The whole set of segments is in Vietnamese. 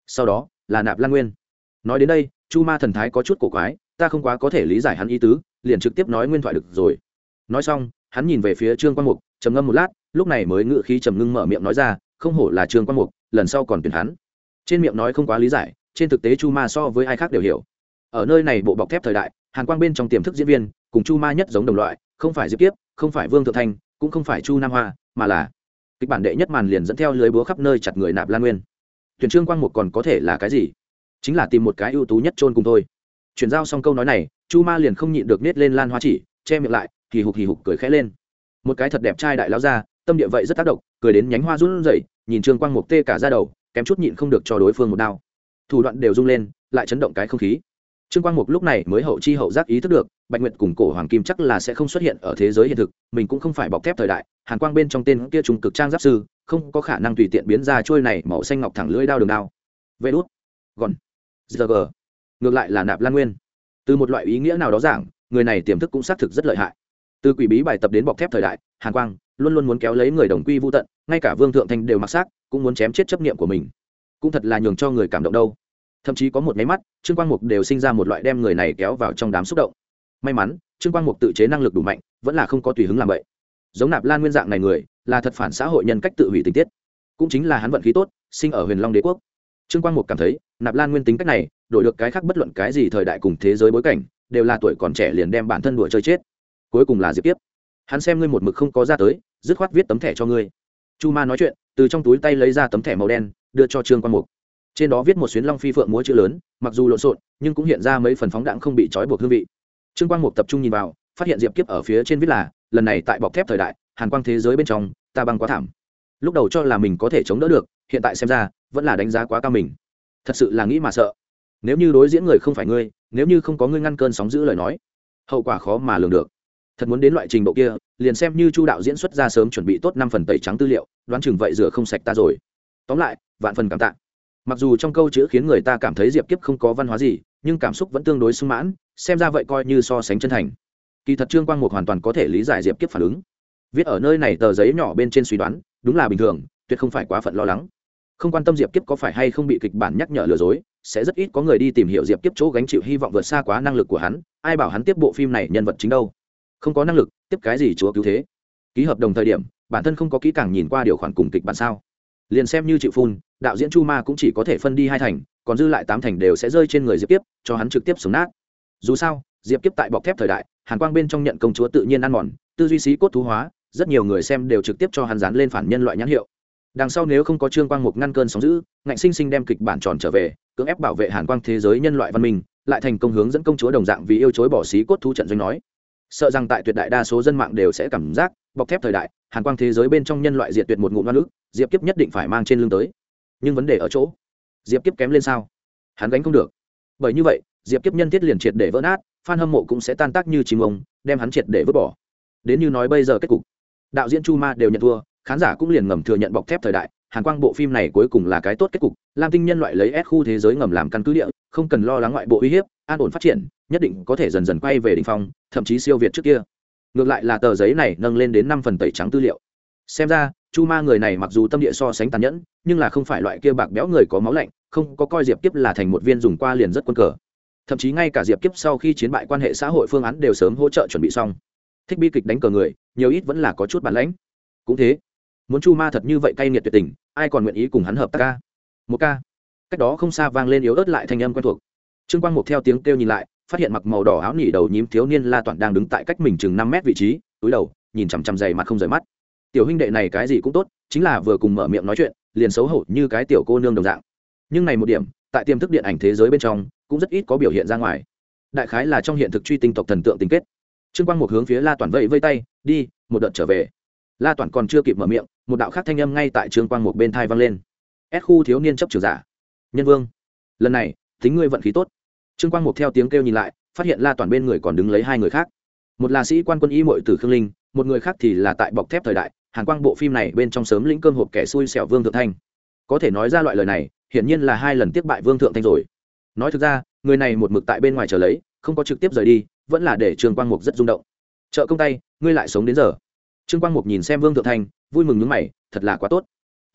sau đó là Nạp Lan Nguyên. Nói đến đây Chu Ma thần thái có chút cổ quái, ta không quá có thể lý giải hắn ý tứ, liền trực tiếp nói nguyên thoại được rồi. Nói xong hắn nhìn về phía Trương Quang Mục, trầm ngâm một lát, lúc này mới ngự khí trầm ngưng mở miệng nói ra, không hổ là Trương Quang Mục, lần sau còn tuyển hắn. Trên miệng nói không quá lý giải, trên thực tế Chu Ma so với ai khác đều hiểu. Ở nơi này bộ bọc thép thời đại, Hàn Quang bên trong tiềm thức diễn viên cùng Chu Ma nhất giống đồng loại, không phải Diệp Kiếp, không phải Vương Thượng Thanh, cũng không phải Chu Nam Hoa, mà là kịch bản đệ nhất màn liền dẫn theo lưới búa khắp nơi chặt người Nạp Lan Nguyên. Tuyển Trương Quang Mục còn có thể là cái gì? Chính là tìm một cái ưu tú nhất chôn cùng thôi. Chuyển giao xong câu nói này, Chu Ma liền không nhịn được nết lên lan hoa chỉ, che miệng lại, hì hục cười khẽ lên. Một cái thật đẹp trai đại lão gia, tâm địa vậy rất tác động, cười đến nhánh hoa run rẩy, nhìn Trương Quang Mục tê cả da đầu, kém chút nhịn không được cho đối phương một đao. Thủ đoạn đều rung lên, lại chấn động cái không khí. Trương Quang Mục lúc này mới hậu chi hậu giác ý thức được, Bạch Nguyệt cùng Cổ Hoàng Kim chắc là sẽ không xuất hiện ở thế giới hiện thực, mình cũng không phải bọc thép thời đại, Hàn Quang bên trong tên kia trùng cực trang giáp sư, không có khả năng tùy tiện biến ra trôi này màu xanh ngọc thẳng lưỡi đao đường đao. Vê đút, gọn, GG. Ngược lại là Nạp Lan Nguyên. Từ một loại ý nghĩa nào đó giảng, người này tiềm thức cũng xác thực rất lợi hại. Từ quỷ bí bài tập đến bọc thép thời đại, Hàn Quang luôn luôn muốn kéo lấy người đồng quy vu tận, ngay cả Vương Thượng Thanh đều mặc xác, cũng muốn chém chết chấp niệm của mình. Cũng thật là nhường cho người cảm động đâu. Thậm chí có một máy mắt Trương Quang Mục đều sinh ra một loại đem người này kéo vào trong đám xúc động. May mắn Trương Quang Mục tự chế năng lực đủ mạnh, vẫn là không có tùy hứng làm vậy. Giống Nạp Lan Nguyên dạng này người là thật phản xã hội nhân cách tự hủy tình tiết, cũng chính là hắn vận khí tốt sinh ở Huyền Long Đế quốc. Trương Quang Mục cảm thấy Nạp Lan Nguyên tính cách này đổi được cái khác bất luận cái gì thời đại cùng thế giới bối cảnh, đều là tuổi còn trẻ liền đem bản thân đùa chơi chết. Cuối cùng là Diệp Kiếp, hắn xem ngươi một mực không có ra tới, dứt khoát viết tấm thẻ cho ngươi. Chu Ma nói chuyện, từ trong túi tay lấy ra tấm thẻ màu đen đưa cho Trương Quang Mục. Trên đó viết một xuyến long phi phượng múa chữ lớn, mặc dù lộn xộn nhưng cũng hiện ra mấy phần phóng đãng không bị trói buộc hương vị. Trương Quang Mục tập trung nhìn vào, phát hiện Diệp Kiếp ở phía trên viết là, lần này tại bọc thép thời đại, Hàn Quang thế giới bên trong ta băng quá thảm. Lúc đầu cho là mình có thể chống đỡ được, hiện tại xem ra vẫn là đánh giá quá cao mình. Thật sự là nghĩ mà sợ. Nếu như đối diễn người không phải ngươi, nếu như không có ngươi ngăn cơn sóng giữ lời nói, hậu quả khó mà lường được. Thật muốn đến loại trình độ kia, liền xem như Chu đạo diễn xuất ra sớm chuẩn bị tốt 5 phần tẩy trắng tư liệu, đoán chừng vậy rửa không sạch ta rồi. Tóm lại, vạn phần cảm tạ. Mặc dù trong câu chữ khiến người ta cảm thấy Diệp Kiếp không có văn hóa gì, nhưng cảm xúc vẫn tương đối sung mãn, xem ra vậy coi như so sánh chân thành. Kỳ thật Trương Quang Mục hoàn toàn có thể lý giải Diệp Kiếp phản ứng. Viết ở nơi này tờ giấy nhỏ bên trên suy đoán, đúng là bình thường, tuyệt không phải quá phận lo lắng. Không quan tâm Diệp Kiếp có phải hay không bị kịch bản nhắc nhở lừa dối, sẽ rất ít có người đi tìm hiểu Diệp Kiếp chỗ gánh chịu hy vọng vượt xa quá năng lực của hắn, ai bảo hắn tiếp bộ phim này nhân vật chính đâu. Không có năng lực, tiếp cái gì chúa cứu thế. Ký hợp đồng thời điểm, bản thân không có kỹ càng nhìn qua điều khoản cùng kịch bản sao? Liền xem như chịu phun, đạo diễn Chu Ma cũng chỉ có thể phân đi 2 thành, còn dư lại 8 thành đều sẽ rơi trên người Diệp Kiếp, cho hắn trực tiếp sống nát. Dù sao, Diệp Kiếp tại bọc thép thời đại, Hàn Quang bên trong nhận công chúa tự nhiên ăn mòn, tư duy xí cốt thú hóa, rất nhiều người xem đều trực tiếp cho hắn dán lên phản nhân loại nhãn hiệu. Đằng sau nếu không có Trương Quang Mục ngăn cơn sóng dữ, ngạnh sinh sinh đem kịch bản tròn trở về, cưỡng ép bảo vệ Hàn Quang thế giới nhân loại văn minh, lại thành công hướng dẫn công chúa đồng dạng vì yêu chối bỏ xí cốt thú trận doanh nói. Sợ rằng tại tuyệt đại đa số dân mạng đều sẽ cảm giác, bọc thép thời đại, Hàn Quang thế giới bên trong nhân loại diệt tuyệt một ngụm oan ức, Diệp Kiếp nhất định phải mang trên lưng tới. Nhưng vấn đề ở chỗ, Diệp Kiếp kém lên sao? Hắn gánh không được. Bởi như vậy, Diệp Kiếp nhân thiết liền triệt để vỡ nát, fan hâm mộ cũng sẽ tan tác như chim ông, đem hắn triệt để vứt bỏ. Đến như nói bây giờ kết cục, đạo diễn Chu Ma đều nhận thua, khán giả cũng liền ngầm thừa nhận bọc thép thời đại, Hàn Quang bộ phim này cuối cùng là cái tốt kết cục, Lam Tinh nhân loại lấy S khu thế giới ngầm làm căn cứ địa, không cần lo lắng ngoại bộ uy hiếp, an ổn phát triển, nhất định có thể dần dần quay về đỉnh phong, thậm chí siêu việt trước kia. Ngược lại là tờ giấy này nâng lên đến 5 phần tẩy trắng tư liệu. Xem ra, Chu Ma người này mặc dù tâm địa so sánh tàn nhẫn, nhưng là không phải loại kia bạc béo người có máu lạnh, không có coi Diệp Kiếp là thành một viên dùng qua liền rất quân cờ. Thậm chí ngay cả Diệp Kiếp sau khi chiến bại quan hệ xã hội phương án đều sớm hỗ trợ chuẩn bị xong. Thích bi kịch đánh cờ người, nhiều ít vẫn là có chút bản lãnh. Cũng thế, muốn Chu Ma thật như vậy cay nghiệt tuyệt tình, ai còn nguyện ý cùng hắn hợp tác ca? Một ca. Cách đó không xa vang lên yếu ớt lại thanh âm quen thuộc. Trương Quang Mục theo tiếng kêu nhìn lại, phát hiện mặc màu đỏ áo nỉ đầu nhím thiếu niên La Toản đang đứng tại cách mình chừng 5 mét vị trí, túi đầu, nhìn chằm chằm dày mặt không rời mắt. Tiểu huynh đệ này cái gì cũng tốt, chính là vừa cùng mở miệng nói chuyện, liền xấu hổ như cái tiểu cô nương đồng dạng. Nhưng này một điểm, tại tiềm thức điện ảnh thế giới bên trong, cũng rất ít có biểu hiện ra ngoài. Đại khái là trong hiện thực truy tinh tộc thần tượng tình kết. Trương Quang Mục hướng phía La Toản vẫy vây tay, đi, một đợt trở về. La Toản còn chưa kịp mở miệng, một đạo khác thanh âm ngay tại Trương Quang Mục bên tai vang lên. S khu thiếu niên chấp trưởng giả, Nhân Vương, lần này, tính ngươi vận khí tốt. Trương Quang Mục theo tiếng kêu nhìn lại, phát hiện La Toản bên người còn đứng lấy 2 người khác. Một là sĩ quan quân y muội tử Khương Linh, một người khác thì là tại bọc thép thời đại, Hàn Quang bộ phim này bên trong sớm lĩnh cơm hộp kẻ xui xẻo Vương Thượng Thanh. Có thể nói ra loại lời này, hiển nhiên là 2 lần tiếp bại Vương Thượng Thanh rồi. Nói thực ra, người này một mực tại bên ngoài chờ lấy, không có trực tiếp rời đi, vẫn là để Trương Quang Mục rất rung động. Trợ công tay, ngươi lại sống đến giờ. Trương Quang Mục nhìn xem Vương Thượng Thanh, vui mừng nhướng mày, thật là quá tốt.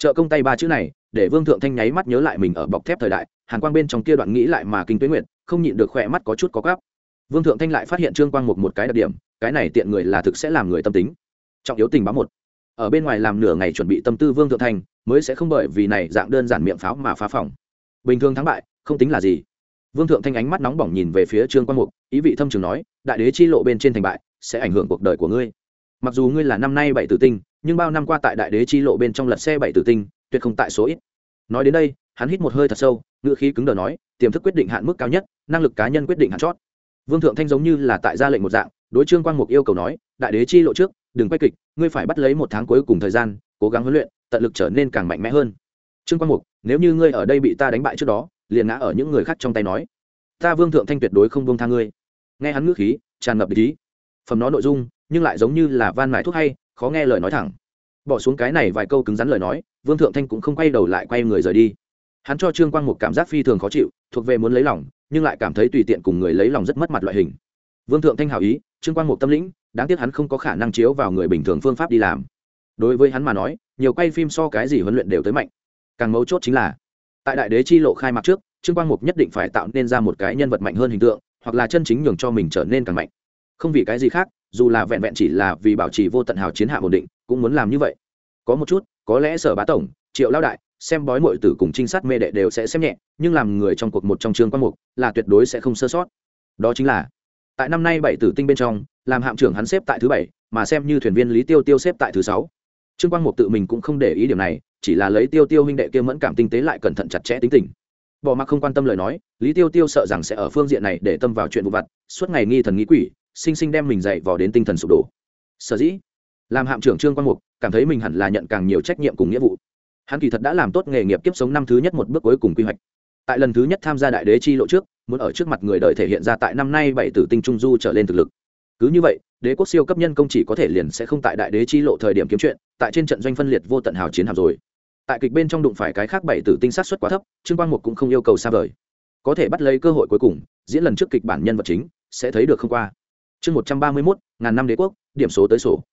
trợ công tay ba chữ này để Vương Thượng Thanh nháy mắt nhớ lại mình ở bọc thép thời đại, hàn quang bên trong kia đoạn nghĩ lại mà kinh tuế nguyệt, không nhịn được khỏe mắt có chút có gắp. Vương Thượng Thanh lại phát hiện Trương Quang Mục một cái đặc điểm, cái này tiện người là thực sẽ làm người tâm tính. Trọng yếu tình báo một. Ở bên ngoài làm nửa ngày chuẩn bị tâm tư Vương Thượng Thanh, mới sẽ không bởi vì này dạng đơn giản miệng pháo mà phá phòng. Bình thường thắng bại, không tính là gì. Vương Thượng Thanh ánh mắt nóng bỏng nhìn về phía Trương Quang Mục, ý vị thâm trường nói, đại đế chi lộ bên trên thành bại, sẽ ảnh hưởng cuộc đời của ngươi. Mặc dù ngươi là năm nay bảy tử tinh, nhưng bao năm qua tại đại đế chi lộ bên trong lật xe bảy tử tinh, tuyệt không tại số ít. Nói đến đây, hắn hít một hơi thật sâu, ngữ khí cứng đờ nói, tiềm thức quyết định hạn mức cao nhất, năng lực cá nhân quyết định hạn chót. Vương Thượng Thanh giống như là tại ra lệnh một dạng, đối Trương Quang Mục yêu cầu nói, đại đế chi lộ trước, đừng quay kịch, ngươi phải bắt lấy một tháng cuối cùng thời gian, cố gắng huấn luyện, tận lực trở nên càng mạnh mẽ hơn. Trương Quang Mục, nếu như ngươi ở đây bị ta đánh bại trước đó, liền ngã ở những người khác trong tay nói, ta Vương Thượng Thanh tuyệt đối không buông tha ngươi. Nghe hắn ngữ khí tràn ngập ý, phẩm nó nội dung nhưng lại giống như là van mài thuốc hay, khó nghe lời nói thẳng. Bỏ xuống cái này vài câu cứng rắn lời nói, Vương Thượng Thanh cũng không quay đầu lại quay người rời đi. Hắn cho Trương Quang Mục cảm giác phi thường khó chịu, thuộc về muốn lấy lòng, nhưng lại cảm thấy tùy tiện cùng người lấy lòng rất mất mặt loại hình. Vương Thượng Thanh hảo ý, Trương Quang Mục tâm lĩnh, đáng tiếc hắn không có khả năng chiếu vào người bình thường phương pháp đi làm. Đối với hắn mà nói, nhiều quay phim so cái gì huấn luyện đều tới mạnh. Càng mấu chốt chính là, tại đại đế chi lộ khai mạc trước, Trương Quang Mục nhất định phải tạo nên ra một cái nhân vật mạnh hơn hình tượng, hoặc là chân chính nhường cho mình trở nên càng mạnh. Không vì cái gì khác, dù là vẹn vẹn chỉ là vì bảo trì vô tận hào chiến hạ ổn định, cũng muốn làm như vậy. Có một chút, có lẽ Sở Bá tổng, Triệu lão đại, xem bói muội tử cùng trinh sát mê đệ đều sẽ xem nhẹ, nhưng làm người trong cuộc một trong Trương Quang Mục, là tuyệt đối sẽ không sơ sót. Đó chính là, tại năm nay bảy tử tinh bên trong, làm hạm trưởng hắn xếp tại thứ 7, mà xem như thuyền viên Lý Tiêu Tiêu xếp tại thứ 6. Trương Quang Mục tự mình cũng không để ý điểm này, chỉ là lấy Tiêu Tiêu huynh đệ kia mẫn cảm tinh tế lại cẩn thận chặt chẽ tính tình. Bỏ mặc không quan tâm lời nói, Lý Tiêu Tiêu sợ rằng sẽ ở phương diện này để tâm vào chuyện vụ vặt, suốt ngày nghi thần nghi quỷ, sinh sinh đem mình dạy vào đến tinh thần sụp đổ. Sở dĩ, làm hạm trưởng Trương Quang Mục cảm thấy mình hẳn là nhận càng nhiều trách nhiệm cùng nghĩa vụ. Hắn kỳ thật đã làm tốt nghề nghiệp kiếp sống năm thứ nhất một bước cuối cùng quy hoạch. Tại lần thứ nhất tham gia đại đế chi lộ trước, muốn ở trước mặt người đời thể hiện ra tại năm nay bảy tử tinh trung du trở lên thực lực. Cứ như vậy, đế quốc siêu cấp nhân công chỉ có thể liền sẽ không tại đại đế chi lộ thời điểm kiếm chuyện, tại trên trận doanh phân liệt vô tận hào chiến hàm rồi. Tại kịch bên trong đụng phải cái khác bảy tử tinh sát suất quá thấp, Trương Quang Mục cũng không yêu cầu xa vời. Có thể bắt lấy cơ hội cuối cùng, diễn lần trước kịch bản nhân vật chính, sẽ thấy được không qua. Chương 131, ngàn năm đế quốc, điểm số tới sổ.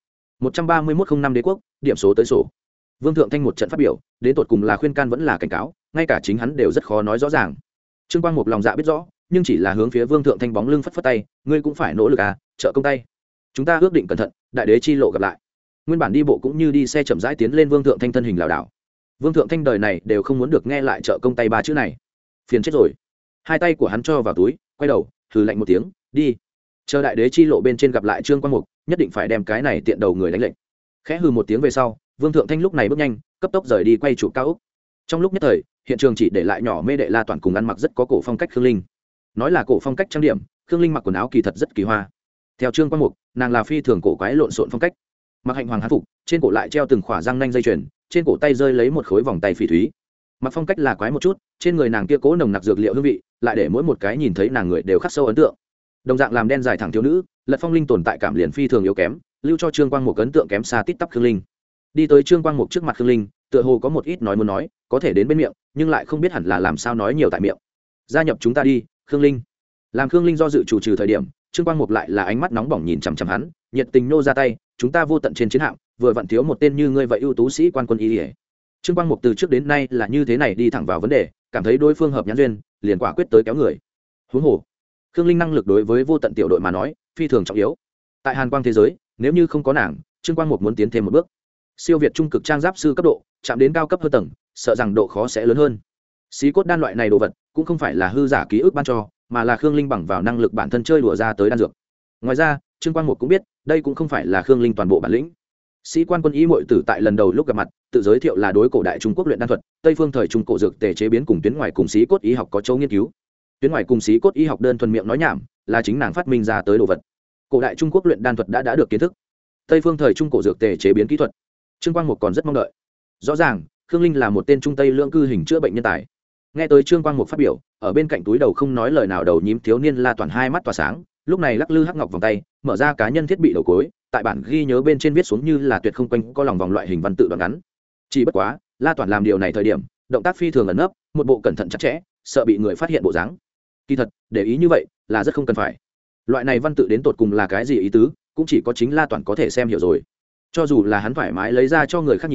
13105 đế quốc, điểm số tới sổ. Vương Thượng Thanh một trận phát biểu, đến tột cùng là khuyên can vẫn là cảnh cáo, ngay cả chính hắn đều rất khó nói rõ ràng. Trương Quang Mục lòng dạ biết rõ, nhưng chỉ là hướng phía Vương Thượng Thanh bóng lưng phất phất tay, ngươi cũng phải nỗ lực à, trợ công tay. Chúng ta ước định cẩn thận, đại đế chi lộ gặp lại. Nguyên bản đi bộ cũng như đi xe chậm rãi tiến lên Vương Thượng Thanh thân hình lảo đảo. Vương Thượng Thanh đời này đều không muốn được nghe lại trợ công tay ba chữ này. Phiền chết rồi. Hai tay của hắn cho vào túi, quay đầu, hừ lạnh một tiếng, đi. Chờ đại đế chi lộ bên trên gặp lại Trương Quang Mục, nhất định phải đem cái này tiện đầu người đánh lệnh. Khẽ hừ một tiếng về sau, Vương Thượng Thanh lúc này bước nhanh, cấp tốc rời đi quay chụp cao ốc. Trong lúc nhất thời, hiện trường chỉ để lại nhỏ mê đệ La Toàn cùng ăn mặc rất có cổ phong cách Khương Linh. Nói là cổ phong cách trang điểm, Khương Linh mặc quần áo kỳ thật rất kỳ hoa. Theo Trương Quang Mục, nàng là phi thường cổ quái lộn xộn phong cách. Mặc hạnh hoàng hán phục, trên cổ lại treo từng khỏa răng nanh dây chuyền, trên cổ tay rơi lấy một khối vòng tay phỉ thúy. Mặc phong cách là quái một chút, trên người nàng kia cố nồng nặc dược liệu hương vị, lại để mỗi một cái nhìn thấy nàng người đều khắc sâu ấn tượng. Đồng dạng làm đen dài thẳng thiếu nữ, Lật Phong Linh tồn tại cảm liền phi thường yếu kém, lưu cho Trương Quang Mục ấn tượng kém xa tít tắp Khương Linh. Đi tới Trương Quang Mục trước mặt Khương Linh, tựa hồ có một ít nói muốn nói, có thể đến bên miệng, nhưng lại không biết hẳn là làm sao nói nhiều tại miệng. Gia nhập chúng ta đi, Khương Linh. Làm Khương Linh do dự chủ trừ thời điểm, Trương Quang Mục lại là ánh mắt nóng bỏng nhìn chằm chằm hắn, nhiệt tình nô ra tay, chúng ta vô tận trên chiến hạm, vừa vặn thiếu một tên như ngươi vậy ưu tú sĩ quan quân y. Trương Quang Mục từ trước đến nay là như thế này đi thẳng vào vấn đề, cảm thấy đối phương hợp nhãn duyên, liền quả quyết tới kéo người. Huống hồ, Khương Linh năng lực đối với vô tận tiểu đội mà nói, phi thường trọng yếu. Tại Hàn Quang thế giới, nếu như không có nàng, Trương Quang Mục muốn tiến thêm một bước. Siêu việt trung cực trang giáp sư cấp độ, chạm đến cao cấp hơn tầng, sợ rằng độ khó sẽ lớn hơn. Xí cốt đan loại này đồ vật, cũng không phải là hư giả ký ức ban cho, mà là Khương Linh bằng vào năng lực bản thân chơi đùa ra tới đan dược. Ngoài ra, Trương Quang Mục cũng biết, đây cũng không phải là Khương Linh toàn bộ bản lĩnh. Sĩ quan quân y muội tử tại lần đầu lúc gặp mặt, tự giới thiệu là đối cổ đại Trung Quốc luyện đan thuật, Tây phương thời trung cổ dược tề chế biến cùng tuyến ngoài cùng xí cốt y học có châu nghiên cứu. Tuyến ngoài cùng xí cốt y học đơn thuần miệng nói nhảm, là chính nàng phát minh ra tới đồ vật. Cổ đại Trung Quốc luyện đan thuật đã được kiến thức. Tây phương thời trung cổ dược tề chế biến kỹ thuật, Trương Quang Mục còn rất mong đợi. Rõ ràng, Khương Linh là một tên trung tây lưỡng cư hình chữa bệnh nhân tài. Nghe tới Trương Quang Mục phát biểu, ở bên cạnh túi đầu không nói lời nào đầu nhím thiếu niên La Toàn hai mắt tỏa sáng, lúc này lắc lư hắc ngọc vòng tay, mở ra cá nhân thiết bị đầu cuối, tại bản ghi nhớ bên trên viết xuống như là tuyệt không quanh có lòng vòng loại hình văn tự đoạn ngắn. Chỉ bất quá, La Toàn làm điều này thời điểm, động tác phi thường ẩn nấp, một bộ cẩn thận chặt chẽ, sợ bị người phát hiện bộ dáng. Kỳ thật, để ý như vậy là rất không cần phải. Loại này văn tự đến tột cùng là cái gì ý tứ, cũng chỉ có chính La Toàn có thể xem hiểu rồi. Cho dù là hắn thoải mái lấy ra cho người khác nhìn,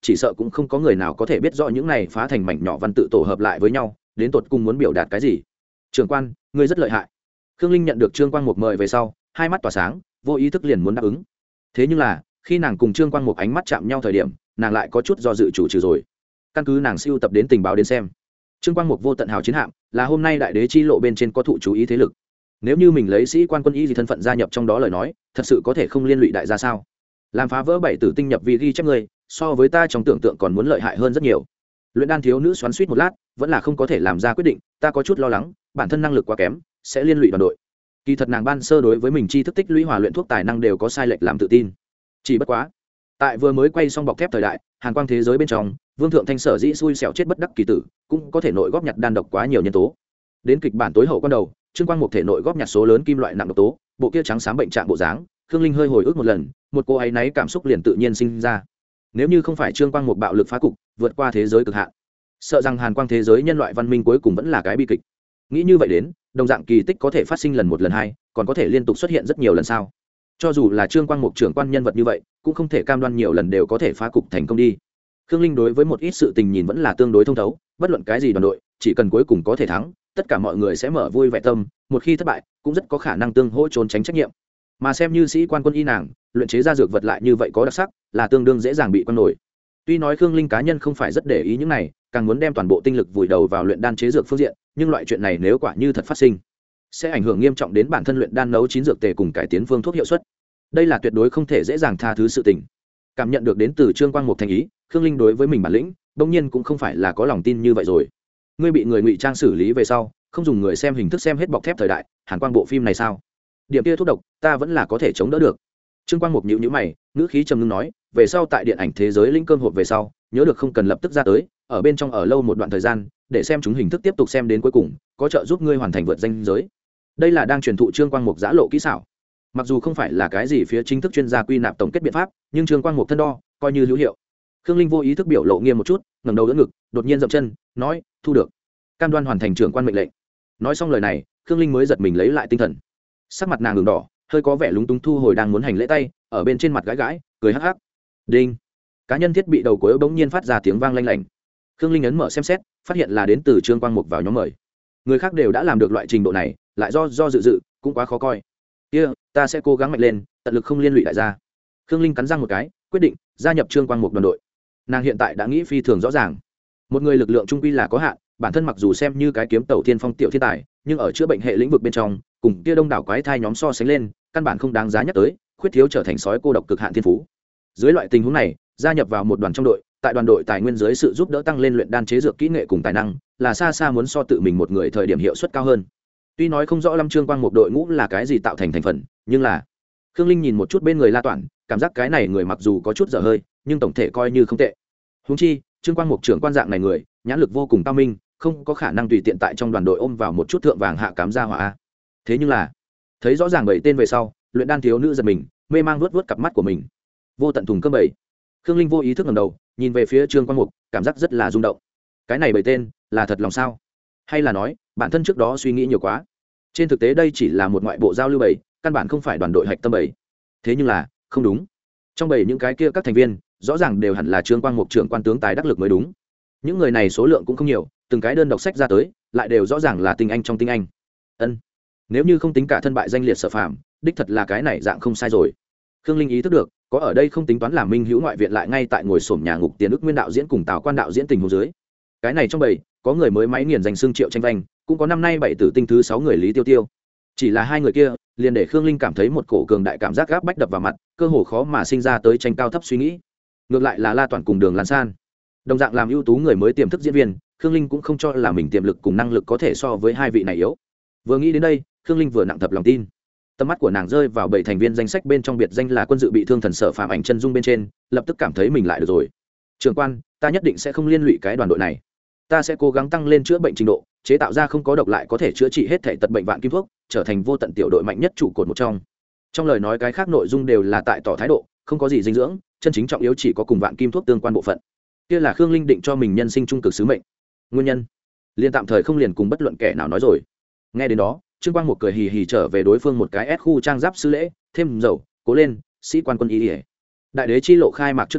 chỉ sợ cũng không có người nào có thể biết rõ những này phá thành mảnh nhỏ văn tự tổ hợp lại với nhau đến tột cùng muốn biểu đạt cái gì. Trưởng quan, ngươi rất lợi hại. Khương Linh nhận được Trương Quang Mục mời về sau, hai mắt tỏa sáng, vô ý thức liền muốn đáp ứng. Thế nhưng là khi nàng cùng Trương Quang Mục ánh mắt chạm nhau thời điểm, nàng lại có chút do dự chủ trừ rồi. Căn cứ nàng siêu tập đến tình báo đến xem, Trương Quang Mục vô tận hào chiến hạm là hôm nay đại đế chi lộ bên trên có thụ chú ý thế lực. Nếu như mình lấy sĩ quan quân y gì thân phận gia nhập trong đó lời nói, thật sự có thể không liên lụy đại gia sao? Làm phá vỡ bảy tử tinh nhập vì ghi chép người, so với ta trong tưởng tượng còn muốn lợi hại hơn rất nhiều. Luyện đan thiếu nữ xoắn xuýt một lát, vẫn là không có thể làm ra quyết định, ta có chút lo lắng, bản thân năng lực quá kém, sẽ liên lụy đoàn đội. Kỳ thật nàng ban sơ đối với mình chi thức tích lũy hòa luyện thuốc tài năng đều có sai lệch làm tự tin. Chỉ bất quá, tại vừa mới quay xong bọc thép thời đại, hàn quang thế giới bên trong, Vương Thượng Thanh sở dĩ xui xẻo chết bất đắc kỳ tử, cũng có thể nội góp nhặt đan độc quá nhiều nhân tố. Đến kịch bản tối hậu quan đầu, Trương Quang Mục thể nội góp nhặt số lớn kim loại nặng độc tố, bộ kia trắng xám bệnh trạng bộ dáng, Khương Linh hơi hồi ức một lần, một cô ấy náy cảm xúc liền tự nhiên sinh ra. Nếu như không phải Trương Quang Mục bạo lực phá cục, vượt qua thế giới cực hạn, sợ rằng hàn quang thế giới nhân loại văn minh cuối cùng vẫn là cái bi kịch. Nghĩ như vậy đến, đồng dạng kỳ tích có thể phát sinh lần một lần hai, còn có thể liên tục xuất hiện rất nhiều lần sao? Cho dù là Trương Quang Mục trưởng quan nhân vật như vậy, cũng không thể cam đoan nhiều lần đều có thể phá cục thành công đi. Khương Linh đối với một ít sự tình nhìn vẫn là tương đối thông thấu, bất luận cái gì đoàn đội, chỉ cần cuối cùng có thể thắng, tất cả mọi người sẽ mở vui vẻ tâm, một khi thất bại, cũng rất có khả năng tương hỗ trốn tránh trách nhiệm. Mà xem như sĩ quan quân y nàng, luyện chế ra dược vật lại như vậy có đặc sắc, là tương đương dễ dàng bị quan nổi. Tuy nói Khương Linh cá nhân không phải rất để ý những này, càng muốn đem toàn bộ tinh lực vùi đầu vào luyện đan chế dược phương diện, nhưng loại chuyện này nếu quả như thật phát sinh, sẽ ảnh hưởng nghiêm trọng đến bản thân luyện đan nấu chín dược tề cùng cải tiến phương thuốc hiệu suất. Đây là tuyệt đối không thể dễ dàng tha thứ sự tình. Cảm nhận được đến từ Trương Quang Mục thành ý, Khương Linh đối với mình bản lĩnh, đương nhiên cũng không phải là có lòng tin như vậy rồi. Ngươi bị người ngụy trang xử lý về sau, không dùng người xem hình thức xem hết bọc thép thời đại, hàn quang bộ phim này sao? Điểm kia thuốc độc, ta vẫn là có thể chống đỡ được. Trương Quang Mục nhíu nhíu mày, ngữ khí trầm ngưng nói, về sau tại điện ảnh thế giới lĩnh cơm hộp về sau, nhớ được không cần lập tức ra tới, ở bên trong ở lâu một đoạn thời gian, để xem chúng hình thức tiếp tục xem đến cuối cùng, có trợ giúp ngươi hoàn thành vượt danh giới. Đây là đang truyền thụ Trương Quang Mục giã lộ kỹ xảo. Mặc dù không phải là cái gì phía chính thức chuyên gia quy nạp tổng kết biện pháp, nhưng Trương Quang Mục thân đo, coi như hữu hiệu. Khương Linh vô ý thức biểu lộ nghiêm một chút, ngẩng đầu đỡ ngực, đột nhiên dậm chân, nói, thu được. Cam đoan hoàn thành trưởng quan mệnh lệnh. Nói xong lời này, Khương Linh mới giật mình lấy lại tinh thần. Sắc mặt nàng ửng đỏ, hơi có vẻ lúng túng thu hồi đang muốn hành lễ tay, ở bên trên mặt gãi gãi, cười hắc hắc. Đinh. Cá nhân thiết bị đầu cuối bỗng nhiên phát ra tiếng vang lanh lảnh. Khương Linh ấn mở xem xét, phát hiện là đến từ Trương Quang Mục vào nhóm mời. Người khác đều đã làm được loại trình độ này, lại do dự cũng quá khó coi. Kia, ta sẽ cố gắng mạnh lên, tận lực không liên lụy đại gia. Khương Linh cắn răng một cái, quyết định gia nhập Trương Quang Mục đoàn đội. Nàng hiện tại đã nghĩ phi thường rõ ràng, một người lực lượng trung quy là có hạn, bản thân mặc dù xem như cái kiếm tẩu thiên phong tiểu thiên tài, nhưng ở chữa bệnh hệ lĩnh vực bên trong, cùng kia đông đảo quái thai nhóm so sánh lên, căn bản không đáng giá nhắc tới, khuyết thiếu trở thành sói cô độc cực hạn thiên phú. Dưới loại tình huống này, gia nhập vào một đoàn trong đội, tại đoàn đội tài nguyên dưới sự giúp đỡ tăng lên luyện đan chế dược kỹ nghệ cùng tài năng, là xa xa muốn so tự mình một người thời điểm hiệu suất cao hơn. Tuy nói không rõ Lâm Trương Quang một đội ngũ là cái gì tạo thành thành phần, nhưng là Khương Linh nhìn một chút bên người La Toản, cảm giác cái này người mặc dù có chút dở hơi, nhưng tổng thể coi như không tệ. Huống chi, Trương Quang Mục trưởng quan dạng này người, nhãn lực vô cùng cao minh, không có khả năng tùy tiện tại trong đoàn đội ôm vào một chút thượng vàng hạ cám gia hỏa. Thế nhưng là, thấy rõ ràng bảy tên về sau, luyện đan thiếu nữ giật mình, mê mang vuốt cặp mắt của mình. Vô tận thùng cơm bảy. Khương Linh vô ý thức ngẩng đầu, nhìn về phía Trương Quang Mục, cảm giác rất là rung động. Cái này bảy tên, là thật lòng sao? Hay là nói, bản thân trước đó suy nghĩ nhiều quá? Trên thực tế đây chỉ là một ngoại bộ giao lưu bảy, căn bản không phải đoàn đội hạch tâm bảy. Thế nhưng là, không đúng. Trong bảy những cái kia các thành viên, rõ ràng đều hẳn là Trương Quang Mục trưởng quan tướng tài đắc lực mới đúng. Những người này số lượng cũng không nhiều, từng cái đơn độc sách ra tới, lại đều rõ ràng là tinh anh trong tinh anh. Ân, nếu như không tính cả thân bại danh liệt Sở Phàm, đích thật là cái này dạng không sai rồi. Khương Linh ý thức được, có ở đây không tính toán làm minh hữu ngoại viện lại ngay tại ngồi xổm nhà ngục tiền ức nguyên đạo diễn cùng Tào Quan đạo diễn tình huống dưới. Cái này trong bầy, có người mới máy nghiền giành xương Triệu Tranh Vanh, cũng có năm nay bảy tử tinh thứ 6 người Lý Tiêu Tiêu. Chỉ là hai người kia, liền để Khương Linh cảm thấy một cổ cường đại cảm giác gáp bách đập vào mặt, cơ hồ khó mà sinh ra tới tranh cao thấp suy nghĩ. Ngược lại là La Toản cùng Đường Lan San, đồng dạng làm ưu tú người mới tiềm thức diễn viên, Khương Linh cũng không cho là mình tiềm lực cùng năng lực có thể so với hai vị này yếu. Vừa nghĩ đến đây, Khương Linh vừa nặng thập lòng tin. Tầm mắt của nàng rơi vào bảy thành viên danh sách bên trong biệt danh là quân dự bị thương thần Sở Phàm ảnh chân dung bên trên, lập tức cảm thấy mình lại được rồi. Trưởng quan, ta nhất định sẽ không liên lụy cái đoàn đội này. Ta sẽ cố gắng tăng lên chữa bệnh trình độ, chế tạo ra không có độc lại có thể chữa trị hết thể tật bệnh vạn kim thuốc, trở thành vô tận tiểu đội mạnh nhất trụ cột một trong. Trong lời nói cái khác nội dung đều là tại tỏ thái độ, không có gì dinh dưỡng, chân chính trọng yếu chỉ có cùng vạn kim thuốc tương quan bộ phận. Kia là Khương Linh định cho mình nhân sinh trung cực sứ mệnh. Nguyên nhân, liền tạm thời không liền cùng bất luận kẻ nào nói rồi. Nghe đến đó, Trương Quang một cười hì hì trở về đối phương một cái S khu trang giáp sư lễ, thêm dầu, cố lên, sĩ quan quân y. Đại đế chi lộ khai mạc trước đó,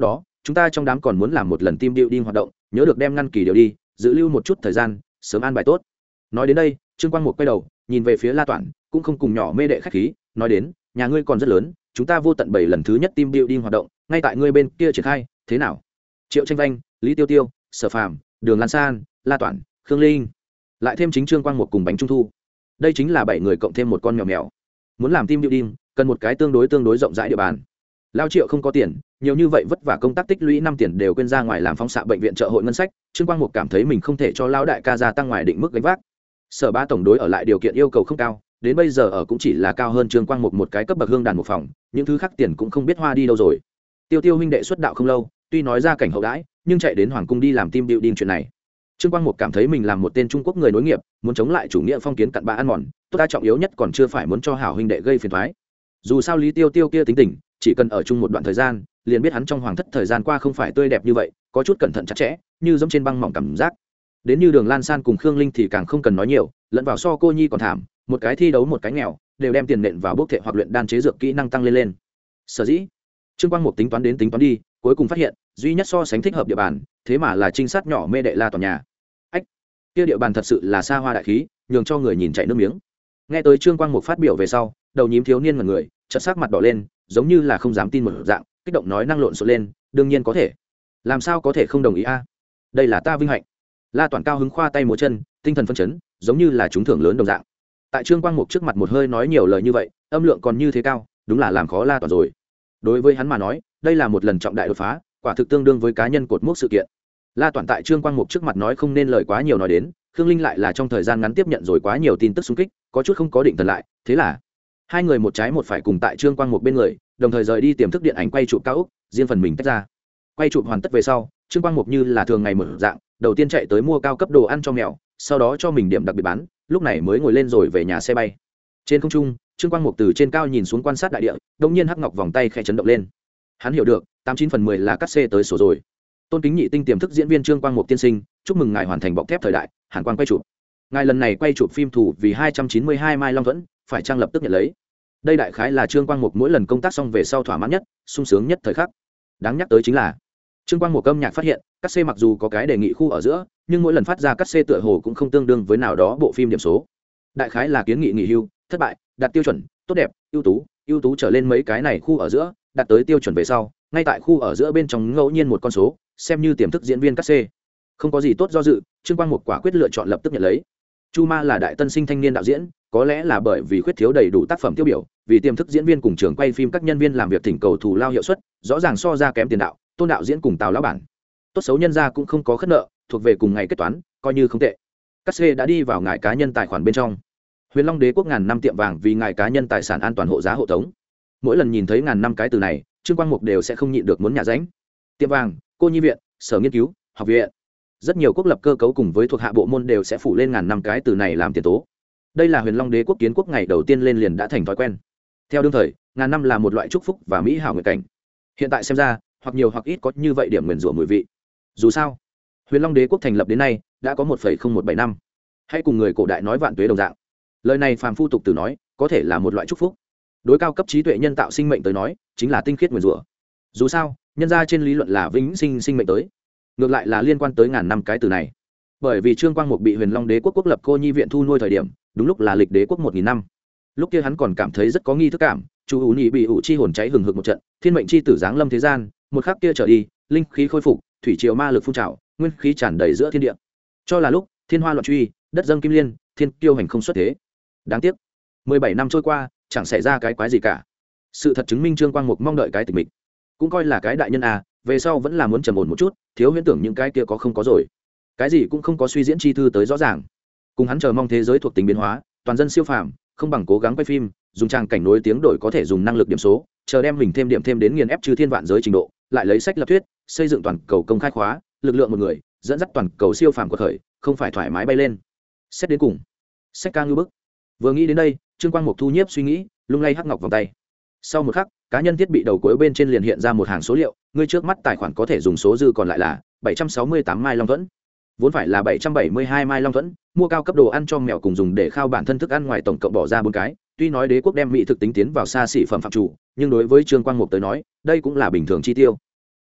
chúng ta trong đám còn muốn làm một lần team building hoạt động, nhớ được đem ngăn kỳ điều đi, giữ lưu một chút thời gian, sớm an bài tốt. Nói đến đây, Trương Quang Mục quay đầu nhìn về phía La Toản, cũng không cùng nhỏ mê đệ khách khí, nói đến, nhà ngươi còn rất lớn, chúng ta vô tận 7 lần thứ nhất team building hoạt động, ngay tại ngươi bên kia triển khai, thế nào? Triệu Tranh Vanh, Lý Tiêu Tiêu, Sở Phàm, Đường Lan San, La Toản, Khương Linh, lại thêm chính Trương Quang Mục cùng bánh trung thu. Đây chính là 7 người cộng thêm một con mèo mèo. Muốn làm team building, cần một cái tương đối rộng rãi địa bàn. Lao Triệu không có tiền, nhiều như vậy vất vả công tác tích lũy 5 tiền đều quên ra ngoài làm phóng xạ bệnh viện trợ hội ngân sách, Trương Quang Mục cảm thấy mình không thể cho lão đại ca gia tăng ngoài định mức gánh vác. Sở Ba tổng đối ở lại điều kiện yêu cầu không cao, đến bây giờ ở cũng chỉ là cao hơn Trương Quang Mục một cái cấp bậc hương đàn một phòng, những thứ khác tiền cũng không biết hoa đi đâu rồi. Tiêu Tiêu huynh đệ xuất đạo không lâu, tuy nói ra cảnh hậu đãi, nhưng chạy đến hoàng cung đi làm team building chuyện này. Trương Quang Mục cảm thấy mình làm một tên Trung Quốc người nối nghiệp, muốn chống lại chủ nghĩa phong kiến cặn bã ăn mòn, tốt đa trọng yếu nhất còn chưa phải muốn cho hảo huynh đệ gây phiền toái. Dù sao Lý Tiêu Tiêu kia tính tình, chỉ cần ở chung một đoạn thời gian, liền biết hắn trong hoàng thất thời gian qua không phải tươi đẹp như vậy, có chút cẩn thận chặt chẽ, như giống trên băng mỏng cảm giác. Đến như Đường Lan San cùng Khương Linh thì càng không cần nói nhiều, lẫn vào so cô nhi còn thảm, một cái thi đấu một cái nghèo, đều đem tiền nện vào bốc thể hoặc luyện đan chế dược kỹ năng tăng lên. Sở dĩ, Trương Quang Mục tính toán đến tính toán đi, cuối cùng phát hiện, duy nhất so sánh thích hợp địa bàn, thế mà là trinh sát nhỏ mê đệ La Toàn nhà. Ách, kia địa bàn thật sự là xa hoa đại khí, nhường cho người nhìn chảy nước miếng. Nghe tới Trương Quang Mục phát biểu về sau, đầu nhím thiếu niên ngẩn người, chợt sắc mặt đỏ lên, giống như là không dám tin một dạng, kích động nói năng lộn xộn lên, đương nhiên có thể. Làm sao có thể không đồng ý a? Đây là ta vinh hạnh. La Toàn cao hứng khoa tay múa chân, tinh thần phấn chấn, giống như là trúng thưởng lớn đồng dạng. Tại Trương Quang Mục trước mặt một hơi nói nhiều lời như vậy, âm lượng còn như thế cao, đúng là làm khó La Toàn rồi. Đối với hắn mà nói, đây là một lần trọng đại đột phá, quả thực tương đương với cá nhân cột mốc sự kiện. La Toàn tại Trương Quang Mục trước mặt nói không nên lời quá nhiều nói đến, Khương Linh lại là trong thời gian ngắn tiếp nhận rồi quá nhiều tin tức xung kích, có chút không có định thần lại, thế là hai người một trái một phải cùng tại Trương Quang Mục bên người, đồng thời rời đi tiềm thức điện ảnh quay chụp cao ốc, riêng phần mình tách ra. Quay chụp hoàn tất về sau, Trương Quang Mục như là thường ngày mở dạng, đầu tiên chạy tới mua cao cấp đồ ăn cho mèo, sau đó cho mình điểm đặc biệt bán, lúc này mới ngồi lên rồi về nhà xe bay. Trên không trung, Trương Quang Mục từ trên cao nhìn xuống quan sát đại địa, đột nhiên hắc ngọc vòng tay khẽ chấn động lên. Hắn hiểu được, 89/10 là cắt xê tới sổ rồi. Tôn kính nhị tinh tiềm thức diễn viên Trương Quang Mục tiên sinh, chúc mừng ngài hoàn thành bọc thép thời đại, hàn quang quay chụp. Ngài lần này quay chụp phim thủ vì 292 mai long thuẫn, phải trang lập tức nhận lấy. Đây đại khái là Trương Quang Mục mỗi lần công tác xong về sau thỏa mãn nhất, sung sướng nhất thời khắc. Đáng nhắc tới chính là Trương Quang Mục âm nhạc phát hiện, cắt xê mặc dù có cái đề nghị khu ở giữa, nhưng mỗi lần phát ra cắt xê tựa hồ cũng không tương đương với nào đó bộ phim điểm số. Đại khái là kiến nghị nghỉ hưu, thất bại, đạt tiêu chuẩn, tốt đẹp, ưu tú trở lên mấy cái này khu ở giữa, đạt tới tiêu chuẩn về sau, ngay tại khu ở giữa bên trong ngẫu nhiên một con số, xem như tiềm thức diễn viên cắt xê. Không có gì tốt do dự, Trương Quang Mục quả quyết lựa chọn lập tức nhận lấy. Chu Ma là đại tân sinh thanh niên đạo diễn, có lẽ là bởi vì khuyết thiếu đầy đủ tác phẩm tiêu biểu, vì tiềm thức diễn viên cùng trường quay phim các nhân viên làm việc thỉnh cầu thù lao hiệu suất, rõ ràng so ra kém tiền đạo, Tôn đạo diễn cùng Tào lão bản. Tốt xấu nhân ra cũng không có khất nợ, thuộc về cùng ngày kết toán, coi như không tệ. Cắt xê đã đi vào ngài cá nhân tài khoản bên trong. Huyền Long Đế quốc ngàn năm tiệm vàng vì ngài cá nhân tài sản an toàn hộ giá hộ tống. Mỗi lần nhìn thấy ngàn năm cái từ này, Trương Quang Mục đều sẽ không nhịn được muốn nhả ránh. Tiệm vàng, cô nhi viện, sở nghiên cứu, học viện, rất nhiều quốc lập cơ cấu cùng với thuộc hạ bộ môn đều sẽ phủ lên ngàn năm cái từ này làm tiền tố. Đây là Huyền Long Đế quốc kiến quốc ngày đầu tiên lên liền đã thành thói quen. Theo đương thời, ngàn năm là một loại chúc phúc và mỹ hảo nguyện cảnh. Hiện tại xem ra, hoặc nhiều hoặc ít có như vậy điểm nguyền rủa mùi vị. Dù sao, Huyền Long Đế quốc thành lập đến nay đã có 1,0175 năm. Hay cùng người cổ đại nói vạn tuế đồng dạng. Lời này phàm phu tục tử nói, có thể là một loại chúc phúc. Đối cao cấp trí tuệ nhân tạo sinh mệnh tới nói, chính là tinh khiết nguyền rủa. Dù sao, nhân ra trên lý luận là vĩnh sinh sinh mệnh tới. Ngược lại là liên quan tới ngàn năm cái từ này. Bởi vì Trương Quang Mục bị Huyền Long Đế quốc quốc lập cô nhi viện thu nuôi thời điểm, đúng lúc là lịch đế quốc 1000 năm. Lúc kia hắn còn cảm thấy rất có nghi thức cảm, chú ú nhị bị ủ chi hồn cháy hừng hực một trận, thiên mệnh chi tử giáng lâm thế gian, một khắc kia trở đi, linh khí khôi phục, thủy triều ma lực phun trào, nguyên khí tràn đầy giữa thiên địa. Cho là lúc thiên hoa loạn truy, đất dâng kim liên, thiên kiêu hành không xuất thế. Đáng tiếc, 17 năm trôi qua, chẳng xảy ra cái quái gì cả. Sự thật chứng minh Trương Quang Mục mong đợi cái tịch mịch, cũng coi là cái đại nhân à, về sau vẫn là muốn trầm ổn một chút, thiếu huyễn tưởng những cái kia có không có rồi. Cái gì cũng không có suy diễn chi thư tới rõ ràng. Cùng hắn chờ mong thế giới thuộc tính biến hóa, toàn dân siêu phàm, không bằng cố gắng quay phim, dùng trang cảnh nối tiếng đổi có thể dùng năng lực điểm số, chờ đem mình thêm điểm thêm đến nghiền ép trừ thiên vạn giới trình độ, lại lấy sách lập thuyết, xây dựng toàn cầu công khai khóa, lực lượng một người, dẫn dắt toàn cầu siêu phàm của khởi, không phải thoải mái bay lên. Xét đến cùng, sách ca ngư bức. Vừa nghĩ đến đây, Trương Quang Mục thu nhiếp suy nghĩ, lung lay hắc ngọc vòng tay. Sau một khắc, cá nhân thiết bị đầu cuối bên trên liền hiện ra một hàng số liệu, ngươi trước mắt tài khoản có thể dùng số dư còn lại là 768 mai long thuẫn. Vốn phải là 772 mai long thuẫn, mua cao cấp đồ ăn cho mèo cùng dùng để khao bản thân thức ăn ngoài tổng cộng bỏ ra 4 cái, tuy nói đế quốc đem mỹ thực tính tiến vào xa xỉ phẩm phạm chủ, nhưng đối với Trương Quang Mục tới nói, đây cũng là bình thường chi tiêu.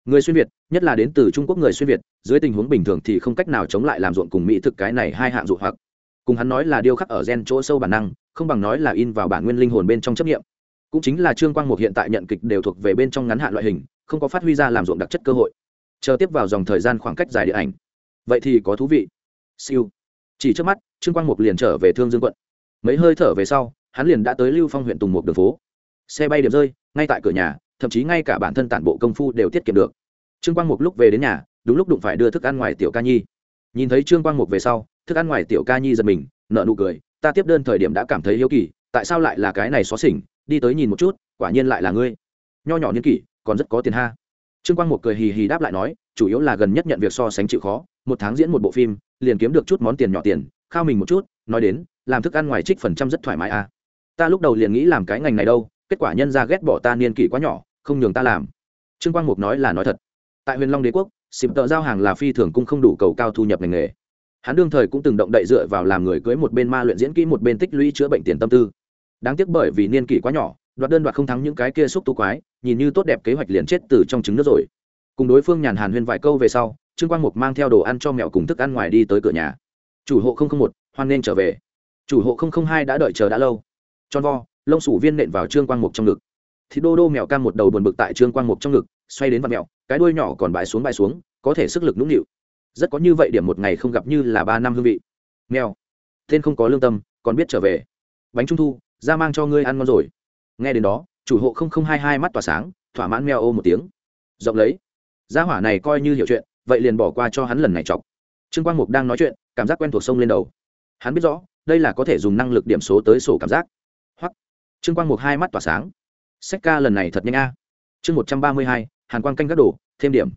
Người xuyên Việt, nhất là đến từ Trung Quốc người xuyên Việt, dưới tình huống bình thường thì không cách nào chống lại làm ruộng cùng mỹ thực cái này hai hạng dụ hoặc. Cùng hắn nói là điêu khắc ở gen chỗ sâu bản năng, không bằng nói là in vào bản nguyên linh hồn bên trong chấp niệm. Cũng chính là Trương Quang Mục hiện tại nhận kịch đều thuộc về bên trong ngắn hạn loại hình, không có phát huy ra làm ruộng đặc chất cơ hội. Chờ tiếp vào dòng thời gian khoảng cách dài điện ảnh, vậy thì có thú vị. Siêu. Chỉ trước mắt, Trương Quang Mục liền trở về Thương Dương quận. Mấy hơi thở về sau, hắn liền đã tới Lưu Phong huyện Tùng Mục đường phố. Xe bay điểm rơi, ngay tại cửa nhà, thậm chí ngay cả bản thân tản bộ công phu đều tiết kiệm được. Trương Quang Mục lúc về đến nhà, đúng lúc đụng phải đưa thức ăn ngoài Tiểu Ca Nhi. Nhìn thấy Trương Quang Mục về sau, thức ăn ngoài Tiểu Ca Nhi giật mình, nở nụ cười, ta tiếp đơn thời điểm đã cảm thấy hiếu kỳ, tại sao lại là cái này xóa xỉnh, đi tới nhìn một chút, quả nhiên lại là ngươi. Nho nhỏ niên kỷ, còn rất có tiền ha. Trương Quang Mục cười hì hì đáp lại nói, chủ yếu là gần nhất nhận việc so sánh chịu khó, một tháng diễn một bộ phim, liền kiếm được chút món tiền nhỏ tiền, khao mình một chút, nói đến, làm thức ăn ngoài trích phần trăm rất thoải mái a. Ta lúc đầu liền nghĩ làm cái ngành này đâu, kết quả nhân ra ghét bỏ ta niên kỷ quá nhỏ, không nhường ta làm. Trương Quang Mục nói là nói thật. Tại Huyền Long Đế quốc, xịp tợ giao hàng là phi thường cung không đủ cầu cao thu nhập ngành nghề. Hắn đương thời cũng từng động đậy dựa vào làm người cưới một bên ma luyện diễn kỹ một bên tích lũy chữa bệnh tiền tâm tư. Đáng tiếc bởi vì niên kỷ quá nhỏ, đoạt đơn đoạt không thắng những cái kia xúc tu quái, nhìn như tốt đẹp kế hoạch liền chết từ trong trứng nước rồi. Cùng đối phương nhàn hàn huyên vài câu về sau, Trương Quang Mục mang theo đồ ăn cho mèo cùng thức ăn ngoài đi tới cửa nhà. Chủ hộ 001, hoan nên trở về. Chủ hộ 002 đã đợi chờ đã lâu. Tròn vo, lông sủ viên nện vào Trương Quang Mục trong ngực. Thì đô đô mèo cam một đầu buồn bực tại Trương Quang Mục trong ngực, xoay đến vặn mèo, cái đuôi nhỏ còn bãi xuống, có thể sức lực nũng nịu. Rất có như vậy điểm một ngày không gặp như là 3 năm hương vị. Mèo, tên không có lương tâm, còn biết trở về. Bánh trung thu, ra mang cho ngươi ăn ngon rồi. Nghe đến đó, chủ hộ 0022 mắt tỏa sáng, thỏa mãn mèo ô một tiếng. Rộng lấy. Gia hỏa này coi như hiểu chuyện, vậy liền bỏ qua cho hắn lần này chọc. Trương Quang Mục đang nói chuyện, cảm giác quen thuộc sông lên đầu. Hắn biết rõ, đây là có thể dùng năng lực điểm số tới sổ cảm giác. Hoặc Trương Quang Mục hai mắt tỏa sáng. Sách ca lần này thật nhanh a. Chương 132, Hàn Quang canh gác đổ, thêm điểm.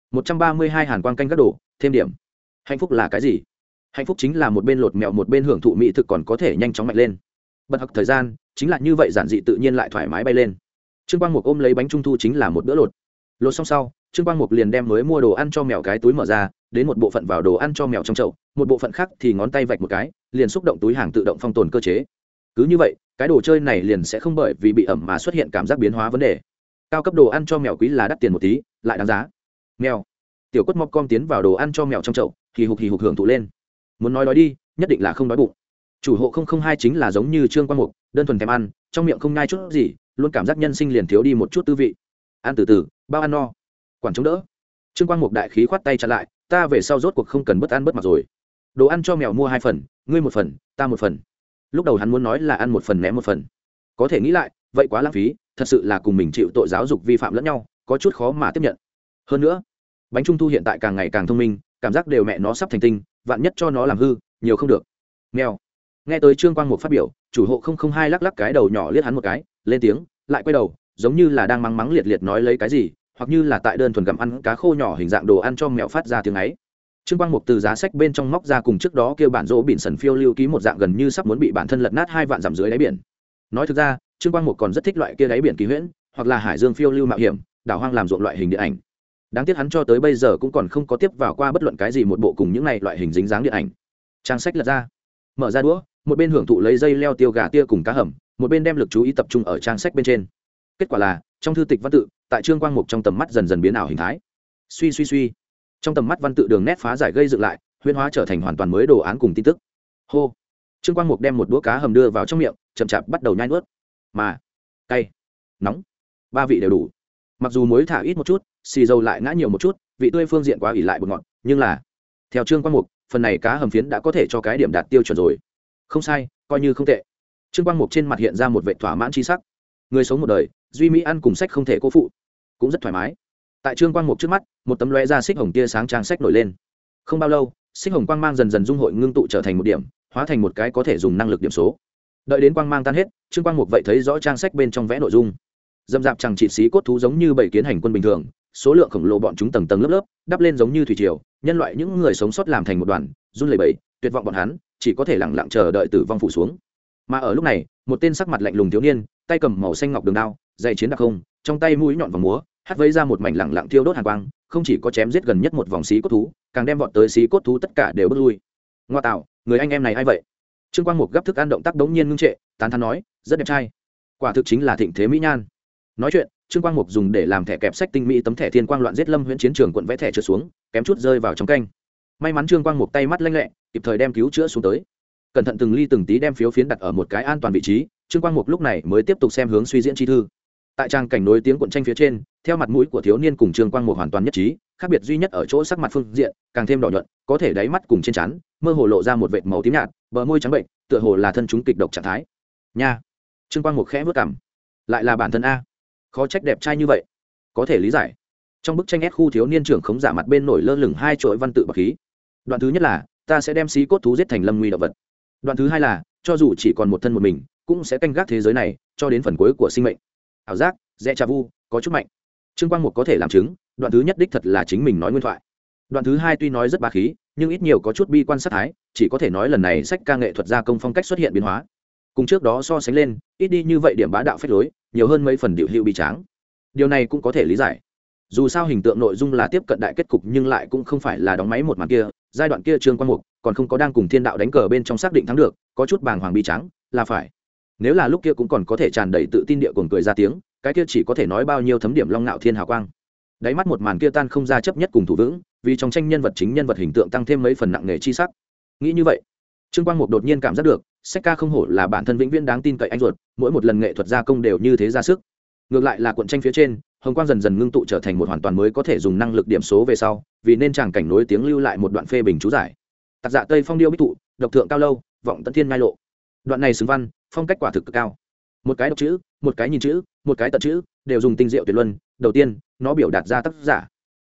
132 Hàn Quang canh gác đổ, thêm điểm. Hạnh phúc là cái gì? Hạnh phúc chính là một bên lột mèo một bên hưởng thụ mỹ thực còn có thể nhanh chóng mạnh lên. Bật học thời gian, chính là như vậy giản dị tự nhiên lại thoải mái bay lên. Trương Quang Mục ôm lấy bánh trung thu chính là một bữa lột. Lột xong sau, Trương Quang Mục liền đem mới mua đồ ăn cho mèo cái túi mở ra, đến một bộ phận vào đồ ăn cho mèo trong chậu, một bộ phận khác thì ngón tay vạch một cái, liền xúc động túi hàng tự động phong tồn cơ chế. Cứ như vậy, cái đồ chơi này liền sẽ không bởi vì bị ẩm mà xuất hiện cảm giác biến hóa vấn đề. Cao cấp đồ ăn cho mèo quý là đắt tiền một tí, lại đáng giá. Mèo, tiểu quất mọc com tiến vào đồ ăn cho mèo trong chậu, hì hục hưởng thụ lên. Muốn nói đói đi, nhất định là không đói bụng. Chủ hộ 002 chính là giống như Trương Quang Mục, đơn thuần thèm ăn, trong miệng không nhai chút gì, luôn cảm giác nhân sinh liền thiếu đi một chút tư vị. Ăn từ từ, bao ăn no. Quản chống đỡ. Trương Quang Mục đại khí khoát tay chặn lại, ta về sau rốt cuộc không cần bất ăn bất mặc rồi. Đồ ăn cho mèo mua 2 phần, ngươi 1 phần, ta 1 phần. Lúc đầu hắn muốn nói là ăn 1 phần ném 1 phần, có thể nghĩ lại, vậy quá lãng phí, thật sự là cùng mình chịu tội giáo dục vi phạm lẫn nhau, có chút khó mà tiếp nhận. Hơn nữa, bánh trung thu hiện tại càng ngày càng thông minh, cảm giác đều mẹ nó sắp thành tinh, vạn nhất cho nó làm hư, nhiều không được. Mèo. Nghe tới Trương Quang Mục phát biểu, chủ hộ 002 lắc lắc cái đầu nhỏ liếc hắn một cái, lên tiếng, lại quay đầu, giống như là đang mắng mắng liệt liệt nói lấy cái gì, hoặc như là tại đơn thuần gặm ăn cá khô nhỏ hình dạng đồ ăn cho mèo phát ra tiếng ấy. Trương Quang Mục từ giá sách bên trong móc ra cùng trước đó kêu bản rỗ biển sần phiêu lưu ký một dạng gần như sắp muốn bị bản thân lật nát 2 vạn dặm dưới đáy biển. Nói thực ra, Trương Quang Mục còn rất thích loại kia đáy biển kỳ huyễn, hoặc là hải dương phiêu lưu mạo hiểm, đảo hoang làm ruộng loại hình điện ảnh. Đáng tiếc hắn cho tới bây giờ cũng còn không có tiếp vào qua bất luận cái gì một bộ cùng những này loại hình dính dáng điện ảnh. Trang sách lật ra, mở ra đũa, một bên hưởng thụ lấy dây leo tiêu gà tia cùng cá hầm, một bên đem lực chú ý tập trung ở trang sách bên trên. Kết quả là, trong thư tịch văn tự, tại Trương Quang Mục trong tầm mắt dần dần biến ảo hình thái. Suy, trong tầm mắt văn tự đường nét phá giải gây dựng lại, huyễn hóa trở thành hoàn toàn mới đồ án cùng tin tức. Hô. Trương Quang Mục đem một đũa cá hầm đưa vào trong miệng, chậm chạp bắt đầu nhai nuốt. Mà, cay, nóng, 3 vị đều đủ. Mặc dù muối thả ít một chút, xì dầu lại ngã nhiều một chút, vị tươi phương diện quá ỉ lại bột ngọt, nhưng là theo Trương Quang Mục, phần này cá hầm phiến đã có thể cho cái điểm đạt tiêu chuẩn rồi. Không sai, coi như không tệ. Trương Quang Mục trên mặt hiện ra một vẻ thỏa mãn chi sắc. Người sống một đời, duy mỹ ăn cùng sách không thể cô phụ, cũng rất thoải mái. Tại Trương Quang Mục trước mắt, một tấm lóe ra xích hồng tia sáng trang sách nổi lên. Không bao lâu, xích hồng quang mang dần dần dung hội ngưng tụ trở thành một điểm, hóa thành một cái có thể dùng năng lực điểm số. Đợi đến quang mang tan hết, Trương Quang Mục vậy thấy rõ trang sách bên trong vẽ nội dung. Dâm dạp chẳng chỉ xí cốt thú giống như bảy kiến hành quân bình thường, số lượng khổng lồ bọn chúng tầng tầng lớp lớp, đắp lên giống như thủy triều, nhân loại những người sống sót làm thành một đoàn, run lẩy bẩy, tuyệt vọng bọn hắn, chỉ có thể lặng lặng chờ đợi tử vong phủ xuống. Mà ở lúc này, một tên sắc mặt lạnh lùng thiếu niên, tay cầm màu xanh ngọc đường đao, dày chiến đặc không, trong tay mũi nhọn và múa, hất vấy ra một mảnh lặng lặng thiêu đốt hàn quang, không chỉ có chém giết gần nhất một vòng xí cốt thú, càng đem vọt tới xí cốt thú tất cả đều bước lui. Ngoa tạo, người anh em này ai vậy? Trương Quang Mục gấp thức ăn động tác đống nhiên ngưng trệ, tán thán nói, rất đẹp trai, quả thực chính là thịnh thế mỹ nhan. Nói chuyện, Trương Quang Mục dùng để làm thẻ kẹp sách tinh mỹ tấm thẻ thiên quang loạn giết Lâm Huyễn chiến trường quận vẽ thẻ trượt xuống, kém chút rơi vào trong canh. May mắn Trương Quang Mục tay mắt lanh lẹ, kịp thời đem cứu chữa xuống tới. Cẩn thận từng ly từng tí đem phiếu phiến đặt ở một cái an toàn vị trí, Trương Quang Mục lúc này mới tiếp tục xem hướng suy diễn chi thư. Tại trang cảnh nối tiếng cuộn tranh phía trên, theo mặt mũi của thiếu niên cùng Trương Quang Mục hoàn toàn nhất trí, khác biệt duy nhất ở chỗ sắc mặt phương diện, càng thêm đỏ nhuận, có thể đáy mắt cùng trên trán, mơ hồ lộ ra một vệt màu tím nhạt, bờ môi trắng bệnh, tựa hồ là thân chúng kịch độc trạng thái. Nha. Trương Quang Mục khẽ vớt cằm. Lại là bản thân a. Khó trách đẹp trai như vậy. Có thể lý giải. Trong bức tranh S khu thiếu niên trưởng khống giả mặt bên nổi lơ lửng hai chuỗi văn tự bạc khí. Đoạn thứ nhất là, ta sẽ đem xí cốt thú giết thành lâm nguy động vật. Đoạn thứ hai là, cho dù chỉ còn một thân một mình, cũng sẽ canh gác thế giới này cho đến phần cuối của sinh mệnh. Ảo giác, dễ trà vu, có chút mạnh. Trương Quang Mục có thể làm chứng, đoạn thứ nhất đích thật là chính mình nói nguyên thoại. Đoạn thứ hai tuy nói rất bá khí, nhưng ít nhiều có chút bi quan sát thái, chỉ có thể nói lần này sách ca nghệ thuật gia công phong cách xuất hiện biến hóa. Cùng trước đó so sánh lên, ít đi như vậy điểm bá đạo phách lối, nhiều hơn mấy phần điệu hữu bi tráng. Điều này cũng có thể lý giải. Dù sao hình tượng nội dung là tiếp cận đại kết cục nhưng lại cũng không phải là đóng máy một màn kia, giai đoạn kia Trương Quang Mục còn không có đang cùng thiên đạo đánh cờ bên trong xác định thắng được, có chút bàng hoàng bi trắng, là phải. Nếu là lúc kia cũng còn có thể tràn đầy tự tin địa cuồng cười ra tiếng, cái kia chỉ có thể nói bao nhiêu thấm điểm long nạo thiên hào quang. Đáy mắt một màn kia tan không ra chấp nhất cùng thủ vững, vì trong tranh nhân vật chính nhân vật hình tượng tăng thêm mấy phần nặng nề chi sắc. Nghĩ như vậy, Trương Quang Mục đột nhiên cảm giác được, sách ca không hổ là bản thân vĩnh viễn đáng tin cậy anh ruột, mỗi một lần nghệ thuật gia công đều như thế ra sức. Ngược lại là cuộn tranh phía trên, hồng quang dần dần ngưng tụ trở thành một hoàn toàn mới có thể dùng năng lực điểm số về sau, vì nên chàng cảnh nối tiếng lưu lại một đoạn phê bình chú giải. Tạc dạ Tây Phong điêu bích thụ, độc thượng cao lâu, vọng tận thiên ngai lộ. Đoạn này xứng văn, phong cách quả thực cực cao. Một cái đọc chữ, một cái nhìn chữ, một cái tận chữ, đều dùng tinh diệu tuyệt luân. Đầu tiên, nó biểu đạt ra tác giả.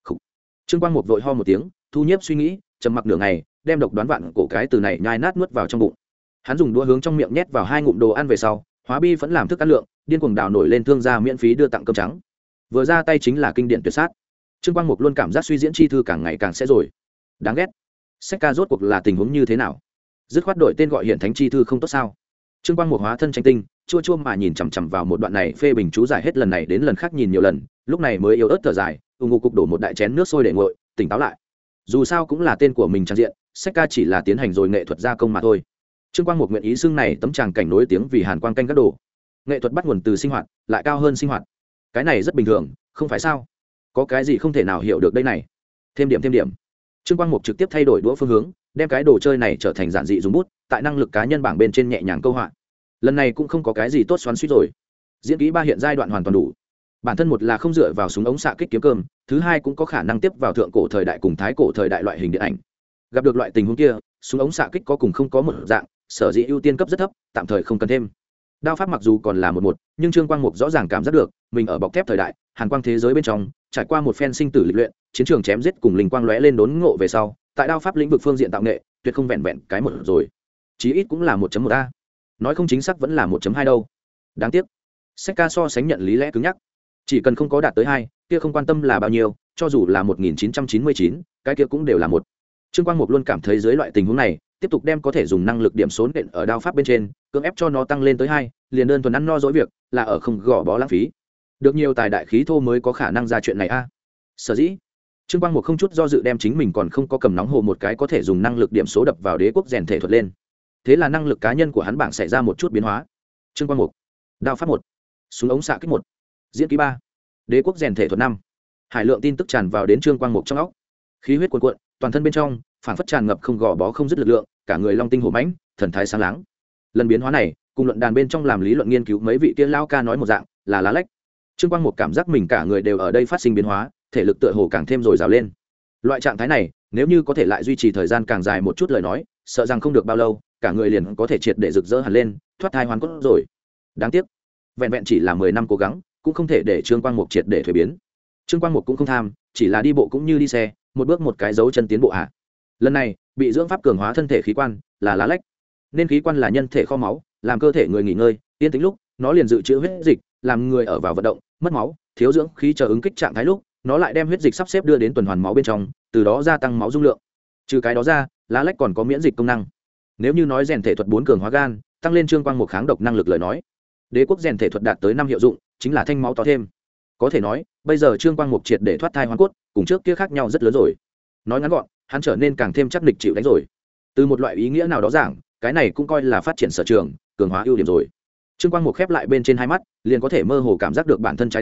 Trương Quang Mục vội ho một tiếng, thu nhiếp suy nghĩ, trầm mặc nửa ngày, đem độc đoán vạn cổ cái từ này nhai nát nuốt vào trong bụng. Hắn dùng đũa hướng trong miệng nhét vào hai ngụm đồ ăn về sau, hóa bi vẫn làm thức ăn lượng, điên cuồng đào nổi lên thương gia miễn phí đưa tặng cơm trắng. Vừa ra tay chính là kinh điển tuyệt sát. Trương Quang Mục luôn cảm giác suy diễn chi thư càng ngày càng sẽ rồi. Đáng ghét. Sách ca rốt cuộc là tình huống như thế nào? Dứt khoát đổi tên gọi hiện thánh chi thư không tốt sao? Trương Quang Mục hóa thân tranh tinh, chua chua mà nhìn chằm chằm vào một đoạn này phê bình chú giải hết lần này đến lần khác nhìn nhiều lần, lúc này mới yếu ớt thở dài, ung ngục cục đổ một đại chén nước sôi để nguội, tỉnh táo lại. Dù sao cũng là tên của mình trang diện, sách ca chỉ là tiến hành rồi nghệ thuật gia công mà thôi. Trương Quang Mục nguyện ý xưng này tấm tràng cảnh nối tiếng vì hàn quang canh các đồ. Nghệ thuật bắt nguồn từ sinh hoạt, lại cao hơn sinh hoạt. Cái này rất bình thường, không phải sao? Có cái gì không thể nào hiểu được đây này? Thêm điểm. Trương Quang Mục trực tiếp thay đổi đũa phương hướng, đem cái đồ chơi này trở thành giản dị dùng bút, tại năng lực cá nhân bảng bên trên nhẹ nhàng câu họa. Lần này cũng không có cái gì tốt xoắn suýt rồi. Diễn kỹ ba hiện giai đoạn hoàn toàn đủ. Bản thân một là không dựa vào súng ống xạ kích kiếm cơm, thứ hai cũng có khả năng tiếp vào thượng cổ thời đại cùng thái cổ thời đại loại hình điện ảnh. Gặp được loại tình huống kia, súng ống xạ kích có cùng không có một dạng, sở dĩ ưu tiên cấp rất thấp, tạm thời không cần thêm. Đao pháp mặc dù còn là một, nhưng Trương Quang Mục rõ ràng cảm giác được, mình ở bọc thép thời đại, hàn quang thế giới bên trong, trải qua một phen sinh tử lịch luyện, chiến trường chém giết cùng linh quang lóe lên đốn ngộ về sau, tại đao pháp lĩnh vực phương diện tạo nghệ, tuyệt không vẹn vẹn cái một rồi. Chí ít cũng là 1.1 a. Nói không chính xác vẫn là 1.2 đâu. Đáng tiếc. Sách ca so sánh nhận lý lẽ cứng nhắc. Chỉ cần không có đạt tới 2, kia không quan tâm là bao nhiêu, cho dù là 1999, cái kia cũng đều là một. Trương Quang Mục luôn cảm thấy dưới loại tình huống này, tiếp tục đem có thể dùng năng lực điểm số nện ở đao pháp bên trên, cưỡng ép cho nó tăng lên tới 2, liền đơn thuần ăn no dỗi việc, là ở không gò bó lãng phí. Được nhiều tài đại khí thô mới có khả năng ra chuyện này a. Sở dĩ, Trương Quang Mục không chút do dự đem chính mình còn không có cầm nóng hồ một cái có thể dùng năng lực điểm số đập vào đế quốc rèn thể thuật lên. Thế là năng lực cá nhân của hắn bảng xảy ra một chút biến hóa. Trương Quang Mục, đao pháp 1, súng ống xạ kích 1, diễn kỹ 3, đế quốc rèn thể thuật 5. Hải lượng tin tức tràn vào đến Trương Quang Mục trong óc. Khí huyết cuồn cuộn, toàn thân bên trong phản phất tràn ngập không gò bó không dứt lực lượng, cả người long tinh hổ mãnh, thần thái sáng láng. Lần biến hóa này, cùng luận đàn bên trong làm lý luận nghiên cứu mấy vị kia lao ca nói một dạng, là lá lách. Trương Quang Mục cảm giác mình cả người đều ở đây phát sinh biến hóa, thể lực tựa hồ càng thêm dồi dào lên. Loại trạng thái này, nếu như có thể lại duy trì thời gian càng dài một chút lời nói, sợ rằng không được bao lâu, cả người liền có thể triệt để rực rỡ hẳn lên, thoát thai hoàn cốt rồi. Đáng tiếc, vẹn vẹn chỉ là 10 năm cố gắng, cũng không thể để Trương Quang Mục triệt để thuế biến. Trương Quang Mục cũng không tham, chỉ là đi bộ cũng như đi xe, một bước một cái dấu chân tiến bộ hạ. Lần này, bị dưỡng pháp cường hóa thân thể khí quan, là lá lách. Nên khí quan là nhân thể kho máu, làm cơ thể người nghỉ ngơi, yên tĩnh lúc, nó liền dự trữ huyết dịch, làm người ở vào vận động, mất máu, thiếu dưỡng khí chờ ứng kích trạng thái lúc, nó lại đem huyết dịch sắp xếp đưa đến tuần hoàn máu bên trong, từ đó gia tăng máu dung lượng. Trừ cái đó ra, lá lách còn có miễn dịch công năng. Nếu như nói rèn thể thuật 4 cường hóa gan, tăng lên Trương Quang Mục kháng độc năng lực lời nói, đế quốc rèn thể thuật đạt tới 5 hiệu dụng, chính là thanh máu to thêm. Có thể nói, bây giờ Trương Quang Mục triệt để thoát thai hoàn cốt, cùng trước kia khác nhau rất lớn rồi. Nói ngắn gọn, hắn trở nên càng thêm chắc địch chịu đánh rồi. Từ một loại ý nghĩa nào đó giảng, cái này cũng coi là phát triển sở trường, cường hóa ưu điểm rồi. Trương Quang Mục khép lại bên trên hai mắt, liền có thể mơ hồ cảm giác được bản thân trái tim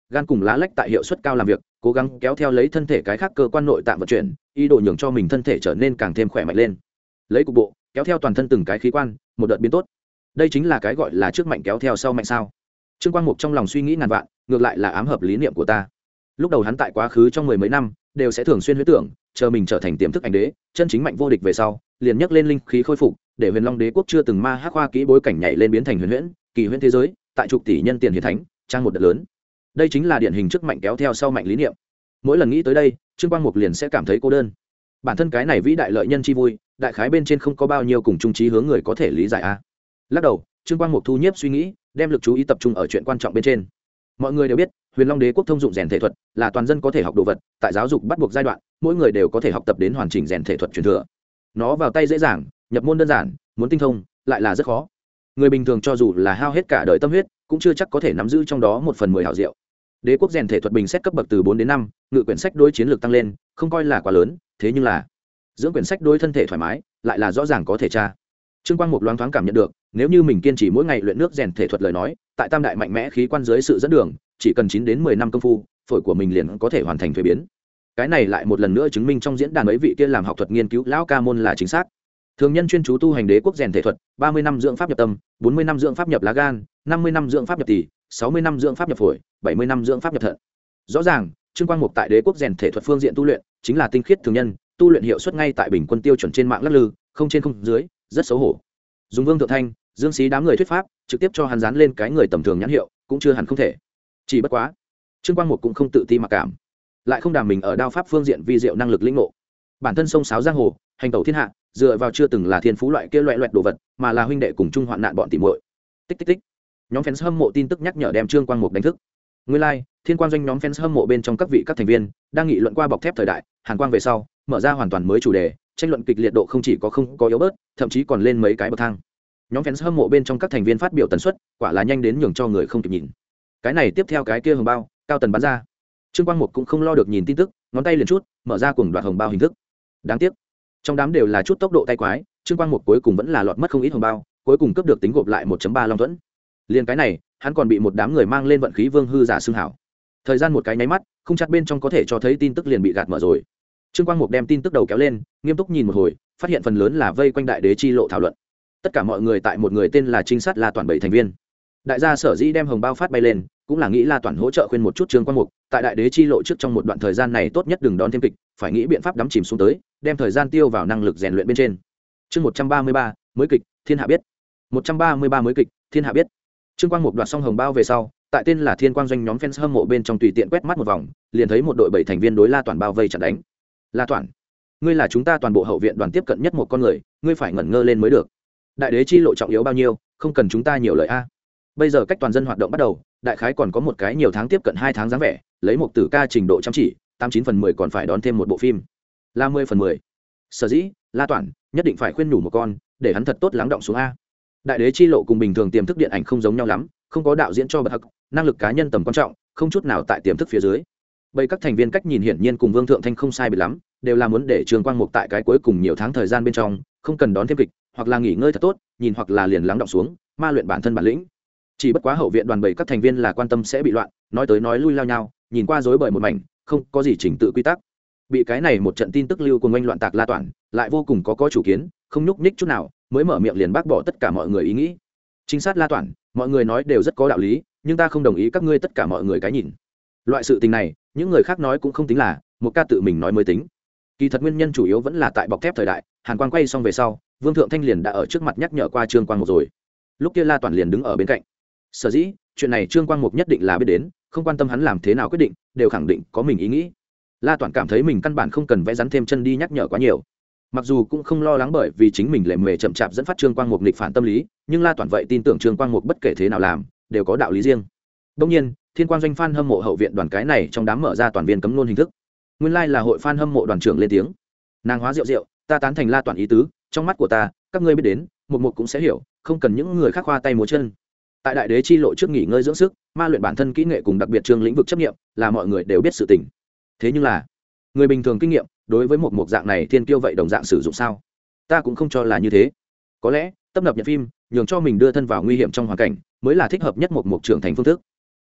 gan cùng lá lách tại hiệu suất cao làm việc, cố gắng kéo theo lấy thân thể cái khác cơ quan nội tạng vận chuyển, ý đồ nhường cho mình thân thể trở nên càng thêm khỏe mạnh lên. Lấy cục bộ kéo theo toàn thân từng cái khí quan, một đợt biến tốt. Đây chính là cái gọi là trước mạnh kéo theo sau mạnh sao? Trương Quang Mục trong lòng suy nghĩ ngàn vạn, ngược lại là ám hợp lý niệm của ta. Lúc đầu hắn tại quá khứ trong 10 mấy năm đều sẽ thường xuyên huyễn tưởng, chờ mình trở thành tiềm thức ảnh đế, chân chính mạnh vô địch về sau, liền nhấc lên linh khí khôi phục, để Huyền Long Đế quốc chưa từng ma hắc hoa kỹ bối cảnh nhảy lên biến thành huyền huyễn, kỳ huyễn thế giới, tại chục tỷ nhân tiền hiển thánh, trang một đợt lớn. Đây chính là điển hình trước mạnh kéo theo sau mạnh lý niệm. Mỗi lần nghĩ tới đây, Trương Quang Mục liền sẽ cảm thấy cô đơn. Bản thân cái này vĩ đại lợi nhân chi vui, đại khái bên trên không có bao nhiêu cùng chung chí hướng người có thể lý giải a. Lắc đầu, Trương Quang Mục thu nhiếp suy nghĩ, đem lực chú ý tập trung ở chuyện quan trọng bên trên. Mọi người đều biết, Huyền Long Đế quốc thông dụng rèn thể thuật là toàn dân có thể học đồ vật, tại giáo dục bắt buộc giai đoạn, mỗi người đều có thể học tập đến hoàn chỉnh rèn thể thuật truyền thừa. Nó vào tay dễ dàng, nhập môn đơn giản, muốn tinh thông lại là rất khó. Người bình thường cho dù là hao hết cả đời tâm huyết, cũng chưa chắc có thể nắm giữ trong đó 1/10 hảo diệu. Đế quốc rèn thể thuật bình xét cấp bậc từ 4 đến 5, ngự quyển sách đối chiến lược tăng lên, không coi là quá lớn, thế nhưng là dưỡng quyển sách đối thân thể thoải mái, lại là rõ ràng có thể tra. Trương Quang Mục loáng thoáng cảm nhận được, nếu như mình kiên trì mỗi ngày luyện nước rèn thể thuật lời nói, tại tam đại mạnh mẽ khí quan dưới sự dẫn đường, chỉ cần 9 đến 10 năm công phu, phổi của mình liền có thể hoàn thành thuế biến. Cái này lại một lần nữa chứng minh trong diễn đàn mấy vị kia làm học thuật nghiên cứu lão ca môn là chính xác. Thường nhân chuyên chú tu hành đế quốc rèn thể thuật, 30 năm dưỡng pháp nhập tâm, 40 năm dưỡng pháp nhập lá gan, 50 năm dưỡng pháp nhập tỳ, 60 năm dưỡng pháp nhập phổi, 70 năm dưỡng pháp nhập thận. Rõ ràng, Trương Quang Mục tại đế quốc rèn thể thuật phương diện tu luyện, chính là tinh khiết thường nhân, tu luyện hiệu suất ngay tại bình quân tiêu chuẩn trên mạng lắc lư, không trên không dưới, rất xấu hổ. Dùng Vương Thượng Thanh, Dương Xí đám người thuyết pháp, trực tiếp cho hắn dán lên cái người tầm thường nhãn hiệu, cũng chưa hẳn không thể. Chỉ bất quá, Trương Quang Mục cũng không tự ti mặc cảm, lại không đàm mình ở đao pháp phương diện vi diệu năng lực lĩnh ngộ. Bản thân sông sáo giang hồ, hành tẩu thiên hạ, dựa vào chưa từng là thiên phú loại kia loẹt đồ vật, mà là huynh đệ cùng chung hoạn nạn bọn tỉ muội. Tích tích tích. Nhóm fans hâm mộ tin tức nhắc nhở đem Trương Quang Mục đánh thức. Nguyên lai, Thiên Quang doanh nhóm fans hâm mộ bên trong các vị các thành viên đang nghị luận qua bọc thép thời đại, Hàn Quang về sau, mở ra hoàn toàn mới chủ đề, tranh luận kịch liệt độ không chỉ có không có yếu bớt, thậm chí còn lên mấy cái bậc thang. Nhóm fans hâm mộ bên trong các thành viên phát biểu tần suất, quả là nhanh đến nhường cho người không kịp nhìn. Cái này tiếp theo cái kia hồng bao, cao tần bắn ra. Trương Quang Mục cũng không lo được nhìn tin tức, ngón tay liền chút, mở ra cuồng đoạt hồng bao hình thức. Đáng tiếc, trong đám đều là chút tốc độ tay quái, Trương Quang Mục cuối cùng vẫn là lọt mất không ít hồng bao, cuối cùng cướp được tính gộp lại 1.3 long thuẫn. Liên cái này, hắn còn bị một đám người mang lên vận khí vương hư giả xưng hảo. Thời gian một cái nháy mắt, không chặt bên trong có thể cho thấy tin tức liền bị gạt mở rồi. Trương Quang Mục đem tin tức đầu kéo lên, nghiêm túc nhìn một hồi, phát hiện phần lớn là vây quanh đại đế chi lộ thảo luận. Tất cả mọi người tại một người tên là trinh sát La Toàn 7 thành viên. Đại gia sở dĩ đem hồng bao phát bay lên, cũng là nghĩ La Toàn hỗ trợ khuyên một chút Trương Quang Mục, tại đại đế chi lộ trước trong một đoạn thời gian này tốt nhất đừng đón thêm kịch, phải nghĩ biện pháp đắm chìm xuống tới, đem thời gian tiêu vào năng lực rèn luyện bên trên. Chương 133, mới kịch, thiên hạ biết. 133 mới kịch, thiên hạ biết. Trương Quang Mục đoạt xong hồng bao về sau, tại tên là Thiên Quang doanh nhóm fans hâm mộ bên trong tùy tiện quét mắt một vòng, liền thấy một đội 7 thành viên đối La Toàn bao vây chặn đánh. La Toàn, ngươi là chúng ta toàn bộ hậu viện đoàn tiếp cận nhất một con người, ngươi phải ngẩn ngơ lên mới được. Đại đế chi lộ trọng yếu bao nhiêu, không cần chúng ta nhiều lời a. Bây giờ cách toàn dân hoạt động bắt đầu, đại khái còn có một cái nhiều tháng tiếp cận 2 tháng dáng vẻ, lấy một tử ca trình độ chăm chỉ, 89/10 còn phải đón thêm một bộ phim. Là 10/10. Sở dĩ, La Toàn nhất định phải khuyên nhủ một con, để hắn thật tốt lắng động xuống a. Đại đế chi lộ cùng bình thường tiềm thức điện ảnh không giống nhau lắm, không có đạo diễn cho bậc hắc, năng lực cá nhân tầm quan trọng, không chút nào tại tiềm thức phía dưới. Bây các thành viên cách nhìn hiển nhiên cùng Vương Thượng Thanh không sai biệt lắm, đều là muốn để Trương Quang Mục tại cái cuối cùng nhiều tháng thời gian bên trong, không cần đón thêm kịch, hoặc là nghỉ ngơi thật tốt, nhìn hoặc là liền lắng động xuống, ma luyện bản thân bản lĩnh. Chỉ bất quá hậu viện đoàn bảy các thành viên là quan tâm sẽ bị loạn, nói tới nói lui lao nhau, nhìn qua rối bời một mảnh, không có gì chỉnh tự quy tắc. Bị cái này một trận tin tức lưu cùng oanh loạn tạc La Toàn, lại vô cùng có chủ kiến, không nhúc nhích chút nào, mới mở miệng liền bác bỏ tất cả mọi người ý nghĩ. Trinh sát La Toàn, mọi người nói đều rất có đạo lý, nhưng ta không đồng ý các ngươi tất cả mọi người cái nhìn. Loại sự tình này, những người khác nói cũng không tính là, một ca tự mình nói mới tính. Kỳ thật nguyên nhân chủ yếu vẫn là tại bọc thép thời đại, Hàn Quang quay xong về sau, Vương Thượng Thanh liền đã ở trước mặt nhắc nhở qua Trương Quang Mục rồi. Lúc kia La Toàn liền đứng ở bên cạnh. Sở dĩ, chuyện này Trương Quang Mục nhất định là biết đến, không quan tâm hắn làm thế nào quyết định, đều khẳng định có mình ý nghĩ. La Toàn cảm thấy mình căn bản không cần vẽ rắn thêm chân đi nhắc nhở quá nhiều. Mặc dù cũng không lo lắng bởi vì chính mình lề mề chậm chạp dẫn phát Trương Quang Mục nghịch phản tâm lý, nhưng La Toàn vậy tin tưởng Trương Quang Mục bất kể thế nào làm, đều có đạo lý riêng. Đương nhiên, Thiên Quang doanh fan hâm mộ hậu viện đoàn cái này trong đám mở ra toàn viên cấm nôn hình thức. Nguyên lai là hội fan hâm mộ đoàn trưởng lên tiếng. Nàng hóa rượu, ta tán thành La Toàn ý tứ, trong mắt của ta, các ngươi biết đến, một cũng sẽ hiểu, không cần những người khác khoa tay múa chân. Tại đại đế chi lộ trước nghỉ ngơi dưỡng sức, ma luyện bản thân kỹ nghệ cùng đặc biệt trường lĩnh vực chấp nghiệm, là mọi người đều biết sự tình. Thế nhưng là, người bình thường kinh nghiệm, đối với một dạng này thiên kiêu vậy đồng dạng sử dụng sao? Ta cũng không cho là như thế. Có lẽ, tập nập nhận phim, nhường cho mình đưa thân vào nguy hiểm trong hoàn cảnh, mới là thích hợp nhất một trưởng thành phương thức.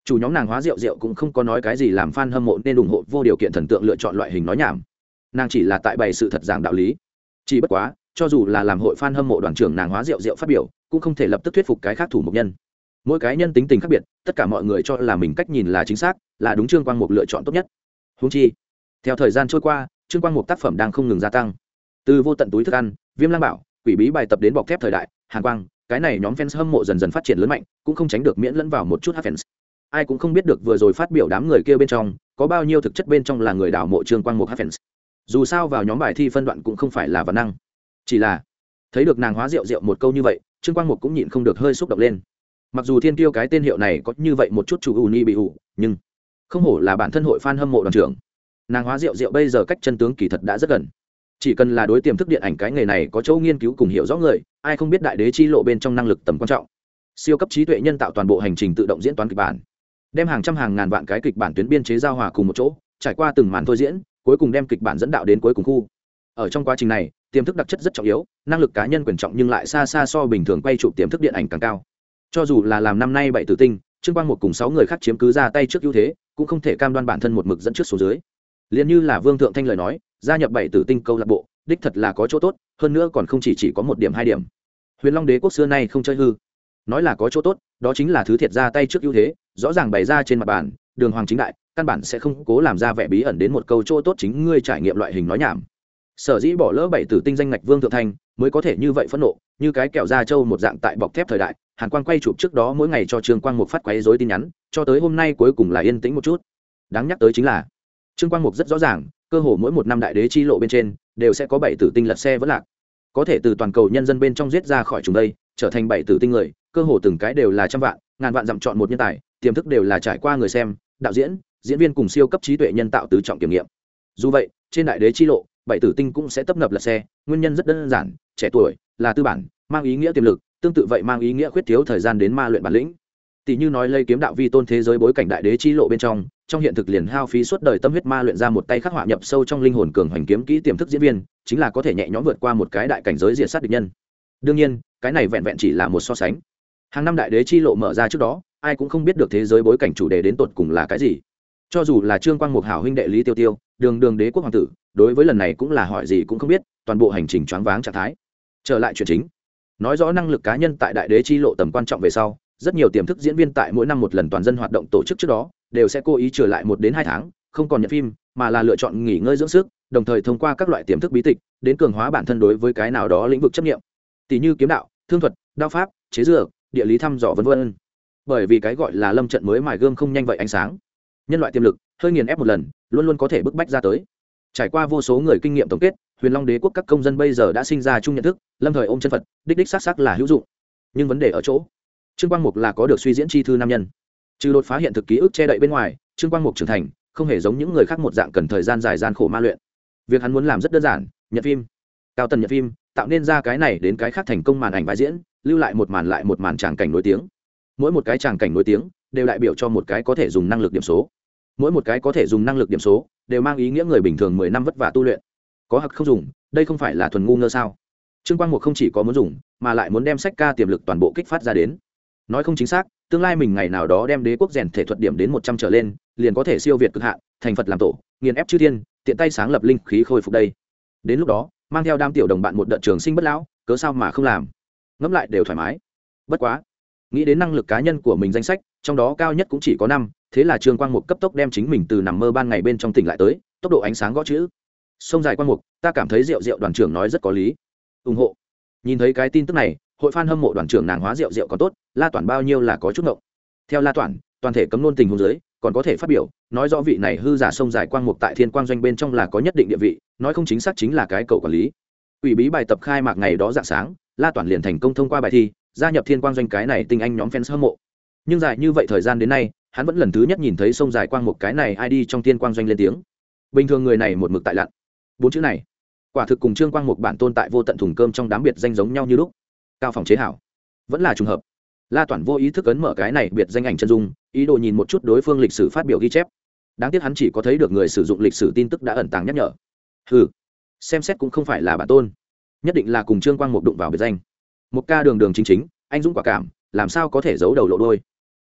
chủ nhóm nàng Hóa Diệu Diệu cũng không có nói cái gì làm fan hâm mộ nên ủng hộ vô điều kiện thần tượng lựa chọn loại hình nói nhảm, nàng chỉ là tại bày sự thật giảng đạo lý. Chỉ bất quá cho dù là làm hội fan hâm mộ đoàn trưởng nàng Hóa Diệu Diệu phát biểu cũng không thể lập tức thuyết phục cái khác thủ mục nhân. Mỗi cái nhân tính tình khác biệt, tất cả mọi người cho là mình cách nhìn là chính xác, là đúng. Trương Quang Mục lựa chọn tốt nhất. Huống chi theo thời gian trôi qua, Trương Quang Mục tác phẩm đang không ngừng gia tăng, từ Vô Tận Túi Thức Ăn, Viêm Lang Bảo, Quỷ Bí Bài Tập đến Bọc Thép Thời Đại, Hàn Quang, cái này nhóm fans hâm mộ dần dần phát triển lớn mạnh, cũng không tránh được miễn lẫn vào một chút hot fans. Ai cũng không biết được vừa rồi phát biểu đám người kia bên trong có bao nhiêu thực chất bên trong là người đào mộ Trương Quang Mục hot fans. Dù sao vào nhóm bài thi phân đoạn cũng không phải là văn năng, chỉ là thấy được nàng Hóa Diệu Diệu một câu như vậy, Trương Quang Mục cũng nhịn không được hơi xúc động lên. Mặc dù Thiên Tiêu cái tên hiệu này có như vậy một chút chủ uni bị ủ, nhưng không hổ là bản thân hội fan hâm mộ đoàn trưởng. Nàng Hóa Diệu Diệu bây giờ cách chân tướng kỳ thật đã rất gần. Chỉ cần là đối tiềm thức điện ảnh cái nghề này có chỗ nghiên cứu cùng hiểu rõ người, ai không biết Đại Đế chi lộ bên trong năng lực tầm quan trọng. Siêu cấp trí tuệ nhân tạo toàn bộ hành trình tự động diễn toán kịch bản, đem hàng trăm hàng ngàn vạn cái kịch bản tuyến biên chế giao hòa cùng một chỗ, trải qua từng màn thôi diễn, cuối cùng đem kịch bản dẫn đạo đến cuối cùng khu. Ở trong quá trình này, tiềm thức đặc chất rất trọng yếu, năng lực cá nhân quyền trọng nhưng lại xa xa so bình thường quay chụp tiềm thức điện ảnh càng cao. Cho dù là làm năm nay Bảy Tử Tinh, Trương Quang Mục cùng 6 người khác chiếm cứ ra tay trước ưu thế, cũng không thể cam đoan bản thân một mực dẫn trước số dưới. Liên như là Vương Thượng Thanh lời nói, gia nhập Bảy Tử Tinh câu lạc bộ, đích thật là có chỗ tốt, hơn nữa còn không chỉ có một điểm hai điểm. Huyền Long Đế quốc xưa nay không chơi hư. Nói là có chỗ tốt, đó chính là thứ thiệt ra tay trước ưu thế, rõ ràng bày ra trên mặt bàn, đường hoàng chính đại, căn bản sẽ không cố làm ra vẻ bí ẩn đến một câu chỗ tốt chính ngươi trải nghiệm loại hình nói nhảm. Sở dĩ bỏ lỡ Bảy Tử Tinh danh ngạch Vương Thượng Thanh, mới có thể như vậy phẫn nộ, như cái kẹo da trâu một dạng tại Bọc Thép Thời Đại, Hàn Quang quay chụp trước đó mỗi ngày cho Trương Quang Mục phát quấy rối tin nhắn, cho tới hôm nay cuối cùng là yên tĩnh một chút. Đáng nhắc tới chính là Trương Quang Mục rất rõ ràng, cơ hồ mỗi một năm Đại Đế chi lộ bên trên đều sẽ có Bảy Tử Tinh lật xe vỡ lạc, có thể từ toàn cầu nhân dân bên trong giết ra khỏi chúng đây, trở thành Bảy Tử Tinh người, cơ hồ từng cái đều là trăm vạn, ngàn vạn dặm chọn một nhân tài, tiềm thức đều là trải qua người xem, đạo diễn, diễn viên cùng siêu cấp trí tuệ nhân tạo tứ trọng kiểm nghiệm. Dù vậy, trên Đại Đế chi lộ, Bảy Tử Tinh cũng sẽ tấp nập lật xe, nguyên nhân rất đơn giản, trẻ tuổi là tư bản, mang ý nghĩa tiềm lực, tương tự vậy mang ý nghĩa khuyết thiếu thời gian đến ma luyện bản lĩnh. Tỷ như nói lây kiếm đạo vi tôn thế giới bối cảnh Đại Đế chi lộ bên trong hiện thực liền hao phí suốt đời tâm huyết ma luyện ra một tay khắc họa nhập sâu trong linh hồn cường hoành kiếm kỹ tiềm thức diễn viên, chính là có thể nhẹ nhõm vượt qua một cái đại cảnh giới diệt sát địch nhân. Đương nhiên, cái này vẹn vẹn chỉ là một so sánh. Hàng năm Đại Đế chi lộ mở ra trước đó, ai cũng không biết được thế giới bối cảnh chủ đề đến tột cùng là cái gì. Cho dù là Trương Quang Mục hảo huynh đệ Lý Tiêu Tiêu, đường đế quốc hoàng tử, đối với lần này cũng là hỏi gì cũng không biết, toàn bộ hành trình choáng váng trạng thái. Trở lại chuyện chính, nói rõ năng lực cá nhân tại Đại Đế chi lộ tầm quan trọng về sau, rất nhiều tiềm thức diễn viên tại mỗi năm một lần toàn dân hoạt động tổ chức trước đó đều sẽ cố ý trở lại 1 đến 2 tháng, không còn nhận phim mà là lựa chọn nghỉ ngơi dưỡng sức, đồng thời thông qua các loại tiềm thức bí tịch đến cường hóa bản thân đối với cái nào đó lĩnh vực chấp nghiệm, tỷ như kiếm đạo, thương thuật, đao pháp, chế dược, địa lý thăm dò vân vân. Bởi vì cái gọi là lâm trận mới mài gươm không nhanh vậy ánh sáng, nhân loại tiềm lực hơi nghiền ép một lần luôn luôn có thể bức bách ra tới. Trải qua vô số người kinh nghiệm tổng kết, Huyền Long Đế quốc các công dân bây giờ đã sinh ra chung nhận thức, lâm thời ôm chân Phật, đích xác là hữu dụng. Nhưng vấn đề ở chỗ, Trương Quang Mục là có được suy diễn chi thư nam nhân, trừ đột phá hiện thực ký ức che đậy bên ngoài, Trương Quang Mục trưởng thành không hề giống những người khác một dạng cần thời gian dài gian khổ ma luyện. Việc hắn muốn làm rất đơn giản, nhận phim, cao tần nhận phim, tạo nên ra cái này đến cái khác thành công màn ảnh vai diễn, lưu lại một màn lại một màn tràng cảnh nổi tiếng. Mỗi một cái tràng cảnh nổi tiếng đều đại biểu cho một cái có thể dùng năng lực điểm số. Mỗi một cái có thể dùng năng lực điểm số đều mang ý nghĩa người bình thường 10 năm vất vả tu luyện có hoặc không dùng, đây không phải là thuần ngu ngơ sao? Trương Quang Mục không chỉ có muốn dùng, mà lại muốn đem sách ca tiềm lực toàn bộ kích phát ra đến. Nói không chính xác, tương lai mình ngày nào đó đem đế quốc rèn thể thuật điểm đến 100 trở lên, liền có thể siêu việt cực hạn, thành Phật làm tổ, nghiền ép chư thiên, tiện tay sáng lập linh khí khôi phục đây. Đến lúc đó, mang theo đám tiểu đồng bạn một đợt trường sinh bất lão, cớ sao mà không làm? Ngẫm lại đều thoải mái. Bất quá, nghĩ đến năng lực cá nhân của mình danh sách, trong đó cao nhất cũng chỉ có 5, thế là Trương Quang Mục cấp tốc đem chính mình từ nằm mơ ban ngày bên trong tỉnh lại tới, tốc độ ánh sáng gõ chữ. Sông dài Quang Mục, ta cảm thấy Diệu Diệu đoàn trưởng nói rất có lý. Ủng hộ. Nhìn thấy cái tin tức này, hội fan hâm mộ đoàn trưởng nàng Hóa Diệu Diệu còn tốt, La Toản bao nhiêu là có chút ngộng. Theo La Toản, toàn thể cấm nôn tình huống dưới, còn có thể phát biểu, nói rõ vị này hư giả sông dài Quang Mục tại Thiên Quang doanh bên trong là có nhất định địa vị, nói không chính xác chính là cái cầu quản lý. Ủy bí bài tập khai mạc ngày đó rạng sáng, La Toản liền thành công thông qua bài thi, gia nhập Thiên Quang doanh cái này tinh anh nhóm fans hâm mộ. Nhưng dài như vậy thời gian đến nay, hắn vẫn lần thứ nhất nhìn thấy sông dài Quang Mục cái này ID trong Thiên Quang doanh lên tiếng. Bình thường người này một mực tại lặn. 4 chữ này, quả thực cùng Trương Quang Mục bản tôn tại vô tận thùng cơm trong đám biệt danh giống nhau như lúc. Cao phòng chế hảo, vẫn là trùng hợp. La Toản vô ý thức ấn mở cái này biệt danh ảnh chân dung, ý đồ nhìn một chút đối phương lịch sử phát biểu ghi chép. Đáng tiếc hắn chỉ có thấy được người sử dụng lịch sử tin tức đã ẩn tàng nhắc nhở. Hừ, xem xét cũng không phải là bản tôn, nhất định là cùng Trương Quang Mục đụng vào biệt danh. Một ca đường đường chính chính, anh dũng quả cảm, làm sao có thể giấu đầu lộ đôi.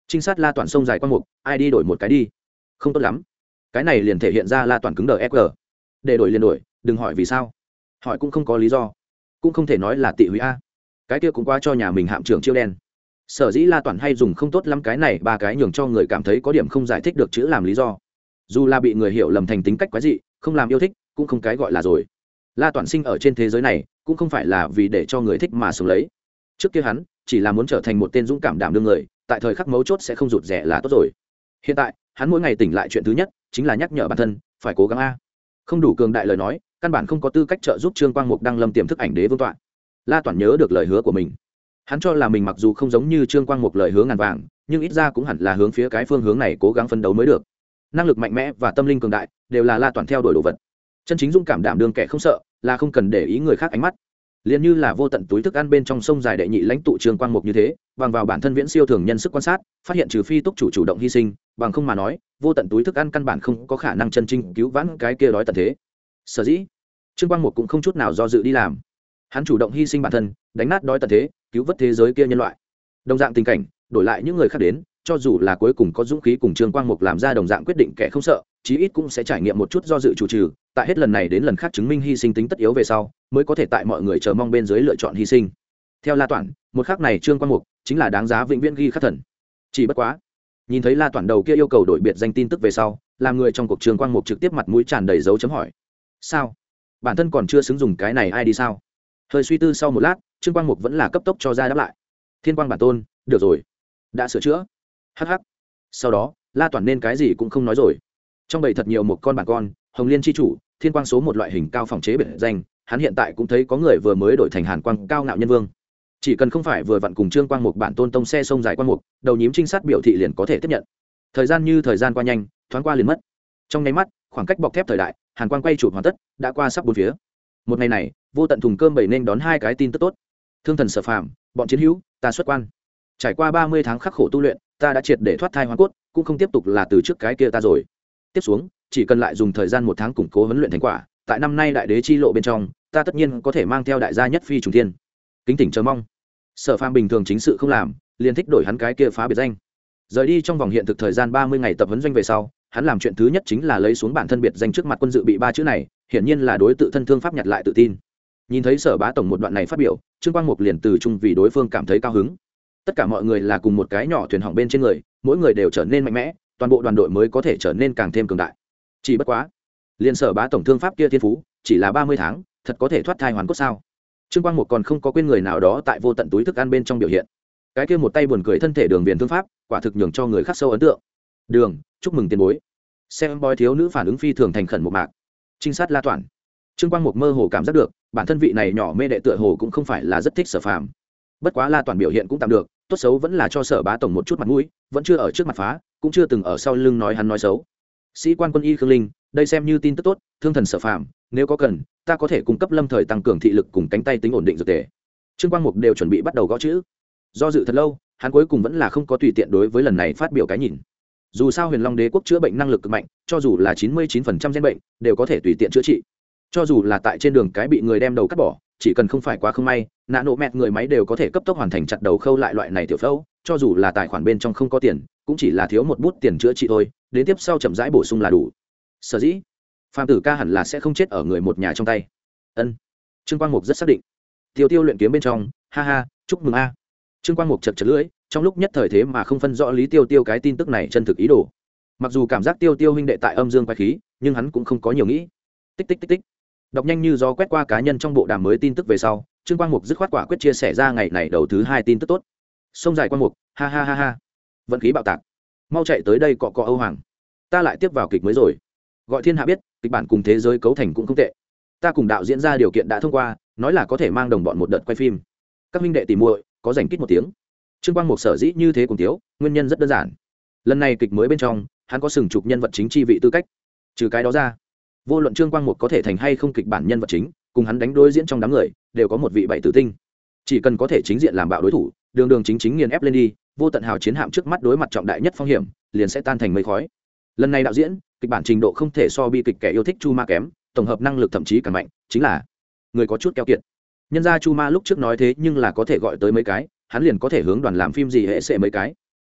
trinh sát La Toàn sông dài quang mục, ai đi đổi một cái đi. Không tốt lắm. Cái này liền thể hiện ra La Toàn cứng đờ ép. Để đổi liền đổi, đừng hỏi vì sao. Hỏi cũng không có lý do, cũng không thể nói là tị húy a. Cái kia cũng qua cho nhà mình hạm trưởng chiêu đen. Sở dĩ La Toàn hay dùng không tốt lắm cái này ba cái nhường cho người cảm thấy có điểm không giải thích được chữ làm lý do. Dù là bị người hiểu lầm thành tính cách quái dị, không làm yêu thích, cũng không cái gọi là rồi. La Toàn sinh ở trên thế giới này, cũng không phải là vì để cho người thích mà sống lấy. Trước kia hắn chỉ là muốn trở thành một tên dũng cảm đảm đương người, tại thời khắc mấu chốt sẽ không rụt rè là tốt rồi. Hiện tại hắn mỗi ngày tỉnh lại chuyện thứ nhất chính là nhắc nhở bản thân phải cố gắng a. Không đủ cường đại lời nói, căn bản không có tư cách trợ giúp Trương Quang Mục đăng lâm tiềm thức ảnh đế vương tọa. La Toàn nhớ được lời hứa của mình. Hắn cho là mình mặc dù không giống như Trương Quang Mục lời hứa ngàn vàng, nhưng ít ra cũng hẳn là hướng phía cái phương hướng này cố gắng phấn đấu mới được. Năng lực mạnh mẽ và tâm linh cường đại đều là La Toàn theo đuổi đồ vật. Chân chính dũng cảm đảm đương kẻ không sợ, là không cần để ý người khác ánh mắt. Liên như là vô tận túi thức ăn bên trong sông dài đệ nhị lãnh tụ Trương Quang Mục như thế, bằng vào bản thân viễn siêu thường nhân sức quan sát, phát hiện trừ phi túc chủ chủ động hy sinh, bằng không mà nói, vô tận túi thức ăn căn bản không có khả năng chân chính cứu vãn cái kia đói tận thế. Sở dĩ, Trương Quang Mục cũng không chút nào do dự đi làm. Hắn chủ động hy sinh bản thân, đánh nát đói tận thế, cứu vớt thế giới kia nhân loại. Đồng dạng tình cảnh, đổi lại những người khác đến, cho dù là cuối cùng có dũng khí cùng Trương Quang Mục làm ra đồng dạng quyết định kẻ không sợ, chí ít cũng sẽ trải nghiệm một chút do dự chủ trừ, tại hết lần này đến lần khác chứng minh hy sinh tính tất yếu về sau, mới có thể tại mọi người chờ mong bên dưới lựa chọn hy sinh. Theo La Toản, một khắc này Trương Quang Mục chính là đáng giá vĩnh viễn ghi khắc thần. Chỉ bất quá, nhìn thấy La Toản đầu kia yêu cầu đổi biệt danh tin tức về sau, làm người trong cuộc Trương Quang Mục trực tiếp mặt mũi tràn đầy dấu chấm hỏi. Sao? Bản thân còn chưa xứng dùng cái này ai đi sao? Hơi suy tư sau một lát, Trương Quang Mục vẫn là cấp tốc cho ra đáp lại. Thiên Quang bản tôn, được rồi, đã sửa chữa. Hắc hắc. Sau đó, La Toản nên cái gì cũng không nói rồi. Trong bầy thật nhiều một con bản con, Hồng Liên chi chủ, Thiên Quang số một loại hình cao phòng chế biệt danh, hắn hiện tại cũng thấy có người vừa mới đổi thành Hàn Quang cao ngạo nhân vương. Chỉ cần không phải vừa vặn cùng Trương Quang Mục bản tôn tông xe sông dài Quang Mục, đầu nhím trinh sát biểu thị liền có thể tiếp nhận. Thời gian như thời gian qua nhanh, thoáng qua liền mất. Trong nháy mắt, khoảng cách bọc thép thời đại, Hàn Quang quay chụp hoàn tất, đã qua sắp bốn phía. Một ngày này, vô tận thùng cơm bầy nên đón hai cái tin tức tốt. Thương thần Sở Phàm, bọn chiến hữu, ta xuất quan. Trải qua 30 tháng khắc khổ tu luyện, ta đã triệt để thoát thai hóa cốt, cũng không tiếp tục là từ trước cái kia ta rồi. Tiếp xuống, chỉ cần lại dùng thời gian 1 tháng củng cố huấn luyện thành quả, tại năm nay đại đế chi lộ bên trong, ta tất nhiên có thể mang theo đại gia nhất phi trùng thiên. Kính tỉnh chờ mong. Sở Phàm bình thường chính sự không làm, liền thích đổi hắn cái kia phá biệt danh. Rời đi trong vòng hiện thực thời gian 30 ngày tập huấn doanh về sau, hắn làm chuyện thứ nhất chính là lấy xuống bản thân biệt danh trước mặt quân dự bị 3 chữ này, hiển nhiên là đối tự thân thương pháp nhặt lại tự tin. Nhìn thấy Sở Bá tổng một đoạn này phát biểu, Trương Quang Mục liền từ chung vì đối phương cảm thấy cao hứng. Tất cả mọi người là cùng một cái nhỏ thuyền hỏng bên trên người, mỗi người đều trở nên mạnh mẽ, toàn bộ đoàn đội mới có thể trở nên càng thêm cường đại. Chỉ bất quá, liên Sở Bá tổng thương pháp kia thiên phú, chỉ là 30 tháng, thật có thể thoát thai hoàn cốt sao? Trương Quang Mục còn không có quên người nào đó tại vô tận túi thức ăn bên trong biểu hiện. Cái kia một tay buồn cười thân thể Đường Viền thương pháp, quả thực nhường cho người khắc sâu ấn tượng. Đường, chúc mừng tiền bối. Xem boy thiếu nữ phản ứng phi thường thành khẩn một mạc. Trinh sát La Toản. Trương Quang Mục mơ hồ cảm giác được, bản thân vị này nhỏ mê đệ tựa hồ cũng không phải là rất thích Sở Phàm. Bất quá La Toản biểu hiện cũng tạm được, tốt xấu vẫn là cho Sở Bá tổng một chút mặt mũi, vẫn chưa ở trước mặt phá, cũng chưa từng ở sau lưng nói hắn nói xấu. Sĩ quan quân y Khương Linh, đây xem như tin tức tốt, thương thần Sở Phàm, nếu có cần, ta có thể cung cấp lâm thời tăng cường thị lực cùng cánh tay tính ổn định dược tề. Trương Quang Mục đều chuẩn bị bắt đầu gõ chữ. Do dự thật lâu, hắn cuối cùng vẫn là không có tùy tiện đối với lần này phát biểu cái nhìn. Dù sao Huyền Long Đế quốc chữa bệnh năng lực cực mạnh, cho dù là 99% gen bệnh đều có thể tùy tiện chữa trị. Cho dù là tại trên đường cái bị người đem đầu cắt bỏ, chỉ cần không phải quá không may, nã nổ mẹt người máy đều có thể cấp tốc hoàn thành chặt đầu khâu lại loại này tiểu phẫu. Cho dù là tài khoản bên trong không có tiền, cũng chỉ là thiếu một bút tiền chữa trị thôi, đến tiếp sau chậm rãi bổ sung là đủ. Sở dĩ, Phạm Tử Ca hẳn là sẽ không chết ở người một nhà trong tay. Ân. Trương Quang Mục rất xác định. Tiêu Tiêu luyện kiếm bên trong, ha ha, chúc mừng a. Trương Quang Mục chật chật lưỡi, trong lúc nhất thời thế mà không phân rõ Lý Tiêu Tiêu cái tin tức này chân thực ý đồ. Mặc dù cảm giác Tiêu Tiêu huynh đệ tại âm dương quái khí, nhưng hắn cũng không có nhiều nghĩ. Tích tích tích tích. Đọc nhanh như gió quét qua cá nhân trong bộ đàm mới tin tức về sau, Trương Quang Mục dứt khoát quả quyết chia sẻ ra ngày này đầu thứ 2 tin tức tốt. Sông dài Quang Mục, ha ha ha ha. Vận khí bạo tạc. Mau chạy tới đây cọ cọ Âu Hoàng. Ta lại tiếp vào kịch mới rồi. Gọi thiên hạ biết, kịch bản cùng thế giới cấu thành cũng không tệ. Ta cùng đạo diễn ra điều kiện đã thông qua, nói là có thể mang đồng bọn một đợt quay phim. Các huynh đệ tìm muội, có rảnh kít một tiếng. Trương Quang Mục sở dĩ như thế cùng tiếu, nguyên nhân rất đơn giản. Lần này kịch mới bên trong, hắn có sừng trục nhân vật chính chi vị tư cách. Trừ cái đó ra, vô luận Trương Quang Mục có thể thành hay không kịch bản nhân vật chính, cùng hắn đánh đối diễn trong đám người, đều có một vị bảy tử tinh. Chỉ cần có thể chính diện làm bạo đối thủ, đường đường chính chính nghiền ép lên đi, vô tận hào chiến hạm trước mắt đối mặt trọng đại nhất phong hiểm, liền sẽ tan thành mây khói. Lần này đạo diễn, kịch bản trình độ không thể so bi kịch kẻ yêu thích Chu Ma kém, tổng hợp năng lực thậm chí càng mạnh, chính là người có chút keo kiệt. Nhân ra Chu Ma lúc trước nói thế nhưng là có thể gọi tới mấy cái, hắn liền có thể hướng đoàn làm phim gì hệ sẽ mấy cái.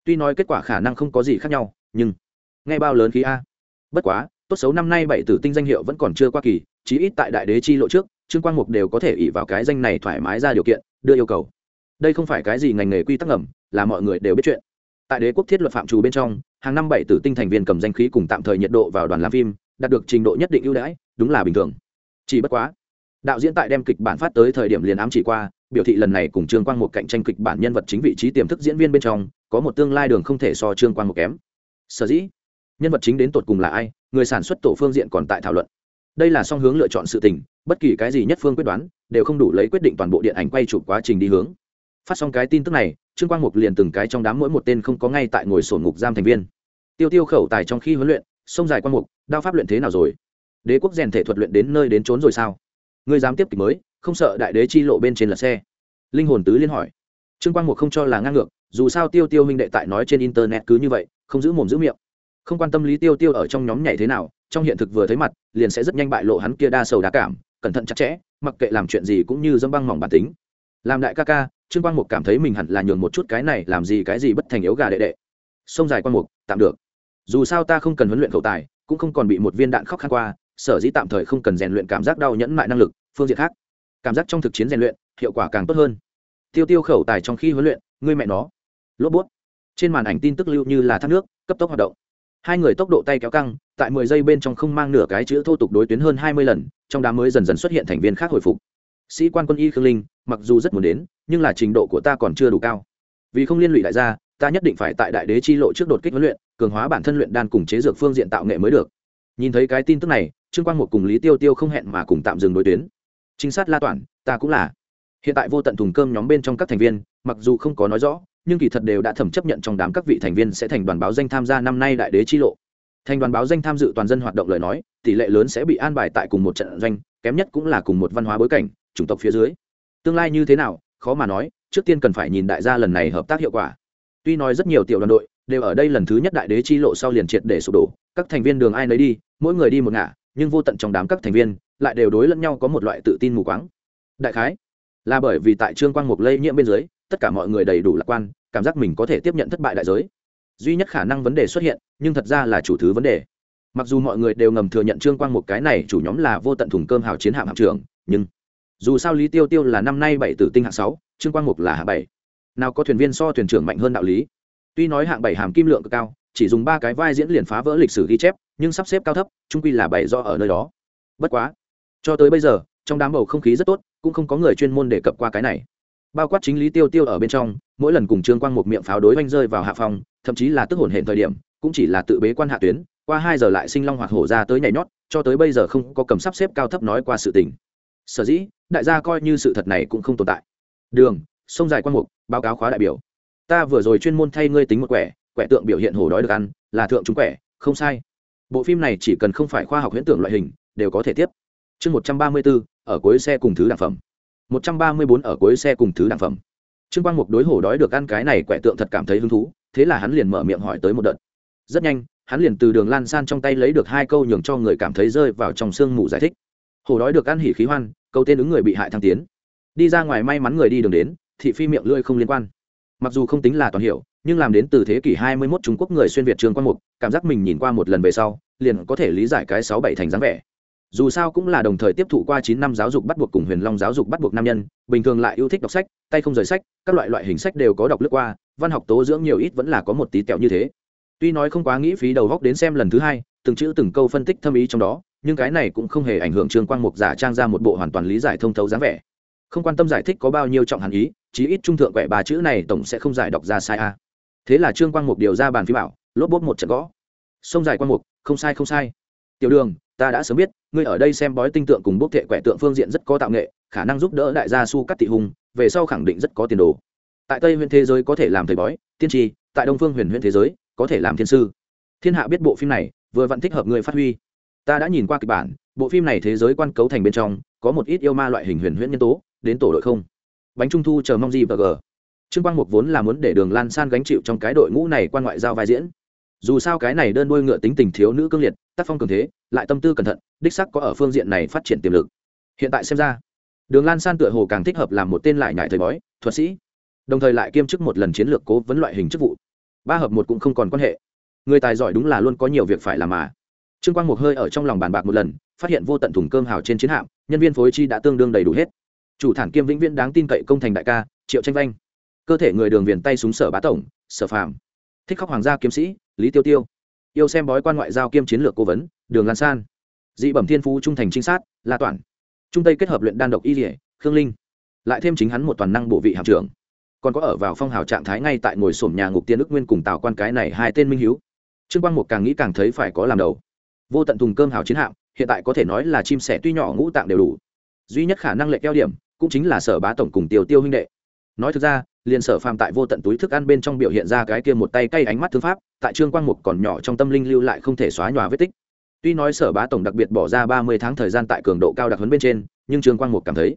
tuy nói kết quả khả năng không có gì khác nhau nhưng nghe bao lớn khí a. Bất quá tốt xấu năm nay bảy tử tinh danh hiệu vẫn còn chưa qua kỳ, chí ít tại đại đế chi lộ trước Trương Quang Mục đều có thể ỷ vào cái danh này thoải mái ra điều kiện đưa yêu cầu. Đây không phải cái gì ngành nghề quy tắc ngầm, là mọi người đều biết chuyện. Tại đế quốc thiết luật phạm trù bên trong, hàng năm bảy tử tinh thành viên cầm danh khí cùng tạm thời nhiệt độ vào đoàn làm phim, đạt được trình độ nhất định ưu đãi, đúng là bình thường. Chỉ bất quá, đạo diễn tại đem kịch bản phát tới thời điểm liền ám chỉ qua, biểu thị lần này cùng Trương Quang Mục cạnh tranh kịch bản nhân vật chính vị trí tiềm thức diễn viên bên trong, có một tương lai đường không thể so Trương Quang Mục kém. Sở dĩ, nhân vật chính đến tột cùng là ai, người sản xuất tổ phương diện còn tại thảo luận. Đây là song hướng lựa chọn sự tình, bất kỳ cái gì nhất phương quyết đoán đều không đủ lấy quyết định toàn bộ điện ảnh quay chụp quá trình đi hướng. Phát xong cái tin tức này, Trương Quang Mục liền từng cái trong đám mỗi một tên không có ngay tại ngồi sổn ngục giam thành viên. Tiêu Tiêu khẩu tài trong khi huấn luyện, sông dài Quang Mục, đao pháp luyện thế nào rồi? Đế quốc rèn thể thuật luyện đến nơi đến trốn rồi sao? Ngươi dám tiếp kịch mới, không sợ đại đế chi lộ bên trên là xe? Linh hồn tứ liên hỏi. Trương Quang Mục không cho là ngang ngược, dù sao Tiêu Tiêu huynh đệ tại nói trên internet cứ như vậy, không giữ mồm giữ miệng. Không quan tâm Lý Tiêu Tiêu ở trong nhóm nhảy thế nào, trong hiện thực vừa thấy mặt, liền sẽ rất nhanh bại lộ hắn kia đa sầu đa cảm, cẩn thận chặt chẽ, mặc kệ làm chuyện gì cũng như dâm băng mỏng bản tính. Làm đại ca ca, Trương Quang Mục cảm thấy mình hẳn là nhường một chút cái này làm gì cái gì bất thành yếu gà đệ đệ. Sông dài Quang Mục, tạm được. Dù sao ta không cần huấn luyện khẩu tài, cũng không còn bị một viên đạn khóc khan qua, sở dĩ tạm thời không cần rèn luyện cảm giác đau nhẫn mại năng lực, phương diện khác, cảm giác trong thực chiến rèn luyện, hiệu quả càng tốt hơn. Tiêu Tiêu khẩu tài trong khi huấn luyện, ngươi mẹ nó. Lốp bút. Trên màn ảnh tin tức lưu như là thác nước, cấp tốc hoạt động. Hai người tốc độ tay kéo căng, tại 10 giây bên trong không mang nửa cái chữ thô tục đối tuyến hơn 20 lần, trong đám mới dần dần xuất hiện thành viên khác hồi phục. Sĩ quan quân y Khương Linh, mặc dù rất muốn đến, nhưng là trình độ của ta còn chưa đủ cao. Vì không liên lụy đại gia, ta nhất định phải tại đại đế chi lộ trước đột kích huấn luyện, cường hóa bản thân luyện đan cùng chế dược phương diện tạo nghệ mới được. Nhìn thấy cái tin tức này, Trương Quang Mục cùng Lý Tiêu Tiêu không hẹn mà cùng tạm dừng đối tuyến. Trinh sát La Toản, ta cũng là. Hiện tại vô tận thùng cơm nhóm bên trong các thành viên, mặc dù không có nói rõ, nhưng kỳ thật đều đã thẩm chấp nhận trong đám các vị thành viên sẽ thành đoàn báo danh tham gia năm nay đại đế chi lộ. Thành đoàn báo danh tham dự toàn dân hoạt động lời nói, tỷ lệ lớn sẽ bị an bài tại cùng một trận doanh, kém nhất cũng là cùng một văn hóa bối cảnh, chủng tộc phía dưới. Tương lai như thế nào, khó mà nói, trước tiên cần phải nhìn đại gia lần này hợp tác hiệu quả. Tuy nói rất nhiều tiểu đoàn đội đều ở đây lần thứ nhất đại đế chi lộ sau liền triệt để sụp đổ, các thành viên đường ai nấy đi, mỗi người đi một ngả, nhưng vô tận trong đám các thành viên lại đều đối lẫn nhau có một loại tự tin mù quáng. Đại khái là bởi vì tại Trương Quang Mục lây nhiễm bên dưới, tất cả mọi người đầy đủ lạc quan, cảm giác mình có thể tiếp nhận thất bại đại giới. Duy nhất khả năng vấn đề xuất hiện, nhưng thật ra là chủ thứ vấn đề. Mặc dù mọi người đều ngầm thừa nhận Trương Quang Mục cái này chủ nhóm là vô tận thùng cơm hào chiến hạm hạm trưởng, nhưng dù sao Lý Tiêu Tiêu là năm nay 7 tử tinh hạng 6, Trương Quang Mục là hạng 7. Nào có thuyền viên so thuyền trưởng mạnh hơn đạo lý. Tuy nói hạng 7 hàm kim lượng cực cao, chỉ dùng 3 cái vai diễn liền phá vỡ lịch sử ghi chép, nhưng sắp xếp cao thấp, chung quy là bày do ở nơi đó. Bất quá, cho tới bây giờ, trong đám bầu không khí rất tốt, cũng không có người chuyên môn đề cập qua cái này. Bao quát chính Lý Tiêu Tiêu ở bên trong, mỗi lần cùng Trương Quang Mục miệng pháo đối oanh rơi vào hạ phòng, thậm chí là tức hồn hển thời điểm, cũng chỉ là tự bế quan hạ tuyến, qua 2 giờ lại sinh long hoạt hổ ra tới nhảy nhót, cho tới bây giờ không có cầm sắp xếp cao thấp nói qua sự tình. Sở dĩ, đại gia coi như sự thật này cũng không tồn tại. Đường, sông dài Quang Mục, báo cáo khóa đại biểu. Ta vừa rồi chuyên môn thay ngươi tính một quẻ, quẻ tượng biểu hiện hổ đói được ăn, là thượng trung quẻ, không sai. Bộ phim này chỉ cần không phải khoa học huyễn tưởng loại hình, đều có thể tiếp. Chương 134, ở cuối xe cùng thứ đẳng phẩm. 134 ở cuối xe cùng thứ đẳng phẩm. Trương Quang Mục đối hổ đói được ăn cái này quẻ tượng thật cảm thấy hứng thú, thế là hắn liền mở miệng hỏi tới một đợt. Rất nhanh, hắn liền từ Đường Lan San trong tay lấy được 2 câu nhường cho người cảm thấy rơi vào trong sương mù giải thích. Hổ đói được ăn hỉ khí hoan, câu tên ứng người bị hại thăng tiến. Đi ra ngoài may mắn người đi đường đến, thị phi miệng lưỡi không liên quan. Mặc dù không tính là toàn hiểu, nhưng làm đến từ thế kỷ 21 Trung Quốc người xuyên Việt Trương Quang Mục, cảm giác mình nhìn qua một lần về sau, liền có thể lý giải cái 6-7 thành dáng vẻ. Dù sao cũng là đồng thời tiếp thụ qua 9 năm giáo dục bắt buộc cùng Huyền Long giáo dục bắt buộc nam nhân, bình thường lại yêu thích đọc sách, tay không rời sách, các loại hình sách đều có đọc lướt qua, văn học tố dưỡng nhiều ít vẫn là có một tí tẹo như thế. Tuy nói không quá nghĩ phí đầu góc đến xem lần thứ 2, từng chữ từng câu phân tích thâm ý trong đó, nhưng cái này cũng không hề ảnh hưởng Trương Quang Mục giả trang ra một bộ hoàn toàn lý giải thông thấu dáng vẻ. Không quan tâm giải thích có bao nhiêu trọng hàm ý, chí ít trung thượng quẻ 3 chữ này tổng sẽ không giải đọc ra sai a. Thế là Trương Quang Mục điều ra bàn phím bảo, lốp bốp một trận gõ. Sông dài Quang Mục, không sai không sai. Tiểu Đường, ta đã sớm biết, ngươi ở đây xem bói tinh tượng cùng bốc thệ quẻ tượng phương diện rất có tạo nghệ, khả năng giúp đỡ đại gia Su Cắt Tị Hùng, về sau khẳng định rất có tiền đồ. Tại Tây Huyền thế giới có thể làm thầy bói, tiên tri, tại Đông Phương Huyền Huyền thế giới có thể làm thiên sư. Thiên hạ biết bộ phim này, vừa vặn thích hợp ngươi phát huy. Ta đã nhìn qua kịch bản, bộ phim này thế giới quan cấu thành bên trong, có một ít yêu ma loại hình huyền huyễn nhân tố, đến tổ đội không. Bánh trung thu chờ mong gì và g. Trương Quang Mục vốn là muốn để Đường Lan San gánh chịu trong cái đội ngũ này quan ngoại giao vai diễn. Dù sao cái này đơn đuôi ngựa tính tình thiếu nữ cương liệt, tác phong cường thế, lại tâm tư cẩn thận, đích sắc có ở phương diện này phát triển tiềm lực. Hiện tại xem ra, Đường Lan San tựa hồ càng thích hợp làm một tên lại nhại thầy bói, thuật sĩ, đồng thời lại kiêm chức một lần chiến lược cố vấn loại hình chức vụ. ba hợp một cũng không còn quan hệ. Người tài giỏi đúng là luôn có nhiều việc phải làm mà. Trương Quang Mục hơi ở trong lòng bàn bạc một lần, phát hiện vô tận thùng cơm hào trên chiến hạm, nhân viên phối chi đã tương đương đầy đủ hết. Chủ thản kiêm vĩnh viễn đáng tin cậy công thành đại ca, Triệu Tranh Vanh. Cơ thể người đường viền tay súng Sở Bá Tổng, Sở Phàm. Thích khóc hoàng gia kiếm sĩ, Lý Tiêu Tiêu. Yêu xem bói quan ngoại giao kiêm chiến lược cố vấn, Đường Lan San. Dị bẩm thiên phú trung thành trinh sát, La Toản. Trung Tây kết hợp luyện đan độc y liễu, Khương Linh. Lại thêm chính hắn một toàn năng bộ vị hạm trưởng. Còn có ở vào phong hào trạng thái ngay tại ngồi xổm nhà ngục tiên ức nguyên cùng Tào Quan cái này hai tên minh hiếu. Trương Quang Mục càng nghĩ càng thấy phải có làm đầu. Vô tận thùng cơm hào chiến hạm, hiện tại có thể nói là chim sẻ tuy nhỏ ngũ tạng đều đủ. Duy nhất khả năng lệch eo điểm, cũng chính là Sở Bá Tổng cùng Tiêu Tiêu huynh đệ. Nói thực ra, liền Sở Phàm tại vô tận túi thức ăn bên trong biểu hiện ra cái kia một tay cay ánh mắt thương pháp, tại Trương Quang Mục còn nhỏ trong tâm linh lưu lại không thể xóa nhòa vết tích. Tuy nói Sở Bá Tổng đặc biệt bỏ ra 30 tháng thời gian tại cường độ cao đặc huấn bên trên, nhưng Trương Quang Mục cảm thấy,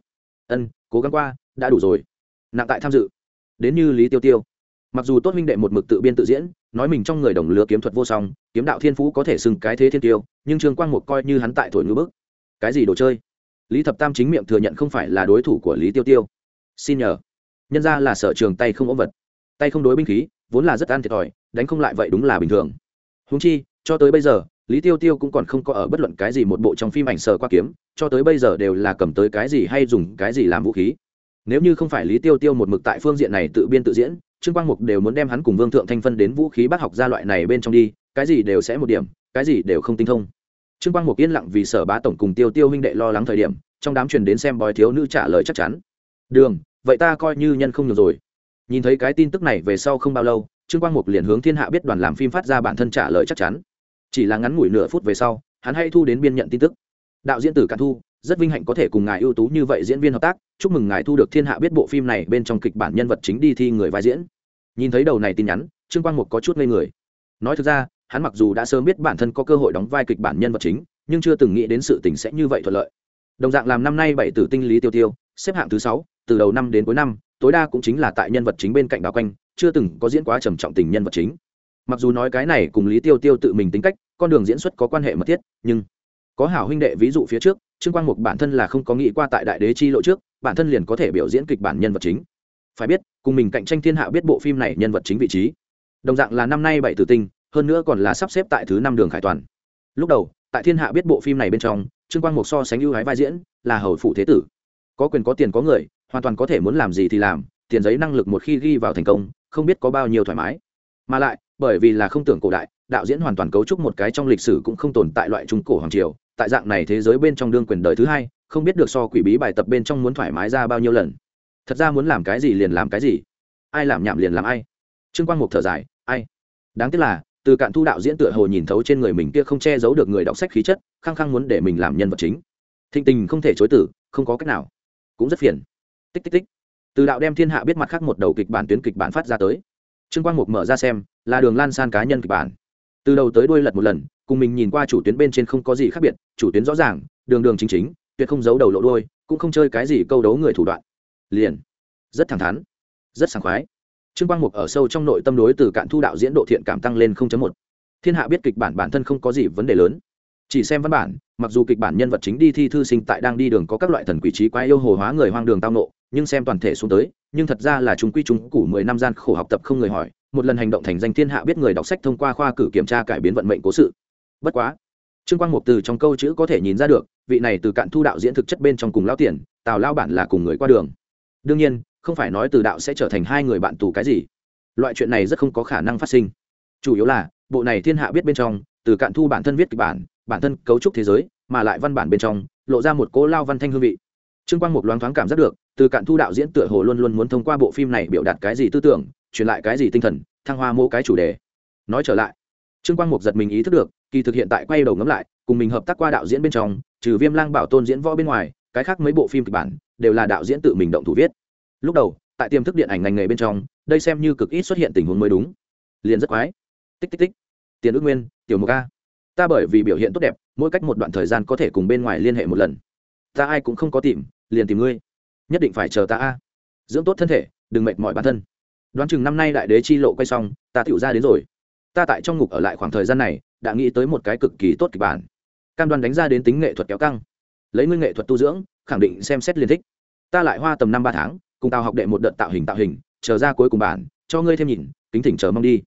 cố gắng qua, đã đủ rồi. Nặng tại tham dự. Đến như Lý Tiêu Tiêu, mặc dù tốt huynh đệ một mực tự biên tự diễn, nói mình trong người đồng lứa kiếm thuật vô song, kiếm đạo thiên phú có thể xưng cái thế thiên tiêu, nhưng Trương Quang Mục coi như hắn tại thổi ngư bức. Cái gì đồ chơi? Lý Thập Tam chính miệng thừa nhận không phải là đối thủ của Lý Tiêu Tiêu. Xin nhờ, nhân ra là sở trường tay không ôm vật, tay không đối binh khí, vốn là rất ăn thiệt thòi, đánh không lại vậy đúng là bình thường. Huống chi, cho tới bây giờ, Lý Tiêu Tiêu cũng còn không có ở bất luận cái gì một bộ trong phim ảnh sờ qua kiếm, cho tới bây giờ đều là cầm tới cái gì hay dùng cái gì làm vũ khí. Nếu như không phải Lý Tiêu Tiêu một mực tại phương diện này tự biên tự diễn, Trương Quang Mục đều muốn đem hắn cùng Vương Thượng Thanh phân đến vũ khí bác học gia loại này bên trong đi, cái gì đều sẽ một điểm, cái gì đều không tinh thông. Trương Quang Mục yên lặng vì Sở Bá Tổng cùng Tiêu Tiêu huynh đệ lo lắng thời điểm, trong đám truyền đến xem bói thiếu nữ trả lời chắc chắn. Đường, vậy ta coi như nhân không nhiều rồi. Nhìn thấy cái tin tức này về sau không bao lâu, Trương Quang Mục liền hướng thiên hạ biết đoàn làm phim phát ra bản thân trả lời chắc chắn. Chỉ là ngắn ngủi nửa phút về sau, hắn hay thu đến biên nhận tin tức. Đạo diễn Tử Cản Thu, rất vinh hạnh có thể cùng ngài ưu tú như vậy diễn viên hợp tác, chúc mừng ngài thu được thiên hạ biết bộ phim này bên trong kịch bản nhân vật chính đi thi người vai diễn. Nhìn thấy đầu này tin nhắn, Trương Quang Mục có chút ngây người. Nói thực ra, hắn mặc dù đã sớm biết bản thân có cơ hội đóng vai kịch bản nhân vật chính, nhưng chưa từng nghĩ đến sự tình sẽ như vậy thuận lợi. Đồng dạng làm năm nay 7 tử tinh Lý Tiêu Tiêu, xếp hạng thứ 6, từ đầu năm đến cuối năm, tối đa cũng chính là tại nhân vật chính bên cạnh đào quanh, chưa từng có diễn quá trầm trọng tình nhân vật chính. Mặc dù nói cái này cùng Lý Tiêu Tiêu tự mình tính cách, con đường diễn xuất có quan hệ mật thiết, nhưng có hảo huynh đệ ví dụ phía trước, Trương Quang Mục bản thân là không có nghĩ qua tại đại đế chi lộ trước, bản thân liền có thể biểu diễn kịch bản nhân vật chính. Phải biết, cùng mình cạnh tranh thiên hạ biết bộ phim này nhân vật chính vị trí. Đồng dạng là năm nay 7 tử tinh, hơn nữa còn là sắp xếp tại thứ 5 đường khải toàn. Lúc đầu, tại thiên hạ biết bộ phim này bên trong, Trương Quang Mục so sánh ưu ái vai diễn là hầu phụ thế tử. Có quyền có tiền có người, hoàn toàn có thể muốn làm gì thì làm, tiền giấy năng lực một khi ghi vào thành công, không biết có bao nhiêu thoải mái. Mà lại, bởi vì là không tưởng cổ đại, đạo diễn hoàn toàn cấu trúc một cái trong lịch sử cũng không tồn tại loại trung cổ hoàng triều, tại dạng này thế giới bên trong đương quyền đời thứ hai, không biết được so quỷ bí bài tập bên trong muốn thoải mái ra bao nhiêu lần. Thật ra muốn làm cái gì liền làm cái gì, ai làm nhảm liền làm ai. Trương Quang Mục thở dài, ai. Đáng tiếc là, Từ Cản Thu đạo diễn tựa hồ nhìn thấu trên người mình kia không che giấu được người đọc sách khí chất, khăng khăng muốn để mình làm nhân vật chính. Thịnh tình không thể chối từ, không có cách nào, cũng rất phiền. Tích tích tích. Từ đạo đem thiên hạ biết mặt khác một đầu kịch bản tuyến kịch bản phát ra tới. Trương Quang Mục mở ra xem, là Đường Lan San cá nhân kịch bản. Từ đầu tới đuôi lật một lần, cùng mình nhìn qua chủ tuyến bên trên không có gì khác biệt, chủ tuyến rõ ràng, đường đường chính chính, tuyệt không giấu đầu lộ đuôi, cũng không chơi cái gì câu đấu người thủ đoạn. Liền, rất thẳng thắn, rất sảng khoái. Trương Quang Mục ở sâu trong nội tâm đối Từ Cản Thu đạo diễn độ thiện cảm tăng lên 0.1. Thiên hạ biết kịch bản bản thân không có gì vấn đề lớn. Chỉ xem văn bản, mặc dù kịch bản nhân vật chính đi thi thư sinh tại đang đi đường có các loại thần quỷ trí quái yêu hồ hóa người hoang đường tao nộ, nhưng xem toàn thể xuống tới, nhưng thật ra là chúng quy chúng củ 10 năm gian khổ học tập không người hỏi, một lần hành động thành danh thiên hạ biết người đọc sách thông qua khoa cử kiểm tra cải biến vận mệnh cố sự. Bất quá, Trương Quang Mục từ trong câu chữ có thể nhìn ra được, vị này Từ Cản Thu đạo diễn thực chất bên trong cùng lão tiền, Tào lao bản là cùng người qua đường. Đương nhiên, không phải nói Từ đạo sẽ trở thành hai người bạn tù cái gì. Loại chuyện này rất không có khả năng phát sinh. Chủ yếu là, bộ này thiên hạ biết bên trong, Từ Cản Thu bản thân viết kịch bản thân cấu trúc thế giới, mà lại văn bản bên trong lộ ra một cố lao văn thanh hương vị. Trương Quang Mục loáng thoáng cảm giác được, Từ Cản Thu đạo diễn tựa hồ luôn luôn muốn thông qua bộ phim này biểu đạt cái gì tư tưởng, truyền lại cái gì tinh thần, thăng hoa mô cái chủ đề. Nói trở lại, Trương Quang Mục giật mình ý thức được, kỳ thực hiện tại quay đầu ngẫm lại, cùng mình hợp tác qua đạo diễn bên trong, trừ Viêm Lang Bảo Tôn diễn võ bên ngoài, cái khác mấy bộ phim kịch bản đều là đạo diễn tự mình động thủ viết. Lúc đầu, tại tiềm thức điện ảnh ngành nghề bên trong, đây xem như cực ít xuất hiện tình huống mới đúng. Liền rất quái. Tích tích tích. Tiền Ước Nguyên, Tiểu Mục A. Ta bởi vì biểu hiện tốt đẹp, mỗi cách một đoạn thời gian có thể cùng bên ngoài liên hệ một lần. Ta ai cũng không có tìm, liền tìm ngươi. Nhất định phải chờ ta a. Dưỡng tốt thân thể, đừng mệt mỏi bản thân. Đoán chừng năm nay đại đế chi lộ quay xong, ta tựu ra đến rồi. Ta tại trong ngục ở lại khoảng thời gian này, đã nghĩ tới một cái cực kỳ tốt kịch bản. Cam đoan đánh ra đến tính nghệ thuật kéo căng. Lấy ngươi nghệ thuật tu dưỡng, khẳng định xem xét liên thích. Ta lại hoa tầm 5-3 tháng, cùng tao học đệ một đợt tạo hình, chờ ra cuối cùng bản, cho ngươi thêm nhìn, kính thỉnh chờ mong đi.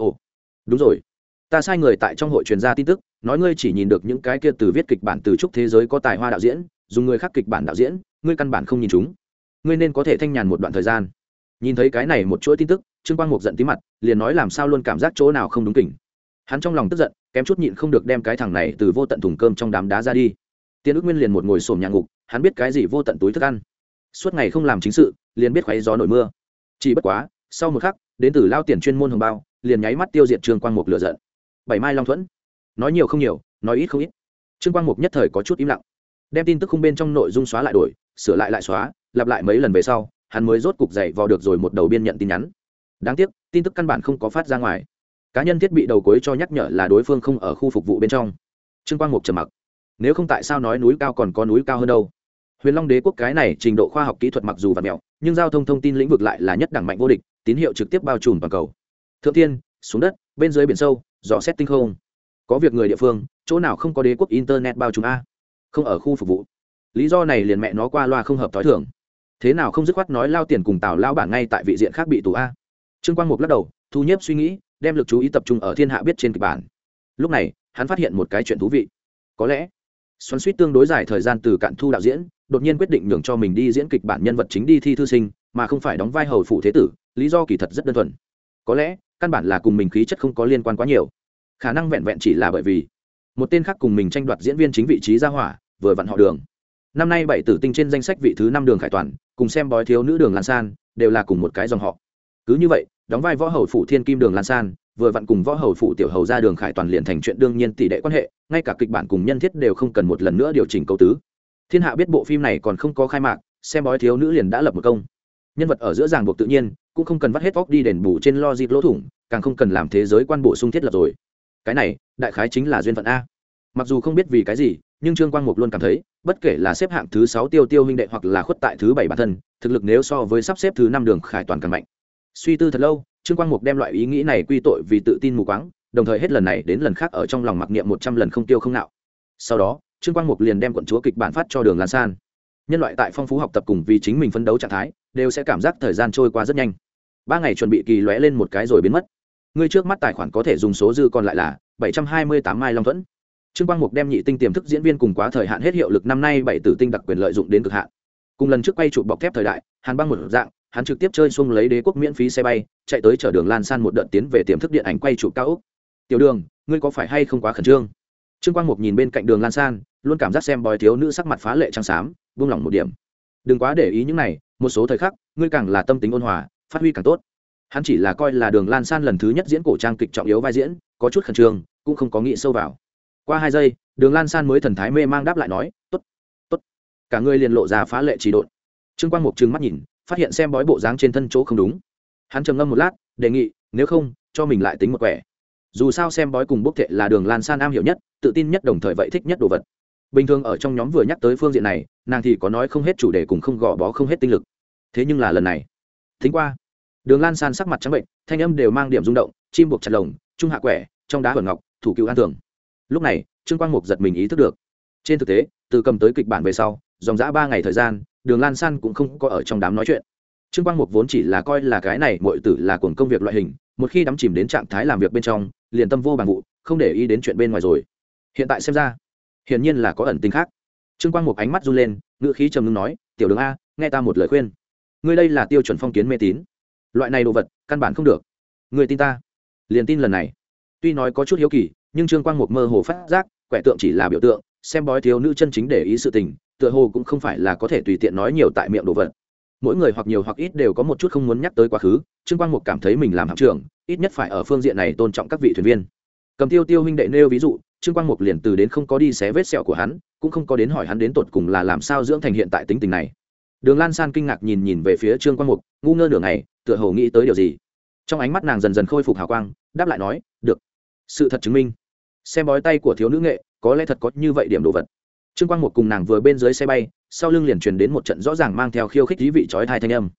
ồ, đúng rồi, ta sai người tại trong hội truyền ra tin tức nói ngươi chỉ nhìn được những cái kia từ viết kịch bản từ trúc thế giới có tài hoa đạo diễn dùng người khác kịch bản đạo diễn, ngươi căn bản không nhìn chúng, ngươi nên có thể thanh nhàn một đoạn thời gian. Nhìn thấy cái này một chuỗi tin tức, Trương Quang Mục giận tí mặt, liền nói làm sao luôn cảm giác chỗ nào không đúng kỉnh. Hắn trong lòng tức giận, kém chút nhịn không được đem cái thằng này từ vô tận thùng cơm trong đám đá ra đi. Tiên ức nguyên liền một ngồi xổm nhà ngục, hắn biết cái gì vô tận túi thức ăn, suốt ngày không làm chính sự, liền biết khoáy gió nổi mưa. Chỉ bất quá, sau một khắc, đến từ lao tiền chuyên môn hồng bao, liền nháy mắt tiêu diệt Trương Quang Mục lửa giận. Bảy mai long thuẫn, nói nhiều không nhiều, nói ít không ít. Trương Quang Mục nhất thời có chút im lặng, đem tin tức khung bên trong nội dung xóa lại đổi, sửa lại lại xóa, lặp lại mấy lần về sau, hắn mới rốt cục dậy vào được rồi một đầu biên nhận tin nhắn. Đáng tiếc, tin tức căn bản không có phát ra ngoài. Cá nhân thiết bị đầu cuối cho nhắc nhở là đối phương không ở khu phục vụ bên trong. Trương Quang Mục trầm mặc. Nếu không tại sao nói núi cao còn có núi cao hơn đâu? Huyền Long Đế quốc cái này trình độ khoa học kỹ thuật mặc dù vặt mẹo, nhưng giao thông thông tin lĩnh vực lại là nhất đẳng mạnh vô địch, tín hiệu trực tiếp bao trùm toàn cầu. Thượng thiên, xuống đất, bên dưới biển sâu, dò xét tinh không. Có việc người địa phương, chỗ nào không có đế quốc internet bao trùm a? Không ở khu phục vụ. Lý do này liền mẹ nó qua loa không hợp tối thường. Thế nào không dứt khoát nói lao tiền cùng Tào lao bản ngay tại vị diện khác bị tù a? Trương Quang Mục lắc đầu, thu nhếp suy nghĩ, đem lực chú ý tập trung ở thiên hạ biết trên kịch bản. Lúc này, hắn phát hiện một cái chuyện thú vị. Có lẽ, xoắn suýt tương đối dài thời gian từ cạn thu đạo diễn, đột nhiên quyết định nhường cho mình đi diễn kịch bản nhân vật chính đi thi thư sinh, mà không phải đóng vai hầu phụ thế tử, lý do kỳ thật rất đơn thuần. Có lẽ, căn bản là cùng mình khí chất không có liên quan quá nhiều. Khả năng vẹn vẹn chỉ là bởi vì một tên khác cùng mình tranh đoạt diễn viên chính vị trí ra hỏa, vừa vặn họ Đường. Năm nay bảy tử tinh trên danh sách vị thứ 5 Đường Khải Toàn, cùng xem bói thiếu nữ Đường Lan San, đều là cùng một cái dòng họ. Cứ như vậy, đóng vai võ hầu phụ thiên kim Đường Lan San, vừa vặn cùng võ hầu phụ tiểu hầu gia Đường Khải Toàn liền thành chuyện đương nhiên tỷ đệ quan hệ, ngay cả kịch bản cùng nhân thiết đều không cần một lần nữa điều chỉnh câu tứ. Thiên hạ biết bộ phim này còn không có khai mạc, xem bói thiếu nữ liền đã lập một công. Nhân vật ở giữa ràng buộc tự nhiên, cũng không cần vắt hết óc đi đền bù trên logic lỗ thủng, càng không cần làm thế giới quan bổ sung thiết lập rồi. Cái này, đại khái chính là duyên phận a. Mặc dù không biết vì cái gì, nhưng Trương Quang Mục luôn cảm thấy, bất kể là xếp hạng thứ 6 Tiêu huynh đệ hoặc là khuất tại thứ 7 bản thân, thực lực nếu so với sắp xếp thứ 5 Đường Khải Toàn càng mạnh. Suy tư thật lâu, Trương Quang Mục đem loại ý nghĩ này quy tội vì tự tin mù quáng, đồng thời hết lần này đến lần khác ở trong lòng mặc niệm 100 lần không tiêu không nạo. Sau đó, Trương Quang Mục liền đem quận chúa kịch bản phát cho Đường Lan San. Nhân loại tại phong phú học tập cùng vì chính mình phấn đấu trạng thái, đều sẽ cảm giác thời gian trôi qua rất nhanh. 3 ngày chuẩn bị kỳ lóe lên một cái rồi biến mất. Người trước mắt tài khoản có thể dùng số dư còn lại là 728 mai long thuẫn. Trương Quang Mục đem nhị tinh tiềm thức diễn viên cùng quá thời hạn hết hiệu lực năm nay 7 tử tinh đặc quyền lợi dụng đến cực hạn. Cùng lần trước quay chụp bọc thép thời đại, Hàn Băng một dạng, hắn trực tiếp chơi xung lấy đế quốc miễn phí xe bay, chạy tới chở Đường Lan San một đợt tiến về tiềm thức điện ảnh quay chụp cao ốc. Tiểu Đường, ngươi có phải hay không quá khẩn trương? Trương Quang Mục nhìn bên cạnh Đường Lan San, luôn cảm giác xem bói thiếu nữ sắc mặt phá lệ trắng xám, buông lỏng một điểm. Đừng quá để ý những này, một số thời khắc, ngươi càng là tâm tính ôn hòa, phát huy càng tốt. Hắn chỉ là coi là Đường Lan San lần thứ nhất diễn cổ trang kịch trọng yếu vai diễn, có chút khẩn trương, cũng không có nghĩ sâu vào. Qua 2 giây, Đường Lan San mới thần thái mê mang đáp lại nói, "Tốt, tốt." Cả người liền lộ ra phá lệ trì độn. Trương Quang Mục trừng mắt nhìn, phát hiện xem bói bộ dáng trên thân chỗ không đúng. Hắn trầm ngâm một lát, đề nghị, nếu không, cho mình lại tính một quẻ. Dù sao xem bói cùng bốc thệ là Đường Lan San am hiểu nhất, tự tin nhất đồng thời vậy thích nhất đồ vật. Bình thường ở trong nhóm vừa nhắc tới phương diện này, nàng thì có nói không hết chủ đề cùng không gò bó không hết tinh lực. Thế nhưng là lần này, thính qua, Đường Lan San sắc mặt trắng bệnh, thanh âm đều mang điểm rung động, chim buộc chặt lồng, trung hạ quẻ, trong đá hòn ngọc, thủ cựu an thường. Lúc này, Trương Quang Mục giật mình ý thức được. Trên thực tế, từ cầm tới kịch bản về sau, dòng dã 3 ngày thời gian, Đường Lan San cũng không có ở trong đám nói chuyện. Trương Quang Mục vốn chỉ là coi là cái này muội tử là cuồng công việc loại hình, một khi đắm chìm đến trạng thái làm việc bên trong, liền tâm vô bằng vụ, không để ý đến chuyện bên ngoài rồi. Hiện tại xem ra, hiển nhiên là có ẩn tình khác. Trương Quang Mục ánh mắt run lên, ngữ khí trầm ngưng nói, "Tiểu Đường a, nghe ta một lời khuyên. Ngươi đây là tiêu chuẩn phong kiến mê tín. Loại này đồ vật, căn bản không được. Ngươi tin ta, liền tin lần này." Tuy nói có chút hiếu kỳ, nhưng Trương Quang Mục mơ hồ phát giác, quẻ tượng chỉ là biểu tượng, xem bói thiếu nữ chân chính để ý sự tình, tựa hồ cũng không phải là có thể tùy tiện nói nhiều tại miệng đồ vật. Mỗi người hoặc nhiều hoặc ít đều có một chút không muốn nhắc tới quá khứ, Trương Quang Mục cảm thấy mình làm hạm trưởng, ít nhất phải ở phương diện này tôn trọng các vị thuyền viên. Cầm Tiêu huynh đệ nêu ví dụ, Trương Quang Mục liền từ đến không có đi xé vết sẹo của hắn, cũng không có đến hỏi hắn đến tột cùng là làm sao dưỡng thành hiện tại tính tình này. Đường Lan San kinh ngạc nhìn về phía Trương Quang Mục, ngu ngơ nửa ngày, tựa hồ nghĩ tới điều gì. Trong ánh mắt nàng dần dần khôi phục hào quang, đáp lại nói, "Được." Sự thật chứng minh, xem bói tay của thiếu nữ nghệ, có lẽ thật có như vậy điểm đồ vật. Trương Quang Mục cùng nàng vừa bên dưới xe bay, sau lưng liền truyền đến một trận rõ ràng mang theo khiêu khích ý vị chói tai thanh âm.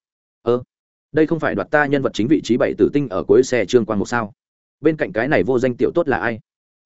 Đây không phải đoạt ta nhân vật chính vị trí 7 tử tinh ở cuối xe Trương Quang Mục sao? Bên cạnh cái này vô danh tiểu tốt là ai?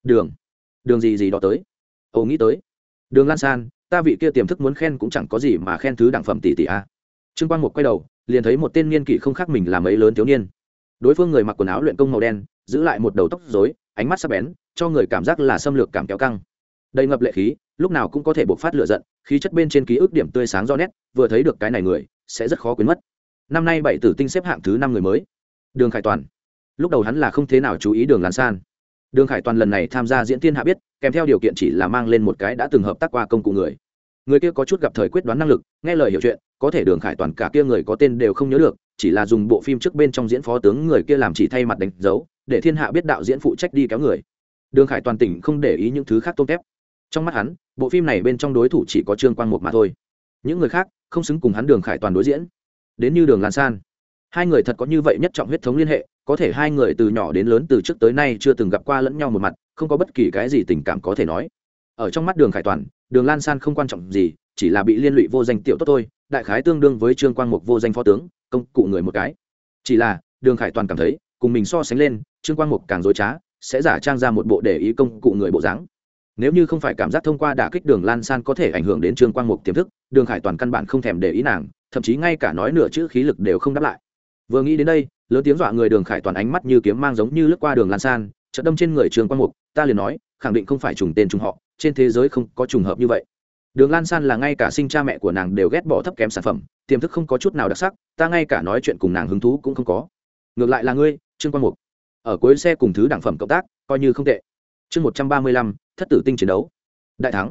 Đường gì đó tới? Nghĩ tới. Đường Lan San, ta vị kia tiềm thức muốn khen cũng chẳng có gì mà khen thứ đẳng phẩm tỷ tỷ a. Trương Quang Mục quay đầu, liền thấy một tên niên kỷ không khác mình là mấy lớn thiếu niên. Đối phương người mặc quần áo luyện công màu đen, giữ lại một đầu tóc rối, ánh mắt sắc bén, cho người cảm giác là xâm lược cảm kéo căng, đầy ngập lệ khí, lúc nào cũng có thể bộc phát lửa giận, khí chất bên trên ký ức điểm tươi sáng rõ nét, vừa thấy được cái này người sẽ rất khó quên mất. Năm nay bảy tử tinh xếp hạng thứ 5 người mới, Đường Khải Toàn. Lúc đầu hắn là không thế nào chú ý Đường Lan San. Đường Khải Toàn lần này tham gia diễn thiên hạ biết, kèm theo điều kiện chỉ là mang lên một cái đã từng hợp tác qua công cụ người kia có chút gặp thời quyết đoán năng lực, nghe lời hiểu chuyện, có thể Đường Khải Toàn cả kia người có tên đều không nhớ được, chỉ là dùng bộ phim trước bên trong diễn phó tướng người kia làm chỉ thay mặt đánh dấu, để thiên hạ biết đạo diễn phụ trách đi kéo người. Đường Khải Toàn tỉnh không để ý những thứ khác tôm tép. Trong mắt hắn, bộ phim này bên trong đối thủ chỉ có Trương Quang Mục mà thôi, những người khác không xứng cùng hắn Đường Khải Toàn đối diễn. Đến như Đường Lan San, hai người thật có như vậy nhất trọng huyết thống liên hệ, có thể hai người từ nhỏ đến lớn từ trước tới nay chưa từng gặp qua lẫn nhau một mặt, không có bất kỳ cái gì tình cảm có thể nói. Ở trong mắt Đường Khải Toàn, Đường Lan San không quan trọng gì, chỉ là bị liên lụy vô danh tiểu tốt thôi, đại khái tương đương với Trương Quang Mục vô danh phó tướng, công cụ người một cái. Chỉ là Đường Khải Toàn cảm thấy cùng mình so sánh lên, Trương Quang Mục càng dối trá, sẽ giả trang ra một bộ để ý công cụ người bộ dáng. Nếu như không phải cảm giác thông qua đả kích Đường Lan San có thể ảnh hưởng đến Trương Quang Mục tiềm thức, Đường Khải Toàn căn bản không thèm để ý nàng, thậm chí ngay cả nói nửa chữ khí lực đều không đáp lại. Vừa nghĩ đến đây, lớn tiếng dọa người Đường Khải Toàn ánh mắt như kiếm mang giống như lướt qua Đường Lan San, chợt đâm trên người Trương Quang Mục, ta liền nói, khẳng định không phải trùng tên trùng họ, trên thế giới không có trùng hợp như vậy. Đường Lan San là ngay cả sinh cha mẹ của nàng đều ghét bỏ thấp kém sản phẩm, tiềm thức không có chút nào đặc sắc, ta ngay cả nói chuyện cùng nàng hứng thú cũng không có. Ngược lại là ngươi, Trương Quang Mục, ở cuối xe cùng thứ đẳng phẩm cộng tác, coi như không tệ. Chương 135, thất tử tinh chiến đấu. Đại thắng.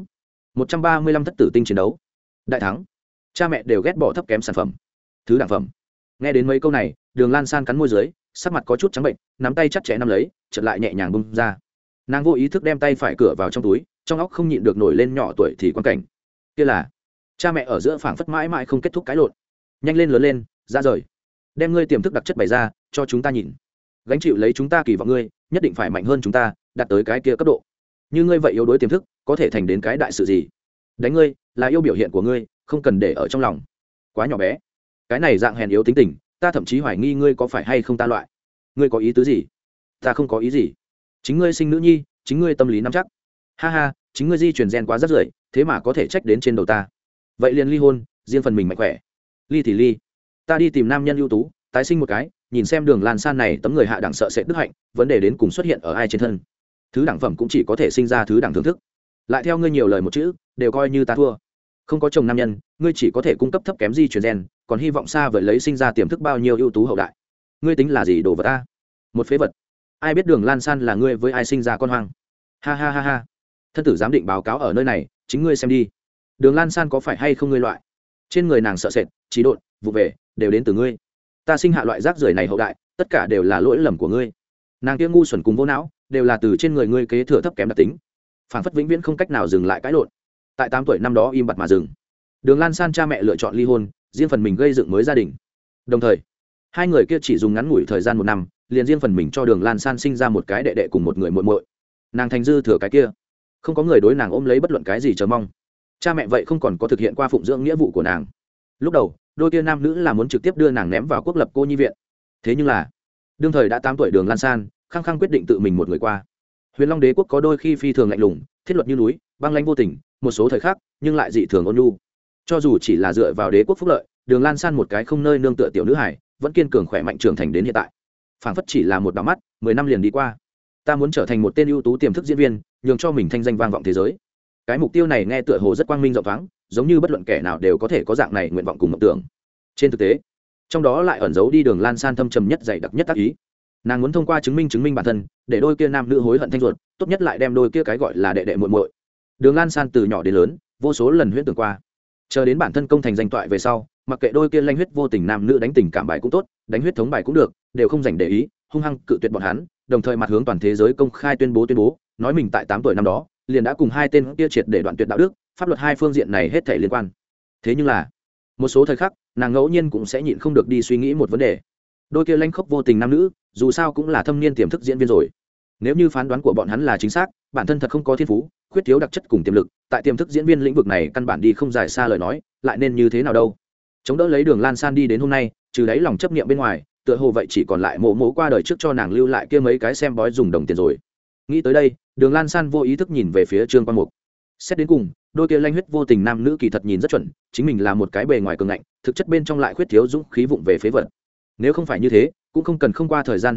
135 thất tử tinh chiến đấu. Đại thắng. Cha mẹ đều ghét bỏ thấp kém sản phẩm, thứ đẳng phẩm. Nghe đến mấy câu này, Đường Lan San cắn môi dưới, sắc mặt có chút trắng bệnh, nắm tay chặt chẽ nắm lấy, chợt lại nhẹ nhàng bung ra. Nàng vô ý thức đem tay phải cửa vào trong túi, trong óc không nhịn được nổi lên nhỏ tuổi thì quan cảnh. Kia là cha mẹ ở giữa phảng phất mãi mãi không kết thúc cái lộn. Nhanh lên lớn lên, ra rời. Đem ngươi tiềm thức đặc chất bày ra, cho chúng ta nhìn. Gánh chịu lấy chúng ta kỳ vọng ngươi, nhất định phải mạnh hơn chúng ta, đạt tới cái kia cấp độ. Như ngươi vậy yếu đuối tiềm thức, có thể thành đến cái đại sự gì? Đánh ngươi, là yêu biểu hiện của ngươi, không cần để ở trong lòng. Quá nhỏ bé. Cái này dạng hèn yếu tính tình, ta thậm chí hoài nghi ngươi có phải hay không ta loại. Ngươi có ý tứ gì? Ta không có ý gì. Chính ngươi sinh nữ nhi, chính ngươi tâm lý nắm chắc. Ha ha, chính ngươi di truyền gen quá rất rưởi, thế mà có thể trách đến trên đầu ta. Vậy liền ly hôn, riêng phần mình mạnh khỏe. Ly thì ly. Ta đi tìm nam nhân ưu tú, tái sinh một cái, nhìn xem Đường Lan San này tấm người hạ đẳng sợ sẽ đức hạnh, vấn đề đến cùng xuất hiện ở ai trên thân. Thứ đẳng phẩm cũng chỉ có thể sinh ra thứ đẳng thưởng thức. Lại theo ngươi nhiều lời một chữ, đều coi như ta thua. Không có chồng nam nhân, ngươi chỉ có thể cung cấp thấp kém di truyền gen, còn hy vọng xa vời lấy sinh ra tiềm thức bao nhiêu ưu tú hậu đại. Ngươi tính là gì đồ vật ta? Một phế vật. Ai biết Đường Lan San là ngươi với ai sinh ra con hoang? Ha ha ha ha. Thân tử giám định báo cáo ở nơi này, chính ngươi xem đi. Đường Lan San có phải hay không ngươi loại? Trên người nàng sợ sệt, trí độn, vụ về, đều đến từ ngươi. Ta sinh hạ loại rác rưởi này hậu đại, tất cả đều là lỗi lầm của ngươi. Nàng kia ngu xuẩn cùng vô não, đều là từ trên người ngươi kế thừa thấp kém đặc tính. Phản phất vĩnh viễn không cách nào dừng lại cãi lộn. Tại 8 tuổi năm đó im bặt mà dừng. Đường Lan San cha mẹ lựa chọn ly hôn, riêng phần mình gây dựng mới gia đình. Đồng thời, hai người kia chỉ dùng ngắn ngủi thời gian 1 năm, liền riêng phần mình cho Đường Lan San sinh ra một cái đệ đệ cùng một người muội muội. Nàng thành dư thừa cái kia, không có người đối nàng ôm lấy bất luận cái gì chờ mong. Cha mẹ vậy không còn có thực hiện qua phụng dưỡng nghĩa vụ của nàng. Lúc đầu, đôi kia nam nữ là muốn trực tiếp đưa nàng ném vào quốc lập cô nhi viện. Thế nhưng là, đương thời đã 8 tuổi Đường Lan San, khăng khăng quyết định tự mình một người qua. Huyền Long Đế quốc có đôi khi phi thường lạnh lùng, thiết luật như núi, băng lãnh vô tình, một số thời khắc, nhưng lại dị thường ôn nhu. Cho dù chỉ là dựa vào đế quốc phúc lợi, Đường Lan San một cái không nơi nương tựa tiểu nữ hải, vẫn kiên cường khỏe mạnh trưởng thành đến hiện tại. Phảng phất chỉ là một đảo mắt, 10 năm liền đi qua. Ta muốn trở thành một tên ưu tú tiềm thức diễn viên, nhường cho mình thanh danh vang vọng thế giới. Cái mục tiêu này nghe tựa hồ rất quang minh rộng thoáng, giống như bất luận kẻ nào đều có thể có dạng này nguyện vọng cùng mộng tưởng. Trên thực tế, trong đó lại ẩn giấu đi Đường Lan San thâm trầm nhất dày đặc nhất tác ý. Nàng muốn thông qua chứng minh bản thân, để đôi kia nam nữ hối hận thanh ruột, tốt nhất lại đem đôi kia cái gọi là đệ đệ muội muội. Đường Lan San từ nhỏ đến lớn, vô số lần huyễn tưởng qua, chờ đến bản thân công thành danh toại về sau, mặc kệ đôi kia lanh huyết vô tình nam nữ đánh tình cảm bài cũng tốt, đánh huyết thống bài cũng được, đều không dành để ý, hung hăng cự tuyệt bọn hắn, đồng thời mặt hướng toàn thế giới công khai tuyên bố, nói mình tại 8 tuổi năm đó, liền đã cùng hai tên kia triệt để đoạn tuyệt đạo đức, pháp luật hai phương diện này hết thảy liên quan. Thế nhưng là, một số thời khắc, nàng ngẫu nhiên cũng sẽ nhịn không được đi suy nghĩ một vấn đề. Đôi kia lanh khốc vô tình nam nữ, dù sao cũng là thâm niên tiềm thức diễn viên rồi. Nếu như phán đoán của bọn hắn là chính xác, bản thân thật không có thiên phú, khuyết thiếu đặc chất cùng tiềm lực, tại tiềm thức diễn viên lĩnh vực này căn bản đi không dài xa lời nói, lại nên như thế nào đâu? Chống đỡ lấy Đường Lan San đi đến hôm nay, trừ đấy lòng chấp niệm bên ngoài, tựa hồ vậy chỉ còn lại mộ qua đời trước cho nàng lưu lại kia mấy cái xem bói dùng đồng tiền rồi. Nghĩ tới đây, Đường Lan San vô ý thức nhìn về phía Trương Quang Mục. Xét đến cùng, đôi kia lanh huyết vô tình nam nữ kỳ thật nhìn rất chuẩn, chính mình là một cái bề ngoài cường ngạnh, thực chất bên trong lại khuyết thiếu dũng khí vụng về phế vật. Nếu không phải như thế, cũng không cần không qua thời gian 2 năm,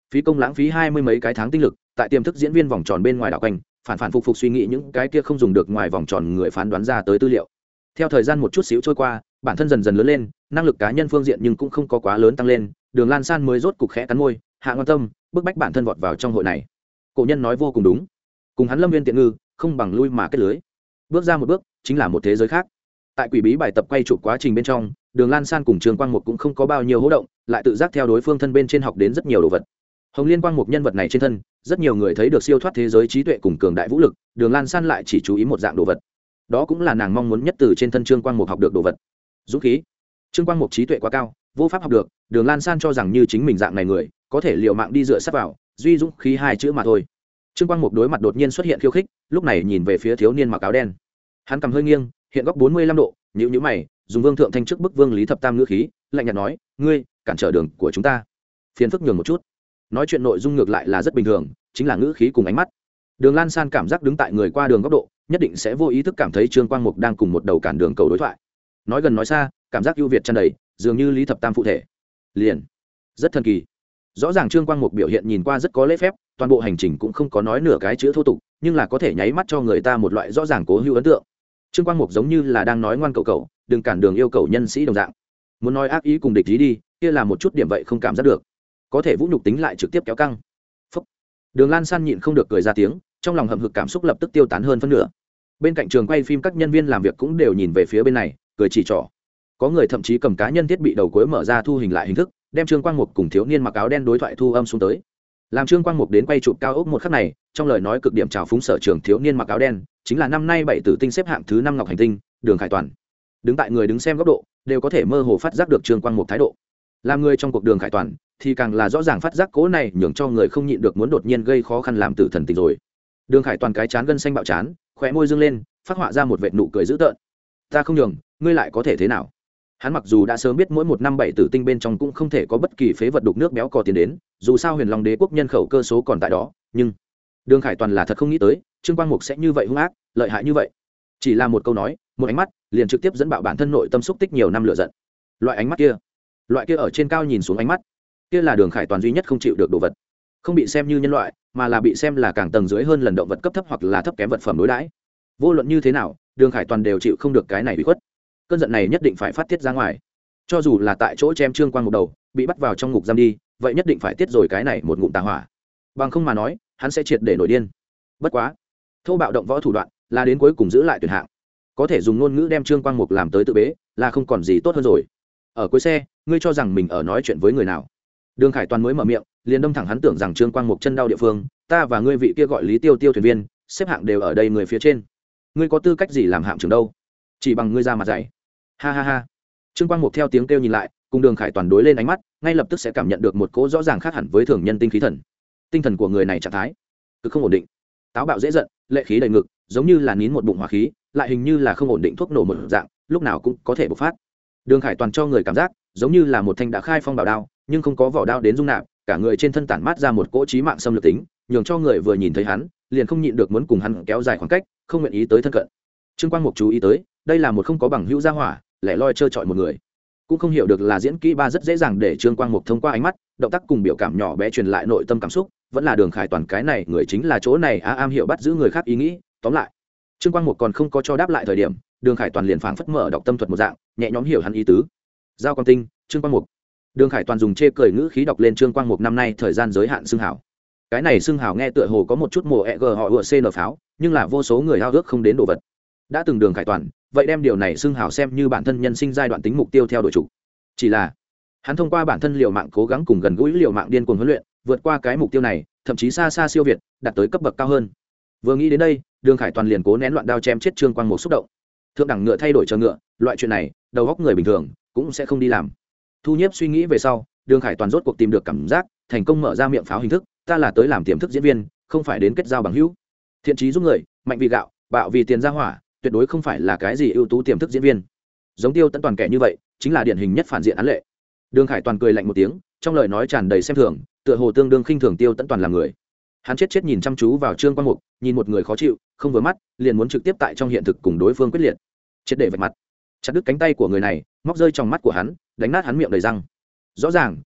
phí công lãng phí 20 mấy cái tháng tinh lực tại tiềm thức diễn viên vòng tròn bên ngoài đảo quanh, phản phản phục phục suy nghĩ những cái kia không dùng được ngoài vòng tròn người phán đoán ra tới tư liệu. Theo thời gian một chút xíu trôi qua, bản thân dần dần lớn lên, năng lực cá nhân phương diện nhưng cũng không có quá lớn tăng lên, Đường Lan San mới rốt cục khẽ cắn môi, hạ quan tâm, bức bách bản thân vọt vào trong hội này. Cổ nhân nói vô cùng đúng, cùng hắn Lâm Viên tiện ngư, không bằng lui mà kết lưới. Bước ra một bước, chính là một thế giới khác. Tại quỷ bí bài tập quay chụp quá trình bên trong, Đường Lan San cùng Trương Quang Mục cũng không có bao nhiêu hỗ động, lại tự giác theo đối phương thân bên trên học đến rất nhiều đồ vật. Hồng Liên Quang Mục nhân vật này trên thân, rất nhiều người thấy được siêu thoát thế giới trí tuệ cùng cường đại vũ lực, Đường Lan San lại chỉ chú ý một dạng đồ vật. Đó cũng là nàng mong muốn nhất từ trên thân Trương Quang Mục học được đồ vật. Dũng khí. Trương Quang Mục trí tuệ quá cao, vô pháp học được, Đường Lan San cho rằng như chính mình dạng này người, có thể liều mạng đi dựa sát vào, duy dũng khí hai chữ mà thôi. Trương Quang Mục đối mặt đột nhiên xuất hiện khiêu khích, lúc này nhìn về phía thiếu niên mặc áo đen. Hắn cầm hơi nghiêng, hiện góc 45 độ, nhíu mày, dùng Vương Thượng Thanh trước bức Vương Lý Thập Tam ngữ khí, lạnh nhạt nói, "Ngươi, cản trở đường của chúng ta." Phiền phức nhường một chút. Nói chuyện nội dung ngược lại là rất bình thường, chính là ngữ khí cùng ánh mắt. Đường Lan San cảm giác đứng tại người qua đường góc độ, nhất định sẽ vô ý thức cảm thấy Trương Quang Mục đang cùng một đầu cản đường cầu đối thoại. Nói gần nói xa, cảm giác ưu việt tràn đầy, dường như Lý Thập Tam phụ thể. Liền, rất thần kỳ. Rõ ràng Trương Quang Mục biểu hiện nhìn qua rất có lễ phép, toàn bộ hành trình cũng không có nói nửa cái chữ thô tục, nhưng là có thể nháy mắt cho người ta một loại rõ ràng cố hữu ấn tượng. Trương Quang Mục giống như là đang nói ngoan cậu cậu, đừng cản đường yêu cầu nhân sĩ đồng dạng. Muốn nói ác ý cùng địch ý đi, kia là một chút điểm vậy không cảm giác được. Có thể vũ nhục tính lại trực tiếp kéo căng. Phúc. Đường Lan San nhịn không được cười ra tiếng, trong lòng hậm hực cảm xúc lập tức tiêu tán hơn phân nửa. Bên cạnh trường quay phim các nhân viên làm việc cũng đều nhìn về phía bên này, cười chỉ trỏ. Có người thậm chí cầm cá nhân thiết bị đầu cuối mở ra thu hình lại hình thức, đem Trương Quang Mục cùng thiếu niên mặc áo đen đối thoại thu âm xuống tới. Làm Trương Quang Mục đến quay chụp cao ốc một khắc này, trong lời nói cực điểm chào phúng sở trường thiếu niên mặc áo đen, chính là năm nay 7 tử tinh xếp hạng thứ 5 Ngọc Hành Tinh, Đường Khải Toàn. Đứng tại người đứng xem góc độ, đều có thể mơ hồ phát giác được Trương Quang Mục thái độ. Làm người trong cuộc Đường Khải Toàn, thì càng là rõ ràng phát giác cố này nhường cho người không nhịn được muốn đột nhiên gây khó khăn làm tử thần tình rồi. Đường Khải Toàn cái chán gân xanh bạo chán, khóe môi dương lên, phát họa ra một vệt nụ cười dữ tợn. Ta không nhường, ngươi lại có thể thế nào? Hắn mặc dù đã sớm biết mỗi một năm 7 tử tinh bên trong cũng không thể có bất kỳ phế vật đục nước béo cò tiến đến, dù sao Huyền Long Đế quốc nhân khẩu cơ số còn tại đó, nhưng Đường Khải Toàn là thật không nghĩ tới, Trương Quang Mục sẽ như vậy hung ác, lợi hại như vậy. Chỉ là một câu nói, một ánh mắt, liền trực tiếp dẫn bạo bản thân nội tâm xúc tích nhiều năm lửa giận. Loại ánh mắt kia, loại kia ở trên cao nhìn xuống ánh mắt, kia là Đường Khải Toàn duy nhất không chịu được đồ vật. Không bị xem như nhân loại, mà là bị xem là càng tầng dưới hơn lần động vật cấp thấp hoặc là thấp kém vật phẩm đối đãi. Vô luận như thế nào, Đường Khải Toàn đều chịu không được cái này bị khuất. Cơn giận này nhất định phải phát tiết ra ngoài. Cho dù là tại chỗ chém Trương Quang một đầu, bị bắt vào trong ngục giam đi, vậy nhất định phải tiết rồi cái này một ngụm tà hỏa. Bằng không mà nói, hắn sẽ triệt để nổi điên. Bất quá, thô bạo động võ thủ đoạn, là đến cuối cùng giữ lại tuyển hạng. Có thể dùng ngôn ngữ đem Trương Quang Mục làm tới tự bế, là không còn gì tốt hơn rồi. Ở cuối xe, ngươi cho rằng mình ở nói chuyện với người nào? Đường Khải Toàn mới mở miệng, liền đâm thẳng hắn tưởng rằng Trương Quang Mục chân đau địa phương, ta và ngươi vị kia gọi Lý Tiêu Tiêu thuyền viên, xếp hạng đều ở đây người phía trên. Ngươi có tư cách gì làm hạm trưởng đâu? Chỉ bằng ngươi ra mặt dày. Ha ha ha. Trương Quang Mục theo tiếng kêu nhìn lại, cùng Đường Khải Toàn đối lên ánh mắt, ngay lập tức sẽ cảm nhận được một cỗ rõ ràng khác hẳn với thường nhân tinh khí thần. Tinh thần của người này trạng thái cực không ổn định, táo bạo dễ giận, lệ khí đầy ngực, giống như là nín một bụng hỏa khí, lại hình như là không ổn định thuốc nổ một dạng, lúc nào cũng có thể bộc phát. Đường Khải Toàn cho người cảm giác giống như là một thanh đã khai phong bảo đao, nhưng không có vỏ đao đến dung nạp, cả người trên thân tản mát ra một cỗ chí mạng xâm lược tính, nhường cho người vừa nhìn thấy hắn, liền không nhịn được muốn cùng hắn kéo dài khoảng cách, không nguyện ý tới thân cận. Trương Quang Mục chú ý tới, đây là một không có bằng hữu gia hỏa, lẻ loi trơ trọi một người. Cũng không hiểu được là diễn kỹ ba rất dễ dàng để Trương Quang Mục thông qua ánh mắt, động tác cùng biểu cảm nhỏ bé truyền lại nội tâm cảm xúc, vẫn là Đường Khải Toàn cái này người chính là chỗ này am hiểu bắt giữ người khác ý nghĩ, tóm lại. Trương Quang Mục còn không có cho đáp lại thời điểm, Đường Khải Toàn liền phảng phất mở đọc tâm thuật một dạng, nhẹ nhõm hiểu hắn ý tứ. Giao Quang Tinh, Trương Quang Mục. Đường Khải Toàn dùng chê cười ngữ khí đọc lên Trương Quang Mục năm nay thời gian giới hạn xưng hảo. Cái này xưng hảo nghe tựa hồ có một chút mồ ẹ gờ họ ùa cn pháo, nhưng là vô số người hao ước không đến đồ vật. Đã từng Đường Khải Toàn, vậy đem điều này xưng hảo xem như bản thân nhân sinh giai đoạn tính mục tiêu theo đuổi chủ. Chỉ là hắn thông qua bản thân liều mạng cố gắng cùng gần gũi liều mạng điên cuồng huấn luyện, vượt qua cái mục tiêu này, thậm chí xa xa siêu việt, đạt tới cấp bậc cao hơn. Vừa nghĩ đến đây, Đường Khải Toàn liền cố nén loạn đao chém chết Trương Quang Mục xúc động. Thượng đẳng ngựa thay đổi chờ ngựa, loại chuyện này, đầu óc người bình thường cũng sẽ không đi làm. Thu Nhiếp suy nghĩ về sau, Đường Khải Toàn rốt cuộc tìm được cảm giác, thành công mở ra miệng pháo hình thức, ta là tới làm tiềm thức diễn viên, không phải đến kết giao bằng hữu. Thiện chí giúp người, mạnh vì gạo, bạo vì tiền ra hỏa, tuyệt đối không phải là cái gì ưu tú tiềm thức diễn viên. Giống Tiêu Tấn Toàn kẻ như vậy, chính là điển hình nhất phản diện án lệ. Đường Khải Toàn cười lạnh một tiếng, trong lời nói tràn đầy xem thường, tựa hồ tương đương khinh thường Tiêu Tấn Toàn là người. Hắn chết nhìn chăm chú vào Trương Quang Mục, nhìn một người khó chịu, không vừa mắt, liền muốn trực tiếp tại trong hiện thực cùng đối phương quyết liệt, triệt để vạch mặt, chặt đứt cánh tay của người này, móc rơi trong mắt của hắn, đánh nát hắn miệng đầy răng. Rõ ràng,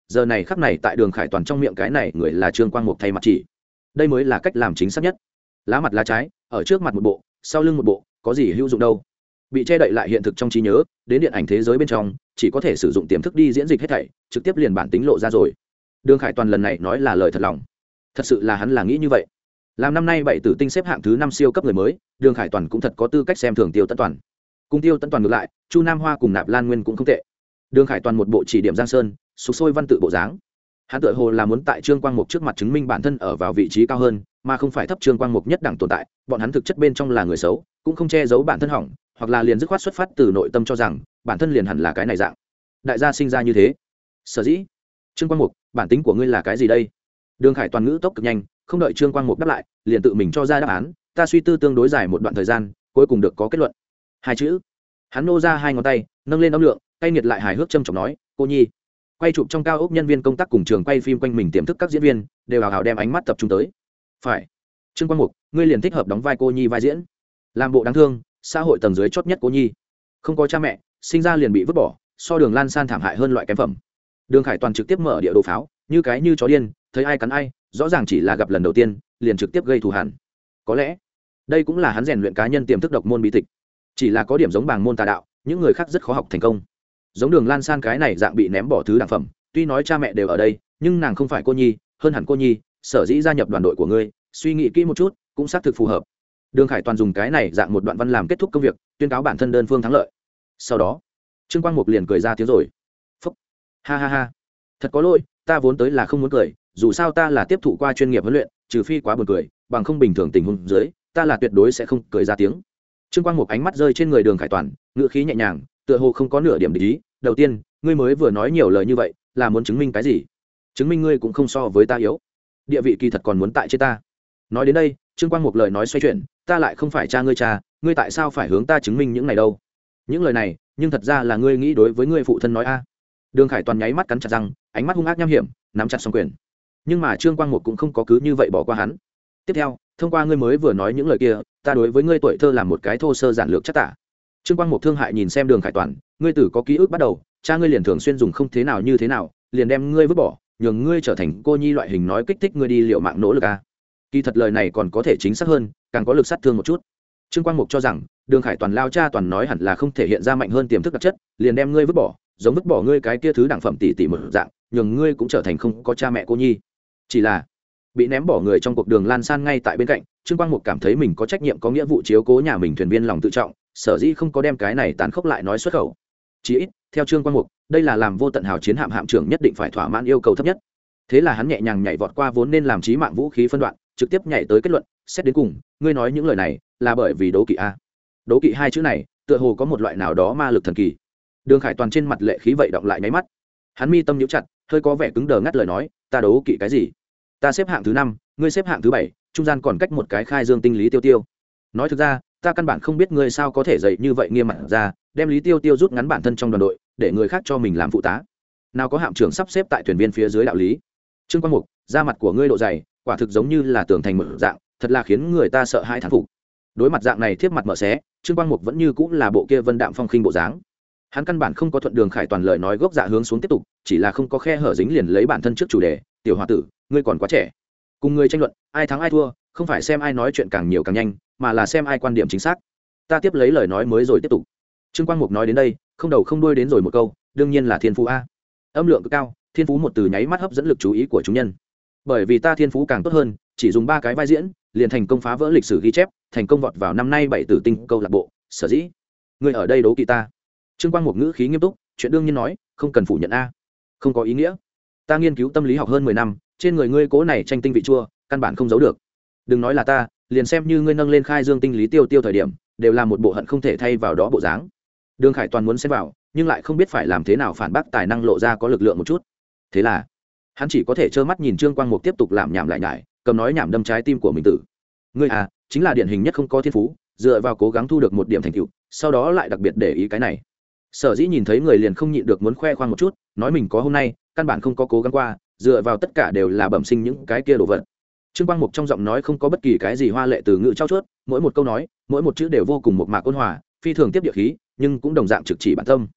giờ này khắc này tại Đường Khải Toàn trong miệng cái này người là Trương Quang Mục thay mặt chỉ. Đây mới là cách làm chính xác nhất. Lá mặt lá trái, ở trước mặt một bộ, sau lưng một bộ, có gì hữu dụng đâu. Bị che đậy lại hiện thực trong trí nhớ, đến điện ảnh thế giới bên trong, chỉ có thể sử dụng tiềm thức đi diễn dịch hết thảy, trực tiếp liền bản tính lộ ra rồi. Đường Khải Toàn lần này nói là lời thật lòng. Thật sự là hắn là nghĩ như vậy. Làm năm nay 7 tử tinh xếp hạng thứ 5 siêu cấp người mới, Đường Khải Toàn cũng thật có tư cách xem thường Tiêu Tấn Toàn. Cùng Tiêu Tấn Toàn ngược lại, Chu Nam Hoa cùng Nạp Lan Nguyên cũng không tệ. Đường Khải Toàn một bộ chỉ điểm Giang Sơn, sục sôi văn tự bộ dáng. Hắn tựa hồ là muốn tại Trương Quang Mục trước mặt chứng minh bản thân ở vào vị trí cao hơn, mà không phải thấp Trương Quang Mục nhất đẳng tồn tại, bọn hắn thực chất bên trong là người xấu, cũng không che giấu bản thân hỏng, hoặc là liền dứt khoát xuất phát từ nội tâm cho rằng bản thân liền hẳn là cái này dạng. Đại gia sinh ra như thế. Sở dĩ, Trương Quang Mục, bản tính của ngươi là cái gì đây? Đường Khải Toàn ngữ tốc cực nhanh, không đợi Trương Quang Mục đáp lại, liền tự mình cho ra đáp án, ta suy tư tương đối dài một đoạn thời gian, cuối cùng được có kết luận. Hai chữ. Hắn nô ra hai ngón tay, nâng lên âm lượng, tay nghiệt lại hài hước châm chọc nói, cô nhi. Quay chụp trong cao ốc nhân viên công tác cùng trường quay phim quanh mình tiềm thức các diễn viên đều hào hào đem ánh mắt tập trung tới. Phải. Trương Quang Mục, ngươi liền thích hợp đóng vai cô nhi vai diễn. Làm bộ đáng thương, xã hội tầng dưới chót nhất cô nhi. Không có cha mẹ, sinh ra liền bị vứt bỏ, so Đường Lan San thảm hại hơn loại kém phẩm. Đường Khải Toàn trực tiếp mở địa đồ pháo, như cái như chó điên, thấy ai cắn ai, rõ ràng chỉ là gặp lần đầu tiên, liền trực tiếp gây thù hằn. Có lẽ, đây cũng là hắn rèn luyện cá nhân tiềm thức độc môn bí tịch. Chỉ là có điểm giống bảng môn tà đạo, những người khác rất khó học thành công. Giống Đường Lan San cái này dạng bị ném bỏ thứ đẳng phẩm, tuy nói cha mẹ đều ở đây, nhưng nàng không phải cô nhi, hơn hẳn cô nhi, sở dĩ gia nhập đoàn đội của ngươi, suy nghĩ kỹ một chút, cũng xác thực phù hợp. Đường Khải Toàn dùng cái này dạng một đoạn văn làm kết thúc công việc, tuyên cáo bản thân đơn phương thắng lợi. Sau đó, Trương Quang Mục liền cười ra tiếng rồi. Phúc. Ha ha ha. Thật có lỗi, ta vốn tới là không muốn cười, dù sao ta là tiếp thụ qua chuyên nghiệp huấn luyện, trừ phi quá buồn cười, bằng không bình thường tình huống dưới, ta là tuyệt đối sẽ không cười ra tiếng. Trương Quang Mục ánh mắt rơi trên người Đường Khải Toàn, ngữ khí nhẹ nhàng, tựa hồ không có nửa điểm để ý. Đầu tiên, ngươi mới vừa nói nhiều lời như vậy, là muốn chứng minh cái gì? Chứng minh ngươi cũng không so với ta yếu. Địa vị kỳ thật còn muốn tại trên ta. Nói đến đây, Trương Quang Mục lời nói xoay chuyển, ta lại không phải cha, ngươi tại sao phải hướng ta chứng minh những này đâu? Những lời này, nhưng thật ra là ngươi nghĩ đối với ngươi phụ thân nói a. Đường Khải Toàn nháy mắt cắn chặt răng, ánh mắt hung ác nham hiểm, nắm chặt song quyền. Nhưng mà Trương Quang Mục cũng không có cứ như vậy bỏ qua hắn. Tiếp theo, thông qua ngươi mới vừa nói những lời kia, ta đối với ngươi tuổi thơ làm một cái thô sơ giản lược chắc tả. Trương Quang Mục thương hại nhìn xem Đường Khải Toàn, ngươi tử có ký ức bắt đầu, cha ngươi liền thường xuyên dùng không thế nào như thế nào, liền đem ngươi vứt bỏ, nhường ngươi trở thành cô nhi loại hình nói kích thích ngươi đi liệu mạng nỗ lực a. Kỳ thật lời này còn có thể chính xác hơn, càng có lực sát thương một chút. Trương Quang Mục cho rằng, Đường Khải Toàn lao cha toàn nói hẳn là không thể hiện ra mạnh hơn tiềm thức đặc chất, liền đem ngươi vứt bỏ, giống vứt bỏ ngươi cái kia thứ đẳng phẩm tỷ tỷ một dạng, nhường ngươi cũng trở thành không có cha mẹ cô nhi. Chỉ là bị ném bỏ người trong cuộc Đường Lan San ngay tại bên cạnh, Trương Quang Mục cảm thấy mình có trách nhiệm có nghĩa vụ chiếu cố nhà mình thuyền viên lòng tự trọng, sở dĩ không có đem cái này tán khốc lại nói xuất khẩu. Chỉ ít, theo Trương Quang Mục, đây là làm vô tận hào chiến hạm trưởng nhất định phải thỏa mãn yêu cầu thấp nhất. Thế là hắn nhẹ nhàng nhảy vọt qua vốn nên làm chí mạng vũ khí phân đoạn, trực tiếp nhảy tới kết luận, xét đến cùng, ngươi nói những lời này là bởi vì đố kỵ a. Đố kỵ hai chữ này, tựa hồ có một loại nào đó ma lực thần kỳ. Đường Khải Toàn trên mặt lệ khí vậy động lại nháy mắt. Hắn mi tâm nhíu chặt, hơi có vẻ cứng đờ ngắt lời nói, ta đố kỵ cái gì? Ta xếp hạng thứ 5, ngươi xếp hạng thứ 7, trung gian còn cách một cái khai dương tinh Lý Tiêu Tiêu. Nói thực ra, ta căn bản không biết ngươi sao có thể dậy như vậy nghiêm mặt ra, đem Lý Tiêu Tiêu rút ngắn bản thân trong đoàn đội, để người khác cho mình làm phụ tá. Nào có hạm trưởng sắp xếp tại thuyền viên phía dưới đạo lý. Trương Quang Mục, da mặt của ngươi độ dày, quả thực giống như là tường thành một dạng, thật là khiến người ta sợ hãi thán phục. Đối mặt dạng này thiếp mặt mở xé, Trương Quang Mục vẫn như cũng là bộ kia vân đạm phong khinh bộ dáng. Hắn căn bản không có thuận Đường Khải Toàn lời nói gốc dạ hướng xuống tiếp tục, chỉ là không có khe hở dính liền lấy bản thân trước chủ đề, tiểu hòa tử, ngươi còn quá trẻ. Cùng ngươi tranh luận, ai thắng ai thua, không phải xem ai nói chuyện càng nhiều càng nhanh, mà là xem ai quan điểm chính xác. Ta tiếp lấy lời nói mới rồi tiếp tục. Trương Quang Mục nói đến đây, không đầu không đuôi đến rồi một câu, đương nhiên là thiên phú a. Âm lượng cực cao, thiên phú một từ nháy mắt hấp dẫn lực chú ý của chúng nhân. Bởi vì ta thiên phú càng tốt hơn, chỉ dùng 3 cái vai diễn, liền thành công phá vỡ lịch sử ghi chép, thành công vọt vào năm nay 7 tử tinh câu lạc bộ, sở dĩ ngươi ở đây đố kỵ ta. Trương Quang Mục ngữ khí nghiêm túc, chuyện đương nhiên nói, không cần phủ nhận a. Không có ý nghĩa. Ta nghiên cứu tâm lý học hơn 10 năm, trên người ngươi cố này tranh tinh vị chua, căn bản không giấu được. Đừng nói là ta, liền xem như ngươi nâng lên khai dương tinh Lý Tiêu Tiêu thời điểm, đều là một bộ hận không thể thay vào đó bộ dáng. Đường Khải Toàn muốn xen vào, nhưng lại không biết phải làm thế nào phản bác tài năng lộ ra có lực lượng một chút. Thế là, hắn chỉ có thể trơ mắt nhìn Trương Quang Mục tiếp tục làm nhảm lại nhải, cầm nói nhảm đâm trái tim của mình tử. Ngươi à, chính là điển hình nhất không có thiên phú, dựa vào cố gắng thu được một điểm thành tựu, sau đó lại đặc biệt để ý cái này. Sở dĩ nhìn thấy người liền không nhịn được muốn khoe khoang một chút, nói mình có hôm nay, căn bản không có cố gắng qua, dựa vào tất cả đều là bẩm sinh những cái kia đồ vật. Trương Quang Mục trong giọng nói không có bất kỳ cái gì hoa lệ từ ngữ trao chuốt, mỗi một câu nói, mỗi một chữ đều vô cùng một mạc ôn hòa, phi thường tiếp địa khí, nhưng cũng đồng dạng trực chỉ bản tâm.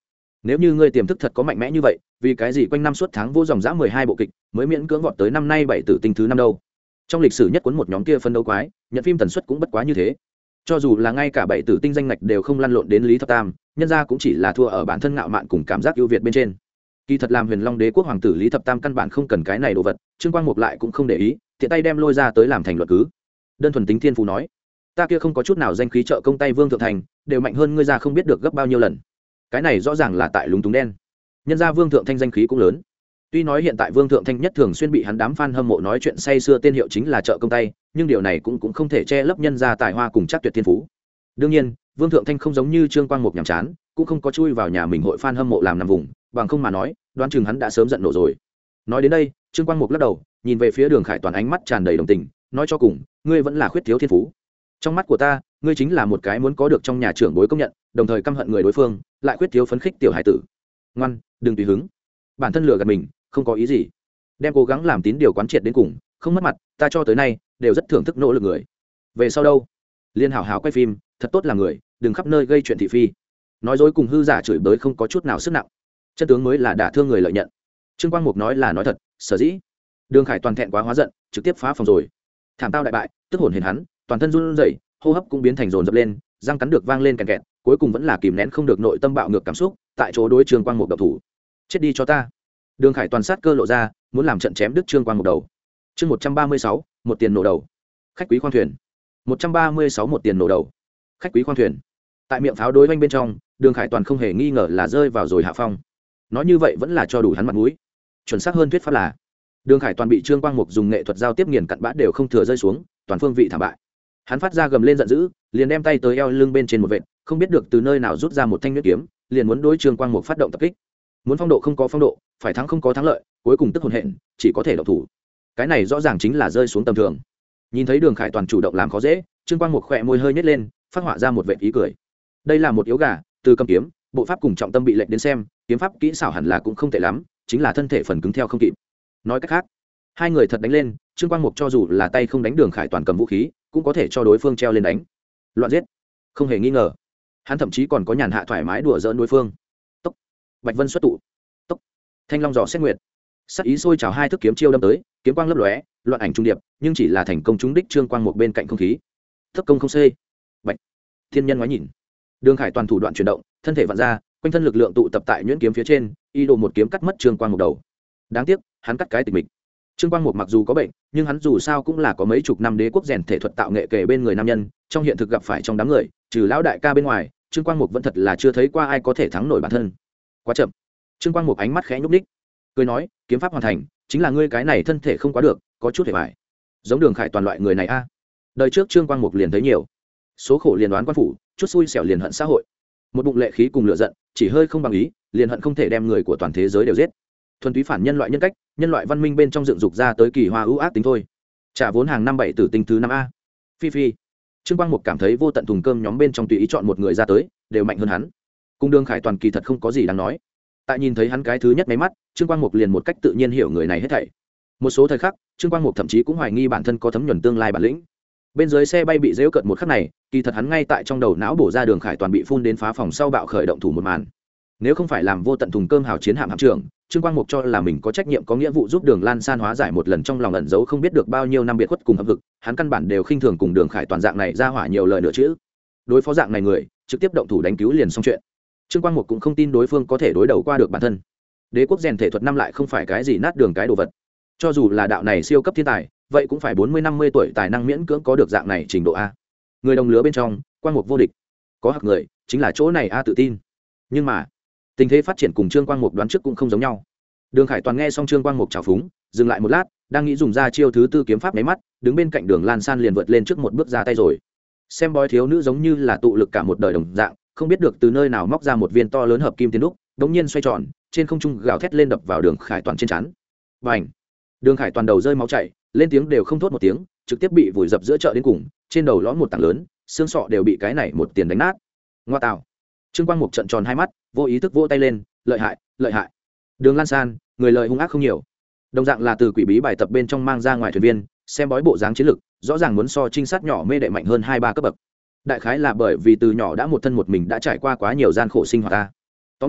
nếu như ngươi tiềm thức thật có mạnh mẽ như vậy vì cái gì quanh năm suốt tháng vô dòng dã 12 bộ kịch mới miễn cưỡng vọt tới năm nay 7 tử tinh thứ 5 đâu. Trong lịch sử nhất cuốn một nhóm kia phân đấu quái nhận phim tần suất cũng bất quá như thế, cho dù là ngay cả 7 tử tinh danh ngạch đều không lăn lộn đến Lý Thập Tam, nhân ra cũng chỉ là thua ở bản thân ngạo mạn cùng cảm giác ưu việt bên trên. Kỳ thật làm Huyền Long Đế quốc hoàng tử Lý Thập Tam căn bản không cần cái này đồ vật, Trương Quang Mục lại cũng không để ý, tiện tay đem lôi ra tới làm thành luật cứ. Đơn thuần tính thiên phú nói, ta kia không có chút nào danh khí trợ công tay Vương Thượng Thành, đều mạnh hơn ngươi ra không biết được gấp bao nhiêu lần. Cái này rõ ràng là tại lúng túng đen. Nhân ra Vương Thượng Thanh danh khí cũng lớn. Tuy nói hiện tại Vương Thượng Thanh nhất thường xuyên bị hắn đám fan hâm mộ nói chuyện say xưa tên hiệu chính là trợ công tay, nhưng điều này cũng không thể che lấp nhân ra tài hoa cùng chắc tuyệt thiên phú. Đương nhiên, Vương Thượng Thanh không giống như Trương Quang Mục nhàm chán, cũng không có chui vào nhà mình hội fan hâm mộ làm nằm vùng, bằng không mà nói, đoán chừng hắn đã sớm giận nổ rồi. Nói đến đây, Trương Quang Mục lắc đầu, nhìn về phía Đường Khải Toàn ánh mắt tràn đầy đồng tình, nói cho cùng, ngươi vẫn là khuyết thiếu thiên phú. Trong mắt của ta, ngươi chính là một cái muốn có được trong nhà trưởng bối công nhận, đồng thời căm hận người đối phương, lại khuyết thiếu phấn khích tiểu hải tử. Ngoan, đừng tùy hứng. Bản thân lừa gạt mình, không có ý gì. Đem cố gắng làm tín điều quán triệt đến cùng, không mất mặt, ta cho tới nay đều rất thưởng thức nỗ lực người. Về sau đâu? Liên hảo hảo quay phim, thật tốt là người, đừng khắp nơi gây chuyện thị phi. Nói dối cùng hư giả chửi bới không có chút nào sức nặng. Chân tướng mới là đả thương người lợi nhận. Trương Quang Mục nói là nói thật, sở dĩ Đường Khải Toàn thẹn quá hóa giận, trực tiếp phá phòng rồi. Thảm tao đại bại, tức hồn hển hắn, toàn thân run rẩy, hô hấp cũng biến thành dồn dập lên, răng cắn được vang lên kèn kẹt, cuối cùng vẫn là kìm nén không được nội tâm bạo ngược cảm xúc, tại chỗ đối Trương Quang Mục độc thủ. Chết đi cho ta. Đường Khải Toàn sát cơ lộ ra, muốn làm trận chém đứt Trương Quang Mục đầu. Chương 136, một tiền nổ đầu. Khách quý khoang thuyền. 136 một tiền nổ đầu. Khách quý khoang thuyền. Tại miệng pháo đối oanh bên trong, Đường Khải Toàn không hề nghi ngờ là rơi vào rồi hạ phong. Nói như vậy vẫn là cho đủ hắn mặt mũi. Chuẩn xác hơn thuyết pháp là, Đường Khải Toàn bị Trương Quang Mục dùng nghệ thuật giao tiếp nghiền cặn bã đều không thừa rơi xuống, toàn phương vị thảm bại. Hắn phát ra gầm lên giận dữ, liền đem tay tới eo lưng bên trên một vệt, không biết được từ nơi nào rút ra một thanh nhuyễn kiếm, liền muốn đối Trương Quang Mục phát động tập kích. Muốn phong độ không có phong độ, phải thắng không có thắng lợi, cuối cùng tức hồn hện, chỉ có thể động thủ. Cái này rõ ràng chính là rơi xuống tầm thường. Nhìn thấy Đường Khải Toàn chủ động làm khó dễ, Trương Quang Mục khẽ môi hơi nhếch lên, phát họa ra một vệt ý cười. Đây là một yếu gà, từ cầm kiếm, bộ pháp cùng trọng tâm bị lệch đến xem, kiếm pháp kỹ xảo hẳn là cũng không tệ lắm, chính là thân thể phần cứng theo không kịp. Nói cách khác, hai người thật đánh lên, Trương Quang Mục cho dù là tay không đánh Đường Khải Toàn cầm vũ khí, cũng có thể cho đối phương treo lên đánh. Loạn giết, không hề nghi ngờ. Hắn thậm chí còn có nhàn hạ thoải mái đùa giỡn đối phương. Tốc, Bạch Vân xuất tụ. Tốc, Thanh Long giỏ xét nguyệt. Sắc ý sôi trào hai thức kiếm chiêu đâm tới, kiếm quang lấp lóe, loạn ảnh trung điệp, nhưng chỉ là thành công trúng đích Trương Quang Mục bên cạnh không khí. Thấp công không xê. Bạch. Thiên nhân ngoái nhìn. Đường Khải Toàn thủ đoạn chuyển động, thân thể vặn ra, quanh thân lực lượng tụ tập tại nhuyễn kiếm phía trên, ý đồ một kiếm cắt mất Trương Quang Mục đầu. Đáng tiếc, hắn cắt cái tịch mịch. Trương Quang Mục mặc dù có bệnh, nhưng hắn dù sao cũng là có mấy chục năm đế quốc rèn thể thuật tạo nghệ kề bên người nam nhân, trong hiện thực gặp phải trong đám người, trừ lão đại ca bên ngoài, Trương Quang Mục vẫn thật là chưa thấy qua ai có thể thắng nổi bản thân. Quá chậm. Trương Quang Mục ánh mắt khẽ nhúc nhích, cười nói, kiếm pháp hoàn thành, chính là ngươi cái này thân thể không quá được, có chút hề bại. Giống Đường Khải Toàn loại người này a. Đời trước Trương Quang Mục liền thấy nhiều. Số khổ liền đoán quan phủ, chút xui xẻo liền hận xã hội. Một bụng lệ khí cùng lửa giận, chỉ hơi không bằng ý, liền hận không thể đem người của toàn thế giới đều giết. Thuần túy phản nhân loại nhân cách, nhân loại văn minh bên trong dựng dục ra tới kỳ hoa ưu ác tính thôi. Trả vốn hàng năm 7 tử tinh thứ 5 a. Phi phi. Trương Quang Mục cảm thấy vô tận thùng cơm nhóm bên trong tùy ý chọn một người ra tới, đều mạnh hơn hắn. Cung Đường Khải Toàn kỳ thật không có gì đáng nói. Tại nhìn thấy hắn cái thứ nhất mấy mắt, Trương Quang Mục liền một cách tự nhiên hiểu người này hết thảy. Một số thời khắc, Trương Quang Mục thậm chí cũng hoài nghi bản thân có thấm nhuần tương lai bản lĩnh. Bên dưới xe bay bị giễu cợt một khắc này, kỳ thật hắn ngay tại trong đầu não bổ ra Đường Khải Toàn bị phun đến phá phòng sau bạo khởi động thủ một màn. Nếu không phải làm vô tận thùng cơm hào chiến hạm trưởng, Trương Quang Mục cho là mình có trách nhiệm có nghĩa vụ giúp Đường Lan San hóa giải một lần trong lòng ẩn giấu không biết được bao nhiêu năm biệt khuất cùng hấp vực, hắn căn bản đều khinh thường cùng Đường Khải Toàn dạng này ra hỏa nhiều lời nữa chứ. Đối phó dạng này người, trực tiếp động thủ đánh cứu liền xong chuyện. Trương Quang Mục cũng không tin đối phương có thể đối đầu qua được bản thân. Đế quốc rèn thể thuật năm lại không phải cái gì nát đường cái đồ vật. Cho dù là đạo này siêu cấp thiên tài, vậy cũng phải 40-50 tuổi tài năng miễn cưỡng có được dạng này trình độ a. Người đồng lứa bên trong, Quang Mục vô địch. Có hặc người, chính là chỗ này a tự tin. Nhưng mà, tình thế phát triển cùng Trương Quang Mục đoán trước cũng không giống nhau. Đường Khải Toàn nghe xong Trương Quang Mục chào phúng, dừng lại một lát, đang nghĩ dùng ra chiêu thứ tư kiếm pháp mấy mắt, đứng bên cạnh Đường Lan San liền vượt lên trước một bước ra tay rồi. Xem bói thiếu nữ giống như là tụ lực cả một đời đồng dạng, không biết được từ nơi nào móc ra một viên to lớn hợp kim tiền đúc, đống nhiên xoay tròn, trên không trung gào thét lên đập vào Đường Khải Toàn trên trán. Bành! Đường Khải Toàn đầu rơi máu chảy, lên tiếng đều không thốt một tiếng, trực tiếp bị vùi dập giữa chợ đến cùng, trên đầu lõm một tảng lớn, xương sọ đều bị cái này một tiền đánh nát. Ngoa tạo! Trương Quang Mục trợn tròn hai mắt, vô ý thức vỗ tay lên, lợi hại, lợi hại. Đường Lan San, người lời hung ác không nhiều. Đồng dạng là từ quỷ bí bài tập bên trong mang ra ngoài thuyền viên, xem bói bộ dáng chiến lực, rõ ràng muốn so trinh sát nhỏ mê đệ mạnh hơn 2-3 cấp bậc. Đại khái là bởi vì từ nhỏ đã một thân một mình đã trải qua quá nhiều gian khổ sinh hoạt ta. Tóm lại,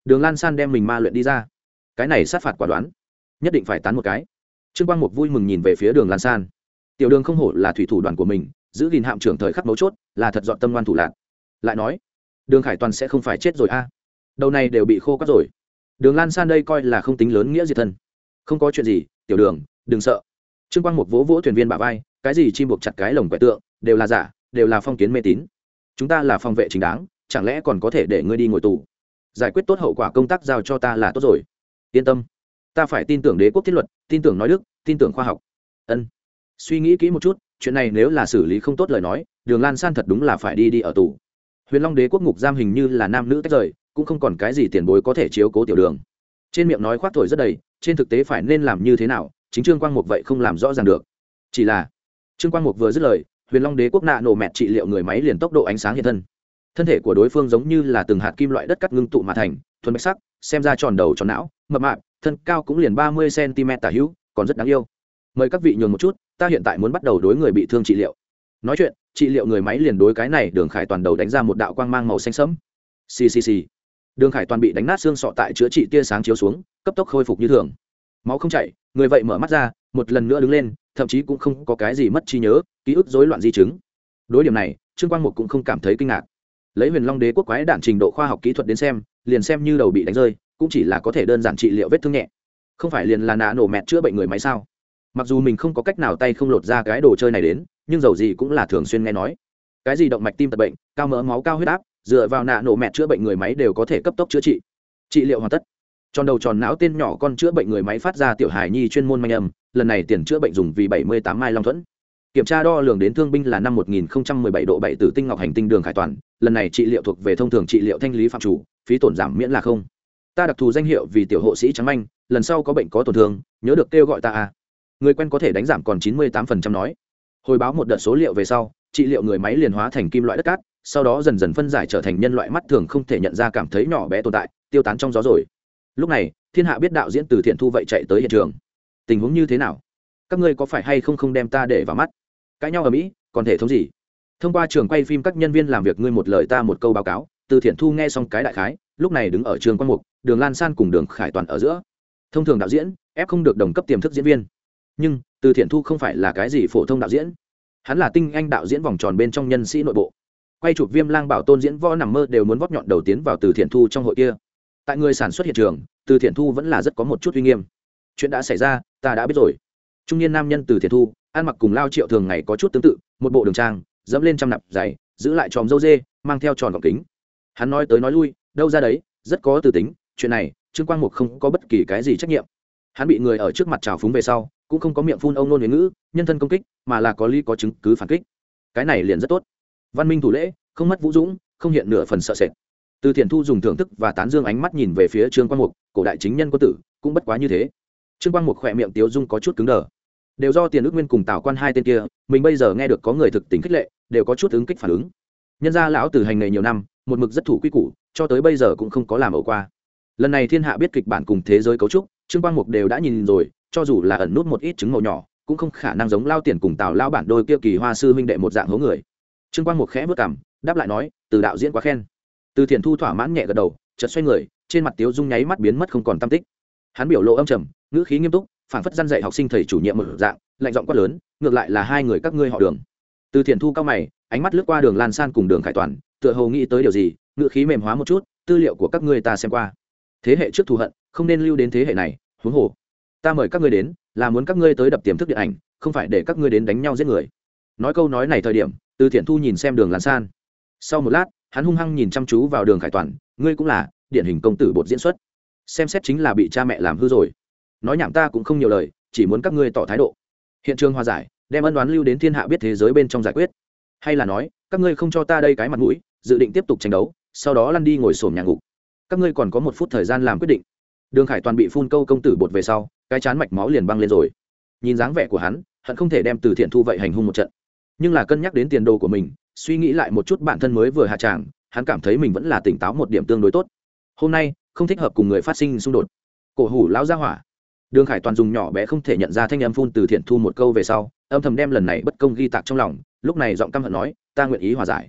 Đường Lan San đem mình ma luyện đi ra, cái này sát phạt quả đoán, nhất định phải tán một cái. Trương Quang Mục vui mừng nhìn về phía Đường Lan San. Tiểu Đường không hổ là thủy thủ đoàn của mình, giữ gìn hạm trưởng thời khắc mấu chốt, là thật dọn tâm ngoan thủ lạc. Lại nói, Đường Khải Toàn sẽ không phải chết rồi a? Đầu này đều bị khô quắt rồi. Đường Lan San đây coi là không tính lớn nghĩa diệt thân. Không có chuyện gì, Tiểu Đường, đừng sợ. Trương Quang Mục vỗ vỗ thuyền viên bả vai, cái gì chim buộc chặt cái lồng quẻ tượng, đều là giả, đều là phong kiến mê tín. Chúng ta là phòng vệ chính đáng, chẳng lẽ còn có thể để ngươi đi ngồi tù? Giải quyết tốt hậu quả công tác giao cho ta là tốt rồi. Yên tâm, ta phải tin tưởng đế quốc thiết luật, tin tưởng nói đức, tin tưởng khoa học. Ân. Suy nghĩ kỹ một chút, chuyện này nếu là xử lý không tốt lời nói, Đường Lan San thật đúng là phải đi ở tù. Huyền Long đế quốc ngục giam hình như là nam nữ tách rời, cũng không còn cái gì tiền bối có thể chiếu cố Tiểu Đường. Trên miệng nói khoác thổi rất đầy, trên thực tế phải nên làm như thế nào, chính Trương Quang Mục vậy không làm rõ ràng được. Chỉ là Trương Quang Mục vừa dứt lời, Huyền Long đế quốc nạ nổ mẹt trị liệu người máy liền tốc độ ánh sáng hiện thân. Thân thể của đối phương giống như là từng hạt kim loại đất cắt ngưng tụ mà thành, thuần bạch sắc, xem ra tròn đầu tròn não, mập mạp, thân cao cũng liền 30 cm tả hữu, còn rất đáng yêu. Mời các vị nhường một chút, ta hiện tại muốn bắt đầu đối người bị thương trị liệu. Nói chuyện, trị liệu người máy liền đối cái này Đường Khải Toàn đầu đánh ra một đạo quang mang màu xanh sẫm. Xì xì xì. Đường Khải Toàn bị đánh nát xương sọ tại chữa trị tia sáng chiếu xuống, cấp tốc khôi phục như thường. Máu không chảy, người vậy mở mắt ra, một lần nữa đứng lên, thậm chí cũng không có cái gì mất trí nhớ, ký ức rối loạn di chứng. Đối điểm này, Trương Quang Mục cũng không cảm thấy kinh ngạc. Lấy Huyền Long đế quốc quái đản trình độ khoa học kỹ thuật đến xem, liền xem như đầu bị đánh rơi, cũng chỉ là có thể đơn giản trị liệu vết thương nhẹ. Không phải liền là nã nổ mẹt chữa bệnh người máy sao? Mặc dù mình không có cách nào tay không lột ra cái đồ chơi này đến, nhưng dầu gì cũng là thường xuyên nghe nói. Cái gì động mạch tim tật bệnh, cao mỡ máu, cao huyết áp, dựa vào nã nổ mẹt chữa bệnh người máy đều có thể cấp tốc chữa trị. Trị liệu hoàn tất. Tròn đầu tròn não tên nhỏ con chữa bệnh người máy phát ra tiểu hài nhi chuyên môn manh âm, lần này tiền chữa bệnh dùng vì 78 mai long thuẫn. Kiểm tra đo lường đến thương binh là năm 1017 độ 7 tử tinh ngọc hành tinh Đường Khải Toàn, lần này trị liệu thuộc về thông thường trị liệu thanh lý phạm chủ, phí tổn giảm miễn là không. Ta đặc thù danh hiệu vì tiểu hộ sĩ trắng manh, lần sau có bệnh có tổn thương, nhớ được kêu gọi ta a. Người quen có thể đánh giảm còn 98% nói. Hồi báo một đợt số liệu về sau, trị liệu người máy liền hóa thành kim loại đất cát, sau đó dần dần phân giải trở thành nhân loại mắt thường không thể nhận ra cảm thấy nhỏ bé tồn tại, tiêu tán trong gió rồi. Lúc này, thiên hạ biết đạo diễn Từ Thiện Thu vậy chạy tới hiện trường. Tình huống như thế nào? Các ngươi có phải hay không đem ta để vào mắt? Cãi nhau ở Mỹ, còn thể thống gì? Thông qua trường quay phim các nhân viên làm việc ngươi một lời ta một câu báo cáo, Từ Thiện Thu nghe xong cái đại khái, lúc này đứng ở Trương Quang Mục, Đường Lan San cùng Đường Khải Toàn ở giữa. Thông thường đạo diễn, ép không được đồng cấp tiềm thức diễn viên. Nhưng Từ Thiện Thu không phải là cái gì phổ thông đạo diễn, hắn là tinh anh đạo diễn vòng tròn bên trong nhân sĩ nội bộ. Quay chụp Viêm Lang Bảo Tôn diễn võ nằm mơ đều muốn vót nhọn đầu tiến vào Từ Thiện Thu trong hội kia. Tại người sản xuất hiện trường, Từ Thiện Thu vẫn là rất có một chút uy nghiêm. Chuyện đã xảy ra, ta đã biết rồi. Trung niên nam nhân Từ Thiện Thu, ăn mặc cùng Lao Triệu thường ngày có chút tương tự, một bộ đường trang, dẫm lên trăm nạp giày, giữ lại tròm râu dê, mang theo tròn gọng kính. Hắn nói tới nói lui, đâu ra đấy, rất có tư tính. Chuyện này, Trương Quang Mục không có bất kỳ cái gì trách nhiệm. Hắn bị người ở trước mặt trào phúng về sau, cũng không có miệng phun ông nôn huế ngữ, nhân thân công kích, mà là có lý có chứng cứ phản kích. Cái này liền rất tốt. Văn minh thủ lễ, không mất vũ dũng, không hiện nửa phần sợ sệt. Từ Thiện Thu dùng thưởng thức và tán dương ánh mắt nhìn về phía Trương Quang Mục, cổ đại chính nhân quân tử, cũng bất quá như thế. Trương Quang Mục khỏe miệng tiếu dung có chút cứng đờ. Đều do Tiền Ước Nguyên cùng Tào Quan hai tên kia, mình bây giờ nghe được có người thực tình khích lệ, đều có chút ứng kích phản ứng. Nhân gia lão từ hành nghề nhiều năm, một mực rất thủ quy củ, cho tới bây giờ cũng không có làm ẩu qua. Lần này thiên hạ biết kịch bản cùng thế giới cấu trúc, Trương Quang Mục đều đã nhìn rồi, cho dù là ẩn nút một ít trứng màu nhỏ, cũng không khả năng giống Lao Tiền cùng Tào lão bản đôi kia kỳ hoa sư huynh đệ một dạng hố người. Trương Quang Mục khẽ bước cằm, đáp lại nói, từ đạo diễn quá khen. Từ Thiện Thu thỏa mãn nhẹ gật đầu, chợt xoay người, trên mặt tiếu dung nháy mắt biến mất không còn tăm tích. Hắn biểu lộ âm trầm, ngữ khí nghiêm túc, phảng phất răn dạy học sinh thầy chủ nhiệm một dạng, lạnh giọng quát lớn, ngược lại là hai người các ngươi họ Đường. Từ Thiện Thu cao mày, ánh mắt lướt qua Đường Lan San cùng Đường Khải Toàn, tựa hồ nghĩ tới điều gì, ngữ khí mềm hóa một chút, tư liệu của các ngươi ta xem qua. Thế hệ trước thù hận, không nên lưu đến thế hệ này, huống hồ. Ta mời các ngươi đến, là muốn các ngươi tới đập tiềm thức điện ảnh, không phải để các ngươi đến đánh nhau giết người. Nói câu nói này thời điểm, Từ Thiện Thu nhìn xem Đường Lan San. Sau một lát, hắn hung hăng nhìn chăm chú vào Đường Khải Toàn, ngươi cũng là điển hình công tử bột diễn xuất, xem xét chính là bị cha mẹ làm hư rồi. Nói nhảm ta cũng không nhiều lời, chỉ muốn các ngươi tỏ thái độ. Hiện trường hòa giải, đem ân đoán lưu đến thiên hạ biết thế giới bên trong giải quyết, hay là nói các ngươi không cho ta đây cái mặt mũi, dự định tiếp tục tranh đấu, sau đó lăn đi ngồi xổm nhà ngục. Các ngươi còn có 1 phút thời gian làm quyết định. Đường Khải Toàn bị phun câu công tử bột về sau, cái chán mạch máu liền băng lên rồi. Nhìn dáng vẻ của hắn, hận không thể đem Từ Thiện Thu vậy hành hung một trận. Nhưng là cân nhắc đến tiền đồ của mình, suy nghĩ lại một chút bản thân mới vừa hạ tràng, hắn cảm thấy mình vẫn là tỉnh táo một điểm tương đối tốt. Hôm nay không thích hợp cùng người phát sinh xung đột. Cổ hủ lão gia hỏa. Đường Khải Toàn dùng nhỏ bé không thể nhận ra thanh âm phun Từ Thiện Thu một câu về sau, âm thầm đem lần này bất công ghi tạc trong lòng, lúc này giọng căm hận nói, ta nguyện ý hòa giải.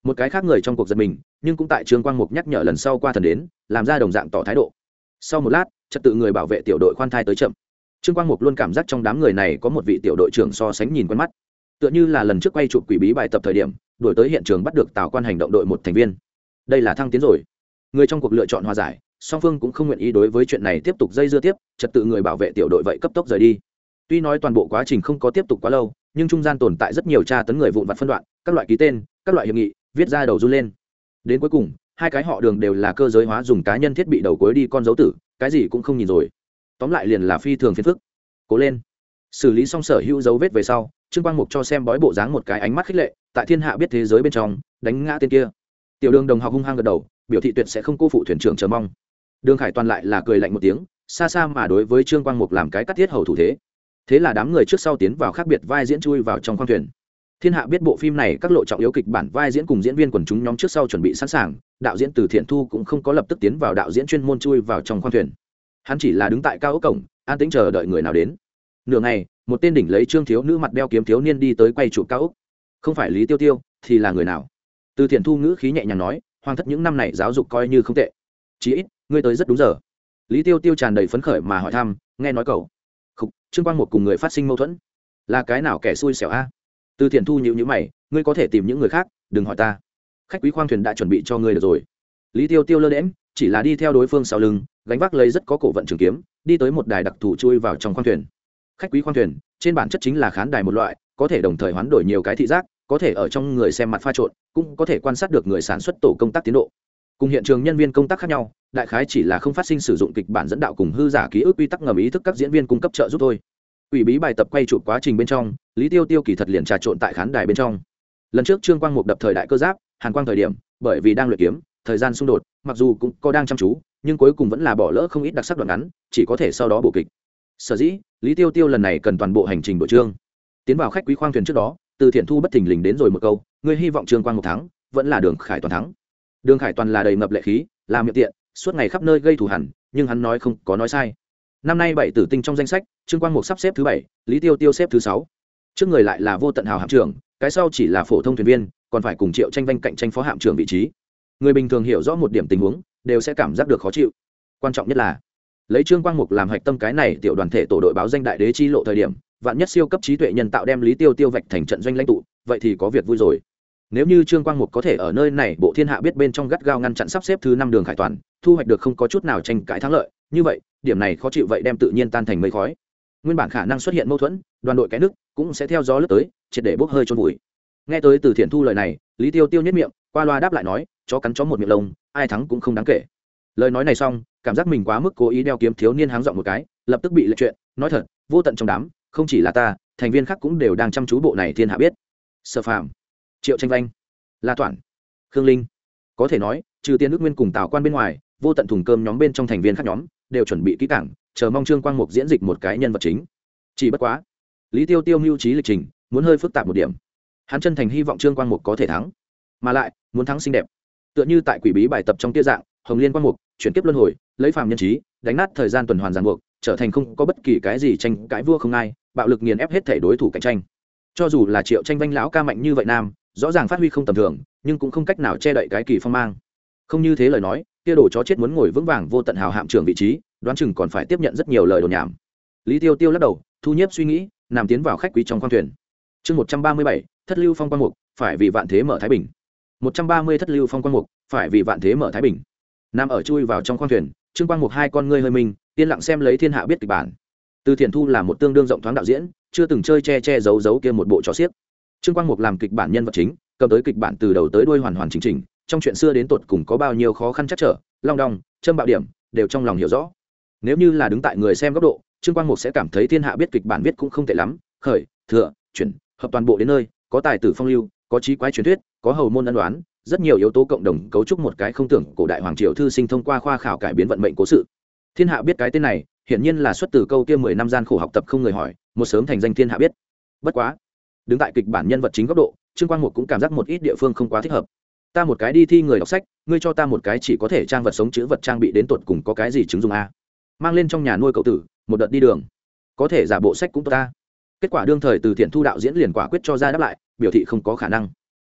một cái khác người trong cuộc giật mình, nhưng cũng tại Trương Quang Mục nhắc nhở lần sau qua thần đến, làm ra đồng dạng tỏ thái độ. Sau một lát, trật tự người bảo vệ tiểu đội khoan thai tới chậm. Trương Quang Mục luôn cảm giác trong đám người này có một vị tiểu đội trưởng so sánh nhìn quen mắt, tựa như là lần trước quay chụp quỷ bí bài tập thời điểm đuổi tới hiện trường bắt được Tào Quan hành động đội một thành viên. Đây là thăng tiến rồi. Người trong cuộc lựa chọn hòa giải, song phương cũng không nguyện ý đối với chuyện này tiếp tục dây dưa tiếp, trật tự người bảo vệ tiểu đội vậy cấp tốc rời đi. Tuy nói toàn bộ quá trình không có tiếp tục quá lâu, nhưng trung gian tồn tại rất nhiều tra tấn người vụn vặt phân đoạn, các loại ký tên, các loại hiệp nghị, viết ra đầu run lên. Đến cuối cùng, hai cái họ Đường đều là cơ giới hóa dùng cá nhân thiết bị đầu cuối đi con dấu tử, cái gì cũng không nhìn rồi. Tóm lại liền là phi thường phiền phức. Cố lên. Xử lý xong sở hữu dấu vết về sau, Trương Quang Mục cho xem bói bộ dáng một cái ánh mắt khích lệ, tại thiên hạ biết thế giới bên trong, đánh ngã tên kia. Tiểu Đường đồng học hung hăng gật đầu, biểu thị tuyệt sẽ không cô phụ thuyền trưởng chờ mong. Đường Khải Toàn lại là cười lạnh một tiếng, xa xa mà đối với Trương Quang Mục làm cái cắt thiết hầu thủ thế. Thế là đám người trước sau tiến vào khác biệt vai diễn chui vào trong khoang thuyền. Thiên hạ biết bộ phim này các lộ trọng yếu kịch bản vai diễn cùng diễn viên quần chúng nhóm trước sau chuẩn bị sẵn sàng, đạo diễn Từ Thiện Thu cũng không có lập tức tiến vào đạo diễn chuyên môn chui vào trong khoang thuyền. Hắn chỉ là đứng tại cao ốc cổng, an tĩnh chờ đợi người nào đến. Nửa ngày, một tên đỉnh lấy trương thiếu nữ mặt đeo kiếm thiếu niên đi tới quay trụ cao ốc. Không phải Lý Tiêu Tiêu thì là người nào? Từ Thiện Thu ngữ khí nhẹ nhàng nói, hoàng thất những năm này giáo dục coi như không tệ, chí ít ngươi tới rất đúng giờ. Lý Tiêu Tiêu tràn đầy phấn khởi mà hỏi thăm, nghe nói cậu Khúc, Trương Quang Một cùng người phát sinh mâu thuẫn, là cái nào kẻ xui xẻo a? Từ Thiện Thu nhíu nhíu mày, ngươi có thể tìm những người khác, đừng hỏi ta. Khách quý khoang thuyền đã chuẩn bị cho ngươi được rồi. Lý Tiêu Tiêu lơ đễnh, chỉ là đi theo đối phương sau lưng, gánh vác lấy rất có cổ vận trường kiếm, đi tới một đài đặc thù chui vào trong khoang thuyền. Khách quý khoang thuyền trên bản chất chính là khán đài một loại, có thể đồng thời hoán đổi nhiều cái thị giác, có thể ở trong người xem mặt pha trộn, cũng có thể quan sát được người sản xuất tổ công tác tiến độ. Cùng hiện trường nhân viên công tác khác nhau, đại khái chỉ là không phát sinh sử dụng kịch bản dẫn đạo cùng hư giả ký ức quy tắc ngầm ý thức các diễn viên cung cấp trợ giúp thôi. Ủy bí bài tập quay chụp quá trình bên trong, Lý Tiêu Tiêu kỳ thật liền trà trộn tại khán đài bên trong. Lần trước Trương Quang Mục đập thời đại cơ giáp, Hàn Quang thời điểm, bởi vì đang luyện kiếm, thời gian xung đột, mặc dù cũng có đang chăm chú, nhưng cuối cùng vẫn là bỏ lỡ không ít đặc sắc đoạn ngắn, chỉ có thể sau đó bổ kịch. Sở dĩ, Lý Tiêu Tiêu lần này cần toàn bộ hành trình đổi chương. Tiến vào khách quý khoang thuyền trước đó, Từ Thiện Thu bất thình lình đến rồi một câu, ngươi hy vọng Trương Quang Mục thắng, vẫn là Đường Khải Toàn thắng. Đường Khải Toàn là đầy ngập lệ khí, là miệng tiện, suốt ngày khắp nơi gây thù hằn, nhưng hắn nói không có nói sai. Năm nay 7 tử tinh trong danh sách, Trương Quang Mục sắp xếp thứ 7, Lý Tiêu Tiêu xếp thứ 6. Trước người lại là Vô Tận Hào hạm trưởng, cái sau chỉ là phổ thông thuyền viên, còn phải cùng Triệu Tranh Vanh cạnh tranh phó hạm trưởng vị trí. Người bình thường hiểu rõ một điểm tình huống, đều sẽ cảm giác được khó chịu. Quan trọng nhất là, lấy Trương Quang Mục làm hạch tâm cái này tiểu đoàn thể tổ đội báo danh đại đế chi lộ thời điểm, vạn nhất siêu cấp trí tuệ nhân tạo đem Lý Tiêu Tiêu vạch thành trận doanh lãnh tụ, vậy thì có việc vui rồi. Nếu như Trương Quang Mục có thể ở nơi này bộ thiên hạ biết bên trong gắt gao ngăn chặn sắp xếp thứ 5 Đường Khải Toàn, thu hoạch được không có chút nào tranh cãi thắng lợi, như vậy, điểm này khó chịu vậy đem tự nhiên tan thành mây khói. Nguyên bản khả năng xuất hiện mâu thuẫn, đoàn đội cái nước cũng sẽ theo gió lướt tới, triệt để bốc hơi chôn vùi. Nghe tới Từ Thiện Thu lời này, Lý Tiêu Tiêu nhếch miệng, qua loa đáp lại nói, chó cắn chó một miệng lông, ai thắng cũng không đáng kể. Lời nói này xong, cảm giác mình quá mức cố ý đeo kiếm thiếu niên háng giọng một cái, lập tức bị lệch chuyện, nói thật, vô tận trong đám, không chỉ là ta, thành viên khác cũng đều đang chăm chú bộ này thiên hạ biết. Sở Phàm, Triệu Tranh Vanh, La Toản, Khương Linh, có thể nói, trừ Tiên Đức Nguyên cùng Tào Quan bên ngoài, vô tận thùng cơm nhóm bên trong thành viên khác nhóm đều chuẩn bị kỹ càng, chờ mong Trương Quang Mục diễn dịch một cái nhân vật chính. Chỉ bất quá, Lý Tiêu Tiêu mưu trí lịch trình, muốn hơi phức tạp một điểm. Hắn chân thành hy vọng Trương Quang Mục có thể thắng, mà lại muốn thắng xinh đẹp. Tựa như tại quỷ bí bài tập trong tia dạng, Hồng Liên Quang Mục, chuyển kiếp luân hồi, lấy phàm nhân trí, đánh nát thời gian tuần hoàn ràng buộc, trở thành không có bất kỳ cái gì tranh cãi vua không ai, bạo lực nghiền ép hết thể đối thủ cạnh tranh. Cho dù là Triệu Tranh Vanh lão ca mạnh như vậy nam, rõ ràng phát huy không tầm thường, nhưng cũng không cách nào che đậy cái kỳ phong mang. Không như thế lời nói, kia đồ chó chết muốn ngồi vững vàng Vô Tận Hào hạm trưởng vị trí, đoán chừng còn phải tiếp nhận rất nhiều lời đồn nhảm. Lý Tiêu Tiêu lắc đầu, thu nhiếp suy nghĩ, nằm tiến vào khách quý trong khoang thuyền. Chương 137, Thất Lưu Phong Quang Mục, phải vì vạn thế mở thái bình. 130 Thất Lưu Phong Quang Mục, phải vì vạn thế mở thái bình. Nam ở chui vào trong khoang thuyền, Trương Quang Mục hai con ngươi hơi mình, yên lặng xem lấy thiên hạ biết kịch bản. Từ Thiện Thu là một tương đương rộng thoáng đạo diễn, chưa từng chơi che giấu giấu kia một bộ trò xiếc. Trương Quang Mục làm kịch bản nhân vật chính, cầm tới kịch bản từ đầu tới đuôi hoàn hoàn chỉnh chỉnh, trong chuyện xưa đến tột cùng có bao nhiêu khó khăn chắc trở, long đong, châm bạo điểm, đều trong lòng hiểu rõ. Nếu như là đứng tại người xem góc độ, Trương Quang Mục sẽ cảm thấy thiên hạ biết kịch bản viết cũng không tệ lắm, khởi, thừa, chuyển, hợp toàn bộ đến nơi, có tài tử phong lưu, có trí quái truyền thuyết, có hầu môn ân đoán, rất nhiều yếu tố cộng đồng cấu trúc một cái không tưởng cổ đại hoàng triều thư sinh thông qua khoa khảo cải biến vận mệnh cố sự. Thiên hạ biết cái tên này, hiển nhiên là xuất từ câu kia 10 năm gian khổ học tập không người hỏi, một sớm thành danh thiên hạ biết. Bất quá, đứng tại kịch bản nhân vật chính góc độ, Trương Quang Mục cũng cảm giác một ít địa phương không quá thích hợp. Ta một cái đi thi người đọc sách, ngươi cho ta một cái chỉ có thể trang vật sống chữ vật trang bị đến tột cùng có cái gì chứng dụng a? Mang lên trong nhà nuôi cậu tử, một đợt đi đường, có thể giả bộ sách cũng tốt ta. Kết quả đương thời Từ Thiện Thu đạo diễn liền quả quyết cho ra đáp lại, biểu thị không có khả năng.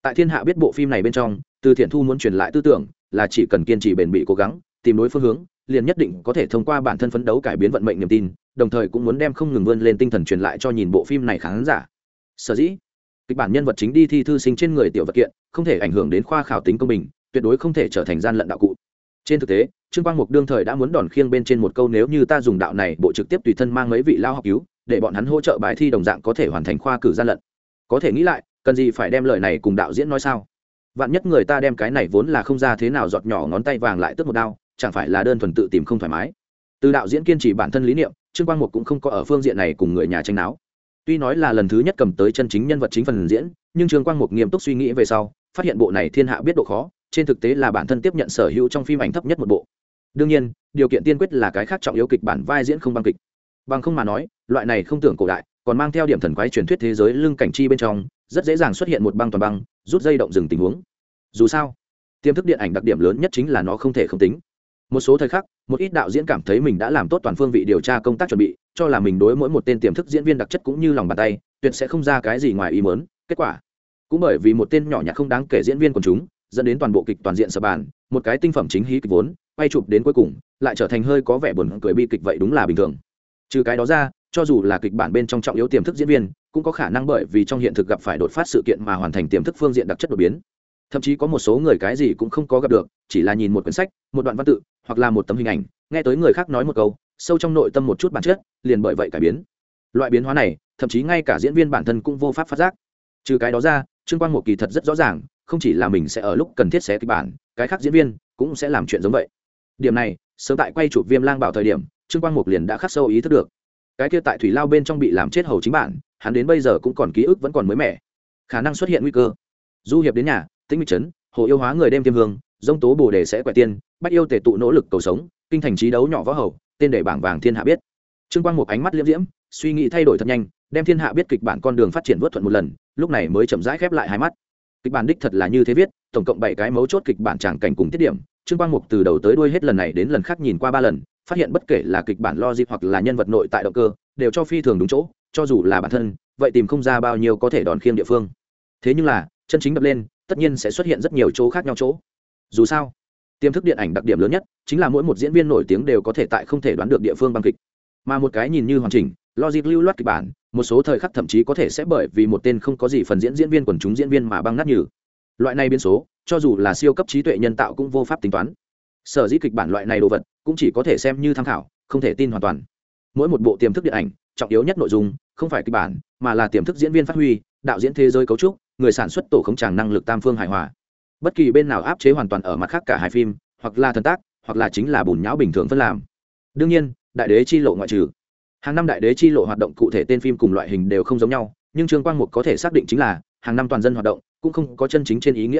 tại thiên hạ biết bộ phim này bên trong, Từ Thiện Thu muốn truyền lại tư tưởng là chỉ cần kiên trì bền bỉ cố gắng tìm đối phương hướng, liền nhất định có thể thông qua bản thân phấn đấu cải biến vận mệnh niềm tin, đồng thời cũng muốn đem không ngừng vươn lên tinh thần truyền lại cho nhìn bộ phim này khán giả. Sở dĩ kịch bản nhân vật chính đi thi thư sinh trên người tiểu vật kiện không thể ảnh hưởng đến khoa khảo tính công bình, tuyệt đối không thể trở thành gian lận đạo cụ. Trên thực tế, Trương Quang Mục đương thời đã muốn đòn khiêng bên trên một câu, nếu như ta dùng đạo này bộ trực tiếp tùy thân mang mấy vị lao học cứu để bọn hắn hỗ trợ bài thi đồng dạng có thể hoàn thành khoa cử gian lận. Có thể nghĩ lại, cần gì phải đem lời này cùng đạo diễn nói sao? Vạn nhất người ta đem cái này vốn là không ra thế nào giọt nhỏ ngón tay vàng lại tước một đao, chẳng phải là đơn thuần tự tìm không thoải mái. Từ đạo diễn kiên trì bản thân lý niệm, Trương Quang Mục cũng không có ở phương diện này cùng người nhà tranh náo. Tuy nói là lần thứ nhất cầm tới chân chính nhân vật chính phần diễn, nhưng Trương Quang Mục nghiêm túc suy nghĩ về sau, phát hiện bộ này thiên hạ biết độ khó, trên thực tế là bản thân tiếp nhận sở hữu trong phim ảnh thấp nhất một bộ. Đương nhiên, điều kiện tiên quyết là cái khác trọng yếu kịch bản vai diễn không băng kịch. Bằng không mà nói, loại này không tưởng cổ đại, còn mang theo điểm thần quái truyền thuyết thế giới lưng cảnh chi bên trong, rất dễ dàng xuất hiện một băng toàn băng, rút dây động dừng tình huống. Dù sao, tiềm thức điện ảnh đặc điểm lớn nhất chính là nó không thể không tính. Một số thời khắc, một ít đạo diễn cảm thấy mình đã làm tốt toàn phương vị điều tra công tác chuẩn bị, cho là mình đối mỗi một tên tiềm thức diễn viên đặc chất cũng như lòng bàn tay, tuyệt sẽ không ra cái gì ngoài ý muốn. Kết quả cũng bởi vì một tên nhỏ nhặt không đáng kể diễn viên của chúng, dẫn đến toàn bộ kịch toàn diện sập bàn, một cái tinh phẩm chính hí kịch vốn quay chụp đến cuối cùng lại trở thành hơi có vẻ buồn cười bi kịch, vậy đúng là bình thường. Trừ cái đó ra, cho dù là kịch bản bên trong trọng yếu tiềm thức diễn viên cũng có khả năng bởi vì trong hiện thực gặp phải đột phát sự kiện mà hoàn thành tiềm thức phương diện đặc chất đột biến. Thậm chí có một số người cái gì cũng không có gặp được, chỉ là nhìn một quyển sách, một đoạn văn tự hoặc là một tấm hình ảnh, nghe tới người khác nói một câu, sâu trong nội tâm một chút bản chất liền bởi vậy cải biến. Loại biến hóa này thậm chí ngay cả diễn viên bản thân cũng vô pháp phát giác. Trừ cái đó ra, Trương Quang Mục kỳ thật rất rõ ràng, không chỉ là mình sẽ ở lúc cần thiết xé kịch bản, cái khác diễn viên cũng sẽ làm chuyện giống vậy. Điểm này sớm tại quay chụp Viêm Lang Bảo thời điểm, Trương Quang Mục liền đã khắc sâu ý thức được. Cái kia tại thủy lao bên trong bị làm chết hầu chính bản, hắn đến bây giờ cũng còn ký ức vẫn còn mới mẻ, khả năng xuất hiện nguy cơ. Du hiệp đến nhà, Tĩnh Mịch trấn, hồ yêu hóa người đem tiêm hương, dông tố bồ đề sẽ quẻ tiên, bách yêu tề tụ nỗ lực cầu sống, kinh thành trí đấu nhỏ võ hầu, tên để bảng vàng thiên hạ biết. Trương Quang Mục ánh mắt liễm diễm, suy nghĩ thay đổi thật nhanh, đem thiên hạ biết kịch bản con đường phát triển vớt thuận một lần, lúc này mới chậm rãi khép lại hai mắt. Kịch bản đích thật là như thế viết, tổng cộng 7 cái mấu chốt kịch bản tràng cảnh cùng tiết điểm. Trương Quang Mục từ đầu tới đuôi hết lần này đến lần khác nhìn qua 3 lần, phát hiện bất kể là kịch bản logic hoặc là nhân vật nội tại động cơ, đều cho phi thường đúng chỗ, cho dù là bản thân, vậy tìm không ra bao nhiêu có thể đòn khiêng địa phương. Thế nhưng là, chân chính đập lên, tất nhiên sẽ xuất hiện rất nhiều chỗ khác nhau chỗ. Dù sao, tiềm thức điện ảnh đặc điểm lớn nhất chính là mỗi một diễn viên nổi tiếng đều có thể tại không thể đoán được địa phương băng kịch, mà một cái nhìn như hoàn chỉnh, logic lưu loát kịch bản, một số thời khắc thậm chí có thể sẽ bởi vì một tên không có gì phần diễn viên quần chúng diễn viên mà băng nát nhừ. Loại này biến số, cho dù là siêu cấp trí tuệ nhân tạo cũng vô pháp tính toán. Sở dĩ kịch bản loại này đồ vật cũng chỉ có thể xem như tham khảo, không thể tin hoàn toàn. Mỗi một bộ tiềm thức điện ảnh, trọng yếu nhất nội dung không phải kịch bản, mà là tiềm thức diễn viên phát huy, đạo diễn thế giới cấu trúc, người sản xuất tổ khống tràng năng lực tam phương hài hòa. Bất kỳ bên nào áp chế hoàn toàn ở mặt khác cả hai phim, hoặc là thần tác, hoặc là chính là bùn nhão bình thường phân làm. Đương nhiên, Đại Đế chi lộ ngoại trừ. Hàng năm Đại Đế chi lộ hoạt động cụ thể tên phim cùng loại hình đều không giống nhau, nhưng Trương Quang Mục có thể xác định chính là hàng năm toàn dân hoạt động cũng không có chân chính trên ý nghĩa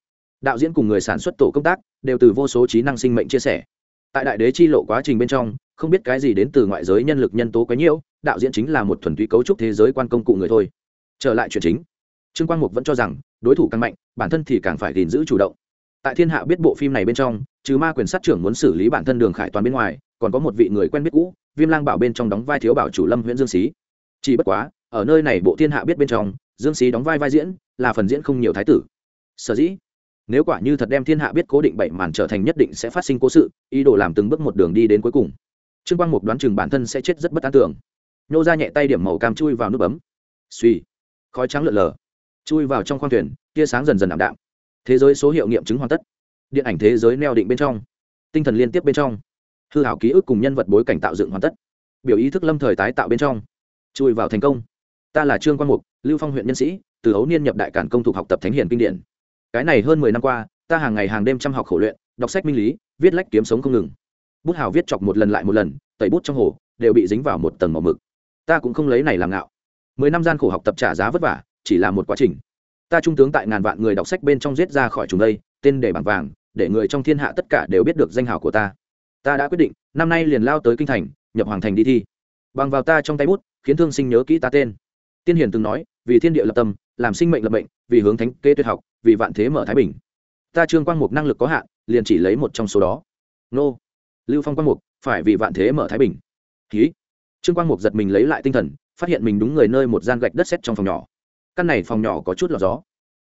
đạo diễn cùng người sản xuất tổ công tác đều từ vô số trí năng sinh mệnh chia sẻ. Tại Đại Đế chi lộ quá trình bên trong, không biết cái gì đến từ ngoại giới nhân lực nhân tố quấy nhiễu, đạo diễn chính là một thuần túy cấu trúc thế giới quan công cụ người thôi. Trở lại chuyện chính, Trương Quang Mục vẫn cho rằng đối thủ càng mạnh, bản thân thì càng phải gìn giữ chủ động. Tại thiên hạ biết bộ phim này bên trong, trừ ma quyền sát trưởng muốn xử lý bản thân Đường Khải Toàn bên ngoài, còn có một vị người quen biết cũ, Viêm Lang Bảo bên trong đóng vai thiếu bảo chủ Lâm Huyễn Dương Xí. Chỉ bất quá, ở nơi này bộ thiên hạ biết bên trong, Dương Xí đóng vai diễn là phần diễn không nhiều thái tử. Sở dĩ, nếu quả như thật đem thiên hạ biết cố định 7 màn trở thành nhất định sẽ phát sinh cố sự, ý đồ làm từng bước một đường đi đến cuối cùng, Trương Quang Mục đoán chừng bản thân sẽ chết rất bất an tưởng. Nhô ra nhẹ tay điểm màu cam chui vào nút bấm. Suy, khói trắng lượn lờ, chui vào trong khoang thuyền, tia sáng dần dần ảm đạm. Thế giới số hiệu nghiệm chứng hoàn tất. Điện ảnh thế giới neo định bên trong, tinh thần liên tiếp bên trong, hư ảo ký ức cùng nhân vật bối cảnh tạo dựng hoàn tất. Biểu ý thức lâm thời tái tạo bên trong, chui vào thành công. Ta là Trương Quang Mục, Lưu Phong huyện nhân sĩ, từ ấu niên nhập đại cản công thuộc học tập thánh hiền kinh điển. Cái này hơn 10 năm qua, ta hàng ngày hàng đêm chăm học khổ luyện, đọc sách minh lý, viết lách kiếm sống không ngừng. Bút hào viết chọc một lần lại một lần, tẩy bút trong hồ đều bị dính vào một tầng màu mực. Ta cũng không lấy này làm ngạo. 10 năm gian khổ học tập trả giá vất vả, chỉ là một quá trình. Ta trung tướng tại ngàn vạn người đọc sách bên trong giết ra khỏi chúng đây, tên để bảng vàng, để người trong thiên hạ tất cả đều biết được danh hào của ta. Ta đã quyết định, năm nay liền lao tới kinh thành, nhập hoàng thành đi thi. Bằng vào ta trong tay bút, khiến thương sinh nhớ kỹ ta tên. Tiên hiền từng nói, vì thiên địa lập tâm, làm sinh mệnh lập mệnh, vì hướng thánh kế tuyệt học, vì vạn thế mở thái bình. Ta Trương Quang Mục năng lực có hạn, liền chỉ lấy một trong số đó. Nô, Lưu Phong Quang Mục, phải vì vạn thế mở thái bình. Ký. Trương Quang Mục giật mình lấy lại tinh thần, phát hiện mình đúng người nơi một gian gạch đất sét trong phòng nhỏ. Căn này phòng nhỏ có chút lọt gió.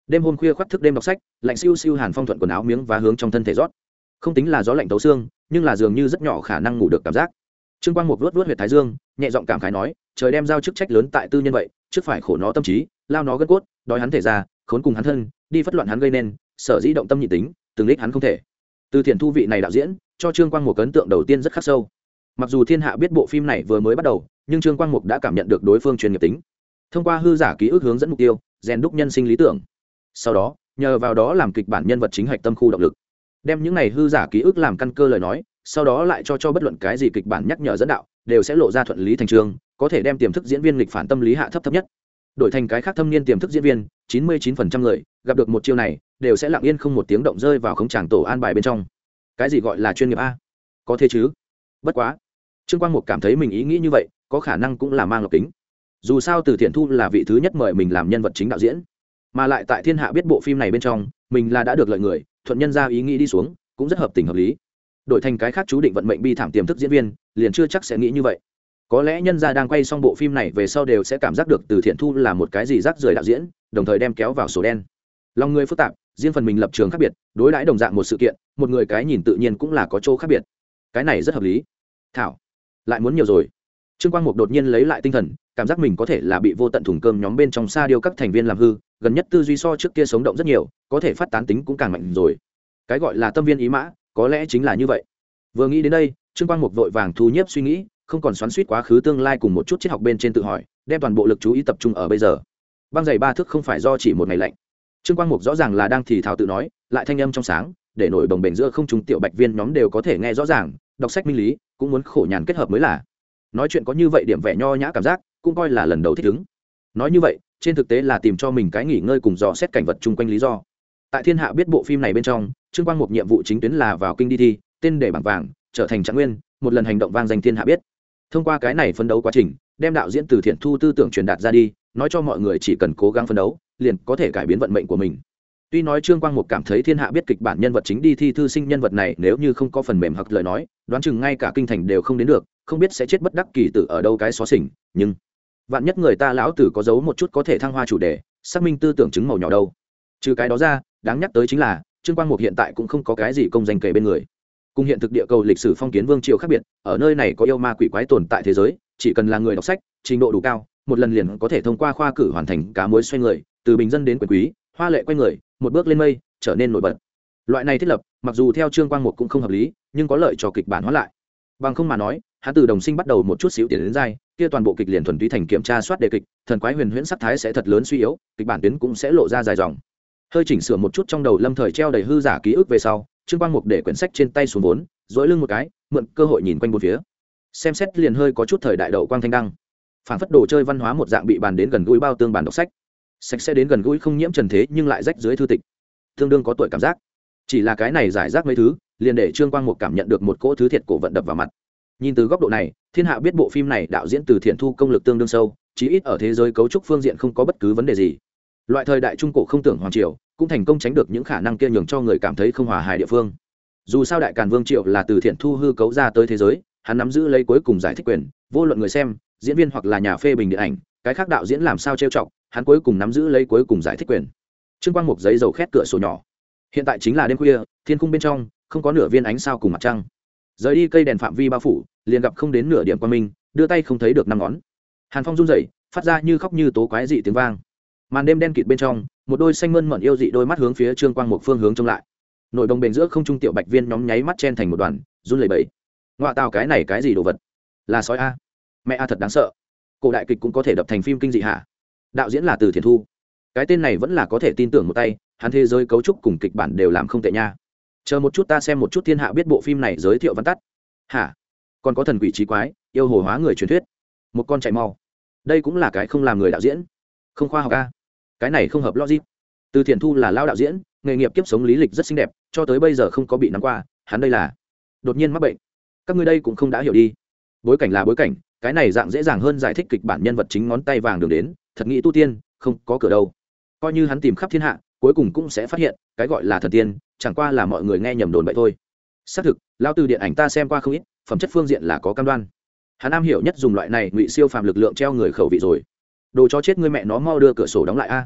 đêm hôm khuya khoác thức đêm đọc sách, lạnh siêu siêu hàn phong thuận quần áo miếng và hướng trong thân thể rót, không tính là gió lạnh tấu xương, nhưng là dường như rất nhỏ khả năng ngủ được cảm giác. Trương Quang Mục vuốt vuốt huyệt thái dương, nhẹ giọng cảm khái nói, trời đem giao chức trách lớn tại tư nhân vậy, trước phải khổ nó tâm trí, lao nó gân cốt, đói hắn thể ra, khốn cùng hắn thân, đi phất loạn hắn gây nên, sở dĩ động tâm nhị tính, từng lích hắn không thể. Từ Thiện Thu vị này đạo diễn, cho Trương Quang Mục ấn tượng đầu tiên rất khắc sâu. Mặc dù thiên hạ biết bộ phim này vừa mới bắt đầu, nhưng Trương Quang Mục đã cảm nhận được đối phương chuyên nghiệp tính. Thông qua hư giả ký ức hướng dẫn mục tiêu, rèn đúc nhân sinh lý tưởng. Sau đó, nhờ vào đó làm kịch bản nhân vật chính hạch tâm khu động lực. Đem những này hư giả ký ức làm căn cơ lời nói, sau đó lại cho bất luận cái gì kịch bản nhắc nhở dẫn đạo, đều sẽ lộ ra thuận lý thành chương, có thể đem tiềm thức diễn viên nghịch phản tâm lý hạ thấp nhất. Đổi thành cái khác thâm niên tiềm thức diễn viên, 99% người gặp được một chiêu này, đều sẽ lặng yên không một tiếng động rơi vào khống tràng tổ an bài bên trong. Cái gì gọi là chuyên nghiệp a? Có thế chứ? Bất quá, Trương Quang Mục cảm thấy mình ý nghĩ như vậy, có khả năng cũng là mang lộc tính. Dù sao Từ Thiện Thu là vị thứ nhất mời mình làm nhân vật chính đạo diễn, mà lại tại thiên hạ biết bộ phim này bên trong, mình là đã được lợi người, thuận nhân ra ý nghĩ đi xuống, cũng rất hợp tình hợp lý. Đổi thành cái khác chú định vận mệnh bi thảm tiềm thức diễn viên, liền chưa chắc sẽ nghĩ như vậy. Có lẽ nhân gia đang quay xong bộ phim này về sau đều sẽ cảm giác được Từ Thiện Thu là một cái gì rác rưởi đạo diễn, đồng thời đem kéo vào sổ đen. Lòng người phức tạp, riêng phần mình lập trường khác biệt, đối đãi đồng dạng một sự kiện, một người cái nhìn tự nhiên cũng là có chỗ khác biệt. Cái này rất hợp lý. Thảo, lại muốn nhiều rồi. Trương Quang Mục đột nhiên lấy lại tinh thần, cảm giác mình có thể là bị vô tận thùng cơm nhóm bên trong xa điêu các thành viên làm hư, gần nhất tư duy so trước kia sống động rất nhiều, có thể phát tán tính cũng càng mạnh rồi. Cái gọi là tâm viên ý mã, có lẽ chính là như vậy. Vừa nghĩ đến đây, Trương Quang Mục vội vàng thu nhiếp suy nghĩ, không còn xoắn xuýt quá khứ tương lai cùng một chút triết học bên trên tự hỏi, đem toàn bộ lực chú ý tập trung ở bây giờ. Băng giày 3 thước không phải do chỉ một ngày lạnh. Trương Quang Mục rõ ràng là đang thì thào tự nói, lại thanh âm trong sáng, để nổi bồng bềnh giữa không trung tiểu bạch viên nhóm đều có thể nghe rõ ràng, đọc sách minh lý, cũng muốn khổ nhàn kết hợp mới là. Nói chuyện có như vậy điểm vẻ nho nhã cảm giác, cũng coi là lần đầu thích ứng. Nói như vậy, trên thực tế là tìm cho mình cái nghỉ ngơi cùng dò xét cảnh vật chung quanh lý do. Tại thiên hạ biết bộ phim này bên trong, Trương Quang Mục nhiệm vụ chính tuyến là vào kinh đi thi, tên để bảng vàng, trở thành trạng nguyên, một lần hành động vang danh thiên hạ biết. Thông qua cái này phấn đấu quá trình, đem đạo diễn Từ Thiện Thu tư tưởng truyền đạt ra đi, nói cho mọi người chỉ cần cố gắng phấn đấu, liền có thể cải biến vận mệnh của mình. Tuy nói Trương Quang Mục cảm thấy thiên hạ biết kịch bản nhân vật chính đi thi thư sinh nhân vật này nếu như không có phần mềm hoặc lời nói, đoán chừng ngay cả kinh thành đều không đến được, không biết sẽ chết bất đắc kỳ tử ở đâu cái xó xỉnh, nhưng vạn nhất người ta lão tử có giấu một chút có thể thăng hoa chủ đề, xác minh tư tưởng chứng màu nhỏ đâu. Trừ cái đó ra, đáng nhắc tới chính là Trương Quang Mục hiện tại cũng không có cái gì công danh kề bên người. Cùng hiện thực địa cầu lịch sử phong kiến vương triều khác biệt, ở nơi này có yêu ma quỷ quái tồn tại thế giới, chỉ cần là người đọc sách, trình độ đủ cao, một lần liền có thể thông qua khoa cử hoàn thành cá mối xoay người, từ bình dân đến quyền quý, hoa lệ quay người, một bước lên mây, trở nên nổi bật. Loại này thiết lập, mặc dù theo Trương Quang Mục cũng không hợp lý, nhưng có lợi cho kịch bản hóa lại. Bằng không mà nói, hắn từ đồng sinh bắt đầu một chút xíu tiền đến giai, kia toàn bộ kịch liền thuần túy thành kiểm tra soát đề kịch, thần quái huyền huyễn sắc thái sẽ thật lớn suy yếu, kịch bản tuyến cũng sẽ lộ ra dài dòng. Hơi chỉnh sửa một chút trong đầu lâm thời treo đầy hư giả ký ức về sau, Trương Quang Mục để quyển sách trên tay xuống vốn, dỗi lưng một cái, mượn cơ hội nhìn quanh bốn phía, xem xét liền hơi có chút thời đại đậu quang thanh đăng, phản phất đồ chơi văn hóa một dạng bị bàn đến gần gũi bao tương bản đọc sách, sạch sẽ đến gần gũi không nhiễm trần thế nhưng lại rách dưới thư tịch, tương đương có tuổi cảm giác. Chỉ là cái này giải rác mấy thứ, liền để Trương Quang Mục cảm nhận được một cỗ thứ thiệt cổ vận đập vào mặt. Nhìn từ góc độ này, thiên hạ biết bộ phim này đạo diễn Từ Thiện Thu công lực tương đương sâu, chí ít ở thế giới cấu trúc phương diện không có bất cứ vấn đề gì. Loại thời đại trung cổ không tưởng hoàng triều, cũng thành công tránh được những khả năng kia nhường cho người cảm thấy không hòa hài địa phương. Dù sao đại càn vương triều là Từ Thiện Thu hư cấu ra tới thế giới, hắn nắm giữ lấy cuối cùng giải thích quyền, vô luận người xem, diễn viên hoặc là nhà phê bình điện ảnh, cái khác đạo diễn làm sao trêu chọc, hắn cuối cùng nắm giữ lấy cuối cùng giải thích quyền. Trương Quang Mục giấy dầu khét cửa sổ nhỏ. Hiện tại chính là đêm khuya, thiên khung bên trong không có nửa viên ánh sao cùng mặt trăng. Rời đi cây đèn phạm vi bao phủ, liền gặp không đến nửa điểm quang minh, đưa tay không thấy được năm ngón. Hàn phong run rẩy, phát ra như khóc như tố quái dị tiếng vang. Màn đêm đen kịt bên trong, một đôi xanh mơn mởn yêu dị đôi mắt hướng phía Trương Quang Mục phương hướng trông lại. Nội đồng bền giữa không trung tiểu bạch viên nhóm nháy mắt chen thành một đoàn, run lẩy bẩy. Ngoạ tào, cái này cái gì đồ vật? Là sói a? Mẹ a thật đáng sợ. Cổ đại kịch cũng có thể đập thành phim kinh dị hả? Đạo diễn là Từ Thiện Thu. Cái tên này vẫn là có thể tin tưởng một tay, hắn thế giới cấu trúc cùng kịch bản đều làm không tệ nha. Chờ một chút ta xem một chút thiên hạ biết bộ phim này giới thiệu văn tắt. Hả? Còn có thần quỷ trí quái, yêu hồ hóa người truyền thuyết. Một con chạy mau. Đây cũng là cái không làm người đạo diễn. Không khoa học a. Cái này không hợp logic. Từ Thiện Thu là lao đạo diễn, nghề nghiệp kiếp sống lý lịch rất xinh đẹp, cho tới bây giờ không có bị nắm qua, hắn đây là đột nhiên mắc bệnh. Các ngươi đây cũng không đã hiểu đi. Bối cảnh là bối cảnh, cái này dạng dễ dàng hơn giải thích kịch bản nhân vật chính ngón tay vàng đường đến, thật nghĩ tu tiên, không có cửa đâu. Coi như hắn tìm khắp thiên hạ, cuối cùng cũng sẽ phát hiện, cái gọi là thần tiên, chẳng qua là mọi người nghe nhầm đồn bậy thôi. Xác thực, lao từ điện ảnh ta xem qua không ít, phẩm chất phương diện là có cam đoan. Hắn am hiểu nhất dùng loại này ngụy siêu phàm lực lượng treo người khẩu vị rồi. Đồ chó chết, ngươi mẹ nó mau đưa cửa sổ đóng lại a.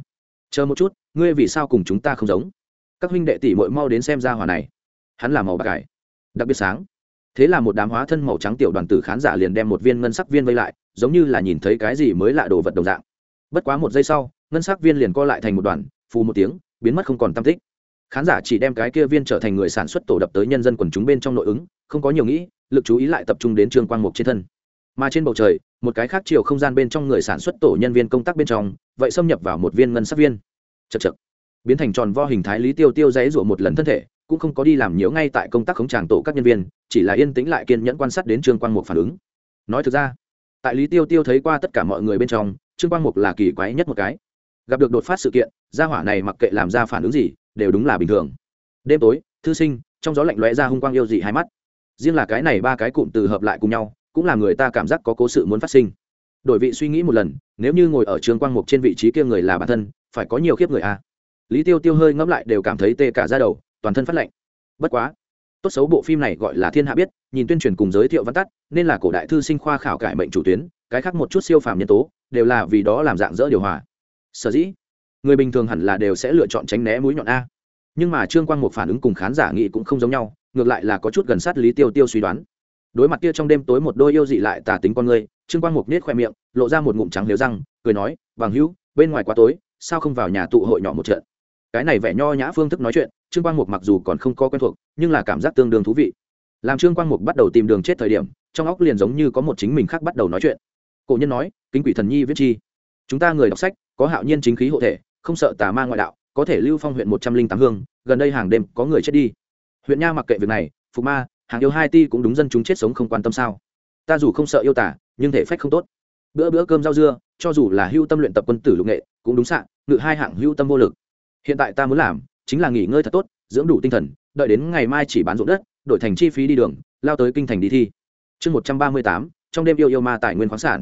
chờ một chút, ngươi vì sao cùng chúng ta không giống? Các huynh đệ tỷ muội mau đến xem ra hỏa này, hắn là màu bạc cải đặc biệt sáng. Thế là một đám hóa thân màu trắng tiểu đoàn tử khán giả liền đem một viên ngân sắc viên vây lại, giống như là nhìn thấy cái gì mới lạ đồ vật đồng dạng. Bất quá một giây sau, ngân sắc viên liền co lại thành một đoàn, phù một tiếng biến mất không còn tăm tích. Khán giả chỉ đem cái kia viên trở thành người sản xuất tổ đập tới nhân dân quần chúng bên trong nội ứng, không có nhiều nghĩ, lực chú ý lại tập trung đến Trương Quang Mục trên thân. Mà trên bầu trời, một cái khác chiều không gian bên trong người sản xuất tổ nhân viên công tác bên trong, vậy xâm nhập vào một viên ngân sắc viên. Chậc chậc. Biến thành tròn vo hình thái Lý Tiêu Tiêu giãy giụa một lần thân thể, cũng không có đi làm nhiễu ngay tại công tác khống tràng tổ các nhân viên, chỉ là yên tĩnh lại kiên nhẫn quan sát đến Trương Quang Mục phản ứng. Nói thực ra, tại Lý Tiêu Tiêu thấy qua tất cả mọi người bên trong, Trương Quang Mục là kỳ quái nhất một cái. Gặp được đột phát sự kiện, gia hỏa này mặc kệ làm ra phản ứng gì, đều đúng là bình thường. Đêm tối, thư sinh, trong gió lạnh lóe ra hung quang yêu dị hai mắt. Riêng là cái này ba cái cụm từ hợp lại cùng nhau, cũng làm người ta cảm giác có cố sự muốn phát sinh. Đổi vị suy nghĩ một lần, nếu như ngồi ở Trương Quang Mục trên vị trí kia người là bản thân, phải có nhiều khiếp người a. Lý Tiêu Tiêu hơi ngẫm lại đều cảm thấy tê cả da đầu, toàn thân phát lạnh. Bất quá, tốt xấu bộ phim này gọi là thiên hạ biết, nhìn tuyên truyền cùng giới thiệu văn tắt, nên là cổ đại thư sinh khoa khảo cải mệnh chủ tuyến, cái khác một chút siêu phàm nhân tố, đều là vì đó làm dạng dỡ điều hòa. Sở dĩ, người bình thường hẳn là đều sẽ lựa chọn tránh né mũi nhọn a. Nhưng mà Trương Quang Mục phản ứng cùng khán giả nghĩ cũng không giống nhau, ngược lại là có chút gần sát Lý Tiêu Tiêu suy đoán. Đối mặt kia trong đêm tối một đôi yêu dị lại tà tính con người, Trương Quang Mục nết khoe miệng, lộ ra một ngụm trắng liếu răng, cười nói: "Bằng hữu, bên ngoài quá tối, sao không vào nhà tụ hội nhỏ một trận?" Cái này vẻ nho nhã phương thức nói chuyện, Trương Quang Mục mặc dù còn không có quen thuộc, nhưng là cảm giác tương đương thú vị. Làm Trương Quang Mục bắt đầu tìm đường chết thời điểm, trong óc liền giống như có một chính mình khác bắt đầu nói chuyện. Cổ nhân nói, kính quỷ thần nhi viết chi. Chúng ta người đọc sách, có hạo nhiên chính khí hộ thể, không sợ tà ma ngoại đạo, có thể lưu phong huyện 108 hương, gần đây hàng đêm có người chết đi. Huyện nha mặc kệ việc này, phục ma, hàng yêu hai ti cũng đúng dân chúng chết sống không quan tâm sao? Ta dù không sợ yêu tà, nhưng thể phách không tốt. Bữa bữa cơm rau dưa, cho dù là hưu tâm luyện tập quân tử lục nghệ, cũng đúng xạ, ngự hai hạng hưu tâm vô lực. Hiện tại ta muốn làm, chính là nghỉ ngơi thật tốt, dưỡng đủ tinh thần, đợi đến ngày mai chỉ bán ruộng đất, đổi thành chi phí đi đường, lao tới kinh thành đi thi. Chương 138, trong đêm yêu ma tài nguyên khoáng sản.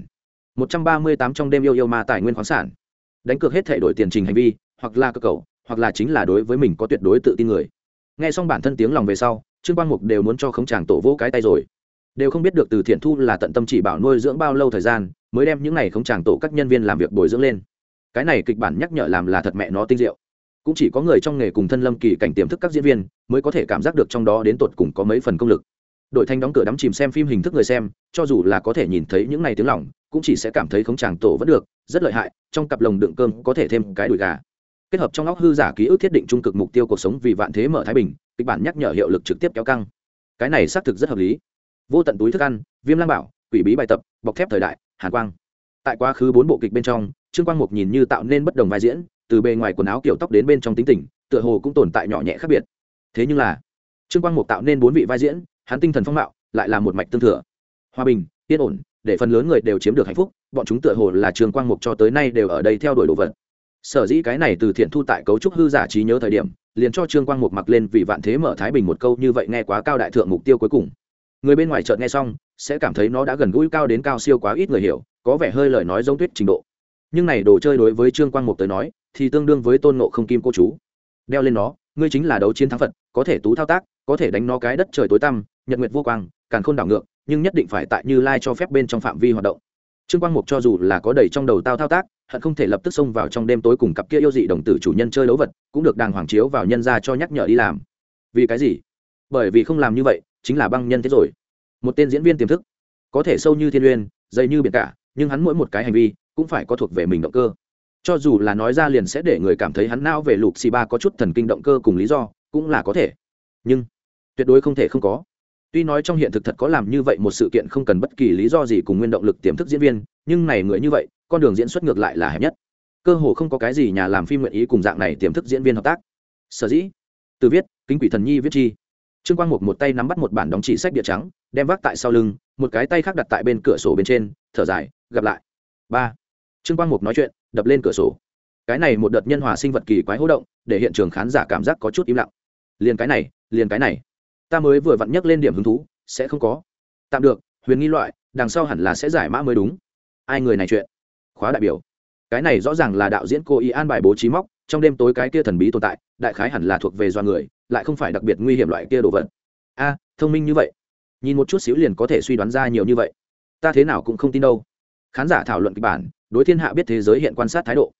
138 trong đêm yêu ma tài nguyên khoáng sản. Đánh cược hết thể đổi tiền trình hành vi, hoặc là cơ cầu, hoặc là chính là đối với mình có tuyệt đối tự tin người. Nghe xong bản thân tiếng lòng về sau, Trương Quang Mục đều muốn cho khống chàng tổ vỗ cái tay rồi. Đều không biết được Từ Thiện Thu là tận tâm chỉ bảo nuôi dưỡng bao lâu thời gian, mới đem những này khống chàng tổ các nhân viên làm việc bồi dưỡng lên. Cái này kịch bản nhắc nhở làm là thật mẹ nó tinh diệu. Cũng chỉ có người trong nghề cùng thân lâm kỳ cảnh tiềm thức các diễn viên mới có thể cảm giác được trong đó đến tột cùng có mấy phần công lực. Đội thanh đóng cửa đắm chìm xem phim hình thức người xem, cho dù là có thể nhìn thấy những này tiếng lòng, cũng chỉ sẽ cảm thấy khống chàng tổ vẫn được, rất lợi hại, trong cặp lồng đựng cơm có thể thêm cái đùi gà. Kết hợp trong óc hư giả ký ức thiết định trung cực mục tiêu cuộc sống vì vạn thế mở thái bình, kịch bản nhắc nhở hiệu lực trực tiếp kéo căng. Cái này xác thực rất hợp lý. Vô tận túi thức ăn, Viêm Lang Bảo, Quỷ bí bài tập, Bọc thép thời đại, Hàn Quang. Tại quá khứ 4 bộ kịch bên trong, Trương Quang Mục nhìn như tạo nên bất đồng vai diễn, từ bề ngoài quần áo kiểu tóc đến bên trong tính tình, tựa hồ cũng tồn tại nhỏ nhẹ khác biệt. Thế nhưng là, Trương Quang Mục tạo nên 4 vị vai diễn, hắn tinh thần phong mạo lại là một mạch tương thừa. Hòa bình, yên ổn, để phần lớn người đều chiếm được hạnh phúc, bọn chúng tựa hồ là Trương Quang Mục cho tới nay đều ở đây theo đuổi đồ vật. Sở dĩ cái này Từ Thiện Thu tại cấu trúc hư giả trí nhớ thời điểm, liền cho Trương Quang Mục mặc lên vì vạn thế mở thái bình một câu như vậy nghe quá cao đại thượng mục tiêu cuối cùng. Người bên ngoài chợt nghe xong, sẽ cảm thấy nó đã gần gũi cao đến cao siêu quá ít người hiểu, có vẻ hơi lời nói giống tuyết trình độ. Nhưng này đồ chơi đối với Trương Quang Mục tới nói, thì tương đương với Tôn Ngộ Không kim cô chú. Đeo lên nó, ngươi chính là đấu chiến thắng Phật, có thể tú thao tác, có thể đánh nó cái đất trời tối tăm, nhật nguyệt vô quang, càn khôn đảo ngược, nhưng nhất định phải tại Như Lai cho phép bên trong phạm vi hoạt động. Trương Quang Mục cho dù là có đầy trong đầu tao thao tác, hận không thể lập tức xông vào trong đêm tối cùng cặp kia yêu dị đồng tử chủ nhân chơi đấu vật, cũng được đàng hoàng chiếu vào nhân ra cho nhắc nhở đi làm. Vì cái gì? Bởi vì không làm như vậy, chính là băng nhân thế rồi. Một tên diễn viên tiềm thức, có thể sâu như thiên uyên, dày như biển cả, nhưng hắn mỗi một cái hành vi cũng phải có thuộc về mình động cơ. Cho dù là nói ra liền sẽ để người cảm thấy hắn não về lục xì ba có chút thần kinh động cơ cùng lý do, cũng là có thể. Nhưng tuyệt đối không thể không có. Tuy nói trong hiện thực thật có làm như vậy một sự kiện không cần bất kỳ lý do gì cùng nguyên động lực tiềm thức diễn viên, nhưng này người như vậy, con đường diễn xuất ngược lại là hẹp nhất. Cơ hồ không có cái gì nhà làm phim nguyện ý cùng dạng này tiềm thức diễn viên hợp tác. Sở dĩ, từ viết, kính quỷ thần nhi viết chi. Trương Quang Mục một tay nắm bắt một bản đóng chỉ sách địa trắng, đem vác tại sau lưng, một cái tay khác đặt tại bên cửa sổ bên trên, thở dài, gặp lại. 3. Trương Quang Mục nói chuyện, đập lên cửa sổ. Cái này một đợt nhân hòa sinh vật kỳ quái hô động, để hiện trường khán giả cảm giác có chút im lặng. Liền cái này, ta mới vừa vặn nhắc lên điểm hứng thú, sẽ không có. Tạm được, huyền nghi loại, đằng sau hẳn là sẽ giải mã mới đúng. Ai người này chuyện? Khóa đại biểu. Cái này rõ ràng là đạo diễn cô ý an bài bố trí móc, trong đêm tối cái kia thần bí tồn tại, đại khái hẳn là thuộc về do người, lại không phải đặc biệt nguy hiểm loại kia đồ vật. A, thông minh như vậy, nhìn một chút xíu liền có thể suy đoán ra nhiều như vậy. Ta thế nào cũng không tin đâu. Khán giả thảo luận kịch bản, đối thiên hạ biết thế giới hiện quan sát thái độ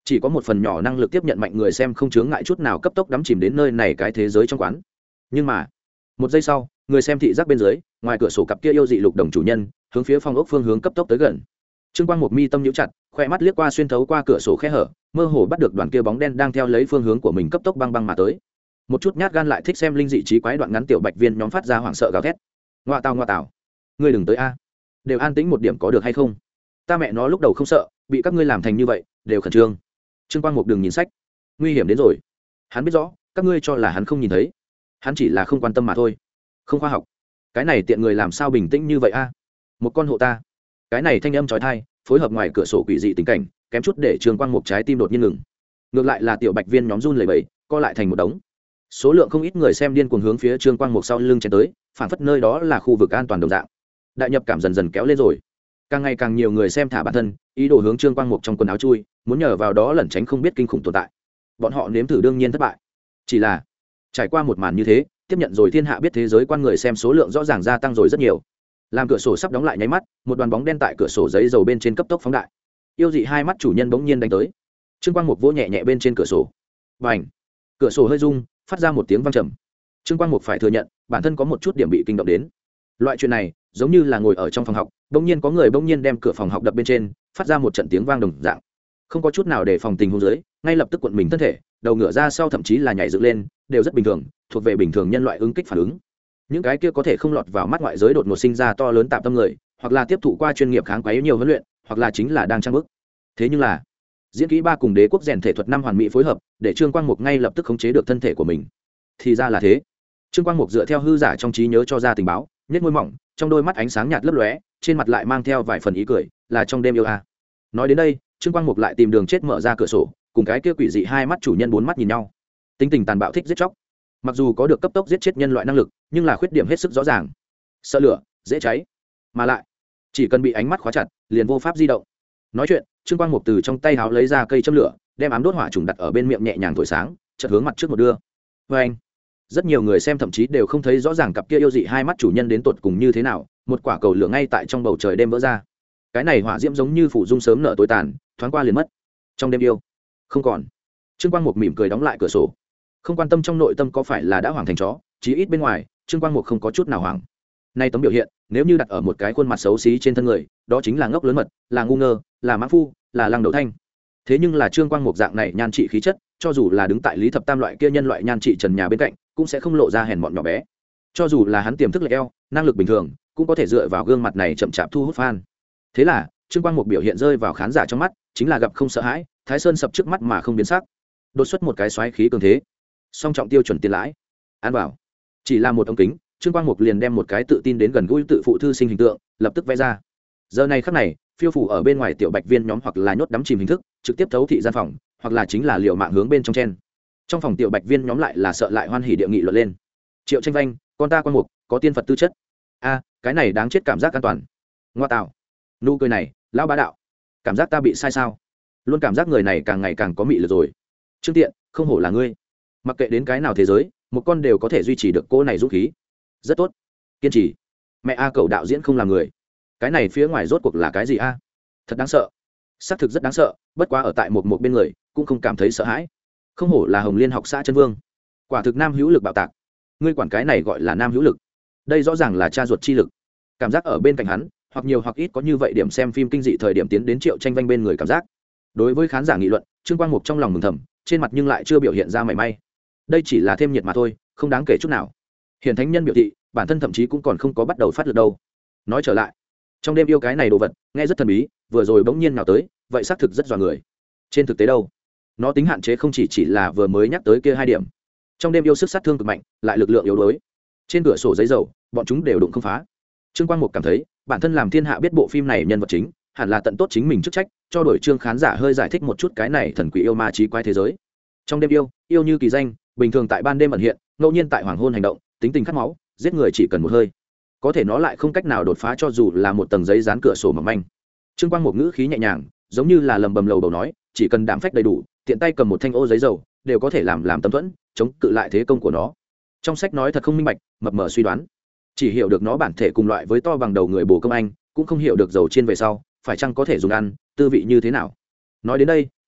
chỉ có một phần nhỏ năng lực tiếp nhận mạnh người xem không chướng ngại chút nào cấp tốc đắm chìm đến nơi này cái thế giới trong quán. Nhưng mà một giây sau, người xem thị giác bên dưới, ngoài cửa sổ cặp kia yêu dị lục đồng chủ nhân hướng phía phòng ốc phương hướng cấp tốc tới gần. Trương Quang Mục mi tâm nhíu chặt, khoe mắt liếc qua xuyên thấu qua cửa sổ khe hở, mơ hồ bắt được đoàn kia bóng đen đang theo lấy phương hướng của mình cấp tốc băng băng mà tới. Một chút nhát gan lại thích xem linh dị trí quái đoạn ngắn tiểu bạch viên nhóm phát ra hoảng sợ gào thét. Ngoa tào, ngươi đừng tới a, đều an tĩnh một điểm có được hay không? Ta mẹ nó lúc đầu không sợ, bị các ngươi làm thành như vậy, đều khẩn trương. Trương Quang Mục đừng nhìn sách, nguy hiểm đến rồi. Hắn biết rõ, các ngươi cho là hắn không nhìn thấy, hắn chỉ là không quan tâm mà thôi. Không khoa học. Cái này tiện người làm sao bình tĩnh như vậy a? Một con hộ ta. Cái này thanh âm chói tai, phối hợp ngoài cửa sổ quỷ dị tình cảnh, kém chút để Trương Quang Mục trái tim đột nhiên ngừng. Ngược lại là tiểu bạch viên nhóm run lẩy bẩy, co lại thành một đống. Số lượng không ít người xem điên cuồng hướng phía Trương Quang Mục sau lưng chen tới, phản phất nơi đó là khu vực an toàn đồng dạng. Đại nhập cảm dần dần kéo lên rồi. Càng ngày càng nhiều người xem thả bản thân, ý đồ hướng Trương Quang Mục trong quần áo chui, muốn nhờ vào đó lẩn tránh không biết kinh khủng tồn tại. Bọn họ nếm thử đương nhiên thất bại. Chỉ là trải qua một màn như thế, tiếp nhận rồi thiên hạ biết thế giới quan người xem số lượng rõ ràng gia tăng rồi rất nhiều. Làm cửa sổ sắp đóng lại nháy mắt, một đoàn bóng đen tại cửa sổ giấy dầu bên trên cấp tốc phóng đại. Yêu dị hai mắt chủ nhân bỗng nhiên đánh tới. Trương Quang Mục vỗ nhẹ nhẹ bên trên cửa sổ. Bành! Cửa sổ hơi rung, phát ra một tiếng vang trầm. Trương Quang Mục phải thừa nhận, bản thân có một chút điểm bị kinh động đến. Loại chuyện này, giống như là ngồi ở trong phòng học, bỗng nhiên có người bỗng nhiên đem cửa phòng học đập bên trên, phát ra một trận tiếng vang đồng dạng. Không có chút nào để phòng tình huống dưới, ngay lập tức cuộn mình thân thể, đầu ngửa ra sau thậm chí là nhảy dựng lên, đều rất bình thường, thuộc về bình thường nhân loại ứng kích phản ứng. Những cái kia có thể không lọt vào mắt ngoại giới đột ngột sinh ra to lớn tạm tâm người, hoặc là tiếp thụ qua chuyên nghiệp kháng quái nhiều huấn luyện, hoặc là chính là đang trang bức. Thế nhưng là, diễn kỹ ba cùng đế quốc rèn thể thuật năm hoàn mỹ phối hợp, để Trương Quang Mục ngay lập tức khống chế được thân thể của mình. Thì ra là thế. Trương Quang Mục dựa theo hư giả trong trí nhớ cho ra tình báo, nhếch môi mỏng, trong đôi mắt ánh sáng nhạt lấp lóe, trên mặt lại mang theo vài phần ý cười, là trong đêm yêu a. Nói đến đây, Trương Quang Mục lại tìm đường chết mở ra cửa sổ, cùng cái kia quỷ dị hai mắt chủ nhân bốn mắt nhìn nhau. Tính tình tàn bạo thích giết chóc. Mặc dù có được cấp tốc giết chết nhân loại năng lực, nhưng là khuyết điểm hết sức rõ ràng. Sợ lửa, dễ cháy, mà lại chỉ cần bị ánh mắt khóa chặt, liền vô pháp di động. Nói chuyện, Trương Quang Mục từ trong tay háo lấy ra cây châm lửa, đem ám đốt hỏa trùng đặt ở bên miệng nhẹ nhàng thổi sáng, chợt hướng mặt trước một đưa. Anh, rất nhiều người xem thậm chí đều không thấy rõ ràng cặp kia yêu dị hai mắt chủ nhân đến tột cùng như thế nào, một quả cầu lửa ngay tại trong bầu trời đêm vỡ ra. Cái này hỏa diễm giống như phủ dung sớm nở tối tàn, thoáng qua liền mất. Trong đêm yêu không còn. Trương Quang Mục mỉm cười đóng lại cửa sổ, không quan tâm trong nội tâm có phải là đã hoảng thành chó, chí ít bên ngoài Trương Quang Mục không có chút nào hoảng. Nay tấm biểu hiện, nếu như đặt ở một cái khuôn mặt xấu xí trên thân người, đó chính là ngốc lớn mật, là ngu ngơ, là mãng phu, là lăng đầu thanh. Thế nhưng là Trương Quang Mục dạng này nhan trị khí chất, cho dù là đứng tại Lý Thập Tam loại kia nhân loại nhan trị trần nhà bên cạnh, cũng sẽ không lộ ra hèn mọn nhỏ bé. Cho dù là hắn tiềm thức lệch eo, năng lực bình thường, cũng có thể dựa vào gương mặt này chậm chạp thu hút fan. Thế là Trương Quang Mục biểu hiện rơi vào khán giả trong mắt, chính là gặp không sợ hãi, Thái Sơn sập trước mắt mà không biến sắc. Đột xuất một cái xoáy khí cường thế, song trọng tiêu chuẩn tiền lãi. An bảo, chỉ là một ống kính, Trương Quang Mục liền đem một cái tự tin đến gần gũi tự phụ thư sinh hình tượng lập tức vẽ ra. Giờ này khắc này, phiêu phủ ở bên ngoài tiểu bạch viên nhóm hoặc là nhốt đắm chìm hình thức, trực tiếp thấu thị gian phòng, hoặc là chính là liều mạng hướng bên trong chen. Trong phòng tiểu bạch viên nhóm lại là sợ lại hoan hỉ địa nghị luận lên. Triệu Tranh Vanh, con ta Quang Mục, có tiên Phật tư chất. A, cái này đáng chết, cảm giác an toàn. Ngoa tạo, nụ cười này, lão bá đạo. Cảm giác ta bị sai sao? Luôn cảm giác người này càng ngày càng có mị lực rồi. Trương Tiện, không hổ là ngươi. Mặc kệ đến cái nào thế giới, một con đều có thể duy trì được cô này dũng khí. Rất tốt, kiên trì. Mẹ a, cậu đạo diễn không làm người. Cái này phía ngoài rốt cuộc là cái gì a? Thật đáng sợ. Xác thực rất đáng sợ, bất quá ở tại một bên người cũng không cảm thấy sợ hãi. Không hổ là Hồng Liên học xã chân vương. Quả thực nam hữu lực bạo tạc. Ngươi quản cái này gọi là nam hữu lực? Đây rõ ràng là cha ruột chi lực. Cảm giác ở bên cạnh hắn, hoặc nhiều hoặc ít có như vậy điểm xem phim kinh dị thời điểm tiến đến Triệu Tranh Vanh bên người cảm giác. Đối với khán giả nghị luận, Trương Quang Mục trong lòng mừng thầm, trên mặt nhưng lại chưa biểu hiện ra mảy may. Đây chỉ là thêm nhiệt mà thôi, không đáng kể chút nào. Hiển thánh nhân biểu thị, bản thân thậm chí cũng còn không có bắt đầu phát lực đâu. Nói trở lại, trong đêm yêu cái này đồ vật, nghe rất thần bí, vừa rồi bỗng nhiên nào tới, vậy xác thực rất dọa người. Trên thực tế đâu, nó tính hạn chế không chỉ là vừa mới nhắc tới kia hai điểm. Trong đêm yêu sức sát thương cực mạnh, lại lực lượng yếu đuối. Trên cửa sổ giấy dầu, bọn chúng đều đụng không phá. Trương Quang Mục cảm thấy, bản thân làm thiên hạ biết bộ phim này nhân vật chính, hẳn là tận tốt chính mình chức trách, cho đổi Trương khán giả hơi giải thích một chút cái này thần quỷ yêu ma trí quái thế giới. Trong đêm yêu, yêu như kỳ danh, bình thường tại ban đêm ẩn hiện, ngẫu nhiên tại hoàng hôn hành động, tính tình khát máu, giết người chỉ cần một hơi. Có thể nó lại không cách nào đột phá cho dù là một tầng giấy dán cửa sổ mỏng manh. Trương Quang Mục ngữ khí nhẹ nhàng, giống như là lầm bầm lầu bầu nói, chỉ cần đảm phách đầy đủ, tiện tay cầm một thanh ô giấy dầu, đều có thể làm tấm thuẫn, chống cự lại thế công của nó. Trong sách nói thật không minh bạch, mập mờ suy đoán, chỉ hiểu được nó bản thể cùng loại với to bằng đầu người bồ công anh, cũng không hiểu được dầu chiên về sau phải chăng có thể dùng ăn, tư vị như thế nào. Nói đến đây,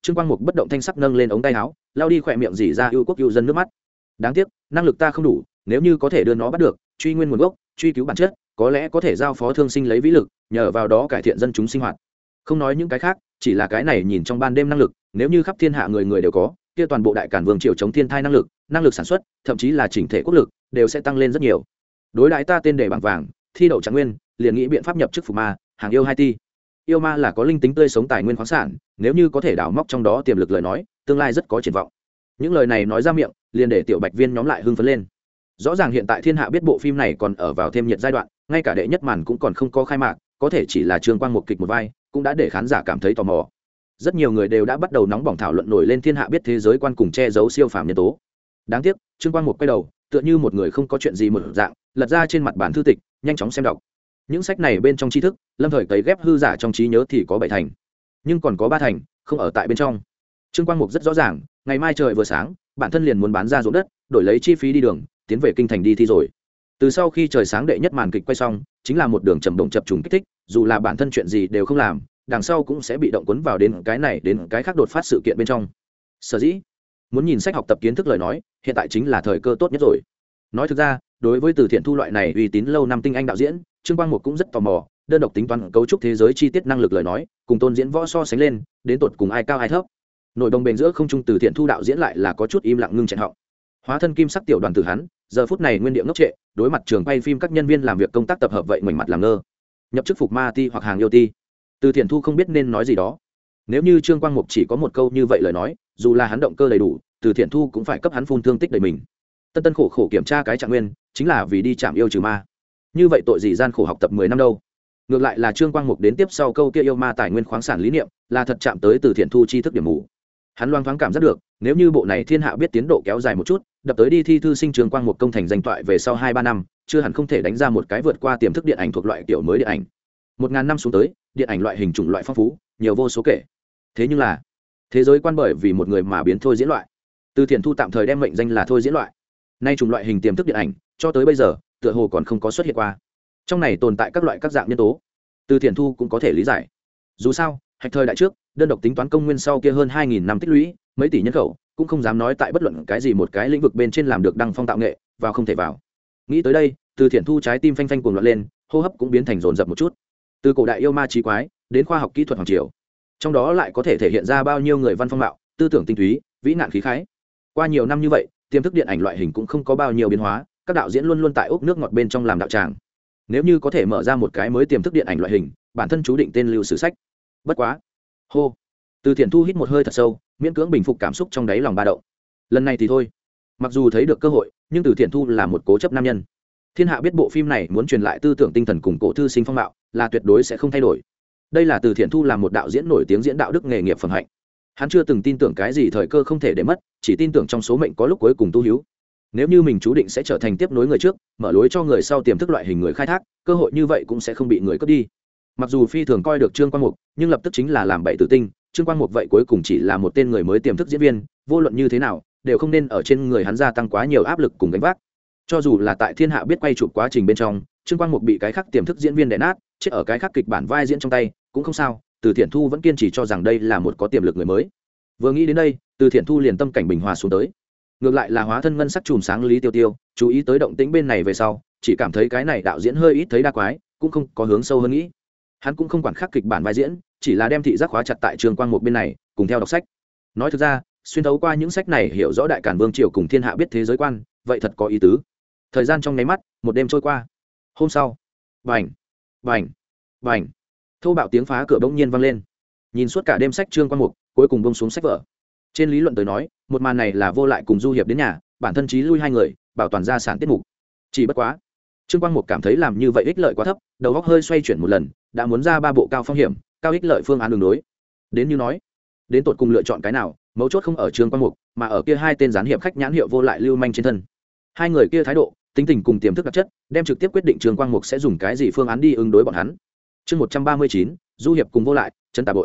Trương Quang Mục bất động thanh sắc nâng lên ống tay áo, lao đi khỏe miệng dỉ ra yêu quốc yêu dân nước mắt. Đáng tiếc năng lực ta không đủ, nếu như có thể đưa nó bắt được, truy nguyên nguồn gốc, truy cứu bản chất, có lẽ có thể giao phó thương sinh lấy vĩ lực, nhờ vào đó cải thiện dân chúng sinh hoạt. Không nói những cái khác, chỉ là cái này nhìn trong ban đêm năng lực, nếu như khắp thiên hạ người người đều có, kia toàn bộ đại càn vương triều chống thiên thai năng lực sản xuất, thậm chí là chỉnh thể quốc lực, đều sẽ tăng lên rất nhiều. Đối đãi ta tên đề bảng vàng, thi đậu trạng nguyên, liền nghĩ biện pháp nhập chức phục ma, hàng yêu 2 ti. Yêu ma là có linh tính tươi sống tài nguyên khoáng sản, nếu như có thể đào móc trong đó tiềm lực lời nói, tương lai rất có triển vọng. Những lời này nói ra miệng, liền để tiểu bạch viên nhóm lại hưng phấn lên. Rõ ràng hiện tại thiên hạ biết bộ phim này còn ở vào thêm nhiệt giai đoạn, ngay cả đệ nhất màn cũng còn không có khai mạc, có thể chỉ là Trương Quang một kịch một vai, cũng đã để khán giả cảm thấy tò mò. Rất nhiều người đều đã bắt đầu nóng bỏng thảo luận nổi lên thiên hạ biết thế giới quan cùng che giấu siêu phàm nhân tố. Đáng tiếc, Trương Quang một quay đầu, tựa như một người không có chuyện gì một dạng, lật ra trên mặt bản thư tịch, nhanh chóng xem đọc. Những sách này bên trong tri thức, lâm thời cấy ghép hư giả trong trí nhớ thì có 7 thành, nhưng còn có 3 thành không ở tại bên trong. Trương Quang Mục rất rõ ràng, ngày mai trời vừa sáng, bản thân liền muốn bán ra ruộng đất, đổi lấy chi phí đi đường, tiến về kinh thành đi thi rồi. Từ sau khi trời sáng đệ nhất màn kịch quay xong, chính là một đường trầm động chập trùng kích thích, dù là bản thân chuyện gì đều không làm, đằng sau cũng sẽ bị động cuốn vào đến cái này đến cái khác đột phát sự kiện bên trong. Sở dĩ muốn nhìn sách học tập kiến thức lời nói, hiện tại chính là thời cơ tốt nhất rồi. Nói thực ra, đối với Từ Thiện Thu loại này uy tín lâu năm tinh anh đạo diễn, Trương Quang Mục cũng rất tò mò, đơn độc tính toán cấu trúc thế giới chi tiết năng lực lời nói, cùng Tôn diễn võ so sánh lên, đến tột cùng ai cao ai thấp. Nội đồng bền giữa không trung Từ Thiện Thu đạo diễn lại là có chút im lặng ngưng chẹn họng. Hóa thân kim sắc tiểu đoàn tử hắn, giờ phút này nguyên địa ngốc trệ, đối mặt trường quay phim các nhân viên làm việc công tác tập hợp vậy ngoảnh mặt làm ngơ. Nhập chức phục ma ti hoặc hàng yêu ti. Từ Thiện Thu không biết nên nói gì đó. Nếu như Trương Quang Mục chỉ có một câu như vậy lời nói, dù là hắn động cơ đầy đủ, Từ Thiện Thu cũng phải cấp hắn phun thương tích đầy mình. Tân khổ khổ kiểm tra cái trạng nguyên, chính là vì đi chạm yêu trừ ma. Như vậy tội gì gian khổ học tập 10 năm đâu. Ngược lại là Trương Quang Mục đến tiếp sau câu kia yêu ma tài nguyên khoáng sản lý niệm, là thật chạm tới Từ Thiện Thu tri thức điểm mù. Hắn loang thoáng cảm giác được, nếu như bộ này thiên hạ biết tiến độ kéo dài một chút, đập tới đi thi thư sinh Trương Quang Mục công thành danh toại về sau 2-3 năm, chưa hẳn không thể đánh ra một cái vượt qua tiềm thức điện ảnh thuộc loại kiểu mới điện ảnh. 1000 năm xuống tới, điện ảnh loại hình chủng loại phong phú, nhiều vô số kể. Thế nhưng là, thế giới quan bởi vì một người mà biến thôi diễn loại. Từ Thiện Thu tạm thời đem mệnh danh là thôi diễn loại. Nay chủng loại hình tiềm thức điện ảnh, cho tới bây giờ, tựa hồ còn không có xuất hiện qua. Trong này tồn tại các loại các dạng nhân tố, Từ Thiện Thu cũng có thể lý giải. Dù sao, hạch thời đại trước, đơn độc tính toán công nguyên sau kia hơn 2000 năm tích lũy, mấy tỷ nhân khẩu, cũng không dám nói tại bất luận cái gì một cái lĩnh vực bên trên làm được đăng phong tạo nghệ, vào không thể vào. Nghĩ tới đây, Từ Thiện Thu trái tim phanh phanh cuồng loạn lên, hô hấp cũng biến thành dồn dập một chút. Từ cổ đại yêu ma trí quái, đến khoa học kỹ thuật hoàng triều, trong đó lại có thể thể hiện ra bao nhiêu người văn phong mạo, tư tưởng tinh túy, vĩ nạn khí khái. Qua nhiều năm như vậy, tiềm thức điện ảnh loại hình cũng không có bao nhiêu biến hóa, các đạo diễn luôn luôn tại ốc nước ngọt bên trong làm đạo tràng. Nếu như có thể mở ra một cái mới tiềm thức điện ảnh loại hình, bản thân chú định tên lưu sử sách. Bất quá, hô, Từ Thiện Thu hít một hơi thật sâu, miễn cưỡng bình phục cảm xúc trong đáy lòng ba động. Lần này thì thôi, mặc dù thấy được cơ hội, nhưng Từ Thiện Thu là một cố chấp nam nhân. Thiên hạ biết bộ phim này muốn truyền lại tư tưởng tinh thần cùng cổ thư sinh phong mạo, là tuyệt đối sẽ không thay đổi. Đây là Từ Thiện Thu làm một đạo diễn nổi tiếng diễn đạo đức nghề nghiệp phẩm hạnh. Hắn chưa từng tin tưởng cái gì thời cơ không thể để mất, chỉ tin tưởng trong số mệnh có lúc cuối cùng tu hiếu. Nếu như mình chú định sẽ trở thành tiếp nối người trước, mở lối cho người sau tiềm thức loại hình người khai thác, cơ hội như vậy cũng sẽ không bị người cướp đi. Mặc dù phi thường coi được Trương Quang Mục, nhưng lập tức chính là làm bậy tử tinh, Trương Quang Mục vậy cuối cùng chỉ là một tên người mới tiềm thức diễn viên, vô luận như thế nào, đều không nên ở trên người hắn gia tăng quá nhiều áp lực cùng gánh vác. Cho dù là tại thiên hạ biết quay chụp quá trình bên trong, Trương Quang Mục bị cái khác tiềm thức diễn viên đè nát, chết ở cái khác kịch bản vai diễn trong tay, cũng không sao, Từ Thiện Thu vẫn kiên trì cho rằng đây là một có tiềm lực người mới. Vừa nghĩ đến đây, Từ Thiện Thu liền tâm cảnh bình hòa xuống tới. Ngược lại là hóa thân ngân sắc chùm sáng Lý Tiêu Tiêu, chú ý tới động tĩnh bên này về sau, chỉ cảm thấy cái này đạo diễn hơi ít thấy đa quái, cũng không có hướng sâu hơn nghĩ. Hắn cũng không quản khắc kịch bản vai diễn, chỉ là đem thị giác khóa chặt tại Trương Quang Mục bên này, cùng theo đọc sách. Nói thực ra, xuyên thấu qua những sách này hiểu rõ đại càn vương triều cùng thiên hạ biết thế giới quan, vậy thật có ý tứ. Thời gian trong nháy mắt, một đêm trôi qua. Hôm sau, bành, bành, bành, thô bạo tiếng phá cửa bỗng nhiên vang lên. Nhìn suốt cả đêm sách Trương Quang Mục, cuối cùng buông xuống sách vở. Trên lý luận tới nói, một màn này là Vô Lại cùng Du Hiệp đến nhà, bản thân chí lui hai người, bảo toàn gia sản tiết mục. Chỉ bất quá, Trương Quang Mục cảm thấy làm như vậy ích lợi quá thấp, đầu óc hơi xoay chuyển một lần, đã muốn ra 3 bộ cao phong hiểm, cao ích lợi phương án đường đối. Đến như nói, đến tột cùng lựa chọn cái nào, mấu chốt không ở Trương Quang Mục, mà ở kia hai tên gián hiệp khách nhãn hiệu Vô Lại Lưu Manh trên thân. Hai người kia thái độ, tính tình cùng tiềm thức đặc chất, đem trực tiếp quyết định Trương Quang Mục sẽ dùng cái gì phương án đi ứng đối bọn hắn. Chương 139, Du Hiệp cùng Vô Lại, chân tà bội.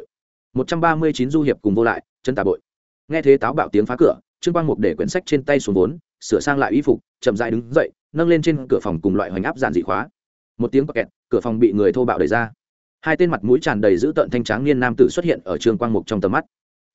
139 Du Hiệp cùng Vô Lại, chân tà bội. Nghe thế táo bạo tiếng phá cửa, Trương Quang Mục để quyển sách trên tay xuống vốn, sửa sang lại y phục, chậm rãi đứng dậy, nâng lên trên cửa phòng cùng loại hoành áp giản dị khóa. Một tiếng kẹt, cửa phòng bị người thô bạo đẩy ra. Hai tên mặt mũi tràn đầy dữ tợn thanh tráng niên nam tử xuất hiện ở Trương Quang Mục trong tầm mắt.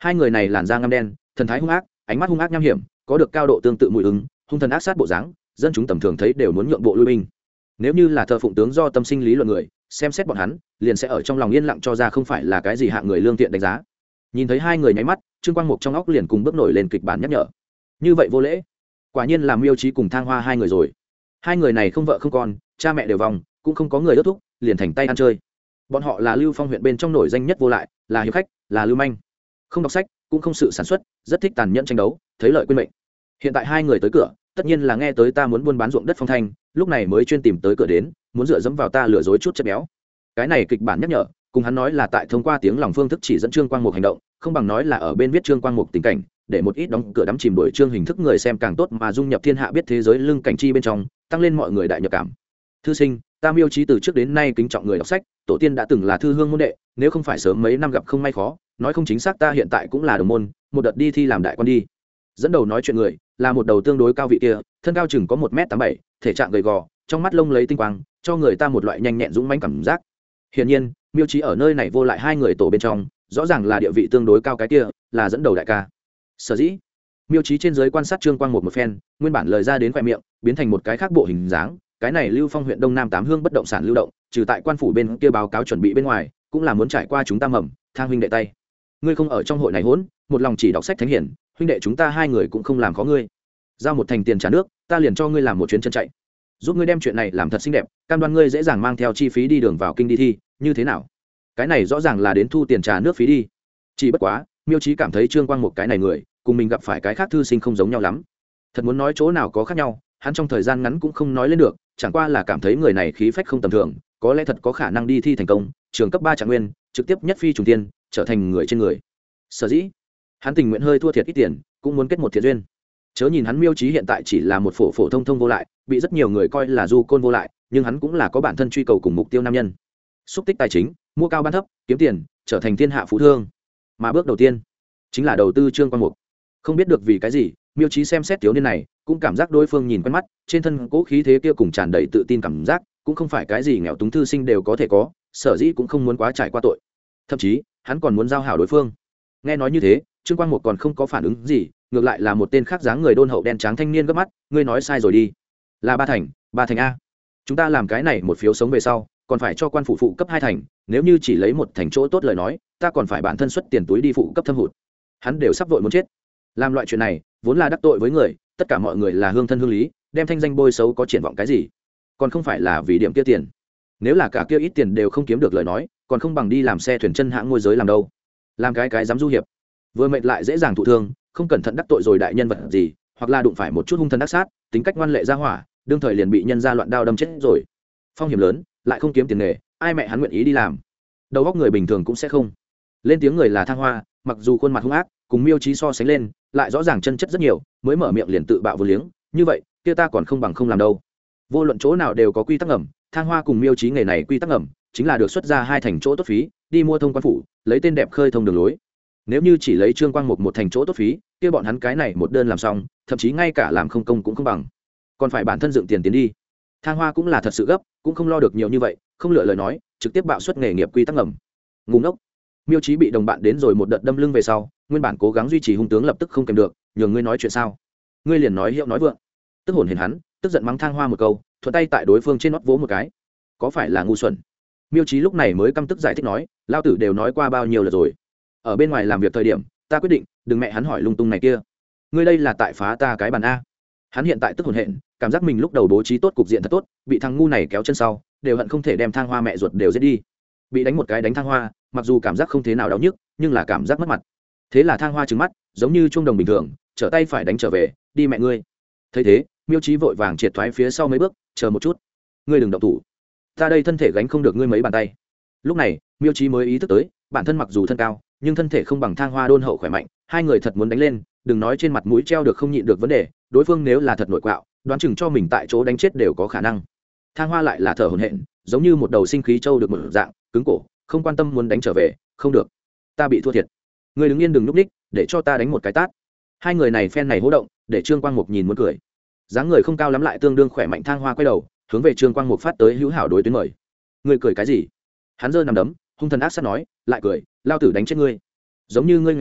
Hai người này làn da ngăm đen, thần thái hung ác, ánh mắt hung ác nham hiểm, có được cao độ tương tự mùi ứng, hung thần ác sát bộ dáng, dân chúng tầm thường thấy đều muốn nhượng bộ lui binh. Nếu như là thờ phụng tướng do tâm sinh lý luận người, xem xét bọn hắn, liền sẽ ở trong lòng yên lặng cho ra không phải là cái gì hạng người lương thiện đánh giá. Nhìn thấy hai người nháy mắt, Trương Quang Mục trong óc liền cùng bước nổi lên kịch bản nhắc nhở. Như vậy vô lễ, quả nhiên là Miêu Chí cùng Thang Hoa hai người rồi. Hai người này không vợ không con, cha mẹ đều vong, cũng không có người đốt thúc, liền thành tay ăn chơi. Bọn họ là Lưu Phong huyện bên trong nổi danh nhất vô lại, là hiệp khách, là lưu manh, không đọc sách, cũng không sự sản xuất, rất thích tàn nhẫn tranh đấu, thấy lợi quên mệnh. Hiện tại hai người tới cửa, tất nhiên là nghe tới ta muốn buôn bán ruộng đất phong thanh, lúc này mới chuyên tìm tới cửa đến, muốn dựa dẫm vào ta lừa dối chút chất béo. Cái này kịch bản nhắc nhở, cùng hắn nói là tại thông qua tiếng lòng phương thức chỉ dẫn Trương Quang Mục hành động, không bằng nói là ở bên viết Trương Quang Mục tình cảnh, để một ít đóng cửa đắm chìm đổi Trương hình thức người xem càng tốt mà dung nhập thiên hạ biết thế giới lưng cảnh chi bên trong, tăng lên mọi người đại nhập cảm. Thư sinh, ta Miêu Chí từ trước đến nay kính trọng người đọc sách, tổ tiên đã từng là thư hương môn đệ, nếu không phải sớm mấy năm gặp không may khó, nói không chính xác ta hiện tại cũng là đồng môn, một đợt đi thi làm đại quan đi. Dẫn đầu nói chuyện người là một đầu tương đối cao vị kia, thân cao chừng có 1m87, thể trạng gầy gò, trong mắt lông lấy tinh quang, cho người ta một loại nhanh nhẹn dũng mãnh cảm giác. Hiển nhiên, Miêu Chí ở nơi này vô lại hai người tổ bên trong, rõ ràng là địa vị tương đối cao cái kia, là dẫn đầu đại ca. Sở dĩ, Miêu Chí trên dưới quan sát Trương Quang một phen, nguyên bản lời ra đến khoe miệng, biến thành một cái khác bộ hình dáng. Cái này Lưu Phong huyện Đông Nam tám hương bất động sản lưu động, trừ tại quan phủ bên kia báo cáo chuẩn bị bên ngoài, cũng là muốn trải qua chúng ta mầm, Thang huynh đệ tay. Ngươi không ở trong hội này hỗn, một lòng chỉ đọc sách thánh hiển, huynh đệ chúng ta hai người cũng không làm khó ngươi. Giao một thành tiền trả nước, ta liền cho ngươi làm một chuyến chân chạy, giúp ngươi đem chuyện này làm thật xinh đẹp, cam đoan ngươi dễ dàng mang theo chi phí đi đường vào kinh đi thi, như thế nào? Cái này rõ ràng là đến thu tiền trả nước phí đi. Chỉ bất quá, Miêu Chí cảm thấy Trương Quang một cái này người, cùng mình gặp phải cái khác thư sinh không giống nhau lắm. Thật muốn nói chỗ nào có khác nhau, hắn trong thời gian ngắn cũng không nói lên được, chẳng qua là cảm thấy người này khí phách không tầm thường, có lẽ thật có khả năng đi thi thành công, trường cấp 3 trạng nguyên, trực tiếp nhất phi trùng tiên, trở thành người trên người. Sở dĩ, hắn tình nguyện hơi thua thiệt ít tiền, cũng muốn kết một thiện duyên. Chớ nhìn hắn Miêu Chí hiện tại chỉ là một phổ thông thông vô lại, bị rất nhiều người coi là du côn vô lại, nhưng hắn cũng là có bản thân truy cầu cùng mục tiêu nam nhân. Xúc tích tài chính, mua cao bán thấp, kiếm tiền, trở thành thiên hạ phú thương. Mà bước đầu tiên chính là đầu tư Trương Quang Mục. Không biết được vì cái gì, Miêu Chí xem xét thiếu niên này, cũng cảm giác đối phương nhìn quen mắt, trên thân cố khí thế kia cùng tràn đầy tự tin cảm giác, cũng không phải cái gì nghèo túng thư sinh đều có thể có, sở dĩ cũng không muốn quá trải qua tội. Thậm chí, hắn còn muốn giao hảo đối phương. Nghe nói như thế, Trương Quang Mục còn không có phản ứng gì, ngược lại là một tên khác dáng người đôn hậu đen trắng thanh niên gấp mắt, ngươi nói sai rồi đi. Là ba thành a. Chúng ta làm cái này một phiếu sống về sau, còn phải cho quan phủ phụ cấp 2 thành, nếu như chỉ lấy một thành chỗ tốt lời nói, ta còn phải bản thân xuất tiền túi đi phụ cấp thâm hụt. Hắn đều sắp vội muốn chết. Làm loại chuyện này, vốn là đắc tội với người, tất cả mọi người là hương thân hương lý, đem thanh danh bôi xấu có triển vọng cái gì? Còn không phải là vì điểm kia tiền. Nếu là cả kia ít tiền đều không kiếm được lời nói, còn không bằng đi làm xe thuyền chân hãng môi giới làm đâu. Làm cái dám du hiệp, vừa mệt lại dễ dàng thụ thương, không cẩn thận đắc tội rồi đại nhân vật gì, hoặc là đụng phải một chút hung thần ác sát, tính cách ngoan lệ ra hỏa, đương thời liền bị nhân gia loạn đao đâm chết rồi. Phong hiểm lớn, lại không kiếm tiền nghề, ai mẹ hắn nguyện ý đi làm? Đầu óc người bình thường cũng sẽ không. Lên tiếng người là Thang Hoa, mặc dù khuôn mặt hung ác, cùng Miêu Chí so sánh lên, lại rõ ràng chân chất rất nhiều, mới mở miệng liền tự bạo vô liếng, như vậy, kia ta còn không bằng không làm đâu. Vô luận chỗ nào đều có quy tắc ngầm, Thang Hoa cùng Miêu Chí nghề này quy tắc ngầm, chính là được xuất ra 2 thành chỗ tốt phí, đi mua thông quan phủ, lấy tên đẹp khơi thông đường lối. Nếu như chỉ lấy Trương Quang một thành chỗ tốt phí, kia bọn hắn cái này một đơn làm xong, thậm chí ngay cả làm không công cũng không bằng, còn phải bản thân dựng tiền tiến đi. Thang Hoa cũng là thật sự gấp, cũng không lo được nhiều như vậy, không lựa lời nói, trực tiếp bạo suất nghề nghiệp quy tắc ngầm. Ngu ngốc. Miêu Chí bị đồng bạn đến rồi một đợt đâm lưng về sau, nguyên bản cố gắng duy trì hung tướng lập tức không kèm được, nhường ngươi nói chuyện sao? Ngươi liền nói hiệu nói vượng. Tức hồn hển hắn, tức giận mắng Thang Hoa một câu, thuận tay tại đối phương trên nót vỗ một cái. Có phải là ngu xuẩn? Miêu Chí lúc này mới căm tức giải thích nói, lao tử đều nói qua bao nhiêu lần rồi. Ở bên ngoài làm việc thời điểm, ta quyết định, đừng mẹ hắn hỏi lung tung này kia. Ngươi đây là tại phá ta cái bàn a. Hắn hiện tại tức hồn hển, cảm giác mình lúc đầu bố trí tốt cục diện thật tốt, bị thằng ngu này kéo chân sau, đều hận không thể đem Thang Hoa mẹ ruột đều giết đi. Bị đánh một cái đánh Thang Hoa, mặc dù cảm giác không thế nào đau nhức, nhưng là cảm giác mất mặt. Thế là Thang Hoa trừng mắt, giống như chuông đồng bình thường, trở tay phải đánh trở về, đi mẹ ngươi. Thấy thế, Miêu Chí vội vàng triệt thoái phía sau mấy bước, chờ một chút, ngươi đừng động thủ, ta đây thân thể gánh không được ngươi mấy bàn tay. Lúc này, Miêu Chí mới ý thức tới, bản thân mặc dù thân cao, nhưng thân thể không bằng Thang Hoa đôn hậu khỏe mạnh, hai người thật muốn đánh lên, đừng nói trên mặt mũi treo được không nhịn được vấn đề, đối phương nếu là thật nội quạo, đoán chừng cho mình tại chỗ đánh chết đều có khả năng. Thang Hoa lại là thở hổn hển, giống như một đầu sinh khí trâu được một dạng, cứng cổ, không quan tâm muốn đánh trở về, không được, ta bị thua thiệt, ngươi đứng yên đừng nhúc ních, để cho ta đánh một cái tát. Hai người này phen này hố động, để Trương Quang Mục nhìn muốn cười. Dáng người không cao lắm lại tương đương khỏe mạnh Thang Hoa quay đầu, hướng về Trương Quang Mục phát tới hữu hảo đối tuyến mời. Ngươi cười cái gì? Hắn giơ nằm đấm, hung thần ác sát nói, lại cười, lao tử đánh chết ngươi. Giống như ngươi nghèo túng,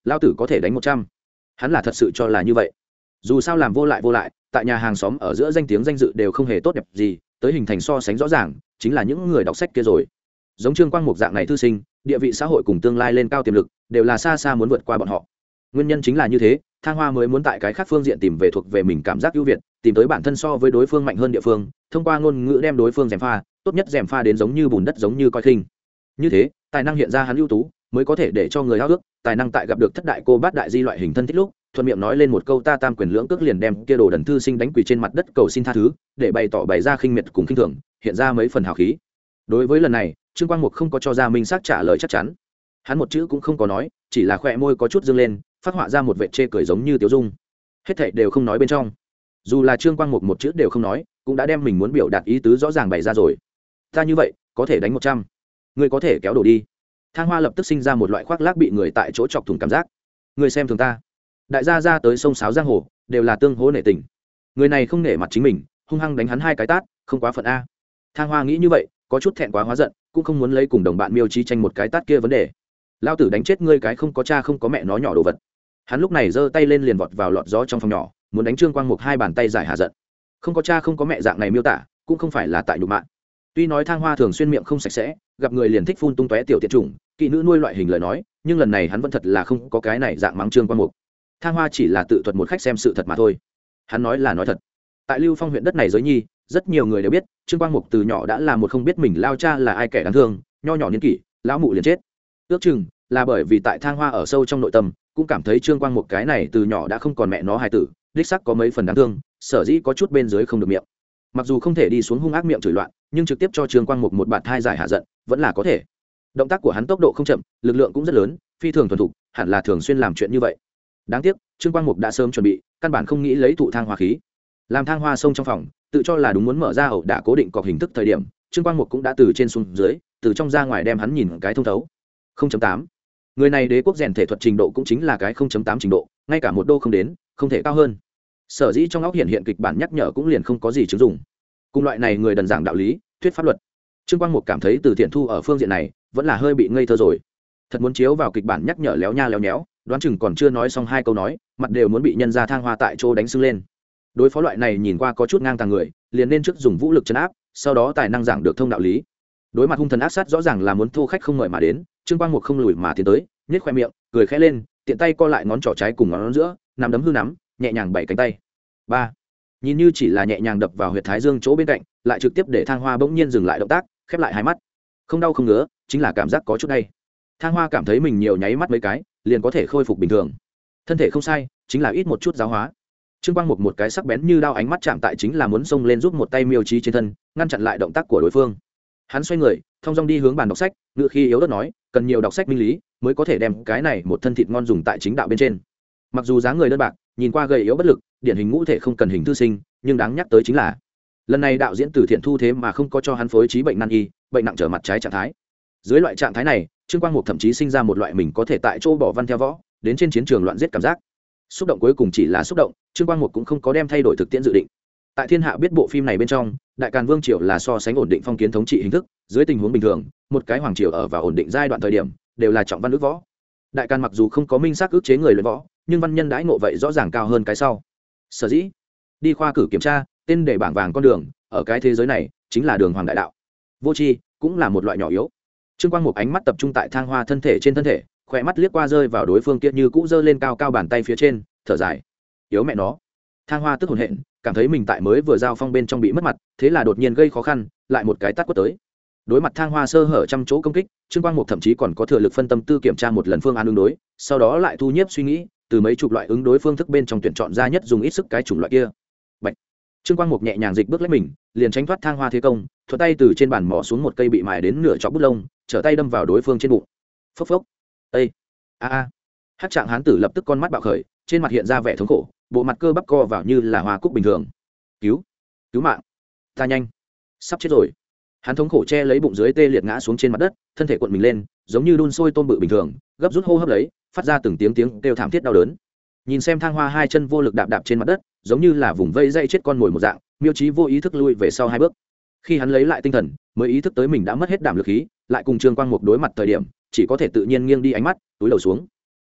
lao tử có thể đánh 100. Hắn là thật sự cho là như vậy. Dù sao làm vô lại tại nhà hàng xóm ở giữa danh tiếng danh dự đều không hề tốt đẹp gì, tới hình thành so sánh rõ ràng chính là những người đọc sách kia rồi. Giống Trương Quang Mục dạng này thư sinh, địa vị xã hội cùng tương lai lên cao tiềm lực đều là xa xa muốn vượt qua bọn họ. Nguyên nhân chính là như thế, Thang Hoa mới muốn tại cái khác phương diện tìm về thuộc về mình cảm giác ưu việt, tìm tới bản thân so với đối phương mạnh hơn địa phương, thông qua ngôn ngữ đem đối phương gièm pha, tốt nhất gièm pha đến giống như bùn đất, giống như coi khinh. Như thế, tài năng hiện ra hắn ưu tú, mới có thể để cho người ao ước, tài năng tại gặp được thất đại cô bát đại di loại hình thân thích lúc, thuận miệng nói lên một câu ta tam quyền lưỡng cước liền đem kia đồ đần thư sinh đánh quỳ trên mặt đất cầu xin tha thứ, để bày tỏ bày ra khinh miệt cùng khinh thường, hiện ra mấy phần hào khí. Đối với lần này, Trương Quang Mục không có cho ra minh xác trả lời chắc chắn. Hắn một chữ cũng không có nói, chỉ là khóe môi có chút dương lên, phát họa ra một vệt chê cười giống như Tiếu Dung. Hết thảy đều không nói bên trong. Dù là Trương Quang Mục một chữ đều không nói, cũng đã đem mình muốn biểu đạt ý tứ rõ ràng bày ra rồi. Ta như vậy, có thể đánh 100. Ngươi có thể kéo đổ đi. Thang Hoa lập tức sinh ra một loại khoác lác bị người tại chỗ chọc thủng cảm giác. Ngươi xem thường ta. Đại gia ra tới sông sáo giang hồ, đều là tương hỗ nể tình. Người này không nể mặt chính mình, hung hăng đánh hắn 2 cái tát, không quá phận a. Thang Hoa nghĩ như vậy, có chút thẹn quá hóa giận, cũng không muốn lấy cùng đồng bạn Miêu Chí tranh một cái tát kia vấn đề. Lao tử đánh chết ngươi cái không có cha không có mẹ nó nhỏ đồ vật. Hắn lúc này giơ tay lên liền vọt vào lọt gió trong phòng nhỏ, muốn đánh Trương Quang Mục 2 bàn tay giải hạ giận. Không có cha không có mẹ dạng này miêu tả, cũng không phải là tại nhục mạ. Tuy nói Thang Hoa thường xuyên miệng không sạch sẽ, gặp người liền thích phun tung tóe tiểu tiện chủng, kỵ nữ nuôi loại hình lời nói, nhưng lần này hắn vẫn thật là không có cái này dạng mắng Trương Quang Mục. Thang Hoa chỉ là tự thuật một khách xem sự thật mà thôi. Hắn nói là nói thật. Tại Lưu Phong huyện đất này giới nhi, rất nhiều người đều biết, Trương Quang Mục từ nhỏ đã là một không biết mình lao cha là ai kẻ đáng thương, nho nhỏ niên kỷ, lão mụ liền chết. Ước chừng là bởi vì tại Thang Hoa ở sâu trong nội tâm, cũng cảm thấy Trương Quang Mục cái này từ nhỏ đã không còn mẹ nó hài tử, đích xác có mấy phần đáng thương, sở dĩ có chút bên dưới không được miệng. Mặc dù không thể đi xuống hung ác miệng chửi loạn, nhưng trực tiếp cho Trương Quang Mục một bạt hai giải hạ giận, vẫn là có thể. Động tác của hắn tốc độ không chậm, lực lượng cũng rất lớn, phi thường thuần thục, hẳn là thường xuyên làm chuyện như vậy. Đáng tiếc, Trương Quang Mục đã sớm chuẩn bị, căn bản không nghĩ lấy thụ Thang Hoa khí. Làm Thang Hoa xông trong phòng, tự cho là đúng muốn mở ra ẩu đả cố định cọc hình thức thời điểm, Trương Quang Mục cũng đã từ trên xuống dưới, từ trong ra ngoài đem hắn nhìn cái thông thấu. 0.8. Người này đế quốc rèn thể thuật trình độ cũng chính là cái 0.8 trình độ, ngay cả một đô không đến, không thể cao hơn. Sở dĩ trong óc hiện kịch bản nhắc nhở cũng liền không có gì chứng dụng. Cùng loại này người đần giảng đạo lý, thuyết pháp luật. Trương Quang Mục cảm thấy Từ Thiện Thu ở phương diện này vẫn là hơi bị ngây thơ rồi. Thật muốn chiếu vào kịch bản nhắc nhở léo nha léo nhéo, đoán chừng còn chưa nói xong 2 câu nói, mặt đều muốn bị nhân ra Thang Hoa tại chỗ đánh sưng lên. Đối phó loại này nhìn qua có chút ngang tàng người, liền nên trước dùng vũ lực trấn áp, sau đó tài năng giảng được thông đạo lý. Đối mặt hung thần ác sát rõ ràng là muốn thu khách không mời mà đến, Trương Quang Mục không lùi mà tiến tới, nhếch khoe miệng, cười khẽ lên, tiện tay co lại ngón trỏ trái cùng ngón giữa, nắm đấm hư nắm, nhẹ nhàng bảy cánh tay. 3. Nhìn như chỉ là nhẹ nhàng đập vào huyệt thái dương chỗ bên cạnh, lại trực tiếp để Thang Hoa bỗng nhiên dừng lại động tác, khép lại 2 mắt. Không đau không ngứa, chính là cảm giác có chút đau. Thang Hoa cảm thấy mình nhiều nháy mắt mấy cái, liền có thể khôi phục bình thường. Thân thể không sai, chính là ít một chút giáo hóa. Trương Quang Mục một cái sắc bén như đao ánh mắt chạm tại chính là muốn xông lên giúp một tay Miêu Chí trên thân, ngăn chặn lại động tác của đối phương. Hắn xoay người, thong dong đi hướng bàn đọc sách, ngựa khi yếu ớt nói, cần nhiều đọc sách minh lý, mới có thể đem cái này một thân thịt ngon dùng tại chính đạo bên trên. Mặc dù dáng người đơn bạc, nhìn qua gầy yếu bất lực, điển hình ngũ thể không cần hình thư sinh, nhưng đáng nhắc tới chính là lần này đạo diễn Từ Thiện Thu thế mà không có cho hắn phối trí bệnh nan y, bệnh nặng trở mặt trái trạng thái. Dưới loại trạng thái này, Trương Quang Mục thậm chí sinh ra một loại mình có thể tại chỗ bỏ văn theo võ, đến trên chiến trường loạn giết cảm giác. Xúc động cuối cùng chỉ là xúc động, Trương Quang Mục cũng không có đem thay đổi thực tiễn dự định. Tại thiên hạ biết bộ phim này bên trong, đại càn vương triều là so sánh ổn định phong kiến thống trị hình thức, dưới tình huống bình thường, một cái hoàng triều ở vào ổn định giai đoạn thời điểm, đều là trọng văn ước võ. Đại càn mặc dù không có minh xác ước chế người luyện võ, nhưng văn nhân đãi ngộ vậy rõ ràng cao hơn cái sau. Sở dĩ đi khoa cử kiểm tra, tên để bảng vàng con đường, ở cái thế giới này chính là đường hoàng đại đạo. Vô tri cũng là một loại nhỏ yếu. Trương Quang Mục ánh mắt tập trung tại Thang Hoa thân thể trên thân thể, khỏe mắt liếc qua rơi vào đối phương kia như cũ giơ lên cao cao bàn tay phía trên, thở dài, yếu mẹ nó. Thang Hoa tức hồn hện, cảm thấy mình tại mới vừa giao phong bên trong bị mất mặt, thế là đột nhiên gây khó khăn, lại một cái tát quất tới. Đối mặt Thang Hoa sơ hở trăm chỗ công kích, Trương Quang Mục thậm chí còn có thừa lực phân tâm tư kiểm tra một lần phương án ứng đối, sau đó lại thu nhiếp suy nghĩ, từ mấy chục loại ứng đối phương thức bên trong tuyển chọn ra nhất dùng ít sức cái chủng loại kia. Bạch. Trương Quang Mục nhẹ nhàng dịch bước lấy mình, liền tránh thoát Thang Hoa thế công, thuận tay từ trên bàn mỏ xuống một cây bị mài đến nửa chọc bút lông, trở tay đâm vào đối phương trên bụng. Phốc phốc. Ê. A a. Hắc Trạng hán tử lập tức con mắt bạo khởi, trên mặt hiện ra vẻ thống khổ, bộ mặt cơ bắp co vào như là hoa cúc bình thường. Cứu mạng, ta nhanh sắp chết rồi. Hắn thống khổ che lấy bụng dưới tê liệt ngã xuống trên mặt đất, thân thể cuộn mình lên, giống như đun sôi tôm bự bình thường, gấp rút hô hấp lấy, phát ra từng tiếng kêu thảm thiết đau đớn. Nhìn xem Thang Hoa 2 chân vô lực đạp đạp trên mặt đất, giống như là vùng vây dây chết con mồi một dạng, Miêu Chí vô ý thức lui về sau 2 bước. Khi hắn lấy lại tinh thần, mới ý thức tới mình đã mất hết đảm lực khí, lại cùng Trương Quang Mục đối mặt thời điểm, chỉ có thể tự nhiên nghiêng đi ánh mắt, túi đầu xuống.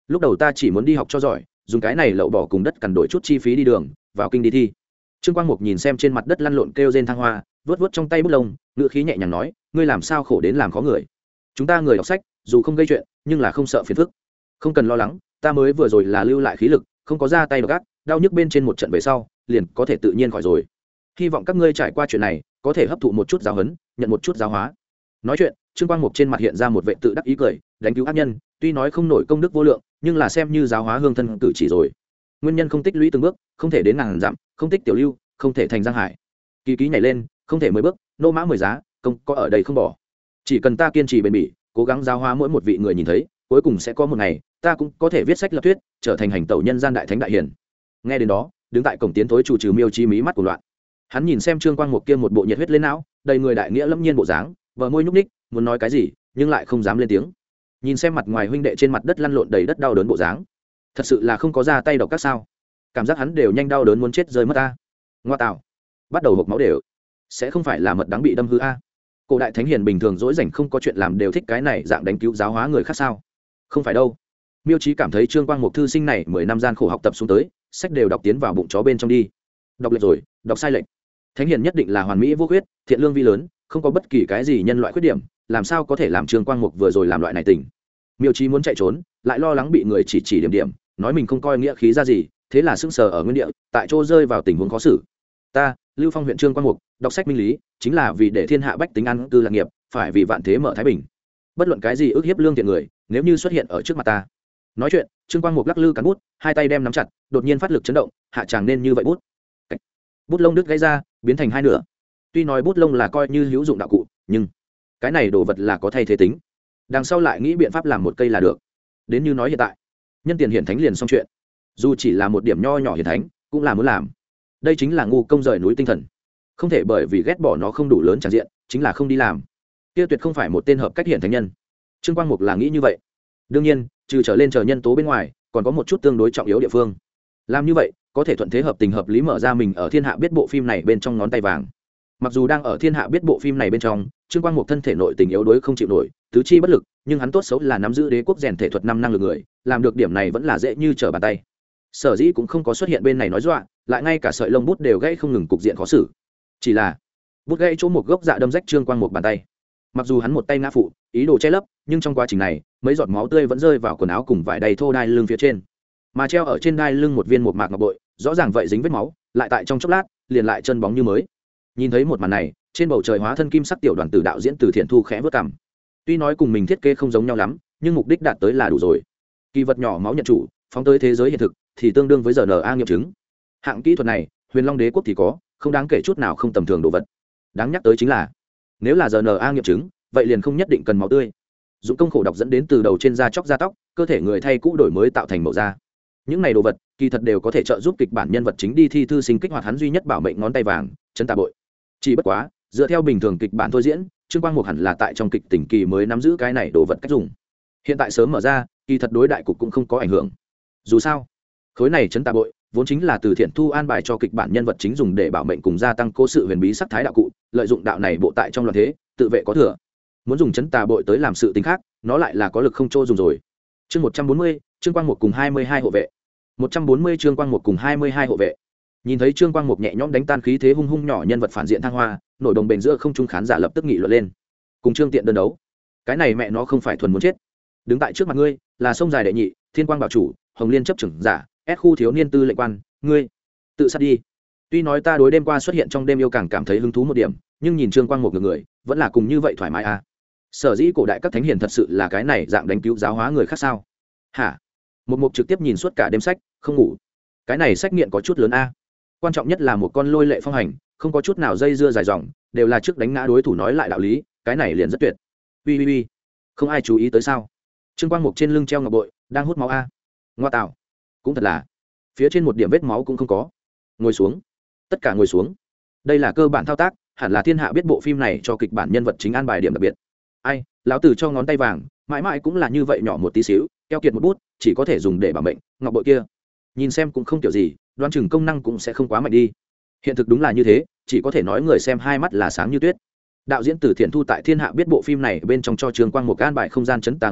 lúc đầu ta chỉ muốn đi học cho giỏi, dùng cái này lậu bỏ cùng đất cằn đổi chút chi phí đi đường vào kinh đi thi. Trương Quang Mục nhìn xem trên mặt đất lăn lộn kêu rên thăng hoa, vớt vớt trong tay bút lông, ngữ khí nhẹ nhàng nói, ngươi làm sao khổ đến làm khó người. Chúng ta người đọc sách dù không gây chuyện nhưng là không sợ phiền phức, không cần lo lắng, ta mới vừa rồi là lưu lại khí lực, không có ra tay độc ác, đau nhức bên trên một trận về sau liền có thể tự nhiên khỏi rồi. Hy vọng các ngươi trải qua chuyện này có thể hấp thụ một chút giáo huấn, nhận một chút giáo hóa. Nói chuyện, Trương Quang Mục trên mặt hiện ra một vẻ tự đắc ý cười, đánh cứu ác nhân tuy nói không nổi công đức vô lượng, nhưng là xem như giáo hóa hương thân cử chỉ rồi. Nguyên nhân không tích lũy từng bước, không thể đến ngàn dặm, không tích tiểu lưu, không thể thành giang hải. Kỳ ký nhảy lên, không thể 10 bước, nô mã 10 giá, công có ở đây không bỏ. Chỉ cần ta kiên trì bền bỉ, cố gắng giáo hóa mỗi một vị người nhìn thấy, cuối cùng sẽ có một ngày ta cũng có thể viết sách lập thuyết, trở thành hành tẩu nhân gian đại thánh đại hiển. Nghe đến đó, đứng tại cổng tiến tối chủ trừ Miêu Chi mí mắt của loạn. Hắn nhìn xem Trương Quang Mục kia một bộ nhiệt huyết lên não, đầy người đại nghĩa lâm nhiên bộ dáng, bờ môi nhúc ních, muốn nói cái gì nhưng lại không dám lên tiếng. Nhìn xem mặt ngoài huynh đệ trên mặt đất lăn lộn đầy đất đau đớn bộ dáng, thật sự là không có ra tay độc các sao? Cảm giác hắn đều nhanh đau đớn muốn chết rơi mất ta. Ngoa tạo, bắt đầu hộc máu đều, sẽ không phải là mật đắng bị đâm hư a? Cổ đại thánh hiền bình thường dỗi rảnh không có chuyện làm đều thích cái này dạng đánh cứu giáo hóa người khác sao? Không phải đâu. Miêu Chí cảm thấy Trương Quang Mục thư sinh này 10 năm gian khổ học tập xuống tới, sách đều đọc tiến vào bụng chó bên trong đi. Đọc lệch rồi, đọc sai lệch. Thánh hiền nhất định là hoàn mỹ vô khuyết, thiện lương vi lớn, không có bất kỳ cái gì nhân loại khuyết điểm, làm sao có thể làm Trương Quang Mục vừa rồi làm loại này tình. Miêu Chí muốn chạy trốn, lại lo lắng bị người chỉ điểm, nói mình không coi nghĩa khí ra gì, thế là sững sờ ở nguyên địa, tại chỗ rơi vào tình huống khó xử. Ta, Lưu Phong huyện Trương Quang Mục, đọc sách minh lý, chính là vì để thiên hạ bách tính ăn cư lạc nghiệp, phải vì vạn thế mở thái bình. Bất luận cái gì ức hiếp lương thiện người, nếu như xuất hiện ở trước mặt ta. Nói chuyện, Trương Quang Mục lắc lư cán bút, hai tay đem nắm chặt, đột nhiên phát lực chấn động, hạ tràng nên như vậy bút. Bút lông đứt gãy ra, biến thành hai nửa. Tuy nói bút lông là coi như hữu dụng đạo cụ, nhưng cái này đồ vật là có thay thế tính. Đằng sau lại nghĩ biện pháp làm một cây là được. Đến như nói hiện tại, nhân tiền hiển thánh liền xong chuyện. Dù chỉ là một điểm nho nhỏ hiển thánh, cũng là muốn làm. Đây chính là ngu công rời núi tinh thần. Không thể bởi vì ghét bỏ nó không đủ lớn tràn diện, chính là không đi làm. Kia tuyệt không phải một tên hợp cách hiển thánh nhân. Trương Quang Mục là nghĩ như vậy. Đương nhiên, trừ trở lên chờ nhân tố bên ngoài, còn có một chút tương đối trọng yếu địa phương. Làm như vậy, có thể thuận thế hợp tình hợp lý mở ra mình ở thiên hạ biết bộ phim này bên trong ngón tay vàng. Mặc dù đang ở thiên hạ biết bộ phim này bên trong, Trương Quang Mục thân thể nội tình yếu đuối không chịu nổi, tứ chi bất lực, nhưng hắn tốt xấu là nắm giữ đế quốc rèn thể thuật 5 năng lực người, làm được điểm này vẫn là dễ như trở bàn tay. Sở dĩ cũng không có xuất hiện bên này nói dọa, lại ngay cả sợi lông bút đều gãy không ngừng, cục diện khó xử. Chỉ là bút gãy chỗ một gốc dạ đâm rách Trương Quang Mục bàn tay. Mặc dù hắn một tay ngã phụ, ý đồ che lấp, nhưng trong quá trình này, mấy giọt máu tươi vẫn rơi vào quần áo cùng vải đầy thô đai lưng phía trên. Mà treo ở trên đai lưng một viên một mạc ngọc bội, rõ ràng vậy dính vết máu, lại tại trong chốc lát, liền lại chân bóng như mới. Nhìn thấy một màn này, trên bầu trời hóa thân kim sắc tiểu đoàn tử đạo diễn Từ Thiện Thu khẽ vớt cằm. Tuy nói cùng mình thiết kế không giống nhau lắm, nhưng mục đích đạt tới là đủ rồi. Kỳ vật nhỏ máu nhận chủ, phóng tới thế giới hiện thực thì tương đương với RNA nghiệm chứng. Hạng kỹ thuật này, Huyền Long Đế quốc thì có, không đáng kể chút nào không tầm thường đồ vật. Đáng nhắc tới chính là, nếu là RNA nghiệm chứng, vậy liền không nhất định cần máu tươi. Dụng công khổ độc dẫn đến từ đầu trên da chóc da tóc, cơ thể người thay cũ đổi mới tạo thành màu da. Những này đồ vật, kỳ thật đều có thể trợ giúp kịch bản nhân vật chính đi thi thư sinh kích hoạt hắn duy nhất bảo mệnh ngón tay vàng, chân tà bội. Chỉ bất quá, dựa theo bình thường kịch bản thôi diễn, Trương Quang Mục hẳn là tại trong kịch tình kỳ mới nắm giữ cái này đồ vật cách dùng. Hiện tại sớm mở ra, kỳ thật đối đại cục cũng không có ảnh hưởng. Dù sao, khối này chấn tà bội vốn chính là Từ Thiện Thu an bài cho kịch bản nhân vật chính dùng để bảo mệnh cùng gia tăng cố sự huyền bí sắc thái đạo cụ, lợi dụng đạo này bộ tại trong loạn thế, tự vệ có thừa. Muốn dùng chấn tà bội tới làm sự tình khác, nó lại là có lực không chỗ dùng rồi. Chương 140, Trương Quang Mục cùng 22 hộ vệ. 140 Trương Quang Mục cùng 22 hộ vệ. Nhìn thấy Trương Quang Mục nhẹ nhõm đánh tan khí thế hung hung nhỏ nhân vật phản diện thăng hoa, nổi đồng bền giữa không trung khán giả lập tức nghị luận lên. Cùng Trương Tiện đơn đấu, cái này mẹ nó không phải thuần muốn chết. Đứng tại trước mặt ngươi, là sông dài đệ nhị, Thiên Quang bảo chủ, Hồng Liên chấp trưởng giả, S khu thiếu niên tư lệnh quan, ngươi tự sát đi. Tuy nói ta đối đêm qua xuất hiện trong đêm yêu càng cảm thấy hứng thú một điểm, nhưng nhìn Trương Quang Mục người, vẫn là cùng như vậy thoải mái à. Sở dĩ cổ đại các thánh hiền thật sự là cái này dạng đánh cứu giáo hóa người khác sao? Hả? Một mục trực tiếp nhìn suốt cả đêm sách, không ngủ. Cái này sách nghiện có chút lớn a. Quan trọng nhất là một con lôi lệ phong hành, không có chút nào dây dưa dài dòng, đều là trước đánh ngã đối thủ nói lại đạo lý, cái này liền rất tuyệt. Ui, không ai chú ý tới sao? Trương Quang Mục trên lưng treo ngọc bội, đang hút máu a. Ngoa tạo, cũng thật là, phía trên một điểm vết máu cũng không có. Ngồi xuống, tất cả ngồi xuống. Đây là cơ bản thao tác, hẳn là thiên hạ biết bộ phim này cho kịch bản nhân vật chính an bài điểm đặc biệt. Ai, lão tử cho ngón tay vàng, mãi mãi cũng là như vậy nhỏ một tí xíu, keo kiệt một bút, chỉ có thể dùng để bảo mệnh. Ngọc bội kia, nhìn xem cũng không kiểu gì, đoán chừng công năng cũng sẽ không quá mạnh đi. Hiện thực đúng là như thế, chỉ có thể nói người xem hai mắt là sáng như tuyết. Đạo diễn Từ Thiện Thu tại thiên hạ biết bộ phim này bên trong cho Trương Quang Mục an bài không gian chấn tà ngọc bội,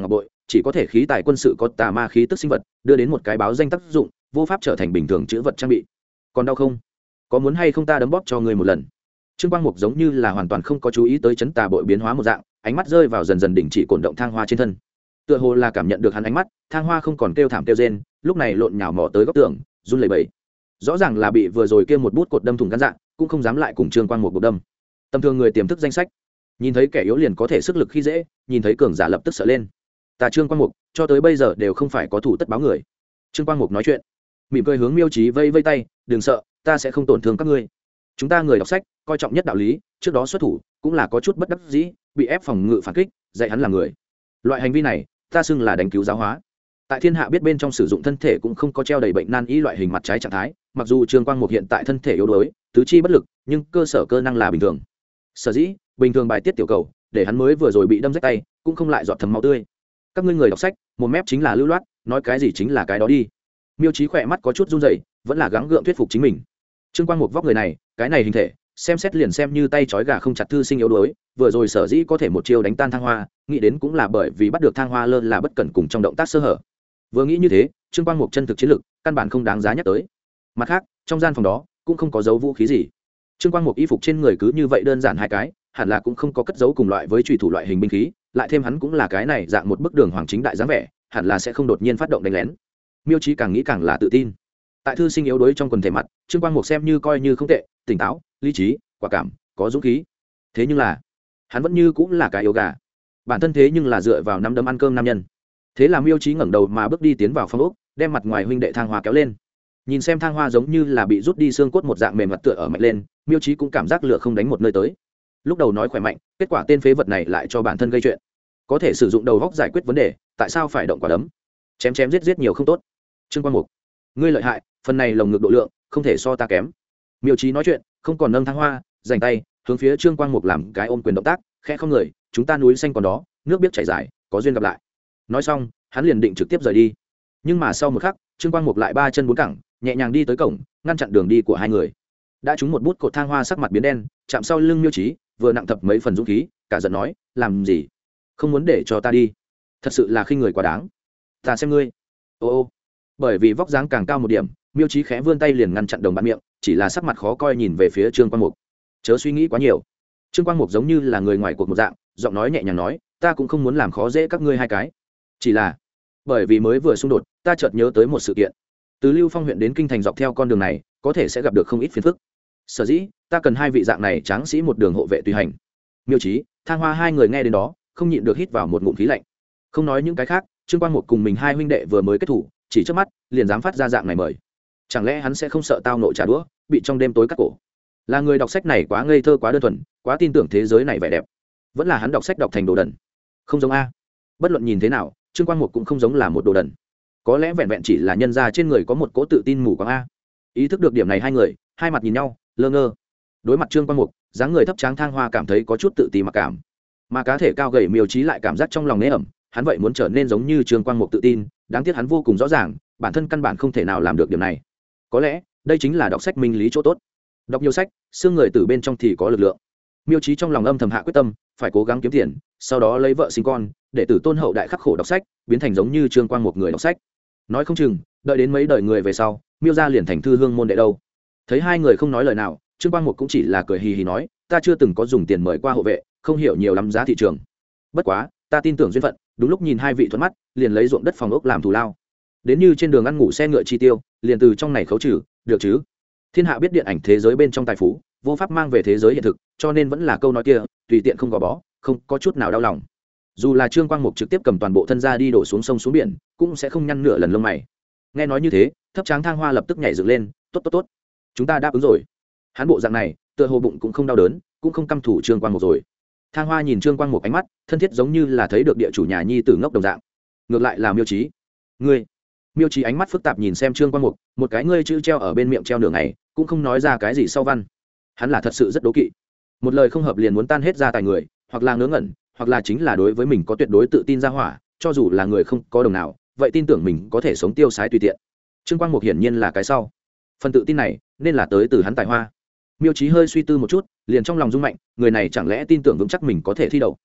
chỉ có thể khí tài quân sự có tà ma khí tức sinh vật đưa đến một cái báo danh tác dụng, vô pháp trở thành bình thường chữ vật trang bị. Còn đau không? Có muốn hay không ta đấm bóp cho ngươi một lần? Trương Quang Mục giống như là hoàn toàn không có chú ý tới chấn tà bội biến hóa một dạng, ánh mắt rơi vào dần dần đỉnh chỉ cổn động thang hoa trên thân. Tựa hồ là cảm nhận được hắn ánh mắt, thang hoa không còn kêu thảm kêu rên, lúc này lộn nhào mò tới góc tường, run lẩy bẩy. Rõ ràng là bị vừa rồi kia một bút cột đâm thủng gan dạ, cũng không dám lại cùng Trương Quang Mục cuộc đâm. Tầm thường người tiềm thức danh sách, nhìn thấy kẻ yếu liền có thể sức lực khi dễ, nhìn thấy cường giả lập tức sợ lên. Ta Trương Quang Mục cho tới bây giờ đều không phải có thủ tất báo người. Trương Quang Mục nói chuyện, mỉm cười hướng Miêu Chí vây vây tay, đừng sợ, ta sẽ không tổn thương các ngươi. Chúng ta người đọc sách coi trọng nhất đạo lý, trước đó xuất thủ cũng là có chút bất đắc dĩ, bị ép phòng ngự phản kích, dạy hắn làm người. Loại hành vi này ta xưng là đánh cứu giáo hóa. Tại thiên hạ biết bên trong sử dụng thân thể cũng không có treo đầy bệnh nan y loại hình mặt trái trạng thái, mặc dù Trương Quang Mục hiện tại thân thể yếu đuối, tứ chi bất lực, nhưng cơ sở cơ năng là bình thường. Sở dĩ bình thường bài tiết tiểu cầu, để hắn mới vừa rồi bị đâm rách tay, cũng không lại giọt thấm máu tươi. Các ngươi người đọc sách, một mép chính là lưu loát, nói cái gì chính là cái đó đi. Miêu Chí khỏe mắt có chút run rẩy, vẫn là gắng gượng thuyết phục chính mình. Trương Quang Mục vóc người này, cái này hình thể, xem xét liền xem như tay trói gà không chặt thư sinh yếu đuối, vừa rồi sở dĩ có thể một chiêu đánh tan thang hoa, nghĩ đến cũng là bởi vì bắt được thang hoa lơ là bất cẩn cùng trong động tác sơ hở. Vừa nghĩ như thế, Trương Quang Mục chân thực chiến lực, căn bản không đáng giá nhắc tới. Mặt khác, trong gian phòng đó cũng không có dấu vũ khí gì. Trương Quang Mục y phục trên người cứ như vậy đơn giản hai cái, hẳn là cũng không có cất dấu cùng loại với chủy thủ loại hình binh khí, lại thêm hắn cũng là cái này dạng một bức đường hoàng chính đại dáng vẻ, hẳn là sẽ không đột nhiên phát động đánh lén. Miêu Chí càng nghĩ càng là tự tin. Tại thư sinh yếu đuối trong quần thể mặt, Trương Quang Mục xem như coi như không tệ, tỉnh táo, lý trí, quả cảm, có dũng khí. Thế nhưng là, hắn vẫn như cũng là cái yếu gà. Bản thân thế nhưng là dựa vào nắm đấm ăn cơm nam nhân. Thế là Miêu Chí ngẩng đầu mà bước đi tiến vào phòng ốc, đem mặt ngoài huynh đệ thang hoa kéo lên. Nhìn xem thang hoa giống như là bị rút đi xương cốt một dạng mềm mặt tựa ở mạnh lên, Miêu Chí cũng cảm giác lửa không đánh một nơi tới. Lúc đầu nói khỏe mạnh, kết quả tên phế vật này lại cho bản thân gây chuyện. Có thể sử dụng đầu góc giải quyết vấn đề, tại sao phải động quả đấm? Chém chém giết giết nhiều không tốt. Trương Quang Mục, ngươi lợi hại, phần này lồng ngực độ lượng không thể so ta kém. Miêu Chí nói chuyện, không còn nâng thang hoa, dành tay hướng phía Trương Quang Mục làm cái ôm quyền động tác, khẽ không người, chúng ta núi xanh còn đó, nước biết chảy dài, có duyên gặp lại. Nói xong, hắn liền định trực tiếp rời đi. Nhưng mà sau một khắc, Trương Quang Mục lại ba chân bốn cẳng, nhẹ nhàng đi tới cổng, ngăn chặn đường đi của hai người. Đã trúng một bút cột thang hoa sắc mặt biến đen, chạm sau lưng Miêu Chí, vừa nặng thập mấy phần dũng khí, cả giận nói, làm gì? Không muốn để cho ta đi? Thật sự là khinh người quá đáng. Ta xem ngươi. Ô ô. Bởi vì vóc dáng càng cao một điểm, Miêu Chí khẽ vươn tay liền ngăn chặn đồng bạn miệng, chỉ là sắc mặt khó coi nhìn về phía Trương Quang Mục. Chớ suy nghĩ quá nhiều. Trương Quang Mục giống như là người ngoài cuộc một dạng, giọng nói nhẹ nhàng nói, ta cũng không muốn làm khó dễ các ngươi hai cái. Chỉ là bởi vì mới vừa xung đột, ta chợt nhớ tới một sự kiện. Từ Lưu Phong huyện đến kinh thành dọc theo con đường này, có thể sẽ gặp được không ít phiền phức. Sở dĩ, ta cần hai vị dạng này tráng sĩ một đường hộ vệ tùy hành. Miêu Chí, Thang Hoa hai người nghe đến đó, không nhịn được hít vào một ngụm khí lạnh. Không nói những cái khác, Trương Quang Mục cùng mình hai huynh đệ vừa mới kết thủ, chỉ trước mắt liền dám phát ra dạng này mời. Chẳng lẽ hắn sẽ không sợ tao nội trả đũa, bị trong đêm tối cắt cổ? Là người đọc sách này quá ngây thơ quá đơn thuần, quá tin tưởng thế giới này vẻ đẹp, vẫn là hắn đọc sách đọc thành đồ đần? Không giống a. Bất luận nhìn thế nào, Trương Quang Mục cũng không giống là một đồ đần. Có lẽ vẹn vẹn chỉ là nhân ra trên người có một cỗ tự tin mù quáng a. Ý thức được điểm này, hai người hai mặt nhìn nhau, lơ ngơ. Đối mặt Trương Quang Mục, dáng người thấp tráng Thang Hoa cảm thấy có chút tự ti mặc cảm, mà cá thể cao gầy Miêu Chí lại cảm giác trong lòng nế ẩm. Hắn vậy muốn trở nên giống như Trương Quang Mục tự tin, đáng tiếc hắn vô cùng rõ ràng, bản thân căn bản không thể nào làm được điều này. Có lẽ đây chính là đọc sách minh lý chỗ tốt. Đọc nhiều sách, xương người từ bên trong thì có lực lượng. Miêu Chí trong lòng âm thầm hạ quyết tâm, phải cố gắng kiếm tiền, sau đó lấy vợ sinh con, để tử tôn hậu đại khắc khổ đọc sách, biến thành giống như Trương Quang Mục người đọc sách. Nói không chừng, đợi đến mấy đời người về sau, Miêu gia liền thành thư hương môn đệ đâu. Thấy hai người không nói lời nào, Trương Quang Mục cũng chỉ là cười hì hì nói, ta chưa từng có dùng tiền mời qua hộ vệ, không hiểu nhiều lắm giá thị trường. Bất quá, ta tin tưởng duyên phận, đúng lúc nhìn hai vị thuận mắt, liền lấy ruộng đất phòng ốc làm thù lao. Đến như trên đường ăn ngủ xe ngựa chi tiêu, liền từ trong này khấu trừ, được chứ? Thiên hạ biết điện ảnh thế giới bên trong tài phú, vô pháp mang về thế giới hiện thực, cho nên vẫn là câu nói kia, tùy tiện không gò bó, không có chút nào đau lòng. Dù là Trương Quang Mục trực tiếp cầm toàn bộ thân ra đi đổ xuống sông xuống biển, cũng sẽ không nhăn nửa lần lông mày. Nghe nói như thế, thấp tráng Thang Hoa lập tức nhảy dựng lên, tốt tốt tốt, chúng ta đáp ứng rồi. Hắn bộ dạng này, tựa hồ bụng cũng không đau đớn, cũng không căm thủ Trương Quang Mục rồi. Thang Hoa nhìn Trương Quang Mục ánh mắt thân thiết, giống như là thấy được địa chủ nhà nhi tử ngốc đồng dạng. Ngược lại là Miêu Chí, ngươi. Miêu Chí ánh mắt phức tạp nhìn xem Trương Quang Mục, một cái ngươi chữ treo ở bên miệng treo nửa ngày, cũng không nói ra cái gì sau văn. Hắn là thật sự rất đố kỵ, một lời không hợp liền muốn tan hết gia tài người, hoặc là ngớ ngẩn, hoặc là chính là đối với mình có tuyệt đối tự tin ra hỏa, cho dù là người không có đồng nào, vậy tin tưởng mình có thể sống tiêu sái tùy tiện. Trương Quang Mục hiển nhiên là cái sau, phần tự tin này nên là tới từ hắn tài hoa. Miêu Chí hơi suy tư một chút, liền trong lòng rung mạnh, người này chẳng lẽ tin tưởng vững chắc mình có thể thi đậu?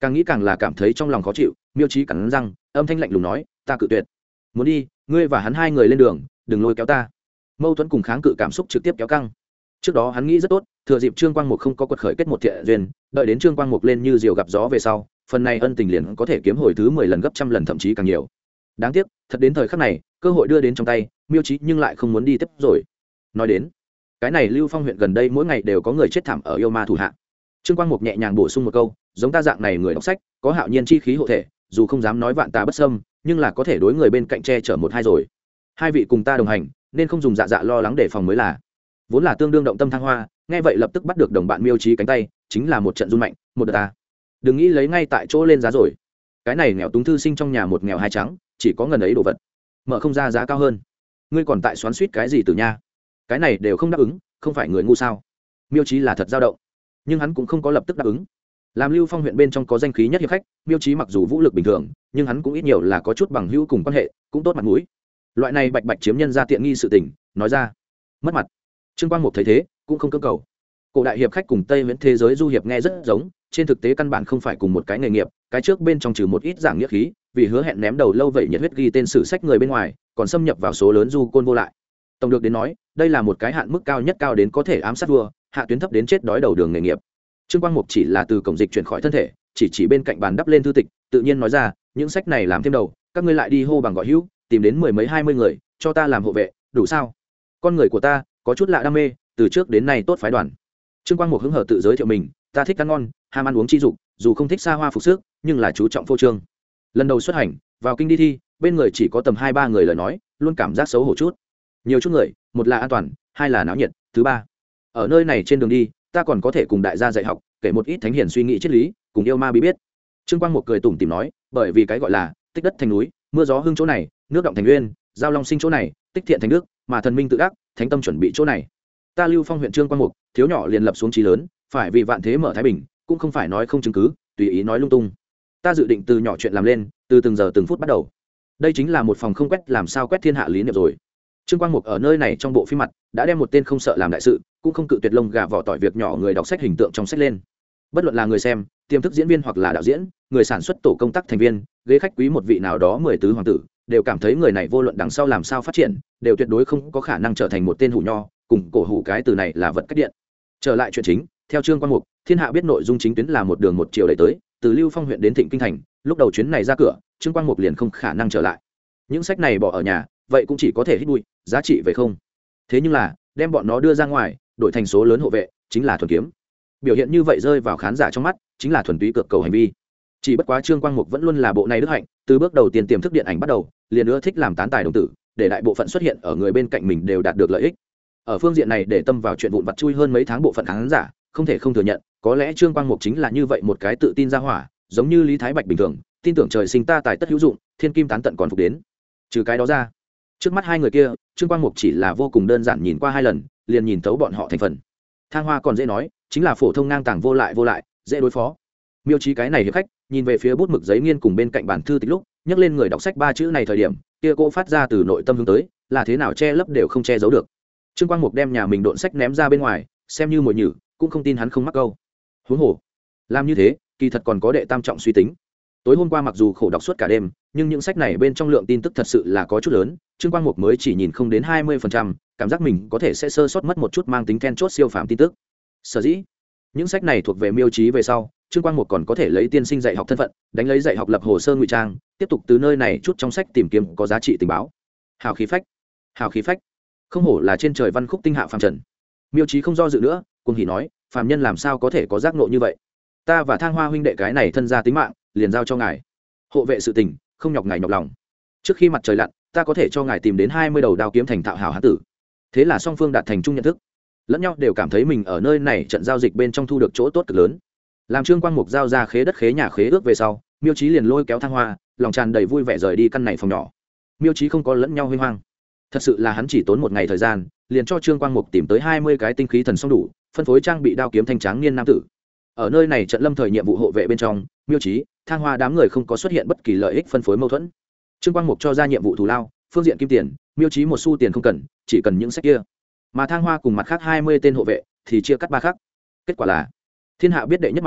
càng nghĩ càng là cảm thấy trong lòng khó chịu. Miêu Chí cắn răng, âm thanh lạnh lùng nói, ta cự tuyệt. Muốn đi, ngươi và hắn hai người lên đường, đừng lôi kéo ta. Mâu thuẫn cùng kháng cự cảm xúc trực tiếp kéo căng. Trước đó hắn nghĩ rất tốt, thừa dịp Trương Quang Mục không có quật khởi kết một thiện duyên, đợi đến Trương Quang Mục lên như diều gặp gió về sau, phần này ân tình liền có thể kiếm hồi thứ 10 lần gấp trăm lần thậm chí càng nhiều. Đáng tiếc, thật đến thời khắc này, cơ hội đưa đến trong tay, Miêu Chí nhưng lại không muốn đi tiếp rồi. Nói đến, cái này Lưu Phong huyện gần đây mỗi ngày đều có người chết thảm ở yêu ma thủ hạ. Trương Quang Mục nhẹ nhàng bổ sung một câu, giống ta dạng này người đọc sách, có hạo nhiên chi khí hộ thể, dù không dám nói vạn tà bất xâm, nhưng là có thể đối người bên cạnh che chở một hai rồi. Hai vị cùng ta đồng hành, nên không dùng dạ dạ lo lắng để phòng mới là. Vốn là tương đương động tâm Thăng Hoa, nghe vậy lập tức bắt được đồng bạn Miêu Chí cánh tay, chính là một trận run mạnh, một đợt ta. Đừng nghĩ lấy ngay tại chỗ lên giá rồi. Cái này nghèo túng thư sinh trong nhà một nghèo hai trắng, chỉ có ngần ấy đồ vật, mở không ra giá cao hơn. Ngươi còn tại xoắn xuýt cái gì từ nha? Cái này đều không đáp ứng, không phải người ngu sao? Miêu Chí là thật dao động, nhưng hắn cũng không có lập tức đáp ứng. Làm Lưu Phong huyện bên trong có danh khí nhất hiệp khách, Miêu Chí mặc dù vũ lực bình thường, nhưng hắn cũng ít nhiều là có chút bằng hữu cùng quan hệ, cũng tốt mặt mũi. Loại này bạch bạch chiếm nhân ra tiện nghi sự tình, nói ra mất mặt. Trương Quang Mục thấy thế, cũng không cưỡng cầu. Cổ đại hiệp khách cùng Tây Viễn thế giới du hiệp nghe rất giống, trên thực tế căn bản không phải cùng một cái nghề nghiệp, cái trước bên trong trừ một ít giảng nghĩa khí, vì hứa hẹn ném đầu lâu vậy nhiệt huyết ghi tên sử sách người bên ngoài, còn xâm nhập vào số lớn du côn vô lại. Tổng được đến nói, đây là một cái hạn mức cao nhất cao đến có thể ám sát vua, hạ tuyến thấp đến chết đói đầu đường nghề nghiệp. Trương Quang Mục chỉ là từ cổng dịch chuyển khỏi thân thể, chỉ bên cạnh bàn đắp lên thư tịch, tự nhiên nói ra, những sách này làm thêm đầu, các ngươi lại đi hô bằng gọi hữu, tìm đến 10 mấy 20 người, cho ta làm hộ vệ, đủ sao? Con người của ta có chút lạ đam mê, từ trước đến nay tốt phái đoàn. Trương Quang Mục hứng hở tự giới thiệu mình, ta thích ăn ngon, ham ăn uống chi dục, dù không thích xa hoa phục sức, nhưng là chú trọng phô trương. Lần đầu xuất hành, vào kinh đi thi, bên người chỉ có tầm 2-3 người lời nói, luôn cảm giác xấu hổ chút. Nhiều chút người, một là an toàn, hai là náo nhiệt, thứ ba, ở nơi này trên đường đi, ta còn có thể cùng đại gia dạy học, kể một ít thánh hiền suy nghĩ triết lý, cùng yêu ma bí biết. Trương Quang Mục cười tủm tỉm nói, bởi vì cái gọi là tích đất thành núi, mưa gió hưng chỗ này, nước động thành uyên, giao long sinh chỗ này, tích thiện thành đức, mà thần minh tự đắc, thánh tâm chuẩn bị chỗ này. Ta Lưu Phong huyện Trương Quang Mục, thiếu nhỏ liền lập xuống chí lớn, phải vì vạn thế mở thái bình, cũng không phải nói không chứng cứ, tùy ý nói lung tung. Ta dự định từ nhỏ chuyện làm lên, từ từng giờ từng phút bắt đầu. Đây chính là một phòng không quét làm sao quét thiên hạ lý niệm rồi. Trương Quang Mục ở nơi này trong bộ phim mặt đã đem một tên không sợ làm đại sự, cũng không cự tuyệt lông gà vỏ tỏi việc nhỏ người đọc sách hình tượng trong sách lên. Bất luận là người xem, tiềm thức diễn viên hoặc là đạo diễn, người sản xuất tổ công tác thành viên, ghế khách quý một vị nào đó 10 tứ hoàng tử, đều cảm thấy người này vô luận đằng sau làm sao phát triển, đều tuyệt đối không có khả năng trở thành một tên hủ nho, cùng cổ hủ cái từ này là vật cách điện. Trở lại chuyện chính, theo Trương Quang Mục, thiên hạ biết nội dung chính tuyến là một đường một chiều đẩy tới, từ Lưu Phong huyện đến Thịnh Kinh thành, lúc đầu chuyến này ra cửa, Trương Quang Mục liền không khả năng trở lại. Những sách này bỏ ở nhà, vậy cũng chỉ có thể hít bụi, giá trị về không. Thế nhưng là, đem bọn nó đưa ra ngoài, đổi thành số lớn hộ vệ, chính là thuần kiếm. Biểu hiện như vậy rơi vào khán giả trong mắt, chính là thuần túy cược cầu hành vi. Chỉ bất quá Trương Quang Mục vẫn luôn là bộ này đức hạnh, từ bước đầu tiên tiềm thức điện ảnh bắt đầu, liền ưa thích làm tán tài đồng tử, để đại bộ phận xuất hiện ở người bên cạnh mình đều đạt được lợi ích. Ở phương diện này để tâm vào chuyện vụn vặt chui hơn mấy tháng bộ phận khán giả, không thể không thừa nhận, có lẽ Trương Quang Mục chính là như vậy một cái tự tin ra hỏa, giống như Lý Thái Bạch bình thường, tin tưởng trời sinh ta tài tất hữu dụng, thiên kim tán tận còn phục đến. Trừ cái đó ra, trước mắt hai người kia, Trương Quang Mục chỉ là vô cùng đơn giản nhìn qua 2 lần, liền nhìn thấu bọn họ thành phần. Thang Hoa còn dễ nói, chính là phổ thông ngang tàng vô lại, dễ đối phó. Miêu Chí cái này hiệp khách, nhìn về phía bút mực giấy nghiên cùng bên cạnh bản thư tịch lúc, nhắc lên người đọc sách 3 chữ này thời điểm, kia cô phát ra từ nội tâm hướng tới, là thế nào che lấp đều không che giấu được. Trương Quang Mục đem nhà mình độn sách ném ra bên ngoài, xem như mồi nhử, cũng không tin hắn không mắc câu. Huống hồ, làm như thế, kỳ thật còn có đệ tam trọng suy tính. Tối hôm qua mặc dù khổ đọc suốt cả đêm, nhưng những sách này bên trong lượng tin tức thật sự là có chút lớn, Trương Quang Mục mới chỉ nhìn không đến 20%, cảm giác mình có thể sẽ sơ sót mất một chút mang tính then chốt siêu phàm tin tức. Sở dĩ, những sách này thuộc về Miêu Chí về sau, Trương Quang Mục còn có thể lấy tiên sinh dạy học thân phận, đánh lấy dạy học lập hồ sơ ngụy trang, tiếp tục từ nơi này chút trong sách tìm kiếm có giá trị tình báo. Hào khí phách, không hổ là trên trời văn khúc tinh hạ phàm trần. Miêu Chí không do dự nữa, cuồng hỉ nói, phàm nhân làm sao có thể có giác ngộ như vậy? Ta và Thang Hoa huynh đệ cái này thân gia tính mạng, liền giao cho ngài. Hộ vệ sự tình, không nhọc ngài nhọc lòng. Trước khi mặt trời lặn, ta có thể cho ngài tìm đến 20 đầu đao kiếm thành thạo hảo hán tử. Thế là song phương đạt thành chung nhận thức, lẫn nhau đều cảm thấy mình ở nơi này trận giao dịch bên trong thu được chỗ tốt cực lớn. Làm Trương Quang Mục giao ra khế đất khế nhà khế ước về sau, Miêu Chí liền lôi kéo Thang Hoa, lòng tràn đầy vui vẻ rời đi căn này phòng nhỏ. Miêu Chí không có lẫn nhau huy hoang, thật sự là hắn chỉ tốn 1 ngày thời gian, liền cho Trương Quang Mục tìm tới 20 cái tinh khí thần song đủ, phân phối trang bị đao kiếm thanh tráng niên nam tử. Ở nơi này trận lâm thời nhiệm vụ hộ vệ bên trong, Miêu Chí, Thang Hoa đám người không có xuất hiện bất kỳ lợi ích phân phối mâu thuẫn. Trương Quang Mục cho ra nhiệm vụ thù lao, phương diện kim tiền, Miêu Chí một xu tiền không cần, chỉ cần những sách kia. Mà Thang Hoa cùng mặt khác 20 tên hộ vệ thì chia cắt 3 khắc. Kết quả là thiên hạ biết đệ nhất màn,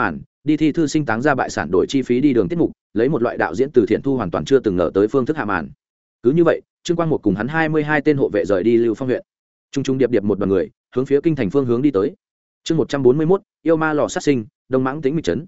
đi thi thư sinh táng ra bại sản đổi chi phí đi đường tiết mục, lấy một loại đạo diễn từ thiện thu hoàn toàn chưa từng ngờ tới phương thức hạ màn. Cứ như vậy, Trương Quang Mục cùng hắn 22 tên hộ vệ rời đi Lưu Phong huyện. Trung trung điệp điệp một đoàn người, hướng phía kinh thành phương hướng đi tới. Chương 141, yêu ma lò sát sinh, Đông Mãng Tĩnh Mịch trấn.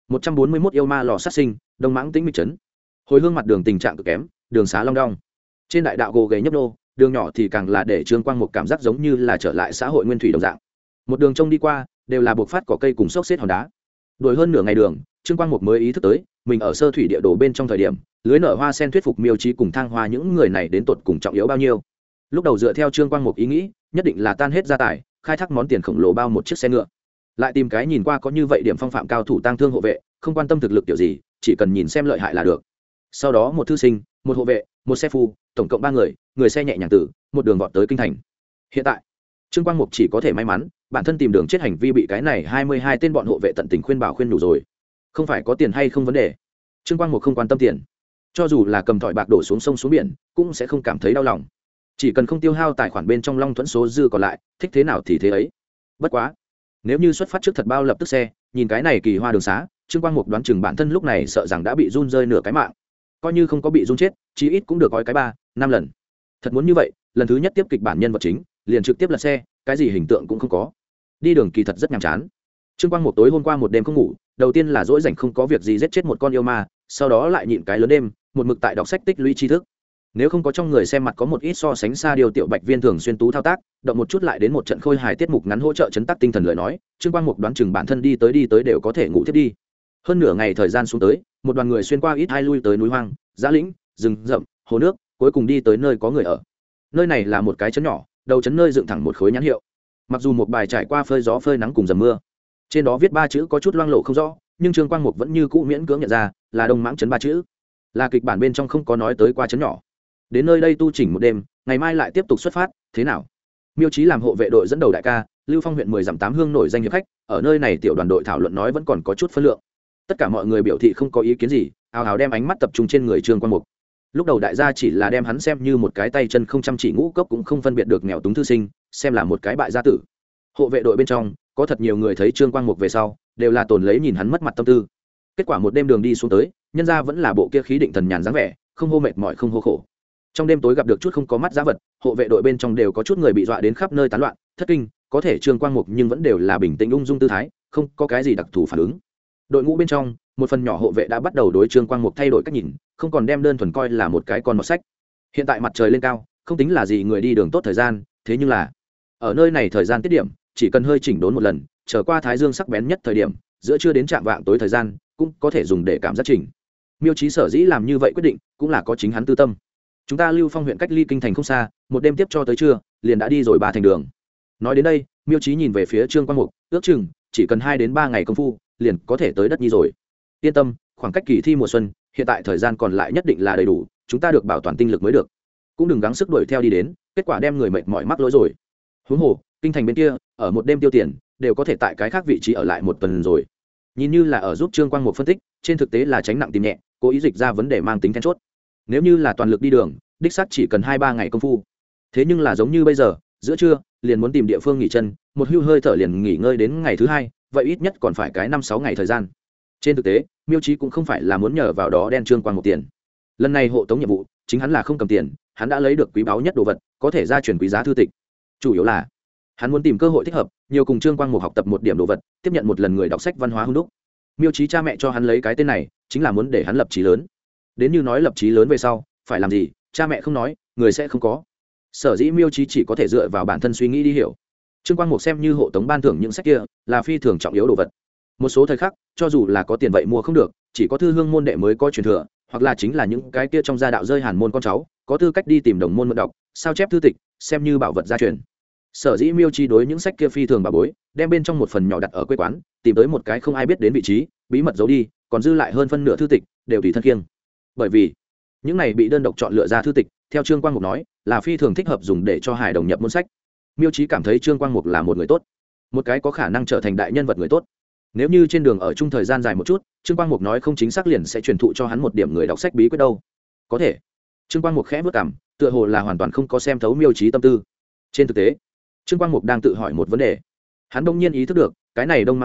141 yêu ma lò sát sinh, Đông Mãng Tĩnh Mịch trấn. Hồi hương mặt đường tình trạng cực kém, đường xá long đong. Trên đại đạo gồ ghề nhấp nhô, đường nhỏ thì càng là để Trương Quang Mục cảm giác giống như là trở lại xã hội nguyên thủy đồng dạng. Một đường trông đi qua, đều là buộc phát cỏ cây cùng xốc xếp hòn đá. Đuổi hơn nửa ngày đường, Trương Quang Mục mới ý thức tới, mình ở sơ thủy địa đồ bên trong thời điểm, lưới nở hoa sen thuyết phục Miêu Chí cùng Thang Hoa những người này đến tột cùng trọng yếu bao nhiêu. Lúc đầu dựa theo Trương Quang Mục ý nghĩ, nhất định là tan hết gia tài, khai thác món tiền khổng lồ bao một chiếc xe ngựa. Lại tìm cái nhìn qua có như vậy điểm phong phạm cao thủ tăng thương hộ vệ, không quan tâm thực lực kiểu gì, chỉ cần nhìn xem lợi hại là được. Sau đó một thư sinh, một hộ vệ, một xe phu, tổng cộng 3 người, người xe nhẹ nhàng tử, một đường vọt tới kinh thành. Hiện tại, Trương Quang Mục chỉ có thể may mắn, bản thân tìm đường chết hành vi bị cái này 22 tên bọn hộ vệ tận tình khuyên bảo khuyên đủ rồi. Không phải có tiền hay không vấn đề. Trương Quang Mục không quan tâm tiền, cho dù là cầm thỏi bạc đổ xuống sông xuống biển, cũng sẽ không cảm thấy đau lòng. Chỉ cần không tiêu hao tài khoản bên trong long thuẫn số dư còn lại, thích thế nào thì thế ấy. Bất quá, nếu như xuất phát trước thật bao lập tức xe, nhìn cái này kỳ hoa đường xá, Trương Quang Mục đoán chừng bản thân lúc này sợ rằng đã bị run rơi nửa cái mạng. Coi như không có bị run chết, chí ít cũng được gói cái 3-5 lần. Thật muốn như vậy, lần thứ nhất tiếp kịch bản nhân vật chính, liền trực tiếp lật xe, cái gì hình tượng cũng không có. Đi đường kỳ thật rất nhàm chán. Trương Quang Mục tối hôm qua một đêm không ngủ, đầu tiên là dỗi rảnh không có việc gì giết chết một con yêu ma, sau đó lại nhịn cái lớn đêm, một mực tại đọc sách tích lũy tri thức. Nếu không có trong người xem mặt có một ít so sánh xa điều tiểu bạch viên thường xuyên tú thao tác, động một chút lại đến một trận khôi hài tiết mục ngắn hỗ trợ chấn tác tinh thần lời nói, Trương Quang Mục đoán chừng bản thân đi tới đều có thể ngủ thiết đi. Hơn nửa ngày thời gian xuống tới, một đoàn người xuyên qua ít hai lui tới núi hoang, dã lĩnh, rừng rậm, hồ nước, cuối cùng đi tới nơi có người ở. Nơi này là một cái trấn nhỏ, đầu trấn nơi dựng thẳng một khối nhãn hiệu. Mặc dù một bài trải qua phơi gió phơi nắng cùng dầm mưa, trên đó viết 3 chữ có chút loang lộ không rõ, nhưng Trương Quang Mục vẫn như cũ miễn cưỡng nhận ra là Đông Mãng trấn 3 chữ. Là kịch bản bên trong không có nói tới qua trấn nhỏ. Đến nơi đây tu chỉnh một đêm, ngày mai lại tiếp tục xuất phát, thế nào? Miêu Chí làm hộ vệ đội dẫn đầu đại ca, Lưu Phong huyện 10 dặm 8 hương nổi danh hiệp khách, ở nơi này tiểu đoàn đội thảo luận nói vẫn còn có chút phân lượng. Tất cả mọi người biểu thị không có ý kiến gì, ào ào đem ánh mắt tập trung trên người Trương Quang Mục. Lúc đầu đại gia chỉ là đem hắn xem như một cái tay chân không chăm chỉ ngũ cốc cũng không phân biệt được nghèo túng thư sinh, xem là một cái bại gia tử. Hộ vệ đội bên trong, có thật nhiều người thấy Trương Quang Mục về sau, đều là tồn lấy nhìn hắn mất mặt tâm tư. Kết quả một đêm đường đi xuống tới, nhân gia vẫn là bộ kia khí định thần nhàn dáng vẻ, không hô mệt mỏi không hô khổ. Trong đêm tối gặp được chút không có mắt giá vật, hộ vệ đội bên trong đều có chút người bị dọa đến khắp nơi tán loạn, thất kinh, có thể Trương Quang Mục nhưng vẫn đều là bình tĩnh ung dung tư thái, không có cái gì đặc thù phản ứng. Đội ngũ bên trong, một phần nhỏ hộ vệ đã bắt đầu đối Trương Quang Mục thay đổi cách nhìn, không còn đem đơn thuần coi là một cái con mọt sách. Hiện tại mặt trời lên cao, không tính là gì người đi đường tốt thời gian, thế nhưng là ở nơi này thời gian tiết điểm, chỉ cần hơi chỉnh đốn một lần, trở qua thái dương sắc bén nhất thời điểm, giữa trưa đến trạm vạng tối thời gian, cũng có thể dùng để cảm giác chỉnh. Miêu Chí sở dĩ làm như vậy quyết định, cũng là có chính hắn tư tâm. Chúng ta Lưu Phong huyện cách ly kinh thành không xa, một đêm tiếp cho tới trưa, liền đã đi rồi 3 thành đường. Nói đến đây, Miêu Chí nhìn về phía Trương Quang Mục, ước chừng chỉ cần 2 đến 3 ngày công phu, liền có thể tới đất nhi rồi. Yên tâm, khoảng cách kỳ thi mùa xuân, hiện tại thời gian còn lại nhất định là đầy đủ, chúng ta được bảo toàn tinh lực mới được. Cũng đừng gắng sức đuổi theo đi đến, kết quả đem người mệt mỏi mắc lỗi rồi. Huống hồ, kinh thành bên kia, ở một đêm tiêu tiền, đều có thể tại cái khác vị trí ở lại một tuần rồi. Nhìn như là ở giúp Trương Quang Mục phân tích, trên thực tế là tránh nặng tìm nhẹ, cố ý dịch ra vấn đề mang tính then chốt. Nếu như là toàn lực đi đường, đích xác chỉ cần 2-3 ngày công phu. Thế nhưng là giống như bây giờ, giữa trưa liền muốn tìm địa phương nghỉ chân, một hưu hơi thở liền nghỉ ngơi đến ngày thứ 2, vậy ít nhất còn phải cái 5-6 ngày thời gian. Trên thực tế, Miêu Chí cũng không phải là muốn nhờ vào đó đen Trương Quang Mục tiền. Lần này hộ tống nhiệm vụ, chính hắn là không cầm tiền, hắn đã lấy được quý báu nhất đồ vật, có thể gia truyền quý giá thư tịch. Chủ yếu là hắn muốn tìm cơ hội thích hợp, nhiều cùng Trương Quang Mục học tập một điểm đồ vật, tiếp nhận một lần người đọc sách văn hóa hung đúc. Miêu Chí cha mẹ cho hắn lấy cái tên này, chính là muốn để hắn lập chí lớn. Đến như nói lập chí lớn về sau, phải làm gì, cha mẹ không nói, người sẽ không có. Sở dĩ Miêu Chí chỉ có thể dựa vào bản thân suy nghĩ đi hiểu. Trương Quang Mục xem như hộ tống ban thưởng những sách kia, là phi thường trọng yếu đồ vật. Một số thời khắc, cho dù là có tiền vậy mua không được, chỉ có thư hương môn đệ mới có truyền thừa, hoặc là chính là những cái kia trong gia đạo rơi hàn môn con cháu, có tư cách đi tìm đồng môn mượn đọc, sao chép thư tịch, xem như bảo vật gia truyền. Sở dĩ Miêu Chí đối những sách kia phi thường bà bối, đem bên trong một phần nhỏ đặt ở quê quán, tìm tới một cái không ai biết đến vị trí, bí mật giấu đi, còn dư lại hơn phân nửa thư tịch đều tùy thân kiêng. Bởi vì những này bị đơn độc chọn lựa ra thư tịch, theo Trương Quang Mục nói, là phi thường thích hợp dùng để cho hài đồng nhập môn sách. Miêu Chí cảm thấy Trương Quang Mục là một người tốt, một cái có khả năng trở thành đại nhân vật người tốt. Nếu như trên đường ở chung thời gian dài một chút, Trương Quang Mục nói không chính xác liền sẽ truyền thụ cho hắn một điểm người đọc sách bí quyết đâu. Có thể. Trương Quang Mục khẽ bước cằm, tựa hồ là hoàn toàn không có xem thấu Miêu Chí tâm tư. Trên thực tế, Trương Quang Mục đang tự hỏi một vấn đề. Hắn bỗng nhiên ý thức được, cái này Đông Mãng trấn,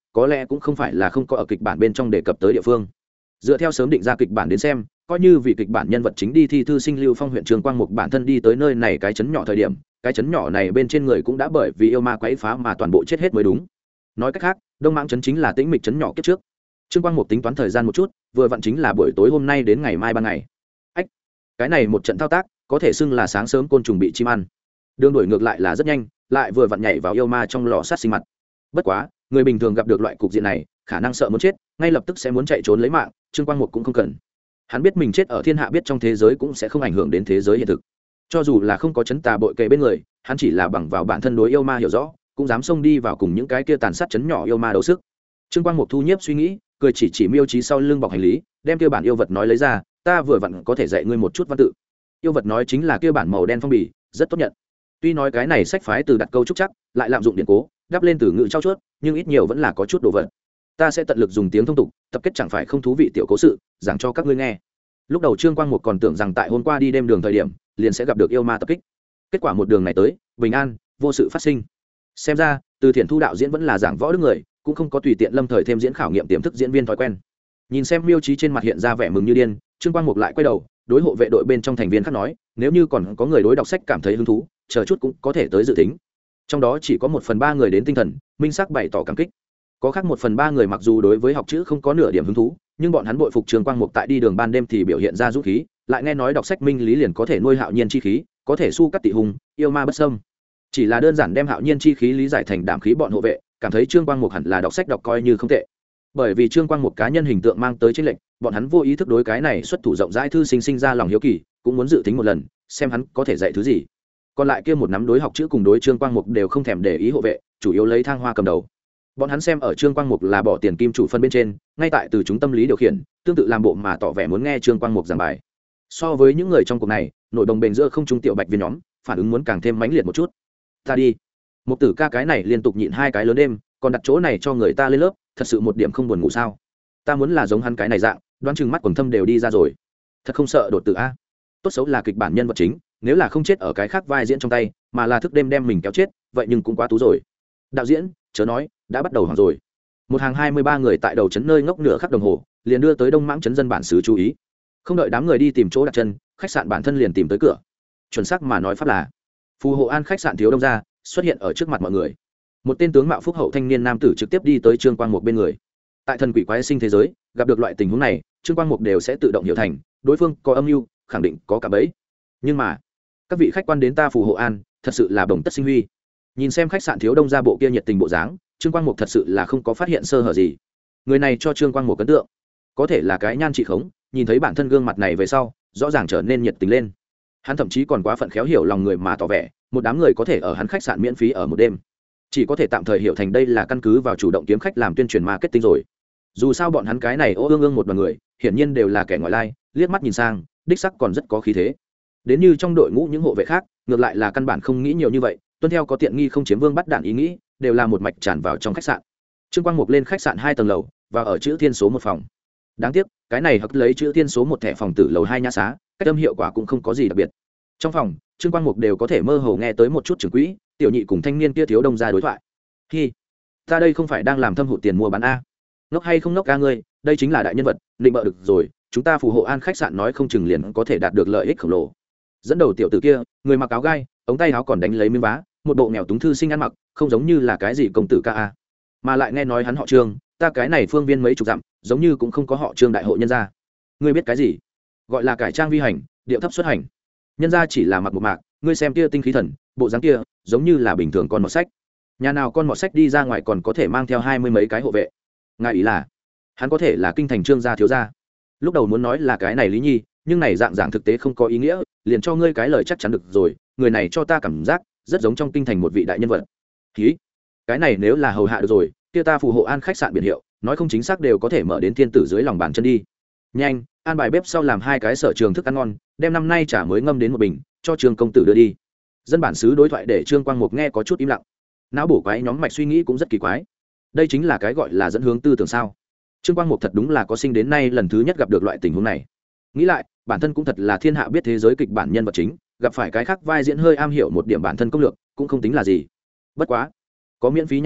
có lẽ cũng không phải là không có ở kịch bản bên trong đề cập tới địa phương. Dựa theo sớm định ra kịch bản đến xem, coi như vì kịch bản nhân vật chính đi thi thư sinh Lưu Phong huyện Trường Quang Mục bản thân đi tới nơi này cái trấn nhỏ thời điểm, cái trấn nhỏ này bên trên người cũng đã bởi vì yêu ma quấy phá mà toàn bộ chết hết mới đúng. Nói cách khác, Đông Mãng trấn chính là tĩnh mịch trấn nhỏ kiếp trước. Trương Quang Mục tính toán thời gian một chút, vừa vặn chính là buổi tối hôm nay đến ngày mai ban ngày. Ách, cái này một trận thao tác, có thể xưng là sáng sớm côn trùng bị chim ăn. Đường đuổi ngược lại là rất nhanh, lại vừa vặn nhảy vào yêu ma trong lò sát sinh mặt. Bất quá, người bình thường gặp được loại cục diện này, khả năng sợ muốn chết, ngay lập tức sẽ muốn chạy trốn lấy mạng. Trương Quang Mục cũng không cần. Hắn biết mình chết ở thiên hạ biết trong thế giới cũng sẽ không ảnh hưởng đến thế giới hiện thực. Cho dù là không có chấn tà bội kề bên người, hắn chỉ là bằng vào bản thân đối yêu ma hiểu rõ, cũng dám xông đi vào cùng những cái kia tàn sát chấn nhỏ yêu ma đấu sức. Trương Quang Mục thu nhiếp suy nghĩ, cười chỉ Miêu Chí sau lưng bọc hành lý, đem kia bản yêu vật nói lấy ra, ta vừa vặn có thể dạy ngươi một chút văn tự. Yêu vật nói chính là kia bản màu đen phong bì, rất tốt nhận. Tuy nói cái này sách phái từ đặt câu trúc chắc, lại lạm dụng điển cố, đắp lên từ ngữ trau chuốt, nhưng ít nhiều vẫn là có chút đồ vật. Ta sẽ tận lực dùng tiếng thông tục, tập kết chẳng phải không thú vị tiểu cố sự, giảng cho các ngươi nghe. Lúc đầu Trương Quang Mục còn tưởng rằng tại hôm qua đi đêm đường thời điểm, liền sẽ gặp được yêu ma tập kích. Kết quả một đường này tới, bình an, vô sự phát sinh. Xem ra, Từ Thiện Thu đạo diễn vẫn là giảng võ đức người, cũng không có tùy tiện lâm thời thêm diễn khảo nghiệm tiềm thức diễn viên thói quen. Nhìn xem Miêu Chí trên mặt hiện ra vẻ mừng như điên, Trương Quang Mục lại quay đầu, đối hộ vệ đội bên trong thành viên khác nói, nếu như còn có người đối đọc sách cảm thấy hứng thú, chờ chút cũng có thể tới dự tính. Trong đó chỉ có 1/3 người đến tinh thần, minh xác bày tỏ cảm kích. Có khác 1/3 người mặc dù đối với học chữ không có nửa điểm hứng thú, nhưng bọn hắn bội phục Trương Quang Mục tại đi đường ban đêm thì biểu hiện ra dũng khí, lại nghe nói đọc sách minh lý liền có thể nuôi hạo nhiên chi khí, có thể su cắt tị hùng, yêu ma bất xâm. Chỉ là đơn giản đem hạo nhiên chi khí lý giải thành đảm khí bọn hộ vệ, cảm thấy Trương Quang Mục hẳn là đọc sách đọc coi như không tệ. Bởi vì Trương Quang Mục cá nhân hình tượng mang tới trên lệnh, bọn hắn vô ý thức đối cái này xuất thủ rộng rãi thư sinh ra lòng hiếu kỳ, cũng muốn dự tính một lần, xem hắn có thể dạy thứ gì. Còn lại kia một nắm đối học chữ cùng đối Trương Quang Mục đều không thèm để ý hộ vệ, chủ yếu lấy Thang Hoa cầm đầu. Bọn hắn xem ở Trương Quang Mục là bỏ tiền kim chủ phân bên trên, ngay tại từ chúng tâm lý điều khiển, tương tự làm bộ mà tỏ vẻ muốn nghe Trương Quang Mục giảng bài. So với những người trong cuộc này, nội đồng bền giữa không trung tiểu bạch viên nhóm, phản ứng muốn càng thêm mãnh liệt một chút. Ta đi. Mục tử ca cái này liên tục nhịn 2 cái lớn đêm, còn đặt chỗ này cho người ta lên lớp, thật sự một điểm không buồn ngủ sao? Ta muốn là giống hắn cái này dạng, đoán chừng mắt quầng thâm đều đi ra rồi. Thật không sợ đột tử a. Tốt xấu là kịch bản nhân vật chính, nếu là không chết ở cái khác vai diễn trong tay, mà là thức đêm đem mình kéo chết, vậy nhưng cũng quá tú rồi. Đạo diễn, chớ nói, đã bắt đầu hoảng rồi. Một hàng 23 người tại đầu trấn nơi ngốc nửa khắc đồng hồ, liền đưa tới Đông Mãng trấn dân bản xứ chú ý. Không đợi đám người đi tìm chỗ đặt chân, khách sạn bản thân liền tìm tới cửa. Chuẩn xác mà nói pháp là, Phù Hộ An khách sạn thiếu đông ra, xuất hiện ở trước mặt mọi người. Một tên tướng mạo phúc hậu thanh niên nam tử trực tiếp đi tới Trương Quang Mục bên người. Tại thần quỷ quái sinh thế giới, gặp được loại tình huống này, Trương Quang Mục đều sẽ tự động hiểu thành, đối phương có âm mưu, khẳng định có cả bẫy. Nhưng mà, các vị khách quan đến ta Phù Hộ An, thật sự là bồng tất sinh huy. Nhìn xem khách sạn thiếu đông ra bộ kia nhiệt tình bộ dáng, Trương Quang Mục thật sự là không có phát hiện sơ hở gì. Người này cho Trương Quang Mục ấn tượng, có thể là cái nhan trị khống, nhìn thấy bản thân gương mặt này về sau, rõ ràng trở nên nhiệt tình lên. Hắn thậm chí còn quá phận khéo hiểu lòng người mà tỏ vẻ, một đám người có thể ở hắn khách sạn miễn phí ở một đêm, chỉ có thể tạm thời hiểu thành đây là căn cứ vào chủ động kiếm khách làm tuyên truyền marketing rồi. Dù sao bọn hắn cái này ô ương ương một đoàn người, hiển nhiên đều là kẻ ngoại lai, liếc mắt nhìn sang, đích sắc còn rất có khí thế. Đến như trong đội ngũ những hộ vệ khác, ngược lại là căn bản không nghĩ nhiều như vậy, tuân theo có tiện nghi không chiếm vương bắt đạn ý nghĩ, đều là một mạch tràn vào trong khách sạn. Trương Quang Mục lên khách sạn 2 tầng lầu, và ở chữ thiên số 1 phòng. Đáng tiếc, cái này hất lấy chữ thiên số 1 thẻ phòng tử lầu 2 nhã xá, cách âm hiệu quả cũng không có gì đặc biệt. Trong phòng, Trương Quang Mục đều có thể mơ hồ nghe tới một chút trưởng quỹ, tiểu nhị cùng thanh niên kia thiếu đông ra đối thoại. Hi, ta đây không phải đang làm thâm hụt tiền mua bán a? Ngốc hay không ngốc ca ngươi, đây chính là đại nhân vật, định bợ được rồi, chúng ta Phù Hộ An khách sạn nói không chừng liền có thể đạt được lợi ích khổng lồ. Dẫn đầu tiểu tử kia, người mặc áo gai, ống tay áo còn đánh lấy miếng vá, một bộ nghèo túng thư sinh ăn mặc, không giống như là cái gì công tử ca a. Mà lại nghe nói hắn họ Trương, ta cái này phương viên mấy chục dặm, giống như cũng không có họ Trương đại hội nhân gia. Ngươi biết cái gì? Gọi là cải trang vi hành, điệu thấp xuất hành. Nhân gia chỉ là mặc một mạc, ngươi xem kia tinh khí thần, bộ dáng kia, giống như là bình thường con mọt sách. Nhà nào con mọt sách đi ra ngoài còn có thể mang theo 20 mấy cái hộ vệ. Ngài ý là, hắn có thể là kinh thành Trương gia thiếu gia. Lúc đầu muốn nói là cái này Lý Nhi, nhưng này dạng thực tế không có ý nghĩa, liền cho ngươi cái lời chắc chắn được rồi, người này cho ta cảm giác rất giống trong kinh thành một vị đại nhân vật. Hí, cái này nếu là hầu hạ được rồi, kia ta Phù Hộ An khách sạn biển hiệu, nói không chính xác đều có thể mở đến thiên tử dưới lòng bàn chân đi. Nhanh, an bài bếp sau làm 2 cái sở trường thức ăn ngon, đem năm nay chả mới ngâm đến một bình, cho Trương công tử đưa đi. Dân bản xứ đối thoại để Trương Quang Mục nghe có chút im lặng. Não bổ quái nhóm mạch suy nghĩ cũng rất kỳ quái. Đây chính là cái gọi là dẫn hướng tư tưởng sao? Trương Quang Mục thật đúng là có sinh đến nay lần thứ nhất gặp được loại tình huống này. Nghĩ lại, bản thân cũng thật là thiên hạ biết thế giới kịch bản nhân vật chính, gặp phải cái khác vai diễn hơi am hiểu một điểm bản thân công lược, cũng không tính là gì. Bất quá, có miễn phí nhà ở,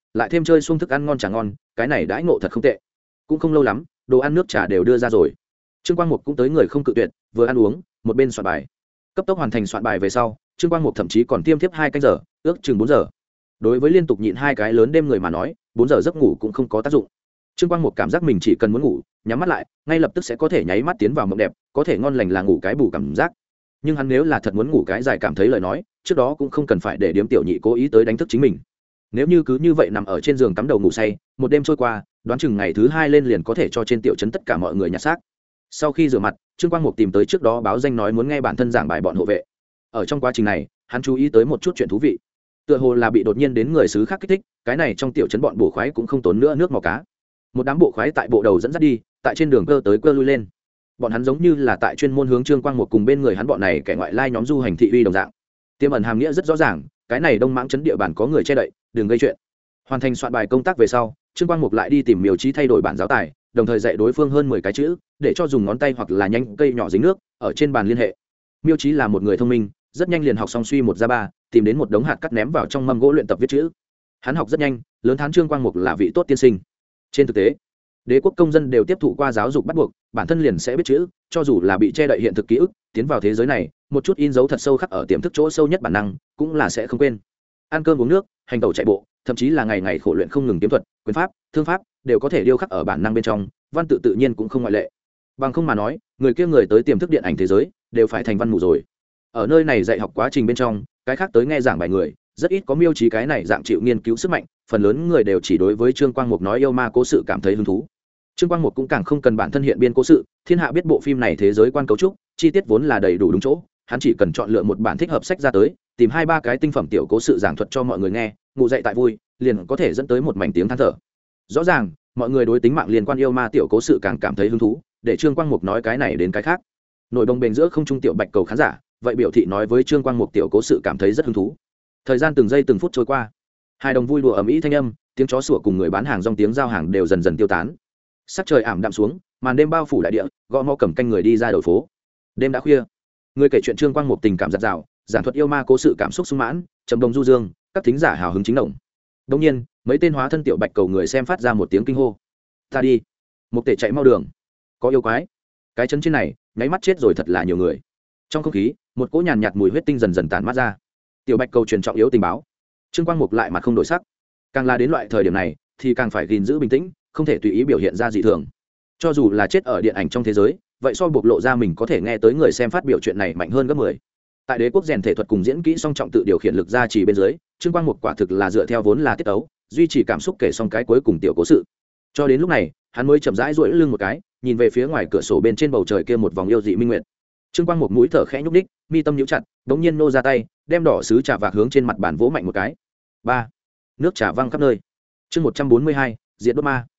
lại thêm chơi xuông thức ăn ngon chẳng ngon, cái này đãi ngộ thật không tệ. Cũng không lâu lắm, đồ ăn nước trà đều đưa ra rồi. Trương Quang Mục cũng tới người không cự tuyệt, vừa ăn uống một bên soạn bài. Cấp tốc hoàn thành soạn bài về sau, Trương Quang Mục thậm chí còn tiêm tiếp 2 canh giờ, ước chừng 4 giờ. Đối với liên tục nhịn 2 cái lớn đêm người mà nói, 4 giờ giấc ngủ cũng không có tác dụng. Trương Quang Mục cảm giác mình chỉ cần muốn ngủ, nhắm mắt lại, ngay lập tức sẽ có thể nháy mắt tiến vào mộng đẹp, có thể ngon lành là ngủ cái bù cảm giác. Nhưng hắn nếu là thật muốn ngủ cái dài cảm thấy lời nói, trước đó cũng không cần phải để điếm tiểu nhị cố ý tới đánh thức chính mình. Nếu như cứ như vậy nằm ở trên giường cắm đầu ngủ say, một đêm trôi qua, đoán chừng ngày thứ 2 lên liền có thể cho trên tiểu trấn tất cả mọi người nhặt xác. Sau khi rửa mặt, Trương Quang Mục tìm tới trước đó báo danh nói muốn nghe bản thân giảng bài bọn hộ vệ. Ở trong quá trình này, hắn chú ý tới một chút chuyện thú vị. Tựa hồ là bị đột nhiên đến người xứ khác kích thích, cái này trong tiểu trấn bọn bổ khoái cũng không tốn nữa nước mò cá. Một đám bộ khoái tại bộ đầu dẫn dắt đi, tại trên đường cơ tới cơ lui lên. Bọn hắn giống như là tại chuyên môn hướng Trương Quang Mục cùng bên người hắn bọn này kẻ ngoại lai nhóm du hành thị uy đồng dạng. Tiềm ẩn hàm nghĩa rất rõ ràng, cái này Đông Mãng trấn địa bàn có người che đậy, đừng gây chuyện. Hoàn thành soạn bài công tác về sau, Trương Quang Mục lại đi tìm Miêu Chí thay đổi bản giáo tài, đồng thời dạy đối phương hơn 10 cái chữ, để cho dùng ngón tay hoặc là nhánh cây nhỏ dính nước, ở trên bàn liên hệ. Miêu Chí là một người thông minh, rất nhanh liền học xong suy một ra ba, tìm đến một đống hạt cắt ném vào trong mâm gỗ luyện tập viết chữ. Hắn học rất nhanh, lớn thán Trương Quang Mục là vị tốt tiên sinh. Trên thực tế, đế quốc công dân đều tiếp thụ qua giáo dục bắt buộc, bản thân liền sẽ biết chữ, cho dù là bị che đậy hiện thực ký ức, tiến vào thế giới này, một chút in dấu thật sâu khắc ở tiềm thức chỗ sâu nhất bản năng, cũng là sẽ không quên. Ăn cơm uống nước, hành tẩu chạy bộ, thậm chí là ngày ngày khổ luyện không ngừng kiếm thuật, quyền pháp, thương pháp, đều có thể điêu khắc ở bản năng bên trong, văn tự tự nhiên cũng không ngoại lệ. Bằng không mà nói, người kia người tới tiềm thức điện ảnh thế giới, đều phải thành văn mù rồi. Ở nơi này dạy học quá trình bên trong, cái khác tới nghe giảng bài người, rất ít có Miêu Chí cái này dạng chịu nghiên cứu sức mạnh, phần lớn người đều chỉ đối với Trương Quang Mục nói yêu ma cố sự cảm thấy hứng thú. Trương Quang Mục cũng càng không cần bản thân hiện biên cố sự, thiên hạ biết bộ phim này thế giới quan cấu trúc, chi tiết vốn là đầy đủ đúng chỗ, hắn chỉ cần chọn lựa một bản thích hợp sách ra tới, tìm 2-3 cái tinh phẩm tiểu cố sự giảng thuật cho mọi người nghe, ngủ dậy tại vui, liền có thể dẫn tới một mảnh tiếng than thở. Rõ ràng, mọi người đối tính mạng liên quan yêu ma tiểu cố sự càng cảm thấy hứng thú, để Trương Quang Mục nói cái này đến cái khác. Nội bồng bềnh giữa không trung tiểu bạch cầu khán giả, vậy biểu thị nói với Trương Quang Mục tiểu cố sự cảm thấy rất hứng thú. Thời gian từng giây từng phút trôi qua, hai đồng vui đùa ầm ĩ thanh âm, tiếng chó sủa cùng người bán hàng rong tiếng giao hàng đều dần dần tiêu tán. Sắc trời ảm đạm xuống, màn đêm bao phủ đại địa, gõ mõ cầm canh người đi ra đầu phố. Đêm đã khuya, người kể chuyện Trương Quang Mục tình cảm giặt rào, giảng thuật yêu ma cố sự cảm xúc sung mãn, trầm đồng du dương, các thính giả hào hứng chính động. Đương nhiên, mấy tên hóa thân tiểu bạch cầu người xem phát ra một tiếng kinh hô. Ta đi, Mục Tể chạy mau đường, có yêu quái. Cái chân trên này, nháy mắt chết rồi thật là nhiều người. Trong không khí, một cỗ nhàn nhạt mùi huyết tinh dần dần tản mát ra. Tiểu bạch cầu truyền trọng yếu tình báo. Trương Quang Mục lại mặt không đổi sắc. Càng là đến loại thời điểm này, thì càng phải gìn giữ bình tĩnh, không thể tùy ý biểu hiện ra dị thường. Cho dù là chết ở điện ảnh trong thế giới, vậy so bộc lộ ra mình có thể nghe tới người xem phát biểu chuyện này mạnh hơn gấp 10. Tại đế quốc rèn thể thuật cùng diễn kỹ song trọng tự điều khiển lực ra chỉ bên dưới, Trương Quang Mục quả thực là dựa theo vốn là tiết tấu, duy trì cảm xúc kể xong cái cuối cùng tiểu cố sự. Cho đến lúc này, hắn mới chậm rãi duỗi lưng một cái, nhìn về phía ngoài cửa sổ bên trên bầu trời kia một vòng yêu dị minh nguyệt. Trương Quang Mục mũi thở khẽ nhúc nhích, mi tâm nhíu chặt, bỗng nhiên nô ra tay, đem đỏ sứ trà vạc hướng trên mặt bàn vỗ mạnh một cái. 3. Nước trà văng khắp nơi. Chương 142, diệt đốt ma.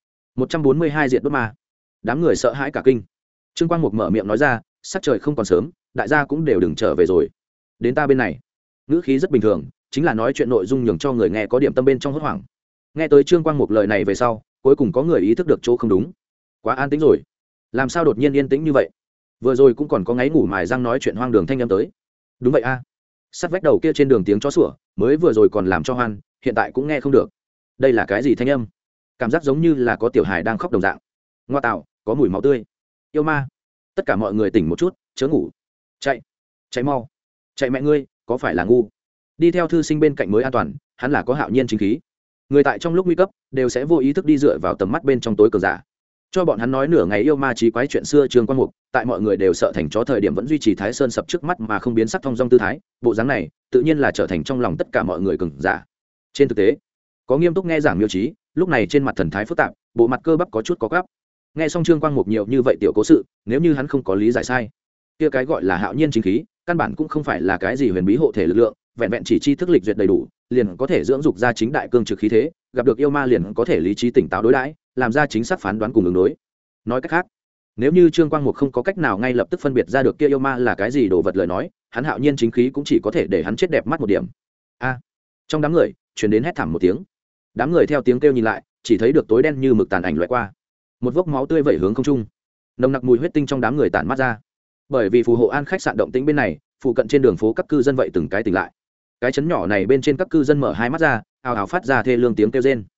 142 diệt đốt ma. Đám người sợ hãi cả kinh. Trương Quang Mục mở miệng nói ra, sắc trời không còn sớm, đại gia cũng đều đừng trở về rồi. Đến ta bên này. Ngữ khí rất bình thường, chính là nói chuyện nội dung nhường cho người nghe có điểm tâm bên trong hốt hoảng. Nghe tới Trương Quang Mục lời này về sau, cuối cùng có người ý thức được chỗ không đúng. Quá an tĩnh rồi, làm sao đột nhiên yên tĩnh như vậy? Vừa rồi cũng còn có ngáy ngủ mài răng nói chuyện hoang đường thanh âm tới. Đúng vậy a. Sắt vách đầu kia trên đường tiếng chó sủa, mới vừa rồi còn làm cho hoan, hiện tại cũng nghe không được. Đây là cái gì thanh âm? Cảm giác giống như là có tiểu hài đang khóc đồng dạng. Ngoa tạo, có mùi máu tươi. Yêu ma. Tất cả mọi người tỉnh một chút, chớ ngủ. Chạy, chạy mau. Chạy mẹ ngươi, có phải là ngu? Đi theo thư sinh bên cạnh mới an toàn, hắn là có hạo nhiên chính khí. Người tại trong lúc nguy cấp đều sẽ vô ý thức đi dựa vào tầm mắt bên trong tối cờ giả. Cho bọn hắn nói nửa ngày yêu ma trí quái chuyện xưa Trương Quang Mục, tại mọi người đều sợ thành chó thời điểm vẫn duy trì Thái Sơn sập trước mắt mà không biến sắc thong dong tư thái, bộ dáng này tự nhiên là trở thành trong lòng tất cả mọi người cường giả. Trên thực tế, có nghiêm túc nghe giảng Miêu Chí, lúc này trên mặt thần thái phức tạp, bộ mặt cơ bắp có chút có gắp. Nghe xong Trương Quang Mục nhiều như vậy tiểu cố sự, nếu như hắn không có lý giải sai, kia cái gọi là hạo nhiên chính khí, căn bản cũng không phải là cái gì huyền bí hộ thể lực lượng, vẹn vẹn chỉ tri thức lịch duyệt đầy đủ, liền có thể dưỡng dục ra chính đại cương trực khí thế, gặp được yêu ma liền có thể lý trí tỉnh táo đối đãi, làm ra chính xác phán đoán cùng ứng đối. Nói cách khác, nếu như Trương Quang Mục không có cách nào ngay lập tức phân biệt ra được kia yêu ma là cái gì đồ vật lời nói, hắn hạo nhiên chính khí cũng chỉ có thể để hắn chết đẹp mắt một điểm. A! Trong đám người truyền đến hét thảm một tiếng. Đám người theo tiếng kêu nhìn lại, chỉ thấy được tối đen như mực tàn ảnh lướt qua. Một vốc máu tươi vẩy hướng không trung. Nồng nặc mùi huyết tinh trong đám người tản mát ra. Bởi vì phù hộ an khách sạn động tĩnh bên này, phụ cận trên đường phố các cư dân vậy từng cái tỉnh lại. Cái chấn nhỏ này bên trên các cư dân mở hai mắt ra, ào ào phát ra thê lương tiếng kêu rên.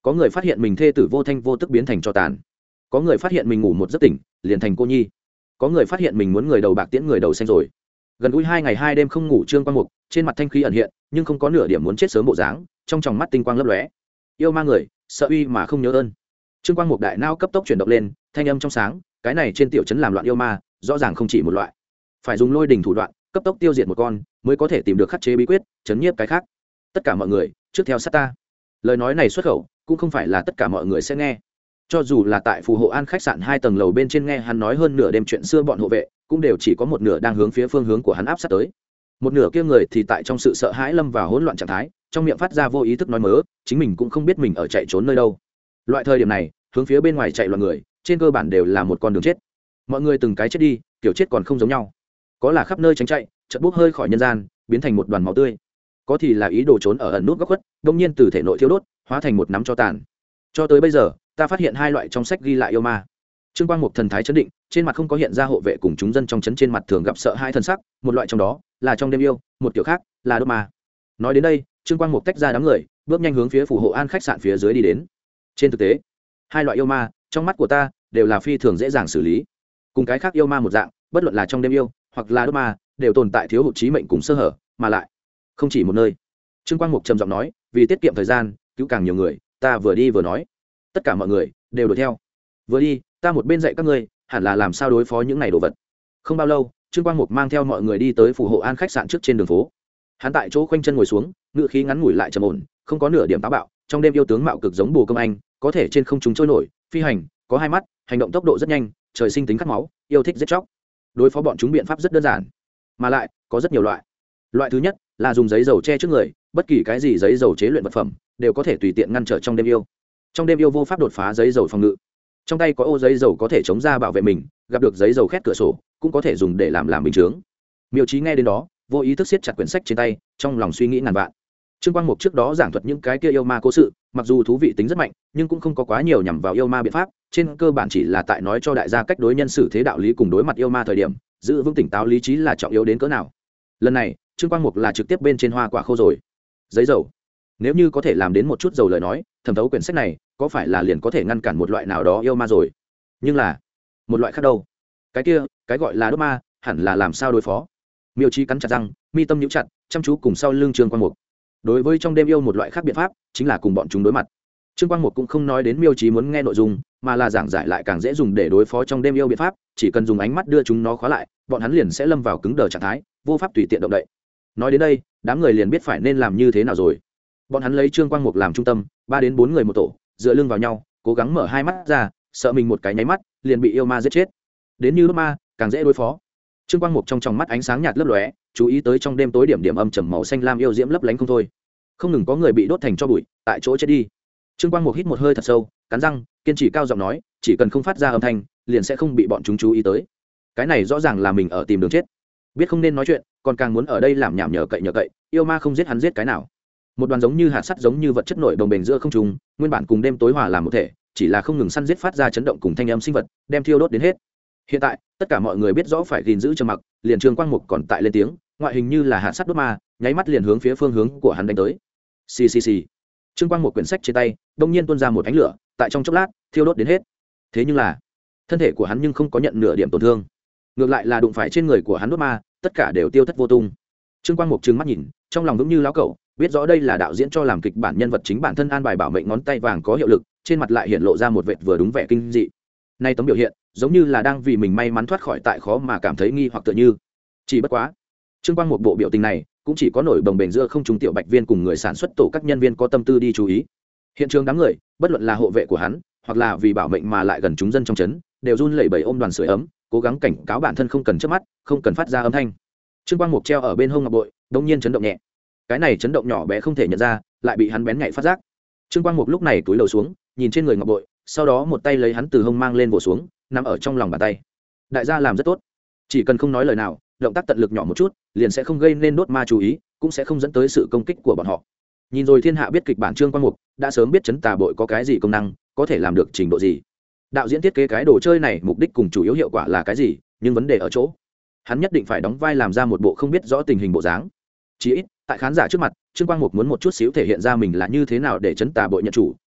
có người phát hiện mình thê tử vô thanh vô tức biến thành cho tàn, có người phát hiện mình ngủ một giấc tỉnh liền thành cô nhi, có người phát hiện mình muốn người đầu bạc tiễn người đầu xanh rồi. Gần gũi 2 ngày 2 đêm không ngủ, Trương Quang Mục trên mặt thanh khí ẩn hiện, nhưng không có nửa điểm muốn chết sớm bộ dáng, trong tròng mắt tinh quang lấp lóe. Yêu ma người, sợ uy mà không nhớ ơn. Trương Quang Mục đại não cấp tốc chuyển động lên, thanh âm trong sáng, cái này trên tiểu trấn làm loạn yêu ma, rõ ràng không chỉ một loại, phải dùng lôi đình thủ đoạn, cấp tốc tiêu diệt một con, mới có thể tìm được khắc chế bí quyết, chấn nhiếp cái khác. Tất cả mọi người, trước theo sát ta. Lời nói này xuất khẩu, cũng không phải là tất cả mọi người sẽ nghe. Cho dù là tại phù hộ an khách sạn 2 tầng lầu bên trên nghe hắn nói hơn nửa đêm chuyện xưa, bọn hộ vệ cũng đều chỉ có một nửa đang hướng phía phương hướng của hắn áp sát tới, một nửa kia người thì tại trong sự sợ hãi lâm vào hỗn loạn trạng thái, trong miệng phát ra vô ý thức nói mớ, chính mình cũng không biết mình ở chạy trốn nơi đâu. Loại thời điểm này, hướng phía bên ngoài chạy loạn người, trên cơ bản đều là một con đường chết. Mọi người từng cái chết đi, kiểu chết còn không giống nhau. Có là khắp nơi tránh chạy, chợt bốc hơi khỏi nhân gian, biến thành một đoàn máu tươi. Có thì là ý đồ trốn ở ẩn nút góc khuất, đột nhiên từ thể nội thiêu đốt, hóa thành một nắm tro tàn. Cho tới bây giờ, ta phát hiện 2 loại trong sách ghi lại yêu ma. Trương Quang Mục thần thái chấn định, trên mặt không có hiện ra hộ vệ cùng chúng dân trong trấn trên mặt thường gặp sợ hai thần sắc, một loại trong đó là trong đêm yêu, một kiểu khác là đốt ma. Nói đến đây, Trương Quang Mục tách ra đám người, bước nhanh hướng phía phù hộ an khách sạn phía dưới đi đến. Trên thực tế, 2 loại yêu ma, trong mắt của ta đều là phi thường dễ dàng xử lý. Cùng cái khác yêu ma một dạng, bất luận là trong đêm yêu hoặc là đốt ma, đều tồn tại thiếu hụt trí mệnh cùng sơ hở, mà lại không chỉ một nơi. Trương Quang Mục trầm giọng nói, vì tiết kiệm thời gian, cứu càng nhiều người, ta vừa đi vừa nói. Tất cả mọi người đều đuổi theo. Vừa đi, ta một bên dạy các ngươi hẳn là làm sao đối phó những này đồ vật. Không bao lâu, Trương Quang Mục mang theo mọi người đi tới phù hộ an khách sạn trước trên đường phố. Hắn tại chỗ khoanh chân ngồi xuống, ngựa khí ngắn ngủi lại trầm ổn, không có nửa điểm táo bạo. Trong đêm yêu tướng mạo cực giống Bồ Công Anh, có thể trên không trung trôi nổi, phi hành, có 2 mắt, hành động tốc độ rất nhanh, trời sinh tính cắt máu, yêu thích giết chóc. Đối phó bọn chúng biện pháp rất đơn giản, mà lại có rất nhiều loại. Loại thứ nhất là dùng giấy dầu che trước người, bất kỳ cái gì giấy dầu chế luyện vật phẩm đều có thể tùy tiện ngăn trở trong đêm yêu. Trong đêm yêu vô pháp đột phá giấy dầu phòng ngự, trong tay có ô giấy dầu có thể chống ra bảo vệ mình, gặp được giấy dầu khét cửa sổ cũng có thể dùng để làm bình chướng. Miêu Chí nghe đến đó, vô ý thức siết chặt quyển sách trên tay, trong lòng suy nghĩ ngàn vạn. Trương Quang Mục trước đó giảng thuật những cái kia yêu ma cố sự, mặc dù thú vị tính rất mạnh, nhưng cũng không có quá nhiều nhằm vào yêu ma biện pháp, trên cơ bản chỉ là tại nói cho đại gia cách đối nhân xử thế đạo lý cùng đối mặt yêu ma thời điểm, giữ vững tỉnh táo lý trí là trọng yếu đến cỡ nào. Lần này, Trương Quang Mục là trực tiếp bên trên hoa quả khô rồi. Giấy dầu, nếu như có thể làm đến một chút dầu lời nói, thẩm thấu quyển sách này có phải là liền có thể ngăn cản một loại nào đó yêu ma rồi. Nhưng là một loại khác đâu? Cái kia, cái gọi là đốt ma, hẳn là làm sao đối phó? Miêu Chí cắn chặt răng, mi tâm nhíu chặt, chăm chú cùng sau lưng Trương Quang Mục. Đối với trong đêm yêu một loại khác biện pháp, chính là cùng bọn chúng đối mặt. Trương Quang Mục cũng không nói đến Miêu Chí muốn nghe nội dung, mà là giảng giải lại càng dễ dùng để đối phó trong đêm yêu biện pháp, chỉ cần dùng ánh mắt đưa chúng nó khóa lại, bọn hắn liền sẽ lâm vào cứng đờ trạng thái, vô pháp tùy tiện động đậy. Nói đến đây, đám người liền biết phải nên làm như thế nào rồi. Bọn hắn lấy Trương Quang Mục làm trung tâm, 3 đến 4 người một tổ, dựa lưng vào nhau, cố gắng mở 2 mắt ra, sợ mình một cái nháy mắt liền bị yêu ma giết chết. Đến như đốt ma, càng dễ đối phó. Trương Quang Mục trong tròng mắt ánh sáng nhạt lấp lóe, chú ý tới trong đêm tối điểm điểm âm trầm màu xanh lam yêu diễm lấp lánh không thôi. Không ngừng có người bị đốt thành tro bụi, tại chỗ chết đi. Trương Quang Mục hít một hơi thật sâu, cắn răng, kiên trì cao giọng nói, chỉ cần không phát ra âm thanh, liền sẽ không bị bọn chúng chú ý tới. Cái này rõ ràng là mình ở tìm đường chết. Biết không nên nói chuyện, còn càng muốn ở đây làm nhảm nhờ cậy, yêu ma không giết hắn giết cái nào. Một đoàn giống như hạt sắt giống như vật chất nổi đồng bền giữa không trung, nguyên bản cùng đêm tối hòa làm một thể, chỉ là không ngừng săn giết phát ra chấn động cùng thanh âm sinh vật, đem thiêu đốt đến hết. Hiện tại, tất cả mọi người biết rõ phải gìn giữ trầm mặc, liền Trương Quang Mục còn tại lên tiếng, ngoại hình như là hạt sắt đốt ma, nháy mắt liền hướng phía phương hướng của hắn đánh tới. Xì xì xì. Trương Quang Mục quyển sách trên tay, đột nhiên tuôn ra một ánh lửa, tại trong chốc lát, thiêu đốt đến hết. Thế nhưng là, thân thể của hắn nhưng không có nhận nửa điểm tổn thương, ngược lại là đụng phải trên người của hắn đốt ma, tất cả đều tiêu thất vô tung. Trương Quang Mục trừng mắt nhìn, trong lòng vững như lão cẩu, biết rõ đây là đạo diễn cho làm kịch bản nhân vật chính bản thân an bài bảo mệnh ngón tay vàng có hiệu lực, trên mặt lại hiện lộ ra một vệt vừa đúng vẻ kinh dị. Nay tấm biểu hiện, giống như là đang vì mình may mắn thoát khỏi tại khó mà cảm thấy nghi hoặc tựa như. Chỉ bất quá, Trương Quang một bộ biểu tình này, cũng chỉ có nổi bồng bềnh giữa không trung tiểu bạch viên cùng người sản xuất tổ các nhân viên có tâm tư đi chú ý. Hiện trường đám người, bất luận là hộ vệ của hắn, hoặc là vì bảo mệnh mà lại gần chúng dân trong trấn, đều run lẩy bẩy ôm đoàn sưởi ấm, cố gắng cảnh cáo bản thân không cần chớp mắt, không cần phát ra âm thanh. Trương Quang Mục treo ở bên hông ngọc bội, đột nhiên chấn động nhẹ. Cái này chấn động nhỏ bé không thể nhận ra, lại bị hắn bén nhạy phát giác. Trương Quang Mục lúc này cúi đầu xuống, nhìn trên người ngọc bội, sau đó một tay lấy hắn từ hông mang lên vỗ xuống, nằm ở trong lòng bàn tay. Đại gia làm rất tốt, chỉ cần không nói lời nào, động tác tận lực nhỏ một chút, liền sẽ không gây nên đốt ma chú ý, cũng sẽ không dẫn tới sự công kích của bọn họ. Nhìn rồi thiên hạ biết kịch bản Trương Quang Mục đã sớm biết chấn tà bội có cái gì công năng, có thể làm được trình độ gì. Đạo diễn thiết kế cái đồ chơi này mục đích cùng chủ yếu hiệu quả là cái gì, nhưng vấn đề ở chỗ, hắn nhất định phải đóng vai làm ra một bộ không biết rõ tình hình bộ dáng. Chỉ ít, tại khán giả trước mặt, Trương Quang Mục muốn một chút xíu thể hiện ra mình là như thế nào để chấn tà bội nhận chủ,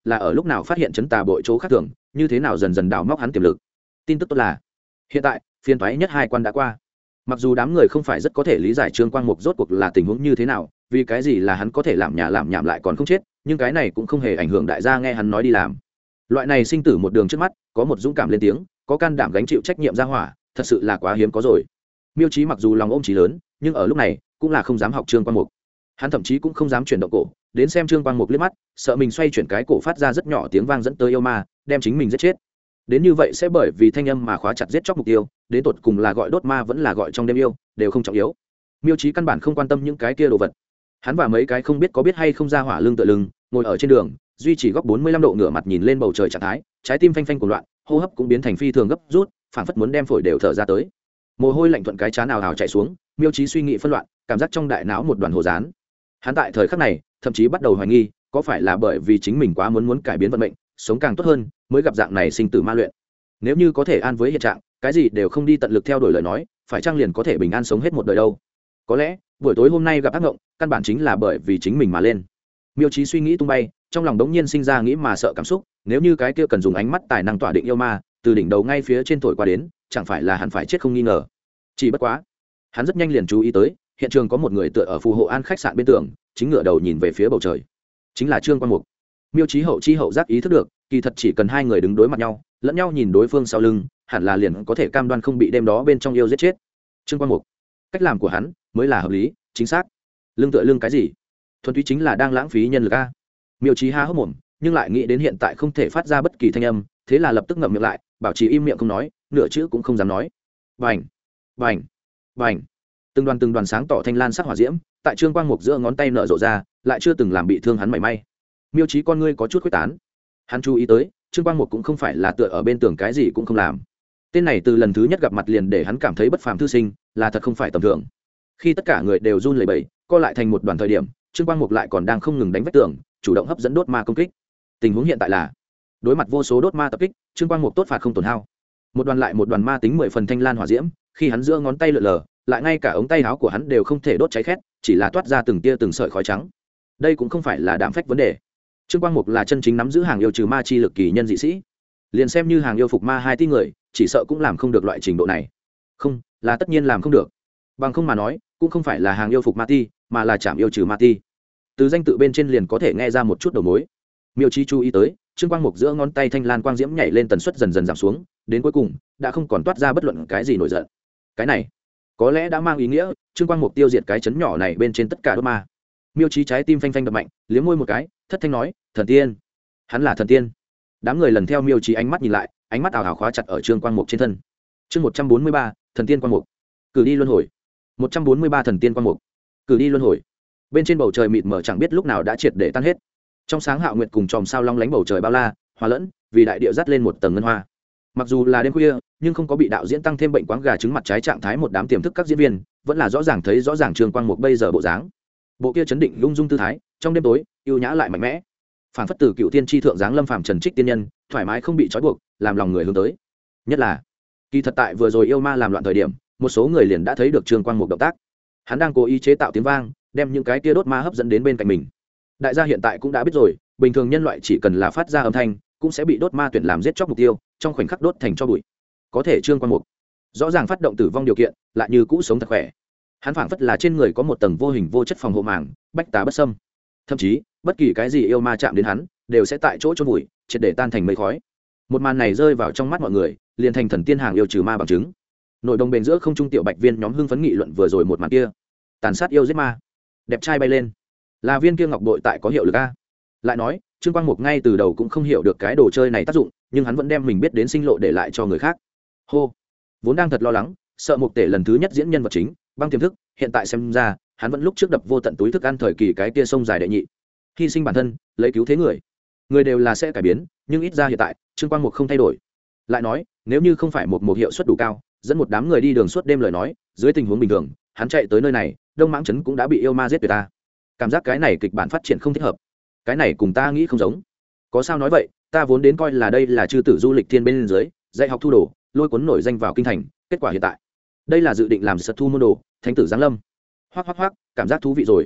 là ở lúc nào phát hiện chấn tà bội chỗ khác thường, như thế nào dần dần đào móc hắn tiềm lực. Tin tức tốt là hiện tại phiên toái nhất 2 quan đã qua. Mặc dù đám người không phải rất có thể lý giải Trương Quang Mục rốt cuộc là tình huống như thế nào, vì cái gì là hắn có thể làm nhảm lại còn không chết, nhưng cái này cũng không hề ảnh hưởng đại gia nghe hắn nói đi làm. Loại này sinh tử một đường trước mắt, có một dũng cảm lên tiếng, có can đảm gánh chịu trách nhiệm ra hỏa, thật sự là quá hiếm có rồi. Miêu Chí mặc dù lòng ôm chí lớn, nhưng ở lúc này cũng là không dám học Trương Quang Mục. Hắn thậm chí cũng không dám chuyển động cổ, đến xem Trương Quang Mục liếc mắt, sợ mình xoay chuyển cái cổ phát ra rất nhỏ tiếng vang dẫn tới yêu ma, đem chính mình giết chết. Đến như vậy sẽ bởi vì thanh âm mà khóa chặt giết chóc mục tiêu, đến tột cùng là gọi đốt ma vẫn là gọi trong đêm yêu, đều không trọng yếu. Miêu Chí căn bản không quan tâm những cái kia đồ vật. Hắn và mấy cái không biết có biết hay không ra hỏa lưng tựa lưng, ngồi ở trên đường, duy trì góc 45 độ ngửa mặt nhìn lên bầu trời trạng thái, trái tim phanh phanh cuồng loạn, hô hấp cũng biến thành phi thường gấp rút, phảng phất muốn đem phổi đều thở ra tới. Mồ hôi lạnh thuận cái trán ào ào chảy xuống, Miêu Chí suy nghĩ phân loạn, cảm giác trong đại não một đoàn hồ dán. Hắn tại thời khắc này, thậm chí bắt đầu hoài nghi, có phải là bởi vì chính mình quá muốn cải biến vận mệnh, sống càng tốt hơn, mới gặp dạng này sinh tử ma luyện. Nếu như có thể an với hiện trạng, cái gì đều không đi tận lực theo đuổi lời nói, phải chăng liền có thể bình an sống hết một đời đâu? Có lẽ buổi tối hôm nay gặp ác ngộng, căn bản chính là bởi vì chính mình mà lên. Miêu Chí suy nghĩ tung bay, trong lòng đống nhiên sinh ra nghĩ mà sợ cảm xúc, nếu như cái kia cần dùng ánh mắt tài năng tỏa định yêu ma, từ đỉnh đầu ngay phía trên thổi qua đến, chẳng phải là hắn phải chết không nghi ngờ. Chỉ bất quá, hắn rất nhanh liền chú ý tới, hiện trường có một người tựa ở phù hộ an khách sạn bên tường, chính ngửa đầu nhìn về phía bầu trời. Chính là Trương Quang Mục. Miêu Chí hậu giác ý thức được, kỳ thật chỉ cần hai người đứng đối mặt nhau, lẫn nhau nhìn đối phương sau lưng, hẳn là liền có thể cam đoan không bị đêm đó bên trong yêu giết chết. Trương Quang Mục, cách làm của hắn mới là hợp lý, chính xác. Lưng tựa lưng cái gì? Thuần túy chính là đang lãng phí nhân lực a. Miêu Chí há hốc mồm, nhưng lại nghĩ đến hiện tại không thể phát ra bất kỳ thanh âm, thế là lập tức ngậm miệng lại, bảo trì im miệng không nói, nửa chữ cũng không dám nói. Bành, bành, bành. Từng đoàn sáng tỏ thanh lan sắc hỏa diễm, tại Trương Quang Mục giữa ngón tay nở rộ ra, lại chưa từng làm bị thương hắn mảy may. Miêu Chí con ngươi có chút khuếch tán. Hắn chú ý tới, Trương Quang Mục cũng không phải là tựa ở bên tường cái gì cũng không làm. Tên này từ lần thứ nhất gặp mặt liền để hắn cảm thấy bất phàm thư sinh, là thật không phải tầm thường. Khi tất cả người đều run lẩy bẩy, co lại thành một đoàn thời điểm, Trương Quang Mục lại còn đang không ngừng đánh vách tường, chủ động hấp dẫn đốt ma công kích. Tình huống hiện tại là, đối mặt vô số đốt ma tập kích, Trương Quang Mục tốt phạt không tổn hao. Một đoàn lại một đoàn ma tính 10 phần thanh lan hỏa diễm, khi hắn giữa ngón tay lượn lờ, lại ngay cả ống tay áo của hắn đều không thể đốt cháy khét, chỉ là toát ra từng tia từng sợi khói trắng. Đây cũng không phải là đạm phách vấn đề. Trương Quang Mục là chân chính nắm giữ hàng yêu trừ ma chi lực kỳ nhân dị sĩ. Liền xem như hàng yêu phục ma 2 tỷ người, chỉ sợ cũng làm không được loại trình độ này. Không, là tất nhiên làm không được. Bằng không mà nói, cũng không phải là hàng yêu phục ma ti, mà là chạm yêu trừ ma ti. Từ danh tự bên trên liền có thể nghe ra một chút đầu mối. Miêu Chí chú ý tới, Trương Quang Mục giữa ngón tay thanh lan quang diễm nhảy lên tần suất dần dần giảm xuống, đến cuối cùng đã không còn toát ra bất luận cái gì nổi giận. Cái này, có lẽ đã mang ý nghĩa Trương Quang Mục tiêu diệt cái chấn nhỏ này bên trên tất cả đốt ma. Miêu Chí trái tim phanh phanh đập mạnh, liếm môi một cái, thất thanh nói, thần tiên. Hắn là thần tiên. Đám người lần theo Miêu Chí ánh mắt nhìn lại, ánh mắt ảo ảo khóa chặt ở Trương Quang Mục trên thân. Chương 143, thần tiên Quang Mục. Cử đi luân hồi. 143 thần tiên Quang Mục. Cử đi luân hồi. Bên trên bầu trời mịt mờ chẳng biết lúc nào đã triệt để tan hết. Trong sáng hạo nguyệt cùng chòm sao long lánh bầu trời bao la, hòa lẫn, vì đại địa dắt lên một tầng ngân hoa. Mặc dù là đêm khuya, nhưng không có bị đạo diễn tăng thêm bệnh quáng gà trứng mặt trái trạng thái một đám tiềm thức các diễn viên, vẫn là rõ ràng thấy rõ ràng Trương Quang Mục bây giờ bộ dáng. Bộ kia chấn định lung dung tư thái, trong đêm tối, yêu nhã lại mạnh mẽ. Phản phất từ cựu tiên tri thượng giáng lâm phàm trần trích tiên nhân, thoải mái không bị trói buộc, làm lòng người hướng tới. Nhất là, kỳ thật tại vừa rồi yêu ma làm loạn thời điểm, một số người liền đã thấy được Trương Quang Mục động tác. Hắn đang cố ý chế tạo tiếng vang, đem những cái kia đốt ma hấp dẫn đến bên cạnh mình. Đại gia hiện tại cũng đã biết rồi, bình thường nhân loại chỉ cần là phát ra âm thanh, cũng sẽ bị đốt ma tuyển làm giết chóc mục tiêu, trong khoảnh khắc đốt thành tro bụi. Có thể Trương Quang Mục rõ ràng phát động tử vong điều kiện, lại như cũ sống thật khỏe. Hắn phảng phất là trên người có một tầng vô hình vô chất phòng hộ màng, bách tá bất xâm. Thậm chí, bất kỳ cái gì yêu ma chạm đến hắn, đều sẽ tại chỗ chôn vùi, triệt để tan thành mây khói. Một màn này rơi vào trong mắt mọi người, liền thành thần tiên hàng yêu trừ ma bằng chứng. Nội đồng bền giữa không trung tiểu bạch viên nhóm hưng phấn nghị luận vừa rồi một màn kia, tàn sát yêu giết ma, đẹp trai bay lên, là viên kia ngọc bội tại có hiệu lực a. Lại nói, Trương Quang Mục ngay từ đầu cũng không hiểu được cái đồ chơi này tác dụng, nhưng hắn vẫn đem mình biết đến sinh lộ để lại cho người khác. Hô, vốn đang thật lo lắng, sợ Mục Tể lần thứ nhất diễn nhân vật chính, băng tiềm thức, hiện tại xem ra, hắn vẫn lúc trước đập vô tận túi thức ăn thời kỳ cái kia sông dài đệ nhị, hy sinh bản thân, lấy cứu thế người. Người đều là sẽ cải biến, nhưng ít ra hiện tại, Trương Quang Mục không thay đổi. Lại nói, nếu như không phải một hiệu suất đủ cao, dẫn một đám người đi đường suốt đêm lời nói, dưới tình huống bình thường, hắn chạy tới nơi này, Đông Mãng trấn cũng đã bị yêu ma giết tuyệt ta. Cảm giác cái này kịch bản phát triển không thích hợp. Cái này cùng ta nghĩ không giống. Có sao nói vậy, ta vốn đến coi là đây là chư tử du lịch thiên bên dưới, dạy học thu đồ, lôi cuốn nổi danh vào kinh thành, kết quả hiện tại, đây là dự định làm sật thu môn đồ, thánh tử giáng lâm. Hoắc, cảm giác thú vị rồi.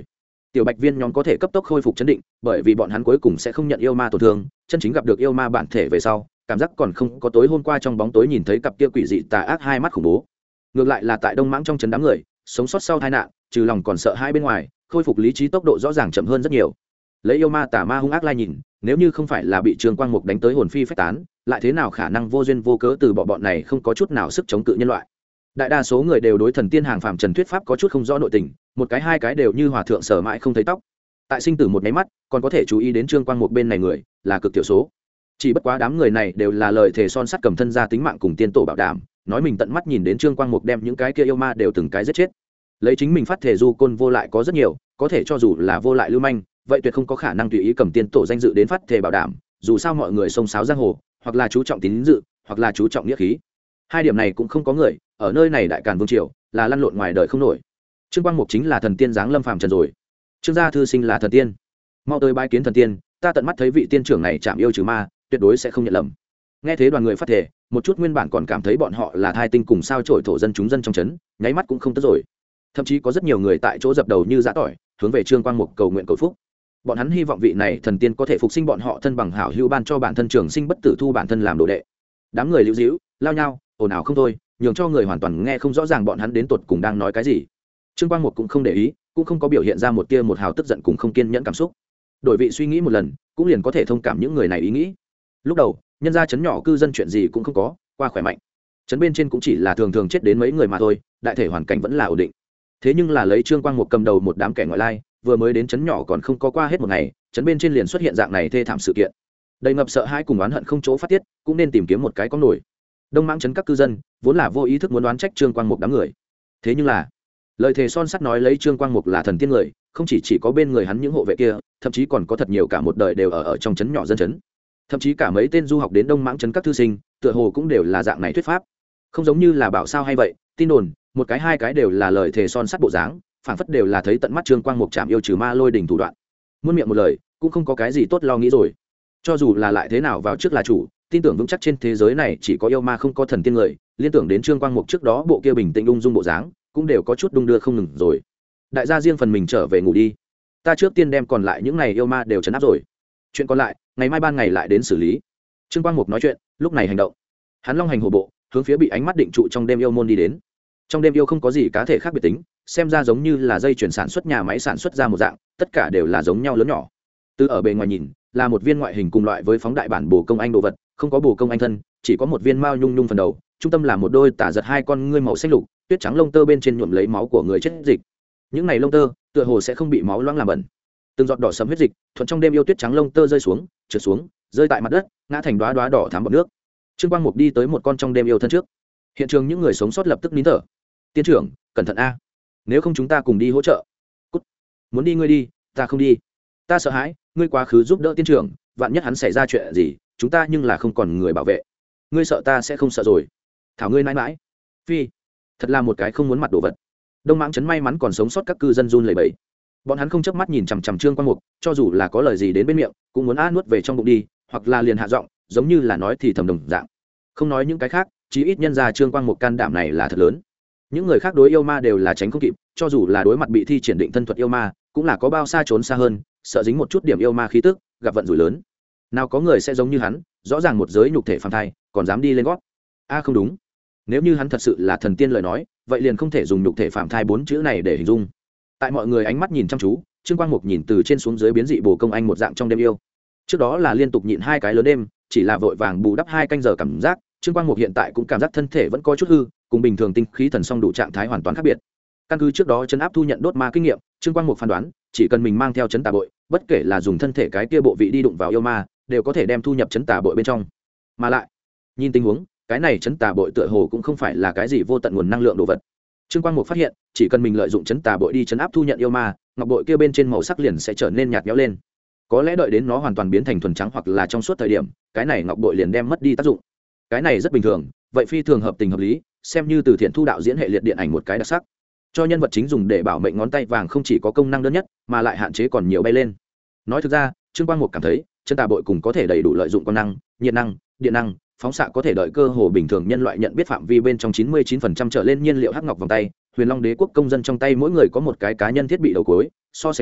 tiểu bạch viên nhóm có thể cấp tốc khôi phục chấn định, bởi vì bọn hắn cuối cùng sẽ không nhận yêu ma tổn thương, chân chính gặp được yêu ma bản thể về sau, cảm giác còn không có tối hôm qua trong bóng tối nhìn thấy cặp kia quỷ dị tà ác hai mắt khủng bố. Ngược lại là tại Đông Mãng trong trấn đám người, sống sót sau tai nạn, trừ lòng còn sợ hai bên ngoài, khôi phục lý trí tốc độ rõ ràng chậm hơn rất nhiều. Lấy yêu ma tà ma hung ác lai nhìn, nếu như không phải là bị Trương Quang Mục đánh tới hồn phi phách tán, lại thế nào khả năng vô duyên vô cớ từ bọn này không có chút nào sức chống cự nhân loại. Đại đa số người đều đối thần tiên hàng phàm Trần Thuyết Pháp có chút không rõ nội tình, một cái hai cái đều như hòa thượng sở mãi không thấy tóc. Tại sinh tử một cái mắt, còn có thể chú ý đến Trương Quang Mục bên này người, là cực thiểu số. Chỉ bất quá đám người này đều là lời thề son sắt cầm thân ra tính mạng cùng tiên tổ bảo đảm, nói mình tận mắt nhìn đến Trương Quang Mục đem những cái kia yêu ma đều từng cái giết chết. Lấy chính mình phát thể du côn vô lại có rất nhiều, có thể cho dù là vô lại lưu manh, vậy tuyệt không có khả năng tùy ý cầm tiên tổ danh dự đến phát thể bảo đảm, dù sao mọi người xông xáo giang hồ, hoặc là chú trọng tín dự, hoặc là chú trọng nghĩa khí. Hai điểm này cũng không có người, ở nơi này đại càn vương triều, là lăn lộn ngoài đời không nổi. Trương Quang Mục chính là thần tiên giáng lâm phàm trần rồi. Trương gia thư sinh là thần tiên. Mau tới bái kiến thần tiên, ta tận mắt thấy vị tiên trưởng này chạm yêu trừ ma, tuyệt đối sẽ không nhận lầm. Nghe thế đoàn người phát thể, một chút nguyên bản còn cảm thấy bọn họ là thai tinh cùng sao chổi thổ dân chúng dân trong trấn, nháy mắt cũng không tức rồi. Thậm chí có rất nhiều người tại chỗ dập đầu như giã tỏi, hướng về Trương Quang Mục cầu nguyện cầu phúc. Bọn hắn hy vọng vị này thần tiên có thể phục sinh bọn họ thân bằng hảo hữu, ban cho bản thân trường sinh bất tử, thu bản thân làm đồ đệ. Đám người lưu díu lao nhau ồn ào không thôi, nhường cho người hoàn toàn nghe không rõ ràng bọn hắn đến tột cùng đang nói cái gì. Trương Quang Mục cũng không để ý, cũng không có biểu hiện ra một tia một hào tức giận cùng không kiên nhẫn cảm xúc. Đổi vị suy nghĩ một lần, cũng liền có thể thông cảm những người này ý nghĩ. Lúc đầu nhân gia trấn nhỏ cư dân chuyện gì cũng không có, qua khỏe mạnh, trấn bên trên cũng chỉ là thường thường chết đến mấy người mà thôi, đại thể hoàn cảnh vẫn là ổn định. Thế nhưng là lấy Trương Quang Mục cầm đầu một đám kẻ ngoại lai, vừa mới đến trấn nhỏ còn không có qua hết một ngày, trấn bên trên liền xuất hiện dạng này thê thảm sự kiện. Đầy ngập sợ hãi cùng oán hận không chỗ phát tiết, cũng nên tìm kiếm một cái có nổi. Đông Mãng trấn các cư dân vốn là vô ý thức muốn đoán trách Trương Quang Mục đám người. Thế nhưng là lời thề son sắt nói lấy Trương Quang Mục là thần tiên người, không chỉ có bên người hắn những hộ vệ kia, thậm chí còn có thật nhiều cả một đời đều ở trong trấn nhỏ dân trấn. Thậm chí cả mấy tên du học đến Đông Mãng trấn các thư sinh, tựa hồ cũng đều là dạng này thuyết pháp. Không giống như là bảo sao hay vậy, tin đồn, một cái hai cái đều là lời thề son sắt bộ dáng, phảng phất đều là thấy tận mắt Trương Quang Mục chạm yêu trừ ma lôi đỉnh thủ đoạn. Muôn miệng một lời, cũng không có cái gì tốt lo nghĩ rồi. Cho dù là lại thế nào vào trước là chủ, tin tưởng vững chắc trên thế giới này chỉ có yêu ma không có thần tiên người, liên tưởng đến Trương Quang Mục trước đó bộ kia bình tĩnh ung dung bộ dáng, cũng đều có chút đung đưa không ngừng rồi. Đại gia riêng phần mình trở về ngủ đi, ta trước tiên đem còn lại những này yêu ma đều trấn áp rồi, chuyện còn lại ngày mai ban ngày lại đến xử lý. Trương Quang Mục nói chuyện, lúc này hành động. Hắn long hành hổ bộ, hướng phía bị ánh mắt định trụ trong đêm yêu môn đi đến. Trong đêm yêu không có gì cá thể khác biệt tính, xem ra giống như là dây chuyển sản xuất nhà máy sản xuất ra một dạng, tất cả đều là giống nhau lớn nhỏ. Từ ở bề ngoài nhìn, là một viên ngoại hình cùng loại với phóng đại bản bồ công anh đồ vật, không có bồ công anh thân, chỉ có một viên mao nhung nhung phần đầu, trung tâm là một đôi tả giật hai con ngươi màu xanh lục, tuyết trắng lông tơ bên trên nhuộm lấy máu của người chết dịch. Những này lông tơ, tựa hồ sẽ không bị máu loãng làm bẩn. Từng giọt đỏ sẫm huyết dịch, thuận trong đêm yêu tuyết trắng lông tơ rơi xuống, trượt xuống, rơi tại mặt đất, ngã thành đóa đóa đỏ thắm bọt nước. Trương Quang Mục đi tới một con trong đêm yêu thân trước. Hiện trường những người sống sót lập tức nín thở. Tiên trưởng, cẩn thận a, nếu không chúng ta cùng đi hỗ trợ. Cút. Muốn đi ngươi đi, ta không đi. Ta sợ hãi, ngươi quá khứ giúp đỡ tiên trưởng, vạn nhất hắn xảy ra chuyện gì, chúng ta nhưng là không còn người bảo vệ. Ngươi sợ ta sẽ không sợ rồi. Thảo ngươi mãi mãi. Phi, thật là một cái không muốn mặt đồ vật. Đông Mãng trấn may mắn còn sống sót các cư dân run lẩy bẩy. Bọn hắn không chớp mắt nhìn chằm chằm Trương Quang Mục, cho dù là có lời gì đến bên miệng, cũng muốn nuốt về trong bụng đi, hoặc là liền hạ giọng, giống như là nói thì thầm đồng dạng. Không nói những cái khác, chí ít nhân ra Trương Quang Mục can đảm này là thật lớn. Những người khác đối yêu ma đều là tránh không kịp, cho dù là đối mặt bị thi triển định thân thuật yêu ma, cũng là có bao xa trốn xa hơn, sợ dính một chút điểm yêu ma khí tức, gặp vận rủi lớn. Nào có người sẽ giống như hắn, rõ ràng một giới nhục thể phàm thai, còn dám đi lên gót. A không đúng, nếu như hắn thật sự là thần tiên lời nói, vậy liền không thể dùng nhục thể phàm thai bốn chữ này để hình dung. Tại mọi người ánh mắt nhìn chăm chú, Trương Quang Mục nhìn từ trên xuống dưới biến dị bồ công anh một dạng trong đêm yêu. Trước đó là liên tục nhịn hai cái lớn đêm, chỉ là vội vàng bù đắp 2 canh giờ cảm giác, Trương Quang Mục hiện tại cũng cảm giác thân thể vẫn có chút hư, cùng bình thường tinh khí thần song đủ trạng thái hoàn toàn khác biệt. Căn cứ trước đó trấn áp thu nhận đốt ma kinh nghiệm, Trương Quang Mục phán đoán, chỉ cần mình mang theo trấn tà bội, bất kể là dùng thân thể cái kia bộ vị đi đụng vào yêu ma, đều có thể đem thu nhập trấn tà bội bên trong. Mà lại, nhìn tình huống, cái này trấn tà bội tựa hồ cũng không phải là cái gì vô tận nguồn năng lượng đồ vật. Trương Quang Mục phát hiện, chỉ cần mình lợi dụng trấn tà bội đi trấn áp thu nhận yêu ma, ngọc bội kia bên trên màu sắc liền sẽ trở nên nhạt nhẽo lên. Có lẽ đợi đến nó hoàn toàn biến thành thuần trắng hoặc là trong suốt thời điểm, cái này ngọc bội liền đem mất đi tác dụng. Cái này rất bình thường, vậy phi thường hợp tình hợp lý, xem như từ thiện thu đạo diễn hệ liệt điện ảnh một cái đặc sắc. Cho nhân vật chính dùng để bảo mệnh ngón tay vàng không chỉ có công năng đơn nhất, mà lại hạn chế còn nhiều bay lên. Nói thực ra, Trương Quang Mục cảm thấy, chân tà bội cùng có thể đầy đủ lợi dụng công năng, nhiệt năng, điện năng, phóng xạ có thể đợi cơ hồ bình thường nhân loại nhận biết phạm vi bên trong 99% trở lên nhiên liệu hắc ngọc vòng tay, Huyền Long Đế quốc công dân trong tay mỗi người có một cái cá nhân thiết bị đầu cuối, so sánh lên,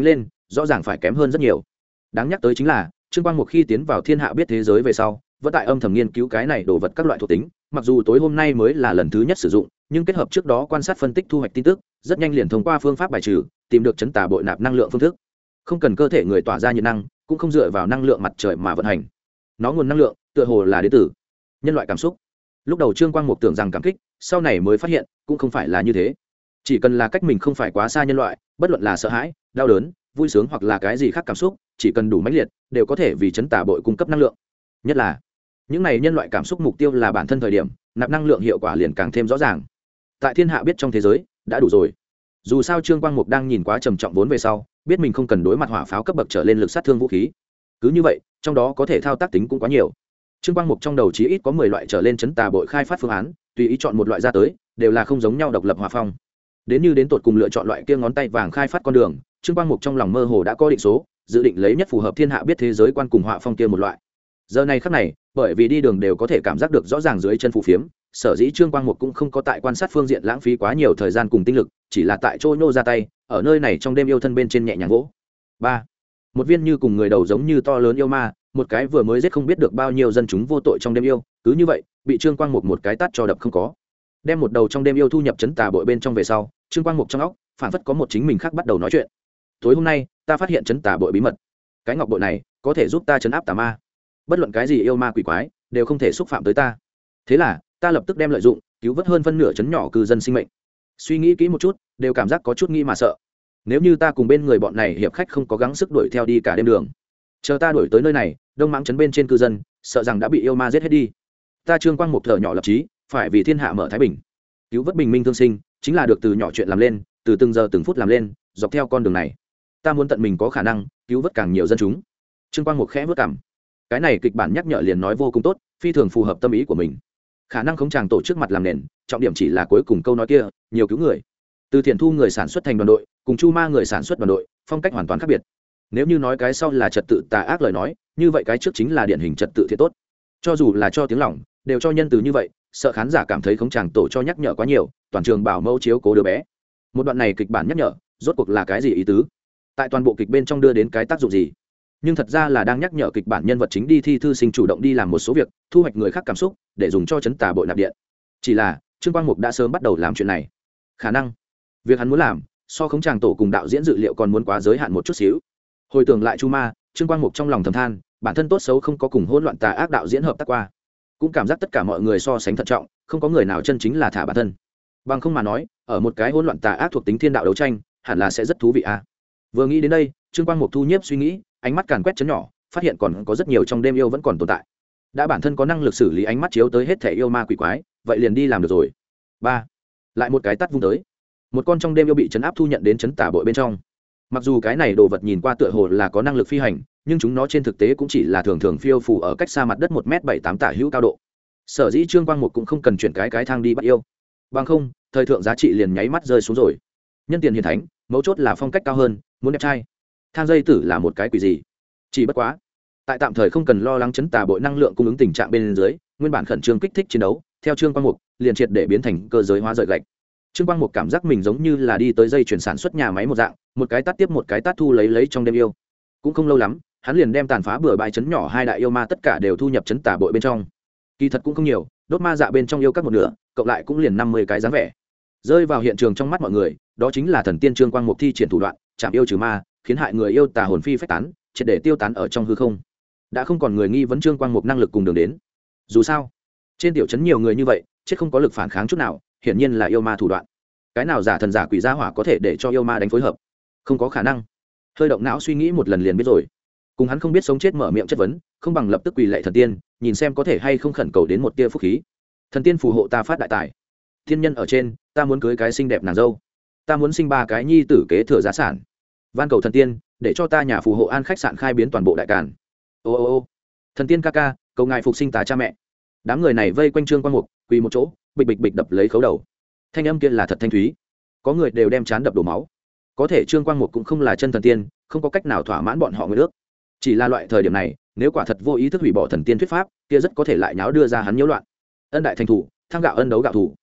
rõ ràng phải kém hơn rất nhiều. Đáng nhắc tới chính là Trương Quang Mục khi tiến vào thiên hạ biết thế giới về sau vẫn tại âm thầm nghiên cứu cái này đồ vật các loại thuộc tính, mặc dù tối hôm nay mới là lần thứ nhất sử dụng, nhưng kết hợp trước đó quan sát phân tích thu hoạch tin tức, rất nhanh liền thông qua phương pháp bài trừ tìm được chấn tà bội nạp năng lượng phương thức. Không cần cơ thể người tỏa ra nhiệt năng, cũng không dựa vào năng lượng mặt trời mà vận hành, nó nguồn năng lượng tựa hồ là đến từ nhân loại cảm xúc. Lúc đầu Trương Quang Mục tưởng rằng cảm kích, sau này mới phát hiện cũng không phải là như thế. Chỉ cần là cách mình không phải quá xa nhân loại, bất luận là sợ hãi, đau đớn, vui sướng hoặc là cái gì khác cảm xúc, chỉ cần đủ mãnh liệt đều có thể vì chấn tà bội cung cấp năng lượng. Nhất là những này nhân loại cảm xúc mục tiêu là bản thân thời điểm, nạp năng lượng hiệu quả liền càng thêm rõ ràng. Tại thiên hạ biết trong thế giới đã đủ rồi. Dù sao Trương Quang Mục đang nhìn quá trầm trọng vốn về sau, biết mình không cần đối mặt hỏa pháo cấp bậc trở lên lực sát thương vũ khí. Cứ như vậy, trong đó có thể thao tác tính cũng quá nhiều. Trương Quang Mục trong đầu chí ít có 10 loại trở lên chấn tà bội khai phát phương án, tùy ý chọn một loại ra tới, đều là không giống nhau độc lập hỏa phong. Đến tột cùng lựa chọn loại kia ngón tay vàng khai phát con đường, Trương Quang Mục trong lòng mơ hồ đã có định số, dự định lấy nhất phù hợp thiên hạ biết thế giới quan cùng hỏa phong kia một loại. Giờ này khắc này, bởi vì đi đường đều có thể cảm giác được rõ ràng dưới chân phù phiếm, sở dĩ Trương Quang Mục cũng không có tại quan sát phương diện lãng phí quá nhiều thời gian cùng tinh lực, chỉ là tại chỗ nhô ra tay, ở nơi này trong đêm yêu thân bên trên nhẹ nhàng gỗ. 3. Một viên như cùng người đầu giống như to lớn yêu ma, một cái vừa mới giết không biết được bao nhiêu dân chúng vô tội trong đêm yêu, cứ như vậy bị Trương Quang Mục một cái tát cho đập không có. Đem một đầu trong đêm yêu thu nhập chấn tà bội bên trong về sau, Trương Quang Mục trong óc phản phất có một chính mình khác bắt đầu nói chuyện. Tối hôm nay ta phát hiện chấn tà bội bí mật, cái ngọc bội này có thể giúp ta chấn áp tà ma, bất luận cái gì yêu ma quỷ quái đều không thể xúc phạm tới ta. Thế là ta lập tức đem lợi dụng, cứu vớt hơn phân nửa chấn nhỏ cư dân sinh mệnh. Suy nghĩ kỹ một chút, đều cảm giác có chút nghĩ mà sợ. Nếu như ta cùng bên người bọn này hiệp khách không có gắng sức đuổi theo đi cả đêm đường, chờ ta đuổi tới nơi này, đông mãng trấn bên trên cư dân sợ rằng đã bị yêu ma giết hết đi. Ta Trương Quang Mục thở nhỏ lập chí, phải vì thiên hạ mở thái bình, cứu vớt bình minh thương sinh, chính là được từ nhỏ chuyện làm lên, từ từng giờ từng phút làm lên, dọc theo con đường này ta muốn tận mình có khả năng cứu vớt càng nhiều dân chúng. Trương Quang Mục khẽ vớt cảm, cái này kịch bản nhắc nhở liền nói vô cùng tốt, phi thường phù hợp tâm ý của mình. Khả năng không chàng tổ trước mặt làm nền, trọng điểm chỉ là cuối cùng câu nói kia, nhiều cứu người. Từ Thiện Thu người sản xuất thành đoàn đội, cùng Chu Ma người sản xuất đoàn đội, phong cách hoàn toàn khác biệt. Nếu như nói cái sau là trật tự tà ác lời nói, như vậy cái trước chính là điển hình trật tự thiện tốt. Cho dù là cho tiếng lòng, đều cho nhân từ như vậy, sợ khán giả cảm thấy không chàng tổ cho nhắc nhở quá nhiều, toàn trường bảo mẫu chiếu cố đứa bé. Một đoạn này kịch bản nhắc nhở, rốt cuộc là cái gì ý tứ? Tại toàn bộ kịch bên trong đưa đến cái tác dụng gì? Nhưng thật ra là đang nhắc nhở kịch bản nhân vật chính đi thi thư sinh chủ động đi làm một số việc, thu hoạch người khác cảm xúc để dùng cho chấn tà bội nạp điện. Chỉ là Trương Quang Mục đã sớm bắt đầu làm chuyện này, khả năng việc hắn muốn làm so không chàng tổ cùng đạo diễn dự liệu còn muốn quá giới hạn một chút xíu. Hồi tưởng lại Chu Ma, Trương Quang Mục trong lòng thầm than, bản thân tốt xấu không có cùng hỗn loạn tà ác đạo diễn hợp tác qua, cũng cảm giác tất cả mọi người so sánh thận trọng, không có người nào chân chính là thả bản thân. Bằng không mà nói, ở một cái hỗn loạn tà ác thuộc tính thiên đạo đấu tranh, hẳn là sẽ rất thú vị a. Vừa nghĩ đến đây, Trương Quang Mục thu nhiếp suy nghĩ, ánh mắt càn quét chấn nhỏ, phát hiện còn có rất nhiều trong đêm yêu vẫn còn tồn tại. Đã bản thân có năng lực xử lý ánh mắt chiếu tới hết thể yêu ma quỷ quái, vậy liền đi làm được rồi. 3. Lại một cái tát vung tới, một con trong đêm yêu bị chấn áp thu nhận đến chấn tà bội bên trong. Mặc dù cái này đồ vật nhìn qua tựa hồ là có năng lực phi hành, nhưng chúng nó trên thực tế cũng chỉ là thường thường phiêu phù ở cách xa mặt đất 1m78 tả hữu cao độ. Sở dĩ Trương Quang Mục cũng không cần chuyển cái thang đi bắt yêu, bằng không thời thượng giá trị liền nháy mắt rơi xuống rồi. Nhân tiền hiền thánh, mấu chốt là phong cách cao hơn, muốn đẹp trai. Thang dây tử là một cái quỷ gì? Chỉ bất quá, tại tạm thời không cần lo lắng chấn tà bội năng lượng cung ứng tình trạng bên dưới, nguyên bản khẩn trương kích thích chiến đấu, theo Trương Quang Mục liền triệt để biến thành cơ giới hóa rời gạch. Trương Quang Mục cảm giác mình giống như là đi tới dây chuyển sản xuất nhà máy một dạng, một cái tát tiếp một cái tát thu lấy trong đêm yêu. Cũng không lâu lắm, hắn liền đem tàn phá bừa bãi chấn nhỏ hai đại yêu ma tất cả đều thu nhập chấn tà bội bên trong. Kỳ thật cũng không nhiều, đốt ma dạ bên trong yêu các một nửa, cộng lại cũng liền 50 cái dáng vẻ. Rơi vào hiện trường trong mắt mọi người, đó chính là thần tiên Trương Quang Mục thi triển thủ đoạn, chạm yêu trừ ma, khiến hại người yêu tà hồn phi phách tán, triệt để tiêu tán ở trong hư không. Đã không còn người nghi vấn Trương Quang Mục năng lực cùng đường đến. Dù sao, trên tiểu trấn nhiều người như vậy, chết không có lực phản kháng chút nào, hiển nhiên là yêu ma thủ đoạn. Cái nào giả thần giả quỷ gia hỏa có thể để cho yêu ma đánh phối hợp? Không có khả năng. Hơi động não suy nghĩ một lần liền biết rồi. Cùng hắn không biết sống chết mở miệng chất vấn, không bằng lập tức quỳ lạy thần tiên, nhìn xem có thể hay không khẩn cầu đến một tia phúc khí. Thần tiên phù hộ ta phát đại tài. Thiên nhân ở trên, ta muốn cưới cái xinh đẹp nàng dâu. Ta muốn sinh 3 cái nhi tử kế thừa gia sản. Van cầu thần tiên, để cho ta nhà phù hộ an khách sạn khai biến toàn bộ đại càn. Ô ô ô, thần tiên ca ca, cầu ngài phục sinh ta cha mẹ. Đám người này vây quanh Trương Quang Mục, quỳ một chỗ, bịch bịch bịch đập lấy khấu đầu. Thanh âm kia là thật thanh thúy, có người đều đem chán đập đổ máu. Có thể Trương Quang Mục cũng không là chân thần tiên, không có cách nào thỏa mãn bọn họ người ước. Chỉ là loại thời điểm này, nếu quả thật vô ý thức hủy bỏ thần tiên thuyết pháp, kia rất có thể lại nháo đưa ra hắn nhiễu loạn. Ân đại thành thủ, thang gạo ân đấu gạo thủ.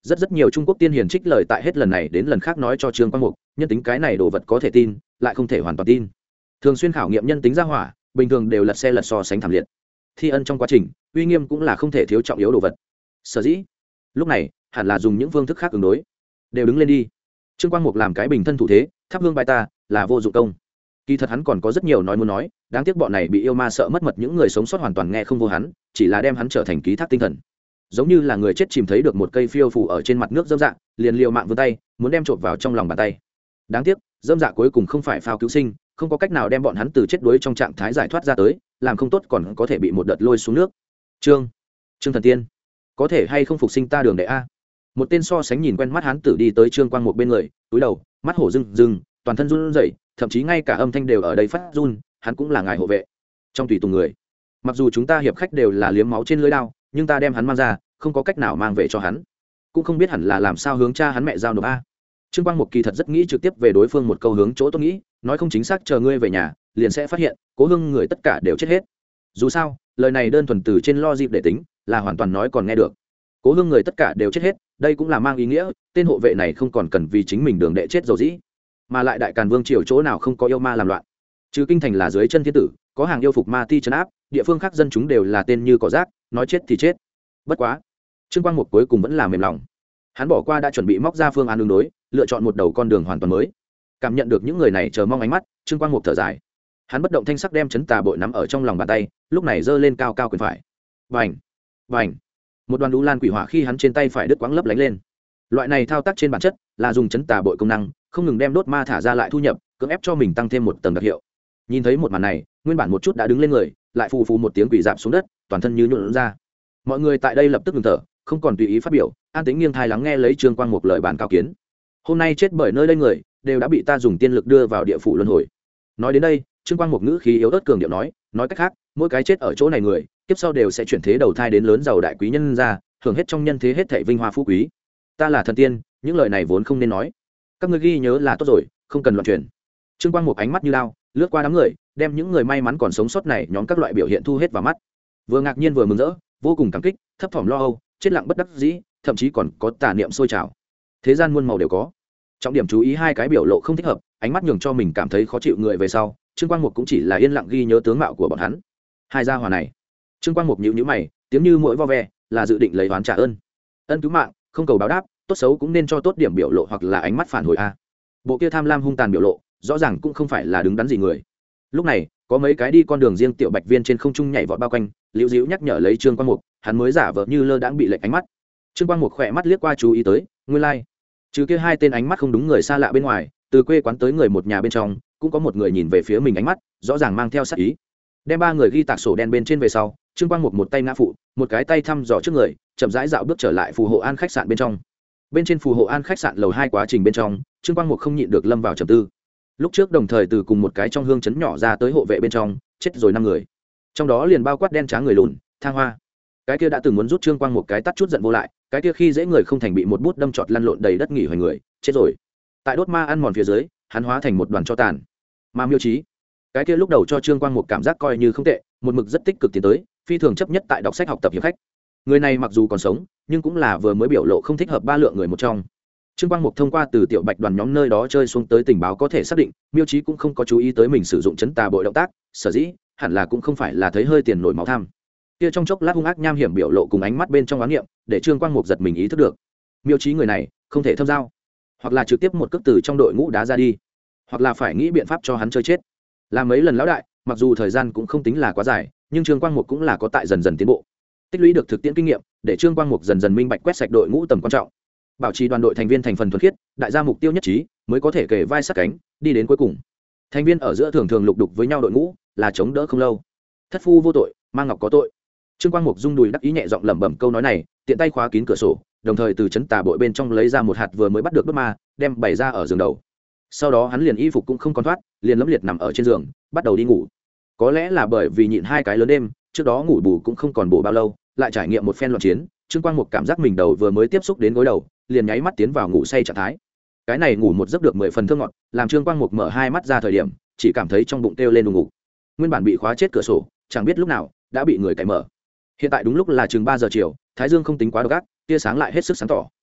rất nhiều Trung Quốc tiên hiền trích lời tại hết lần này đến lần khác nói cho Trương Quang Mục, nhân tính cái này đồ vật có thể tin, lại không thể hoàn toàn tin. Thường xuyên khảo nghiệm nhân tính ra hỏa, bình thường đều lật xe lật so sánh thảm liệt. Thi ân trong quá trình, uy nghiêm cũng là không thể thiếu trọng yếu đồ vật. Sở dĩ, lúc này, hẳn là dùng những phương thức khác ứng đối. Đều đứng lên đi. Trương Quang Mục làm cái bình thân thủ thế, thắp hương bài ta, là vô dụng công. Kỳ thật hắn còn có rất nhiều nói muốn nói, đáng tiếc bọn này bị yêu ma sợ mất mật những người sống sót hoàn toàn nghe không vô hắn, chỉ là đem hắn trở thành ký thác tinh thần. Giống như là người chết chìm thấy được một cây phiêu phù ở trên mặt nước dâm dạ, liền liều mạng vươn tay, muốn đem trộm vào trong lòng bàn tay. Đáng tiếc, dâm dạ cuối cùng không phải phao cứu sinh, không có cách nào đem bọn hắn từ chết đuối trong trạng thái giải thoát ra tới, làm không tốt còn có thể bị một đợt lôi xuống nước. Trương Thần Tiên, có thể hay không phục sinh ta đường đệ a? Một tên so sánh nhìn quen mắt hắn tử đi tới Trương Quang Mục bên người, túi đầu, mắt hổ rưng rưng, toàn thân run rẩy, thậm chí ngay cả âm thanh đều ở đây phát run, hắn cũng là ngài hộ vệ. Trong tùy tùng người, mặc dù chúng ta hiệp khách đều là liếm máu trên lưỡi đao, nhưng ta đem hắn mang ra, không có cách nào mang về cho hắn, cũng không biết hẳn là làm sao hướng cha hắn mẹ giao nộp a. Trương Quang Mục kỳ thật rất nghĩ trực tiếp về đối phương một câu hướng chỗ tôi nghĩ, nói không chính xác chờ ngươi về nhà, liền sẽ phát hiện, Cố Hưng người tất cả đều chết hết. Dù sao, lời này đơn thuần từ trên logic để tính, là hoàn toàn nói còn nghe được. Cố Hưng người tất cả đều chết hết, đây cũng là mang ý nghĩa, tên hộ vệ này không còn cần vì chính mình đường đệ chết dầu dĩ, mà lại Đại Càn Vương triều chỗ nào không có yêu ma làm loạn. Trừ kinh thành là dưới chân thiên tử, có hàng yêu phục ma ti trấn áp, địa phương khác dân chúng đều là tên như cỏ rác, nói chết thì chết. Bất quá, Trương Quang Mục cuối cùng vẫn là mềm lòng. Hắn bỏ qua đã chuẩn bị móc ra phương án ứng đối, lựa chọn một đầu con đường hoàn toàn mới. Cảm nhận được những người này chờ mong ánh mắt, Trương Quang Mục thở dài. Hắn bất động thanh sắc đem chấn tà bội nắm ở trong lòng bàn tay, lúc này giơ lên cao cao quyền phải. Vành, vành. Một đoàn đũ lan quỷ hỏa khi hắn trên tay phải đứt quãng lấp lánh lên. Loại này thao tác trên bản chất là dùng chấn tà bội công năng, không ngừng đem đốt ma thả ra lại thu nhập, cưỡng ép cho mình tăng thêm một tầng đặc hiệu. Nhìn thấy một màn này, nguyên bản một chút đã đứng lên người, lại phù phù một tiếng quỷ rạp xuống đất, toàn thân như nhũn ra. Mọi người tại đây lập tức ngừng thở, không còn tùy ý phát biểu, an tĩnh nghiêng thai lắng nghe lấy Trương Quang Mục lời bàn cao kiến. Hôm nay chết bởi nơi đây người, đều đã bị ta dùng tiên lực đưa vào địa phủ luân hồi. Nói đến đây, Trương Quang Mục ngữ khí yếu ớt cường điệu nói cách khác, mỗi cái chết ở chỗ này người, kiếp sau đều sẽ chuyển thế đầu thai đến lớn giàu đại quý nhân gia, hưởng hết trong nhân thế hết thảy vinh hoa phú quý. Ta là thần tiên, những lời này vốn không nên nói. Các ngươi ghi nhớ là tốt rồi, không cần loạn truyền. Trương Quang Mục ánh mắt như lao, lướt qua đám người, đem những người may mắn còn sống sót này nhóm các loại biểu hiện thu hết vào mắt. Vừa ngạc nhiên vừa mừng rỡ, vô cùng cảm kích, thấp thỏm lo âu, chết lặng bất đắc dĩ, thậm chí còn có tà niệm sôi trào. Thế gian muôn màu đều có. Trọng điểm chú ý hai cái biểu lộ không thích hợp, ánh mắt nhường cho mình cảm thấy khó chịu người về sau, Trương Quang Mục cũng chỉ là yên lặng ghi nhớ tướng mạo của bọn hắn. Hai gia hỏa này. Trương Quang Mục nhíu nhíu mày, tiếng như mũi vo ve, là dự định lấy oán trả ơn. Ân cứu mạng, không cầu báo đáp, tốt xấu cũng nên cho tốt điểm biểu lộ hoặc là ánh mắt phản hồi a. Bộ kia tham lam hung tàn biểu lộ, rõ ràng cũng không phải là đứng đắn gì người. Lúc này, có mấy cái đi con đường riêng tiểu bạch viên trên không trung nhảy vọt bao quanh, liễu diễu nhắc nhở lấy Trương Quang Mục, hắn mới giả vờ như lơ đãng bị lệch ánh mắt. Trương Quang Mục khỏe mắt liếc qua chú ý tới, nguyên lai, trừ kia hai tên ánh mắt không đúng người xa lạ bên ngoài, từ quê quán tới người một nhà bên trong, cũng có một người nhìn về phía mình ánh mắt, rõ ràng mang theo sát ý. Đem ba người ghi tạc sổ đen bên trên về sau, Trương Quang Mục một tay ngã phụ, một cái tay thăm dò trước người, chậm rãi dạo bước trở lại phù hộ an khách sạn bên trong. Bên trên phù hộ an khách sạn lầu 2 quá trình bên trong, Trương Quang Mục không nhịn được lâm vào trầm tư. Lúc trước đồng thời từ cùng một cái trong hương chấn nhỏ ra tới hộ vệ bên trong, chết rồi 5 người. Trong đó liền bao quát đen trắng người lùn, Thang Hoa. Cái kia đã từng muốn rút Trương Quang Mục cái tát chút giận vô lại, cái kia khi dễ người không thành bị một bút đâm trọt lăn lộn đầy đất nghỉ hoài người, chết rồi. Tại đốt ma ăn mòn phía dưới, hắn hóa thành một đoàn tro tàn. Mà Miêu Chí, cái kia lúc đầu cho Trương Quang Mục cảm giác coi như không tệ, một mực rất tích cực tiến tới, phi thường chấp nhất tại đọc sách học tập hiệp khách. Người này mặc dù còn sống, nhưng cũng là vừa mới biểu lộ không thích hợp ba lượng người một trong. Trương Quang Mục thông qua từ tiểu bạch đoàn nhóm nơi đó chơi xuống tới tình báo có thể xác định, Miêu Chí cũng không có chú ý tới mình sử dụng chấn tà bội động tác, sở dĩ hẳn là cũng không phải là thấy hơi tiền nổi máu tham. Kia trong chốc lát hung ác nham hiểm biểu lộ cùng ánh mắt bên trong oán niệm, để Trương Quang Mục giật mình ý thức được, Miêu Chí người này không thể thâm giao, hoặc là trực tiếp một cước từ trong đội ngũ đá ra đi, hoặc là phải nghĩ biện pháp cho hắn chơi chết. Làm mấy lần lão đại, mặc dù thời gian cũng không tính là quá dài, nhưng Trương Quang Mục cũng là có tại dần dần tiến bộ, tích lũy được thực tiễn kinh nghiệm, để Trương Quang Mục dần dần minh bạch quét sạch đội ngũ tầm quan trọng, bảo trì đoàn đội thành viên thành phần thuần khiết, đại gia mục tiêu nhất trí, mới có thể kề vai sát cánh, đi đến cuối cùng. Thành viên ở giữa thường thường lục đục với nhau đội ngũ, là chống đỡ không lâu. Thất phu vô tội, mang ngọc có tội. Trương Quang Mục rung đùi đắc ý nhẹ giọng lẩm bẩm câu nói này, tiện tay khóa kín cửa sổ, đồng thời từ chấn tà bội bên trong lấy ra một hạt vừa mới bắt được đốt ma, đem bày ra ở giường đầu. Sau đó hắn liền y phục cũng không còn thoát, liền lấm liệt nằm ở trên giường, bắt đầu đi ngủ. Có lẽ là bởi vì nhịn hai cái lớn đêm, trước đó ngủ bù cũng không còn bù bao lâu, lại trải nghiệm một phen loạn chiến, Trương Quang Mục cảm giác mình đầu vừa mới tiếp xúc đến gối đầu, liền nháy mắt tiến vào ngủ say trạng thái. Cái này ngủ một giấc được 10 phần thơm ngọt, làm Trương Quang Mục mở hai mắt ra thời điểm, chỉ cảm thấy trong bụng kêu lên đùng ngủ. Nguyên bản bị khóa chết cửa sổ, chẳng biết lúc nào đã bị người cạy mở. Hiện tại đúng lúc là chừng 3 giờ chiều, thái dương không tính quá độc ác, tia sáng lại hết sức sáng tỏ.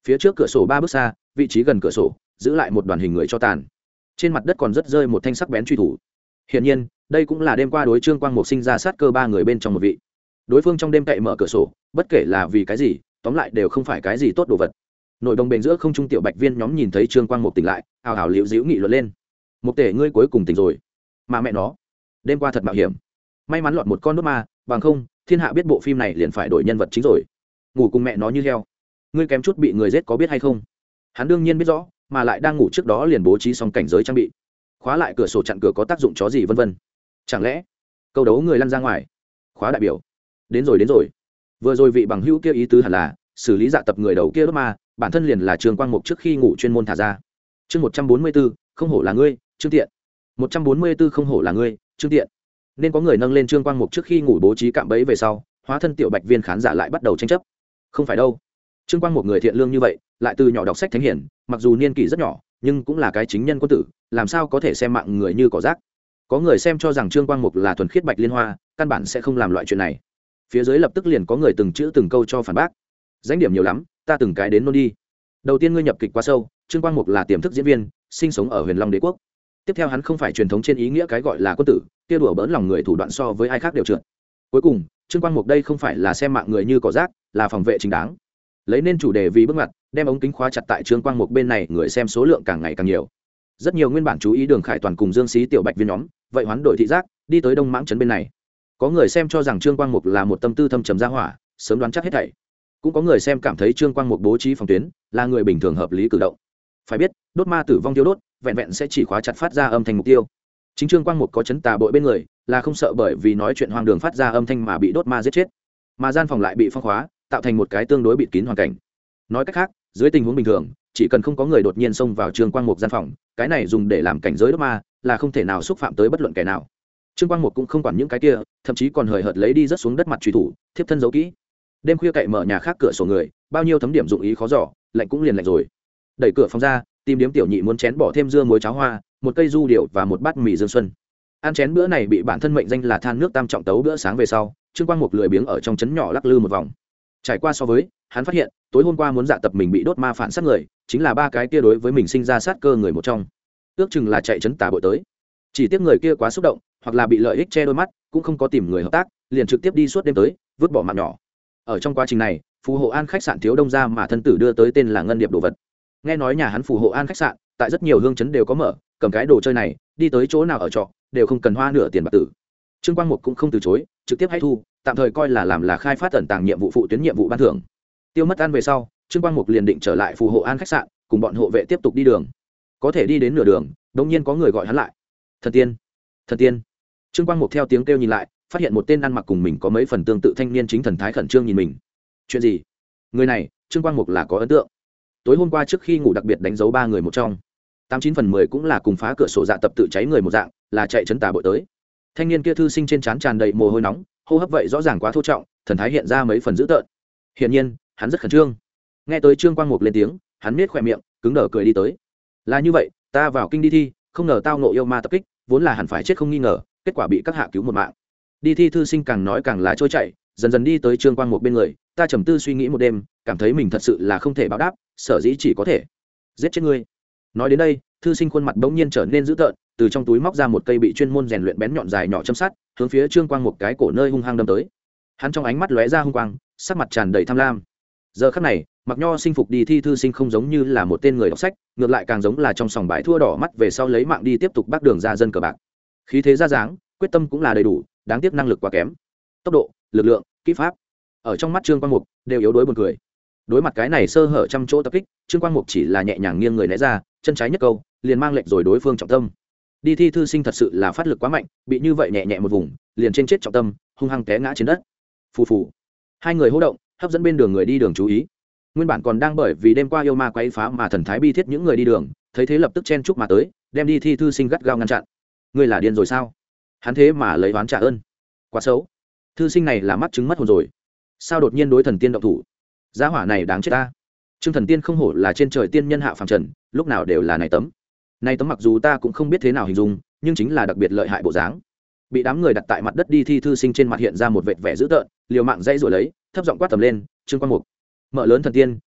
phía trước cửa sổ 3 bước xa, vị trí gần cửa sổ giữ lại một đoàn hình người cho tàn, trên mặt đất còn rất rơi một thanh sắc bén truy thủ. Hiển nhiên đây cũng là đêm qua đối Trương Quang Mục sinh ra sát cơ 3 người bên trong một vị. Đối phương trong đêm cậy mở cửa sổ, bất kể là vì cái gì, tóm lại đều không phải cái gì tốt đồ vật. Nội đồng bền giữa không trung tiểu bạch viên nhóm nhìn thấy Trương Quang Mục tỉnh lại, ào ào liễu díu nghị luận lên. Mục tể ngươi cuối cùng tỉnh rồi, mà mẹ nó đêm qua thật mạo hiểm, may mắn lọt một con đốt ma, bằng không thiên hạ biết bộ phim này liền phải đổi nhân vật chính rồi. Ngủ cùng mẹ nó như heo, ngươi kém chút bị người giết có biết hay không? Hắn đương nhiên biết rõ, mà lại đang ngủ trước đó liền bố trí xong cảnh giới trang bị, khóa lại cửa sổ chặn cửa có tác dụng chó gì vân vân. Chẳng lẽ câu đấu người lăn ra ngoài? Khóa đại biểu đến rồi. Vừa rồi vị bằng hữu kia ý tứ hẳn là xử lý dạ tập người đầu kia đốt ma, bản thân liền là Trương Quang Mục trước khi ngủ chuyên môn thả ra. Chương 144, không hổ là ngươi, Trương Tiện. 144 không hổ là ngươi, Trương Tiện. Nên có người nâng lên Trương Quang Mục trước khi ngủ bố trí cạm bẫy về sau, hóa thân tiểu bạch viên khán giả lại bắt đầu tranh chấp. Không phải đâu, Trương Quang Mục người thiện lương như vậy, lại từ nhỏ đọc sách thánh hiển, mặc dù niên kỷ rất nhỏ, nhưng cũng là cái chính nhân quân tử, làm sao có thể xem mạng người như cỏ rác. Có người xem cho rằng Trương Quang Mục là thuần khiết bạch liên hoa, căn bản sẽ không làm loại chuyện này. Phía dưới lập tức liền có người từng chữ từng câu cho phản bác. Danh điểm nhiều lắm, ta từng cái đến nôn đi. Đầu tiên ngươi nhập kịch quá sâu, Trương Quang Mục là tiềm thức diễn viên, sinh sống ở Huyền Long Đế quốc. Tiếp theo hắn không phải truyền thống trên ý nghĩa cái gọi là quân tử, kia đùa bỡn lòng người thủ đoạn so với ai khác đều trượt. Cuối cùng, Trương Quang Mục đây không phải là xem mạng người như cỏ rác, là phòng vệ chính đáng. Lấy nên chủ đề vì bước ngoặt, đem ống kính khóa chặt tại Trương Quang Mục bên này, người xem số lượng càng ngày càng nhiều. Rất nhiều nguyên bản chú ý Đường Khải Toàn cùng Dương Xí tiểu bạch viên nhóm, vậy hoán đổi thị giác, đi tới Đông Mãng trấn bên này. Có người xem cho rằng Trương Quang Mục là một tâm tư thâm trầm gia hỏa, sớm đoán chắc hết thảy. Cũng có người xem cảm thấy Trương Quang Mục bố trí phòng tuyến là người bình thường hợp lý cử động. Phải biết, đốt ma tử vong tiêu đốt, vẹn vẹn sẽ chỉ khóa chặt phát ra âm thanh mục tiêu. Chính Trương Quang Mục có chấn tà bội bên người, là không sợ bởi vì nói chuyện hoang đường phát ra âm thanh mà bị đốt ma giết chết. Mà gian phòng lại bị phong khóa, tạo thành một cái tương đối bịt kín hoàn cảnh. Nói cách khác, dưới tình huống bình thường, chỉ cần không có người đột nhiên xông vào Trương Quang Mục gian phòng, cái này dùng để làm cảnh giới đốt ma, là không thể nào xúc phạm tới bất luận kẻ nào. Trương Quang Mục cũng không quản những cái kia, thậm chí còn hời hợt lấy đi rất xuống đất mặt truy thủ, thiếp thân giấu kỹ. Đêm khuya cậy mở nhà khác cửa sổ người, bao nhiêu thấm điểm dụng ý khó dò, lạnh cũng liền lạnh rồi. Đẩy cửa phòng ra, tìm điếm tiểu nhị muốn chén bỏ thêm dưa muối cháo hoa, một cây du điệu và một bát mì dương xuân. Ăn chén bữa này bị bản thân mệnh danh là than nước tam trọng tấu bữa sáng về sau, Trương Quang Mục lười biếng ở trong trấn nhỏ lắc lư một vòng. Trải qua so với, hắn phát hiện, tối hôm qua muốn dạ tập mình bị đốt ma phản sát người, chính là 3 cái kia đối với mình sinh ra sát cơ người một trong. Ước chừng là chạy trấn tà bội tới. Chỉ tiếc người kia quá xúc động, hoặc là bị lợi ích che đôi mắt, cũng không có tìm người hợp tác, liền trực tiếp đi suốt đêm tới, vứt bỏ mạng nhỏ. Ở trong quá trình này, phù hộ an khách sạn thiếu đông ra mà thân tử đưa tới tên là ngân điệp đồ vật. Nghe nói nhà hắn phù hộ an khách sạn tại rất nhiều hương chấn đều có mở, cầm cái đồ chơi này đi tới chỗ nào ở trọ đều không cần hoa nửa tiền bạc tử. Trương Quang Mục cũng không từ chối, trực tiếp hay thu, tạm thời coi là làm là khai phát tận tàng nhiệm vụ phụ tuyến nhiệm vụ ban thưởng. Tiêu mất ăn về sau, Trương Quang Mục liền định trở lại phù hộ an khách sạn, cùng bọn hộ vệ tiếp tục đi đường. Có thể đi đến nửa đường, đột nhiên có người gọi hắn lại. Thần tiên, thần tiên. Trương Quang Mục theo tiếng kêu nhìn lại, phát hiện một tên ăn mặc cùng mình có mấy phần tương tự thanh niên chính thần thái khẩn trương nhìn mình. Chuyện gì? Người này, Trương Quang Mục là có ấn tượng. Tối hôm qua trước khi ngủ đặc biệt đánh dấu 3 người một trong, 89/10 cũng là cùng phá cửa sổ dạ tập tự cháy người một dạng, là chạy trấn tà bội tới. Thanh niên kia thư sinh trên trán tràn đầy mồ hôi nóng, hô hấp vậy rõ ràng quá thô trọng, thần thái hiện ra mấy phần dữ tợn. Hiển nhiên, hắn rất khẩn trương. Nghe tới Trương Quang Mục lên tiếng, hắn nhếch khóe miệng, cứng đờ cười đi tới. Là như vậy, ta vào kinh đi thi, không ngờ tao ngộ yêu ma tập kích, vốn là hẳn phải chết không nghi ngờ, kết quả bị các hạ cứu một mạng. Đi thi thư sinh càng nói càng là trôi chảy, dần dần đi tới Trương Quang Mục bên người, ta trầm tư suy nghĩ một đêm, cảm thấy mình thật sự là không thể báo đáp, sở dĩ chỉ có thể giết chết ngươi. Nói đến đây, thư sinh khuôn mặt bỗng nhiên trở nên dữ tợn, từ trong túi móc ra một cây bị chuyên môn rèn luyện bén nhọn dài nhỏ châm sắt, hướng phía Trương Quang Mục cái cổ nơi hung hăng đâm tới. Hắn trong ánh mắt lóe ra hung quang, sắc mặt tràn đầy tham lam. Giờ khắc này, mặc nho sinh phục đi thi thư sinh không giống như là một tên người đọc sách, ngược lại càng giống là trong sòng bãi thua đỏ mắt về sau lấy mạng đi tiếp tục bắt đường ra dân cờ bạc. Khí thế ra dáng, quyết tâm cũng là đầy đủ, đáng tiếc năng lực quá kém. Tốc độ, lực lượng, kỹ pháp, ở trong mắt Trương Quang Mục đều yếu đuối buồn cười. Đối mặt cái này sơ hở trăm chỗ tập kích, Trương Quang Mục chỉ là nhẹ nhàng nghiêng người né ra, chân trái nhất câu, liền mang lệnh rồi đối phương trọng tâm. Đi thi thư sinh thật sự là phát lực quá mạnh, bị như vậy nhẹ nhẹ một vùng, liền trên chết trọng tâm, hung hăng té ngã trên đất. Phù phù. Hai người hô động, hấp dẫn bên đường người đi đường chú ý. Nguyên bản còn đang bởi vì đêm qua yêu ma quấy phá mà thần thái bi thiết những người đi đường, thấy thế lập tức chen chúc mà tới, đem đi thi thư sinh gắt gao ngăn chặn. Ngươi là điên rồi sao? Hắn thế mà lấy oán trả ơn. Quá xấu. Thư sinh này là mắt chứng mất hồn rồi. Sao đột nhiên đối thần tiên động thủ? Gia hỏa này đáng chết ta. Trương thần tiên không hổ là trên trời tiên nhân hạ phàm trần, lúc nào đều là này tấm. Này tấm mặc dù ta cũng không biết thế nào hình dung, nhưng chính là đặc biệt lợi hại bộ dáng. Bị đám người đặt tại mặt đất đi thi thư sinh trên mặt hiện ra một vệt vẻ dữ tợn, liều mạng dãy rồi lấy, thấp giọng quát tầm lên, Trương Quang Mục. Mở lớn thần tiên,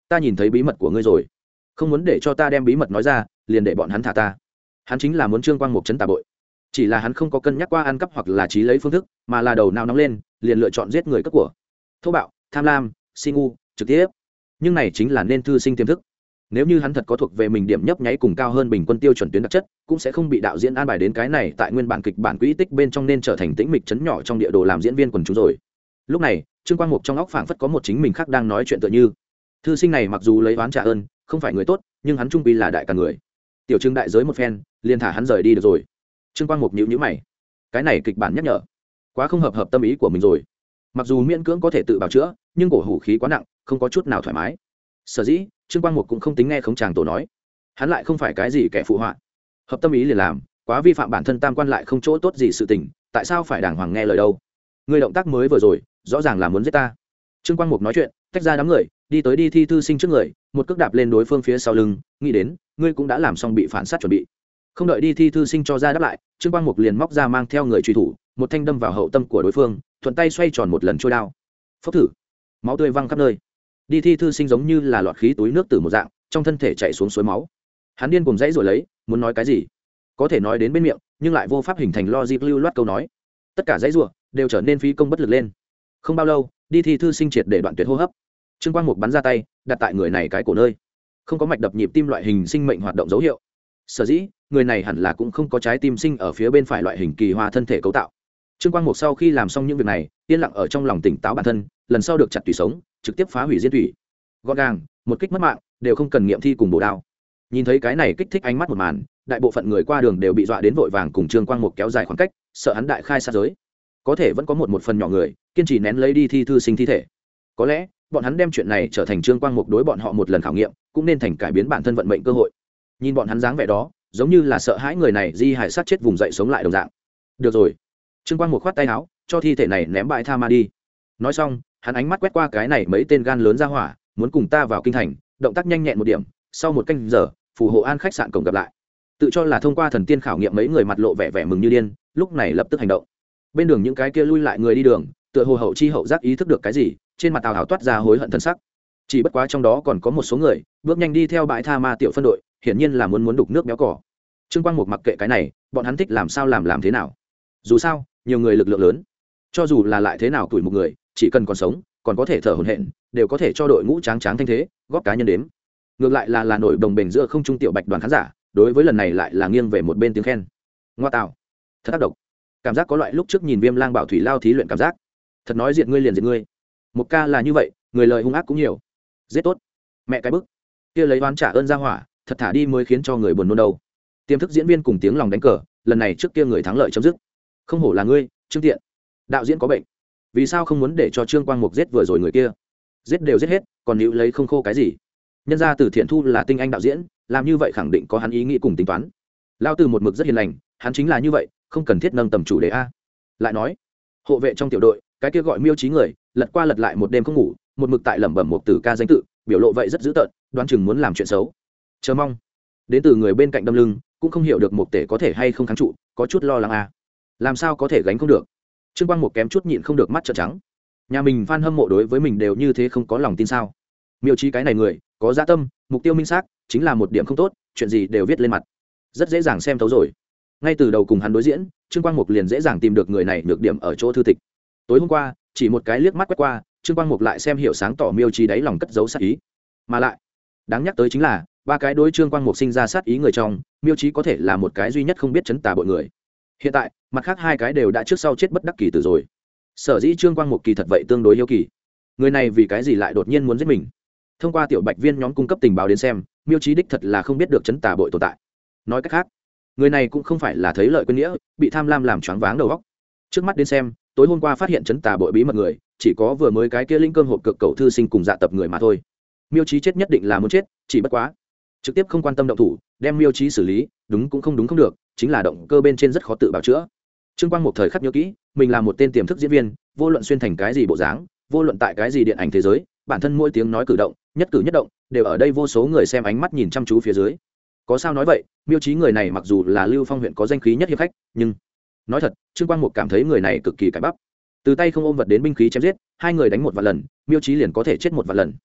ta nhìn thấy bí mật của ngươi rồi, không muốn để cho ta đem bí mật nói ra, liền để bọn hắn thả ta. Hắn chính là muốn Trương Quang Mục chấn tà bội, chỉ là hắn không có cân nhắc qua ăn cắp hoặc là trí lấy phương thức, mà là đầu não nóng lên liền lựa chọn giết người cướp của. Thô bạo, tham lam, si ngu, trực tiếp. Nhưng này chính là nên thư sinh tiềm thức. Nếu như hắn thật có thuộc về mình điểm nhấp nháy cùng cao hơn bình quân tiêu chuẩn tuyến đặc chất, cũng sẽ không bị đạo diễn an bài đến cái này tại nguyên bản kịch bản quỹ tích bên trong nên trở thành tĩnh mịch chấn nhỏ trong địa đồ làm diễn viên quần chúng rồi. Lúc này, Trương Quang Mục trong óc phảng phất có một chính mình khác đang nói chuyện tựa như. Thư sinh này mặc dù lấy oán trả ơn, không phải người tốt, nhưng hắn trung quy là đại cả người. Tiểu Trương đại giới một phen, liền thả hắn rời đi được rồi. Trương Quang Mục nhíu nhíu mày. Cái này kịch bản nhắc nhở, quá không hợp tâm ý của mình rồi. Mặc dù miễn cưỡng có thể tự bào chữa, nhưng cổ hủ khí quá nặng, không có chút nào thoải mái. Sở dĩ Trương Quang Mục cũng không tính nghe khống chàng tổ nói, hắn lại không phải cái gì kẻ phụ họa, hợp tâm ý liền làm, quá vi phạm bản thân tam quan lại không chỗ tốt gì sự tình, tại sao phải đàng hoàng nghe lời đâu. Người động tác mới vừa rồi rõ ràng là muốn giết ta. Trương Quang Mục nói chuyện, tách ra đám người, đi tới đi thi thư sinh trước người, một cước đạp lên đối phương phía sau lưng, nghĩ đến ngươi cũng đã làm xong bị phản sát chuẩn bị. Không đợi đi thi thư sinh cho ra đáp lại, Trương Quang Mục liền móc ra mang theo người truy thủ, một thanh đâm vào hậu tâm của đối phương, thuận tay xoay tròn một lần trôi đao, phốc thử, máu tươi văng khắp nơi. Đi thi thư sinh giống như là lọt khí túi nước từ một dạng, trong thân thể chảy xuống suối máu. Hắn điên cuồng dãy rồi lấy, muốn nói cái gì, có thể nói đến bên miệng, nhưng lại vô pháp hình thành logic lưu loát câu nói. Tất cả dãy rủa đều trở nên phí công bất lực lên. Không bao lâu, đi thi thư sinh triệt để đoạn tuyệt hô hấp. Trương Quang Mục bắn ra tay, đặt tại người này cái cổ nơi, không có mạch đập nhịp tim loại hình sinh mệnh hoạt động dấu hiệu. Sở dĩ người này hẳn là cũng không có trái tim sinh ở phía bên phải loại hình kỳ hoa thân thể cấu tạo. Trương Quang Mục sau khi làm xong những việc này, yên lặng ở trong lòng tỉnh táo bản thân, lần sau được chặt tủy sống, trực tiếp phá hủy diên thủy. Gọn gàng, một kích mất mạng, đều không cần nghiệm thi cùng bổ đao. Nhìn thấy cái này kích thích ánh mắt một màn, đại bộ phận người qua đường đều bị dọa đến vội vàng cùng Trương Quang Mục kéo dài khoảng cách, sợ hắn đại khai sát giới. Có thể vẫn có một phần nhỏ người kiên trì nén lấy đi thi thư sinh thi thể. Có lẽ bọn hắn đem chuyện này trở thành Trương Quang Mục đối bọn họ một lần khảo nghiệm, cũng nên thành cải biến bản thân vận mệnh cơ hội. Nhìn bọn hắn dáng vẻ đó, giống như là sợ hãi người này di hại sát chết vùng dậy sống lại đồng dạng. Được rồi, Trương Quang Mục khoát tay áo, cho thi thể này ném bãi tha ma đi. Nói xong, hắn ánh mắt quét qua cái này mấy tên gan lớn ra hỏa, muốn cùng ta vào kinh thành, động tác nhanh nhẹn một điểm, sau một canh giờ, phù hộ an khách sạn cổng gặp lại. Tự cho là thông qua thần tiên khảo nghiệm, mấy người mặt lộ vẻ vẻ mừng như điên, lúc này lập tức hành động. Bên đường những cái kia lui lại người đi đường, tựa hồ hậu chi hậu giác ý thức được cái gì, trên mặt Tào Hảo toát ra hối hận thân sắc. Chỉ bất quá trong đó còn có một số người bước nhanh đi theo bãi tha ma tiểu phân đội, hiển nhiên là muốn đục nước béo cỏ. Trương Quang Mục mặc kệ cái này, bọn hắn thích làm sao làm thế nào. Dù sao, nhiều người lực lượng lớn, cho dù là lại thế nào tuổi một người, chỉ cần còn sống, còn có thể thở hổn hển, đều có thể cho đội ngũ tráng tráng thanh thế, góp cá nhân đếm. Ngược lại là nổi đồng bền giữa không trung tiểu bạch đoàn khán giả, đối với lần này lại là nghiêng về một bên tiếng khen. Ngoa tạo, thật tác động. Cảm giác có loại lúc trước nhìn Viêm Lang Bảo Thủy Lao thí luyện cảm giác. Thật nói diện ngươi liền diện ngươi. Một ca là như vậy, người lời hung ác cũng nhiều. Giết tốt. Mẹ cái bức. Kia lấy oán trả ơn ra hỏa, thật thả đi mới khiến cho người buồn nôn đâu. Tiềm thức diễn viên cùng tiếng lòng đánh cờ, lần này trước kia người thắng lợi chấm dứt. Không hổ là ngươi, Trương Tiện. Đạo diễn có bệnh. Vì sao không muốn để cho Trương Quang Mục giết vừa rồi người kia? Giết đều giết hết, còn níu lấy không khô cái gì? Nhân ra Từ Thiện Thu là tinh anh đạo diễn, làm như vậy khẳng định có hắn ý nghĩ cùng tính toán. Lao Từ một mực rất hiền lành, hắn chính là như vậy, không cần thiết nâng tầm chủ đề a. Lại nói, hộ vệ trong tiểu đội, cái kia gọi Miêu Chí người, lật qua lật lại một đêm không ngủ, một mực tại lẩm bẩm một từ ca danh tự, biểu lộ vậy rất dữ tợn, đoán chừng muốn làm chuyện xấu. Chờ mong. Đến từ người bên cạnh đâm lưng, cũng không hiểu được một tể có thể hay không kháng trụ, có chút lo lắng a. Làm sao có thể gánh không được? Trương Quang Mục kém chút nhịn không được mắt trợn trắng. Nhà mình fan hâm mộ đối với mình đều như thế không có lòng tin sao? Miêu Chí cái này người, có dạ tâm, mục tiêu minh xác, chính là một điểm không tốt, chuyện gì đều viết lên mặt, rất dễ dàng xem thấu rồi. Ngay từ đầu cùng hắn đối diễn, Trương Quang Mục liền dễ dàng tìm được người này nhược điểm ở chỗ thư tịch. Tối hôm qua, chỉ một cái liếc mắt quét qua, Trương Quang Mục lại xem hiểu sáng tỏ Miêu Chí đáy lòng cất giấu sát ý. Mà lại, đáng nhắc tới chính là, ba cái đối Trương Quang Mục sinh ra sát ý người trong, Miêu Chí có thể là một cái duy nhất không biết chấn tà bội người. Hiện tại, mặt khác hai cái đều đã trước sau chết bất đắc kỳ tử rồi. Sở dĩ Trương Quang Mục kỳ thật vậy tương đối hiếu kỳ. Người này vì cái gì lại đột nhiên muốn giết mình? Thông qua tiểu bạch viên nhóm cung cấp tình báo đến xem, Miêu Chí đích thật là không biết được chấn tà bội tồn tại. Nói cách khác, người này cũng không phải là thấy lợi quên nghĩa, bị tham lam làm choáng váng đầu óc. Trước mắt đến xem, tối hôm qua phát hiện chấn tà bội bí mật người, chỉ có vừa mới cái kia linh cơm hộp cực cầu thư sinh cùng dạ tập người mà thôi. Miêu Chí chết nhất định là muốn chết, chỉ bất quá trực tiếp không quan tâm động thủ, đem Miêu Chí xử lý, đúng cũng không được, chính là động cơ bên trên rất khó tự bào chữa. Trương Quang một thời khắc nhớ kỹ, mình là một tên tiềm thức diễn viên, vô luận xuyên thành cái gì bộ dáng, vô luận tại cái gì điện ảnh thế giới, bản thân mỗi tiếng nói cử động, nhất cử nhất động, đều ở đây vô số người xem ánh mắt nhìn chăm chú phía dưới. Có sao nói vậy, Miêu Chí người này mặc dù là Lưu Phong huyện có danh khí nhất hiệp khách, nhưng nói thật, Trương Quang Mục cảm thấy người này cực kỳ cải bắp. Từ tay không ôm vật đến binh khí chém giết, hai người đánh một vạn lần, Miêu Chí liền có thể chết một vạn lần.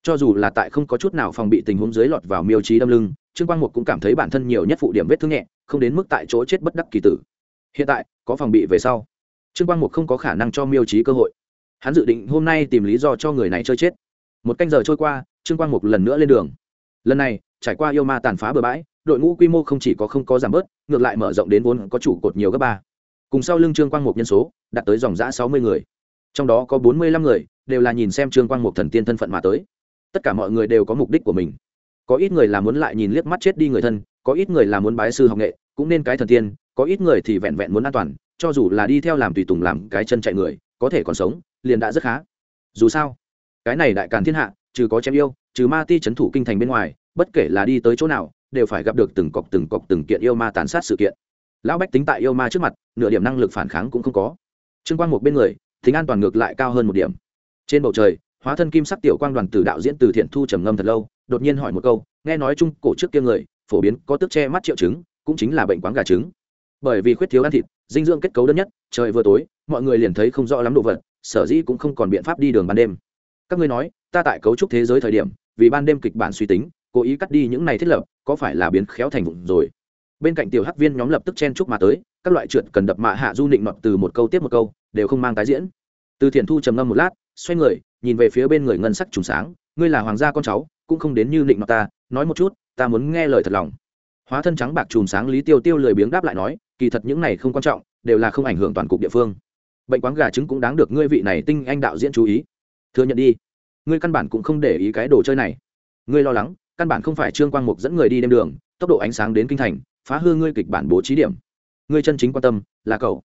cho dù là tại không có chút nào phòng bị tình huống dưới lọt vào miêu trí đâm lưng, Trương Quang Mục cũng cảm thấy bản thân nhiều nhất phụ điểm vết thương nhẹ, không đến mức tại chỗ chết bất đắc kỳ tử. Hiện tại có phòng bị về sau, Trương Quang Mục không có khả năng cho miêu trí cơ hội. Hắn dự định hôm nay tìm lý do cho người này chơi chết. Một canh giờ trôi qua, Trương Quang Mục lần nữa lên đường. Lần này trải qua yêu ma tàn phá bừa bãi, đội ngũ quy mô không chỉ có không có giảm bớt, ngược lại mở rộng đến vốn có trụ cột nhiều gấp ba. Cùng sau lưng Trương Quang Mục nhân số đạt tới dòng dã 60 người, trong đó có 45 người đều là nhìn xem Trương Quang Mục thần tiên thân phận mà tới. Tất cả mọi người đều có mục đích của mình. Có ít người là muốn lại nhìn liếc mắt chết đi người thân, có ít người là muốn bái sư học nghệ, cũng nên cái thần tiên, có ít người thì vẹn vẹn muốn an toàn, cho dù là đi theo làm tùy tùng làm cái chân chạy người, có thể còn sống, liền đã rất khá. Dù sao, cái này đại càn thiên hạ, trừ có chém yêu, trừ ma ti trấn thủ kinh thành bên ngoài, bất kể là đi tới chỗ nào, đều phải gặp được từng cọc từng kiện yêu ma tàn sát sự kiện. Lão bách tính tại yêu ma trước mặt, nửa điểm năng lực phản kháng cũng không có. Trương Quang Mục bên người, tính an toàn ngược lại cao hơn một điểm. Trên bầu trời, hóa thân kim sắc tiểu quang đoàn tử đạo diễn Từ Thiện Thu trầm ngâm thật lâu, đột nhiên hỏi một câu, nghe nói trung cổ trước kia người phổ biến có tức che mắt triệu chứng, cũng chính là bệnh quáng gà trứng. Bởi vì khuyết thiếu ăn thịt, dinh dưỡng kết cấu đơn nhất, trời vừa tối, mọi người liền thấy không rõ lắm đồ vật, sở dĩ cũng không còn biện pháp đi đường ban đêm. Các ngươi nói, ta tại cấu trúc thế giới thời điểm, vì ban đêm kịch bản suy tính, cố ý cắt đi những này thiết lập, có phải là biến khéo thành vụng rồi? Bên cạnh tiểu hắc viên nhóm lập tức chen chúc mà tới, các loại trượt cần đập mạ hạ du nịnh nọt từ một câu tiếp một câu, đều không mang tái diễn. Từ Thiện Thu trầm ngâm một lát, xoay người, nhìn về phía bên người ngân sắc trùng sáng, ngươi là hoàng gia con cháu, cũng không đến như nịnh nọt ta, nói một chút, ta muốn nghe lời thật lòng. Hóa thân trắng bạc trùng sáng Lý Tiêu Tiêu lười biếng đáp lại nói, kỳ thật những này không quan trọng, đều là không ảnh hưởng toàn cục địa phương. Bệnh quáng gà trứng cũng đáng được ngươi vị này tinh anh đạo diễn chú ý. Thừa nhận đi, ngươi căn bản cũng không để ý cái đồ chơi này. Ngươi lo lắng, căn bản không phải Trương Quang Mục dẫn người đi đêm đường, tốc độ ánh sáng đến kinh thành, phá hư ngươi kịch bản bố trí điểm. Ngươi chân chính quan tâm là cậu.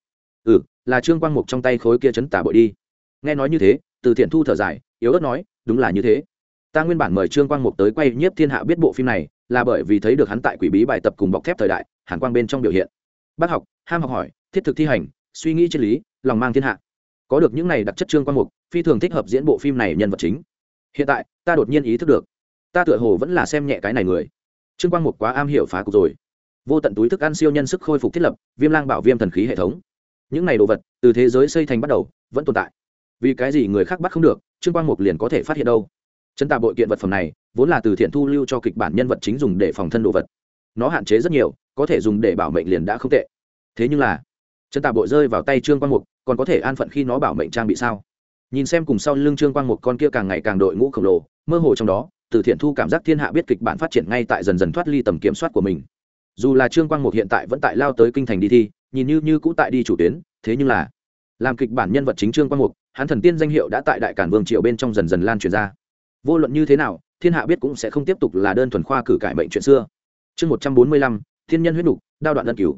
Là Trương Quang Mục trong tay khối kia chấn tả bội đi. Nghe nói như thế, Từ Thiện Thu thở dài, yếu ớt nói, đúng là như thế. Ta nguyên bản mời Trương Quang Mục tới quay nhiếp thiên hạ biết bộ phim này, là bởi vì thấy được hắn tại quỷ bí bài tập cùng bọc thép thời đại, hàn quang bên trong biểu hiện. Bác học, ham học hỏi, thiết thực thi hành, suy nghĩ triết lý, lòng mang thiên hạ. Có được những này đặc chất Trương Quang Mục, phi thường thích hợp diễn bộ phim này nhân vật chính. Hiện tại, ta đột nhiên ý thức được, ta tựa hồ vẫn là xem nhẹ cái này người. Trương Quang Mục quá am hiểu phá cục rồi. Vô tận túi thức ăn siêu nhân sức khôi phục thiết lập, Viêm Lang Bảo Viêm thần khí hệ thống. Những này đồ vật, từ thế giới xây thành bắt đầu, vẫn tồn tại. Vì cái gì người khác bắt không được, Trương Quang Mục liền có thể phát hiện đâu? Chân tà bội kiện vật phẩm này, vốn là Từ Thiện Thu lưu cho kịch bản nhân vật chính dùng để phòng thân đồ vật. Nó hạn chế rất nhiều, có thể dùng để bảo mệnh liền đã không tệ. Thế nhưng là, chân tà bội rơi vào tay Trương Quang Mục, còn có thể an phận khi nó bảo mệnh trang bị sao? Nhìn xem cùng sau lưng Trương Quang Mục con kia càng ngày càng đội ngũ khổng lồ, mơ hồ trong đó, Từ Thiện Thu cảm giác thiên hạ biết kịch bản phát triển ngay tại dần dần thoát ly tầm kiểm soát của mình. Dù là Trương Quang Mục hiện tại vẫn tại lao tới kinh thành đi thi, nhìn như cũ tại đi chủ tuyến, thế nhưng là làm kịch bản nhân vật chính Trương Quang Mục, hắn thần tiên danh hiệu đã tại đại cản vương triều bên trong dần dần lan truyền ra. Vô luận như thế nào, thiên hạ biết cũng sẽ không tiếp tục là đơn thuần khoa cử cải mệnh chuyện xưa. Chương 145, thiên nhân huyết nục, đao đoạn ân cửu.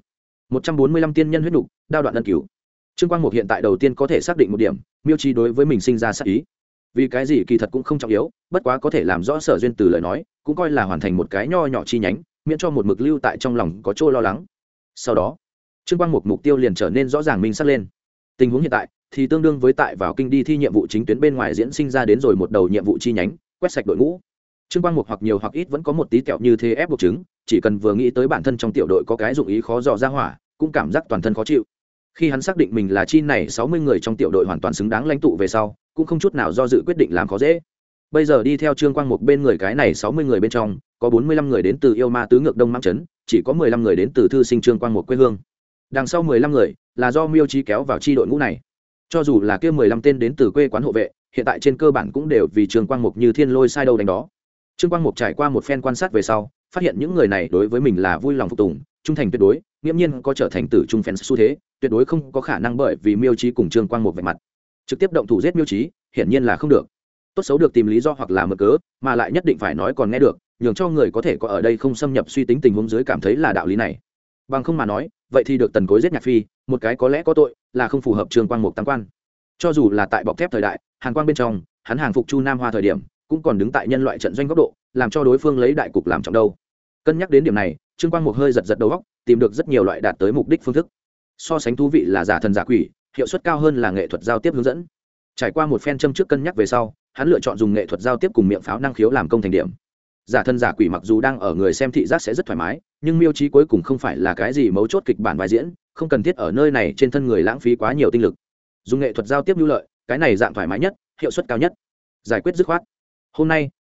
145 tiên nhân huyết nục, đao đoạn ân cửu. Trương Quang Mục hiện tại đầu tiên có thể xác định một điểm, Miêu Trí đối với mình sinh ra sát ý. Vì cái gì kỳ thật cũng không trọng yếu, bất quá có thể làm rõ Sở Duyên từ lời nói, cũng coi là hoàn thành một cái nho nhỏ chi nhánh, miễn cho một mực lưu tại trong lòng có chỗ lo lắng. Sau đó, Trương Quang Mục mục tiêu liền trở nên rõ ràng minh xác lên. Tình huống hiện tại thì tương đương với tại vào kinh đi thi nhiệm vụ chính tuyến bên ngoài diễn sinh ra đến rồi một đầu nhiệm vụ chi nhánh, quét sạch đội ngũ. Trương Quang Mục hoặc nhiều hoặc ít vẫn có một tí kẹo như thế ép buộc chứng, chỉ cần vừa nghĩ tới bản thân trong tiểu đội có cái dụng ý khó dò ra hỏa, cũng cảm giác toàn thân khó chịu. Khi hắn xác định mình là chi này 60 người trong tiểu đội hoàn toàn xứng đáng lãnh tụ về sau, cũng không chút nào do dự quyết định làm khó dễ. Bây giờ đi theo Trương Quang Mục bên người cái này 60 người bên trong, có 45 người đến từ yêu ma tứ ngược Đông Mãng trấn, chỉ có 15 người đến từ thư sinh Trương Quang Mục quê hương. Đằng sau 15 người là do Miêu Trí kéo vào chi đội ngũ này. Cho dù là kia 15 tên đến từ quê quán hộ vệ, hiện tại trên cơ bản cũng đều vì Trương Quang Mục như thiên lôi sai đâu đánh đó. Trương Quang Mục trải qua một phen quan sát về sau, phát hiện những người này đối với mình là vui lòng phục tùng, trung thành tuyệt đối, nghiêm nhiên có trở thành tử trung fans xu thế, tuyệt đối không có khả năng bởi vì Miêu Trí cùng Trương Quang Mục vạch mặt, trực tiếp động thủ giết Miêu Trí, hiển nhiên là không được. Tốt xấu được tìm lý do hoặc là mượn cớ, mà lại nhất định phải nói còn nghe được, nhường cho người có thể có ở đây không xâm nhập suy tính tình huống dưới cảm thấy là đạo lý này. Bằng không mà nói, vậy thì được Tần Cối giết Nhạc Phi, một cái có lẽ có tội, là không phù hợp Trương Quang Mục tam quan. Cho dù là tại bọc thép thời đại, Hàn Quang bên trong, hắn hàng phục Chu Nam Hoa thời điểm, cũng còn đứng tại nhân loại trận doanh góc độ, làm cho đối phương lấy đại cục làm trọng đâu. Cân nhắc đến điểm này, Trương Quang Mục hơi giật giật đầu óc, tìm được rất nhiều loại đạt tới mục đích phương thức. So sánh thú vị là giả thần giả quỷ, hiệu suất cao hơn là nghệ thuật giao tiếp hướng dẫn. Trải qua một phen châm trước cân nhắc về sau, hắn lựa chọn dùng nghệ thuật giao tiếp cùng miệng pháo năng khiếu làm công thành điểm. Giả thân giả quỷ mặc dù đang ở người xem thị giác sẽ rất thoải mái, nhưng Miêu Trí cuối cùng không phải là cái gì mấu chốt kịch bản vai diễn, không cần thiết ở nơi này trên thân người lãng phí quá nhiều tinh lực. Dùng nghệ thuật giao tiếp lưu lợi, cái này dạng thoải mái nhất, hiệu suất cao nhất, giải quyết dứt khoát. Hôm nay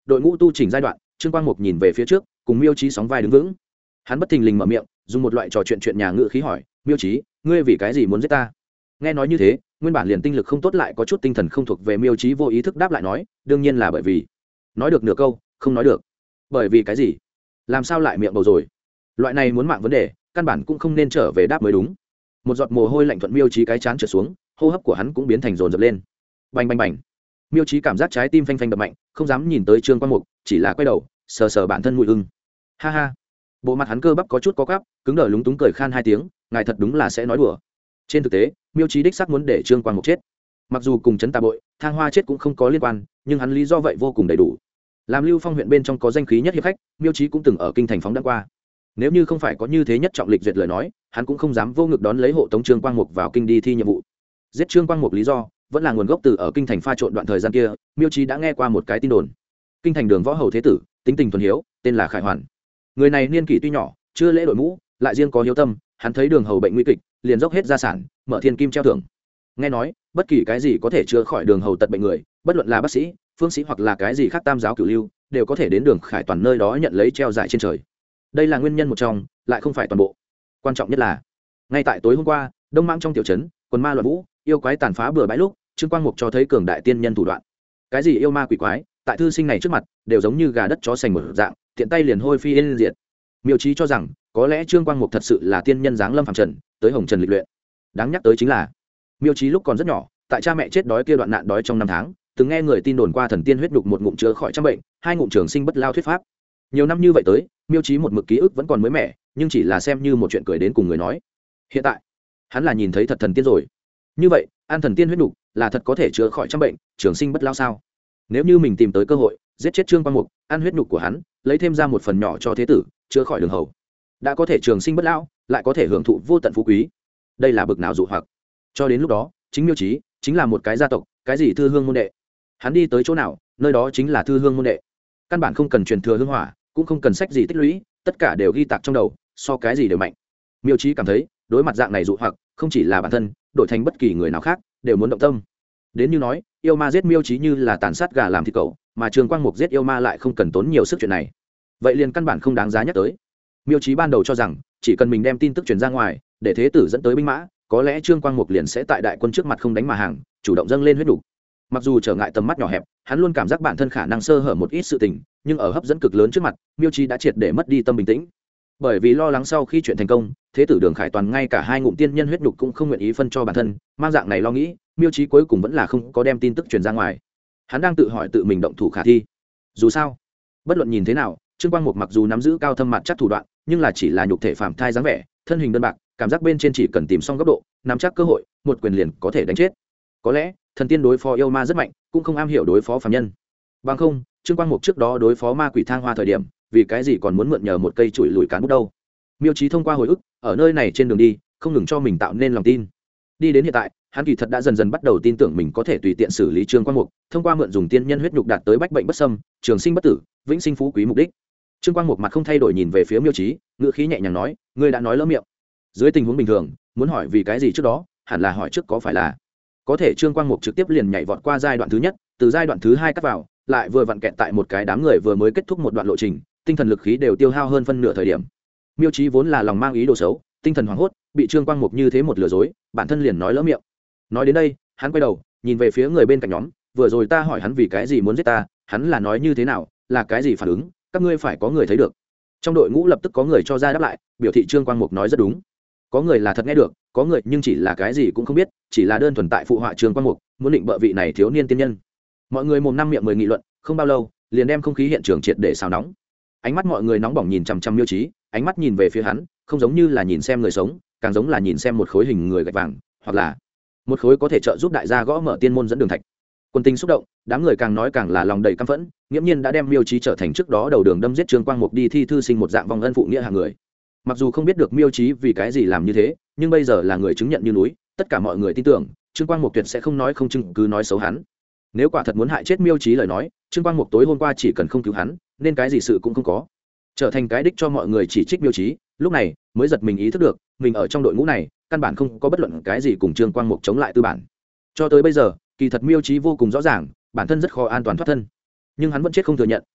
đội ngũ tu chỉnh giai đoạn, Trương Quang Mục nhìn về phía trước, cùng Miêu Chí sóng vai đứng vững. Hắn bất thình lình mở miệng, dùng một loại trò chuyện nhà ngữ khí hỏi, Miêu Chí, ngươi vì cái gì muốn giết ta? Nghe nói như thế, nguyên bản liền tinh lực không tốt lại có chút tinh thần không thuộc về Miêu Chí vô ý thức đáp lại nói, đương nhiên là bởi vì. Nói được nửa câu, không nói được. Bởi vì cái gì? Làm sao lại miệng bầu rồi? Loại này muốn mạng vấn đề, căn bản cũng không nên trở về đáp mới đúng. Một giọt mồ hôi lạnh thuận Miêu Chí cái trán trượt xuống, hô hấp của hắn cũng biến thành dồn dập lên. Bành bành bành. Miêu Chí cảm giác trái tim phanh phanh đập mạnh, không dám nhìn tới Trương Quang Mục, chỉ là quay đầu, sờ sờ bản thân mũi ưng. Ha ha. Bộ mặt hắn cơ bắp có chút có quắp, cứng đờ lúng túng cười khan hai tiếng, ngài thật đúng là sẽ nói đùa. Trên thực tế, Miêu Chí đích xác muốn để Trương Quang Mục chết. Mặc dù cùng trấn Tà Bội, Thang Hoa chết cũng không có liên quan, nhưng hắn lý do vậy vô cùng đầy đủ. Làm Lưu Phong huyện bên trong có danh khí nhất hiệp khách, Miêu Chí cũng từng ở kinh thành phóng đãng qua. Nếu như không phải có như thế nhất trọng lịch duyệt lời nói, hắn cũng không dám vô ngực đón lấy hộ tống Trương Quang Mục vào kinh đi thi nhiệm vụ. Giết Trương Quang Mục lý do vẫn là nguồn gốc từ ở kinh thành pha trộn đoạn thời gian kia, Miêu Chí đã nghe qua một cái tin đồn. Kinh thành đường võ hầu thế tử, tính tình thuần hiếu, tên là Khải Hoàn. Người này niên kỷ tuy nhỏ, chưa lễ đội mũ, lại riêng có hiếu tâm, hắn thấy đường hầu bệnh nguy kịch, liền dốc hết gia sản, mở thiên kim treo thưởng. Nghe nói, bất kỳ cái gì có thể chữa khỏi đường hầu tật bệnh người, bất luận là bác sĩ, phương sĩ hoặc là cái gì khác tam giáo cửu lưu, đều có thể đến đường Khải Toàn nơi đó nhận lấy treo giải trên trời. Đây là nguyên nhân một trong, lại không phải toàn bộ. Quan trọng nhất là, ngay tại tối hôm qua, đông mang trong tiểu trấn, quần ma loạn vũ, yêu quái tàn phá bừa bãi lúc, Trương Quang Mục cho thấy cường đại tiên nhân thủ đoạn. Cái gì yêu ma quỷ quái, tại thư sinh này trước mặt, đều giống như gà đất chó sành một dạng, tiện tay liền hôi phi yên diệt. Miêu Chí cho rằng, có lẽ Trương Quang Mục thật sự là tiên nhân giáng lâm phàm trần, tới hồng trần lịch luyện. Đáng nhắc tới chính là, Miêu Chí lúc còn rất nhỏ, tại cha mẹ chết đói kia đoạn nạn đói trong năm tháng, từng nghe người tin đồn qua thần tiên huyết nhục một ngụm chữa khỏi trăm bệnh, hai ngụm trường sinh bất lao thuyết pháp. Nhiều năm như vậy tới, Miêu Chí một mực ký ức vẫn còn mới mẻ, nhưng chỉ là xem như một chuyện cười đến cùng người nói. Hiện tại, hắn là nhìn thấy thật thần tiên rồi. Như vậy, ăn thần tiên huyết nhục là thật có thể chữa khỏi trăm bệnh, trường sinh bất lao sao? Nếu như mình tìm tới cơ hội, giết chết Trương Quang Mục, ăn huyết nhục của hắn, lấy thêm ra một phần nhỏ cho thế tử, chữa khỏi đường hầu, đã có thể trường sinh bất lão, lại có thể hưởng thụ vô tận phú quý. Đây là bực nào dụ hoặc. Cho đến lúc đó, chính Miêu Chí chính là một cái gia tộc, cái gì thư hương môn đệ. Hắn đi tới chỗ nào, nơi đó chính là thư hương môn đệ. Căn bản không cần truyền thừa hương hỏa, cũng không cần sách gì tích lũy, tất cả đều ghi tạc trong đầu, so cái gì đều mạnh. Miêu Chí cảm thấy, đối mặt dạng này dụ hoặc, không chỉ là bản thân, đổi thành bất kỳ người nào khác, đều muốn động tâm. Đến như nói, yêu ma giết Miêu Chí như là tàn sát gà làm thịt cẩu, mà Trương Quang Mục giết yêu ma lại không cần tốn nhiều sức chuyện này. Vậy liền căn bản không đáng giá nhắc tới. Miêu Chí ban đầu cho rằng, chỉ cần mình đem tin tức truyền ra ngoài, để thế tử dẫn tới binh mã, có lẽ Trương Quang Mục liền sẽ tại đại quân trước mặt không đánh mà hàng, chủ động dâng lên huyết đủ. Mặc dù trở ngại tầm mắt nhỏ hẹp, hắn luôn cảm giác bản thân khả năng sơ hở một ít sự tình, nhưng ở hấp dẫn cực lớn trước mặt, Miêu Chí đã triệt để mất đi tâm bình tĩnh. Bởi vì lo lắng sau khi chuyện thành công, thế tử Đường Khải Toàn ngay cả hai ngụm tiên nhân huyết nhục cũng không nguyện ý phân cho bản thân, mang dạng này lo nghĩ, Miêu Chí cuối cùng vẫn là không có đem tin tức truyền ra ngoài. Hắn đang tự hỏi tự mình động thủ khả thi. Dù sao, bất luận nhìn thế nào, Trương Quang Mục mặc dù nắm giữ cao thâm mặt chắc thủ đoạn, nhưng là chỉ là nhục thể phàm thai dáng vẻ, thân hình đơn bạc, cảm giác bên trên chỉ cần tìm xong góc độ, nắm chắc cơ hội, một quyền liền có thể đánh chết. Có lẽ, thần tiên đối phó yêu ma rất mạnh, cũng không am hiểu đối phó phàm nhân. Bằng không, Trương Quang Mục trước đó đối phó ma quỷ Thang Hoa thời điểm, vì cái gì còn muốn mượn nhờ một cây chùi lùi cán bút đâu? Miêu Chí thông qua hồi ức, ở nơi này trên đường đi, không ngừng cho mình tạo nên lòng tin. Đi đến hiện tại, hắn kỳ thật đã dần dần bắt đầu tin tưởng mình có thể tùy tiện xử lý Trương Quang Mục, thông qua mượn dùng tiên nhân huyết nhục đạt tới bách bệnh bất xâm, trường sinh bất tử, vĩnh sinh phú quý mục đích. Trương Quang Mục mặt không thay đổi nhìn về phía Miêu Chí, ngữ khí nhẹ nhàng nói, ngươi đã nói lỡ miệng. Dưới tình huống bình thường, muốn hỏi vì cái gì trước đó, hẳn là hỏi trước có phải là. Có thể Trương Quang Mục trực tiếp liền nhảy vọt qua giai đoạn thứ nhất, từ giai đoạn thứ hai cắt vào, lại vừa vặn kẹt tại một cái đám người vừa mới kết thúc một đoạn lộ trình, tinh thần lực khí đều tiêu hao hơn phân nửa thời điểm. Miêu Chí vốn là lòng mang ý đồ xấu, tinh thần hoảng hốt, bị Trương Quang Mục như thế một lừa dối, bản thân liền nói lỡ miệng. Nói đến đây, hắn quay đầu, nhìn về phía người bên cạnh nhóm, vừa rồi ta hỏi hắn vì cái gì muốn giết ta, hắn là nói như thế nào, là cái gì phản ứng, các ngươi phải có người thấy được. Trong đội ngũ lập tức có người cho ra đáp lại, biểu thị Trương Quang Mục nói rất đúng. Có người là thật nghe được, có người nhưng chỉ là cái gì cũng không biết, chỉ là đơn thuần tại phụ họa Trương Quang Mục, muốn định bợ vị này thiếu niên tiên nhân. Mọi người mồm năm miệng mười nghị luận, không bao lâu, liền đem không khí hiện trường triệt để xào nóng. Ánh mắt mọi người nóng bỏng nhìn chằm chằm Miêu Chí, ánh mắt nhìn về phía hắn, không giống như là nhìn xem người sống, càng giống là nhìn xem một khối hình người gạch vàng, hoặc là một khối có thể trợ giúp đại gia gõ mở tiên môn dẫn đường thạch. Quân tình xúc động, đám người càng nói càng là lòng đầy căm phẫn, nghiễm nhiên đã đem Miêu Chí trở thành trước đó đầu đường đâm giết Trương Quang Mục đi thi thư sinh một dạng vong ân phụ nghĩa hạng người. Mặc dù không biết được Miêu Chí vì cái gì làm như thế, nhưng bây giờ là người chứng nhận như núi, tất cả mọi người tin tưởng Trương Quang Mục tuyệt sẽ không nói không chứng cứ nói xấu hắn. Nếu quả thật muốn hại chết Miêu Chí lời nói, Trương Quang Mục tối hôm qua chỉ cần không cứu hắn, nên cái gì sự cũng không có, trở thành cái đích cho mọi người chỉ trích Miêu Chí. Lúc này mới giật mình ý thức được, mình ở trong đội ngũ này căn bản không có bất luận cái gì cùng Trương Quang Mục chống lại tư bản. Cho tới bây giờ, kỳ thật Miêu Chí vô cùng rõ ràng, bản thân rất khó an toàn thoát thân, nhưng hắn vẫn chết không thừa nhận,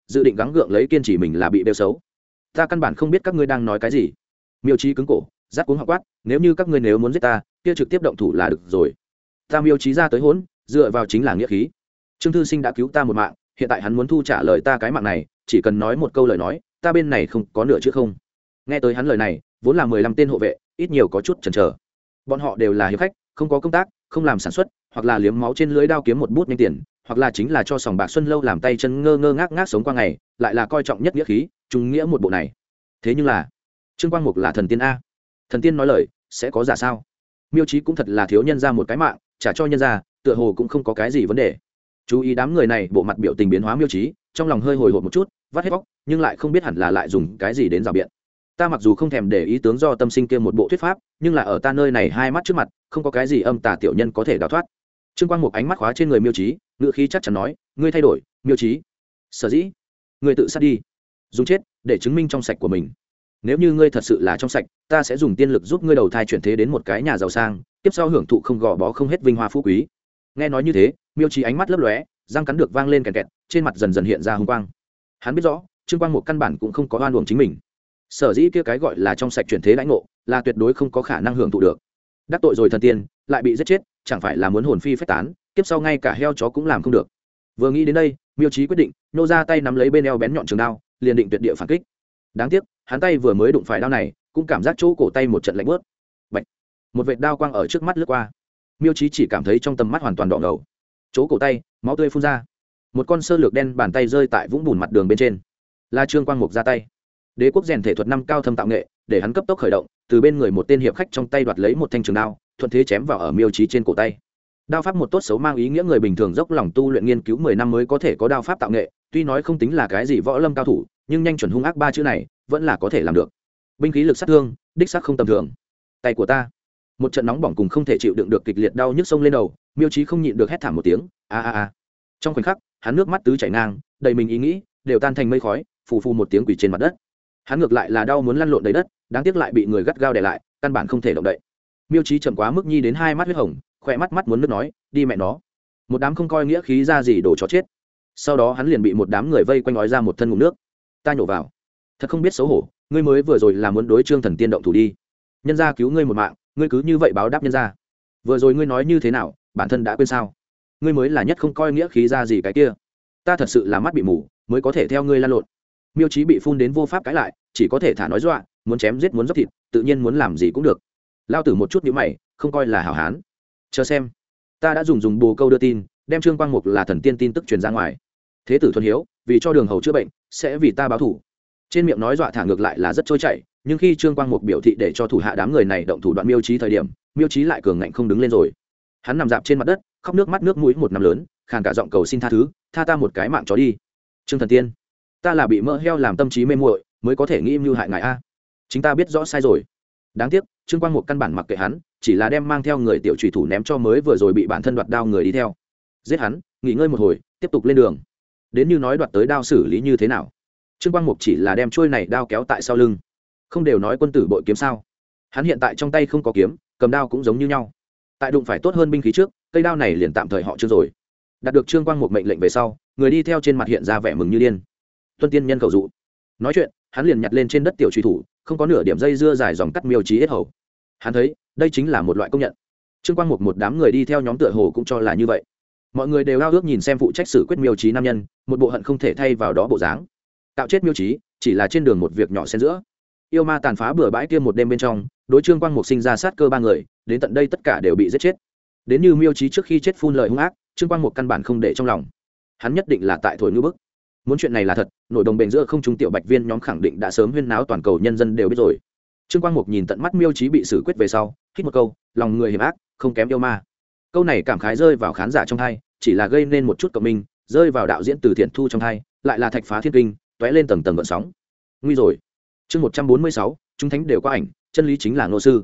dự định gắng gượng lấy kiên trì mình là bị đeo xấu. Ta căn bản không biết các ngươi đang nói cái gì. Miêu Chí cứng cổ, rát cuống họng quát, nếu như các ngươi nếu muốn giết ta, kia trực tiếp động thủ là được rồi. Ta Miêu Chí ra tới hỗn, dựa vào chính là nghĩa khí. Trương Thư Sinh đã cứu ta một mạng, hiện tại hắn muốn thu trả lời ta cái mạng này, chỉ cần nói một câu lời nói, ta bên này không có nửa chữ không. Nghe tới hắn lời này, vốn là 15 tên hộ vệ, ít nhiều có chút chần chờ. Bọn họ đều là hiệp khách, không có công tác, không làm sản xuất, hoặc là liếm máu trên lưới đao kiếm một bút nhanh tiền, hoặc là chính là cho sòng bạc Xuân Lâu làm tay chân ngơ ngơ ngác ngác sống qua ngày, lại là coi trọng nhất nghĩa khí, trung nghĩa một bộ này. Thế nhưng là, Trương Quang Mục là thần tiên a. Thần tiên nói lời, sẽ có giả sao? Miêu Chí cũng thật là thiếu nhân ra một cái mạng, trả cho nhân ra, tựa hồ cũng không có cái gì vấn đề. Chú ý đám người này bộ mặt biểu tình biến hóa Miêu Chí, trong lòng hơi hồi hộp một chút, vắt hết bóc, nhưng lại không biết hẳn là lại dùng cái gì đến rào biện. Ta mặc dù không thèm để ý tướng do tâm sinh kia một bộ thuyết pháp, nhưng là ở ta nơi này hai mắt trước mặt, không có cái gì âm tà tiểu nhân có thể đào thoát. Trương Quang Mục ánh mắt khóa trên người Miêu Chí, ngữ khí chắc chắn nói, ngươi thay đổi, Miêu Chí. Sở dĩ, ngươi tự sát đi, dùng chết để chứng minh trong sạch của mình. Nếu như ngươi thật sự là trong sạch, ta sẽ dùng tiên lực giúp ngươi đầu thai chuyển thế đến một cái nhà giàu sang, tiếp sau hưởng thụ không gò bó không hết vinh hoa phú quý. Nghe nói như thế, Miêu Chí ánh mắt lấp lóe, răng cắn được vang lên kẹt kẹt, trên mặt dần dần hiện ra hung quang. Hắn biết rõ, Trương Quang Mục căn bản cũng không có oan uổng chính mình. Sở dĩ kia cái gọi là trong sạch chuyển thế lãnh ngộ, là tuyệt đối không có khả năng hưởng thụ được. Đắc tội rồi thần tiên, lại bị giết chết, chẳng phải là muốn hồn phi phách tán, tiếp sau ngay cả heo chó cũng làm không được. Vừa nghĩ đến đây, Miêu Chí quyết định nhô ra tay nắm lấy bên eo bén nhọn trường đao, liền định tuyệt địa phản kích. Đáng tiếc, hắn tay vừa mới đụng phải đao này, cũng cảm giác chỗ cổ tay một trận lạnh bớt. Bạch, một vệt đao quang ở trước mắt lướt qua. Miêu Chí chỉ cảm thấy trong tầm mắt hoàn toàn đỏ ngầu, chỗ cổ tay máu tươi phun ra, một con sơ lược đen bàn tay rơi tại vũng bùn mặt đường bên trên. La Trương Quang Mục ra tay. Đế quốc rèn thể thuật năm cao thâm tạo nghệ, để hắn cấp tốc khởi động, từ bên người một tên hiệp khách trong tay đoạt lấy một thanh trường đao, thuận thế chém vào ở Miêu Chí trên cổ tay. Đao pháp một tốt xấu mang ý nghĩa người bình thường dốc lòng tu luyện nghiên cứu 10 năm mới có thể có đao pháp tạo nghệ, tuy nói không tính là cái gì võ lâm cao thủ, nhưng nhanh chuẩn hung ác ba chữ này vẫn là có thể làm được. Binh khí lực sát thương, đích xác không tầm thường. Tay của ta, một trận nóng bỏng cùng không thể chịu đựng được kịch liệt đau nhức sông lên đầu, Miêu Chí không nhịn được hét thảm một tiếng, a a a. Trong khoảnh khắc, hắn nước mắt tứ chảy ngang, đầy mình ý nghĩ đều tan thành mây khói, phù phù một tiếng quỳ trên mặt đất. Hắn ngược lại là đau muốn lăn lộn đầy đất, đáng tiếc lại bị người gắt gao đè lại, căn bản không thể động đậy. Miêu Chí chậm quá mức nhi đến hai mắt huyết hồng, khỏe mắt muốn nước nói, đi mẹ nó. Một đám không coi nghĩa khí ra gì đổ chó chết. Sau đó hắn liền bị một đám người vây quanh nói ra một thân ngụm nước. Ta nhổ vào. Thật không biết xấu hổ, ngươi mới vừa rồi là muốn đối Trương Thần Tiên động thủ đi. Nhân gia cứu ngươi một mạng, ngươi cứ như vậy báo đáp nhân gia. Vừa rồi ngươi nói như thế nào, bản thân đã quên sao? Ngươi mới là nhất không coi nghĩa khí ra gì cái kia. Ta thật sự là mắt bị mù, mới có thể theo ngươi lan lộn. Miêu Chí bị phun đến vô pháp cãi lại, chỉ có thể thả nói dọa, muốn chém giết muốn dốc thịt, tự nhiên muốn làm gì cũng được. Lao tử một chút nhíu mày, không coi là hảo hán. Chờ xem, ta đã dùng bồ câu đưa tin, đem Trương Quang Mục là thần tiên tin tức truyền ra ngoài. Thế tử thuần hiếu, vì cho đường hầu chữa bệnh, sẽ vì ta báo thù. Trên miệng nói dọa thả ngược lại là rất trôi chảy, nhưng khi Trương Quang Mục biểu thị để cho thủ hạ đám người này động thủ đoạn Miêu Chí thời điểm, Miêu Chí lại cường ngạnh không đứng lên rồi. Hắn nằm dạp trên mặt đất, khóc nước mắt nước mũi một năm lớn, khàn cả giọng cầu xin tha thứ, tha ta một cái mạng chó đi. Trương Thần Tiên, ta là bị mỡ heo làm tâm trí mê muội, mới có thể nghĩ mưu hại ngài a. Chính ta biết rõ sai rồi. Đáng tiếc, Trương Quang Mục căn bản mặc kệ hắn, chỉ là đem mang theo người tiểu chủy thủ ném cho mới vừa rồi bị bản thân đoạt đao người đi theo. Giết hắn, nghỉ ngơi một hồi, tiếp tục lên đường. Đến như nói đoạt tới đao xử lý như thế nào? Trương Quang Mục chỉ là đem chuôi này đao kéo tại sau lưng. Không đều nói quân tử bội kiếm sao? Hắn hiện tại trong tay không có kiếm, cầm đao cũng giống như nhau. Tại đụng phải tốt hơn binh khí trước, cây đao này liền tạm thời họ chưa rồi. Đạt được Trương Quang Mục mệnh lệnh về sau, người đi theo trên mặt hiện ra vẻ mừng như điên. Tuân tiên nhân cầu dụ. Nói chuyện, hắn liền nhặt lên trên đất tiểu truy thủ, không có nửa điểm dây dưa dài dòng cắt Miêu Chí hết hầu. Hắn thấy, đây chính là một loại công nhận. Trương Quang Mục một đám người đi theo nhóm tựa hồ cũng cho là như vậy. Mọi người đều ao ước nhìn xem phụ trách xử quyết Miêu Chí nam nhân, một bộ hận không thể thay vào đó bộ dáng. Tạo chết Miêu Chí, chỉ là trên đường một việc nhỏ xen giữa. Yêu ma tàn phá bừa bãi kia một đêm bên trong, đối Trương Quang Mục sinh ra sát cơ ba người, đến tận đây tất cả đều bị giết chết. Đến như Miêu Chí trước khi chết phun lời hung ác, Trương Quang Mục căn bản không để trong lòng. Hắn nhất định là tại thổi ngư bức. Muốn chuyện này là thật, nổi đồng bền giữa không trung tiểu bạch viên nhóm khẳng định đã sớm huyên náo toàn cầu nhân dân đều biết rồi. Trương Quang Mục nhìn tận mắt Miêu Chí bị xử quyết về sau, hít một câu, lòng người hiểm ác, không kém yêu ma. Câu này cảm khái rơi vào khán giả trong tai, chỉ là gây nên một chút cộng minh, rơi vào đạo diễn Từ Thiện Thu trong tai, lại là thạch phá thiên kinh, tóe lên tầng tầng gợn sóng. Nguy rồi. Chương 146, chúng thánh đều có ảnh, chân lý chính là ngô sư.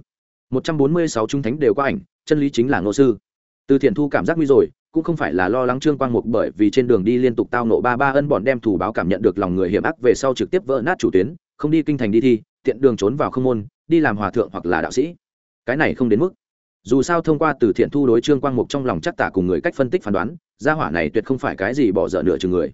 146 chúng thánh đều có ảnh, chân lý chính là ngô sư. Từ Thiện Thu cảm giác nguy rồi, cũng không phải là lo lắng Trương Quang Mục bởi vì trên đường đi liên tục tao nộ ba ân bọn đem thủ báo cảm nhận được lòng người hiểm ác về sau trực tiếp vỡ nát chủ tuyến, không đi kinh thành đi thi, tiện đường trốn vào không môn, đi làm hòa thượng hoặc là đạo sĩ. Cái này không đến mức. Dù sao thông qua Từ Thiện Thu đối Trương Quang Mục trong lòng chắc tả cùng người cách phân tích phán đoán, gia hỏa này tuyệt không phải cái gì bỏ dở nửa chừng người.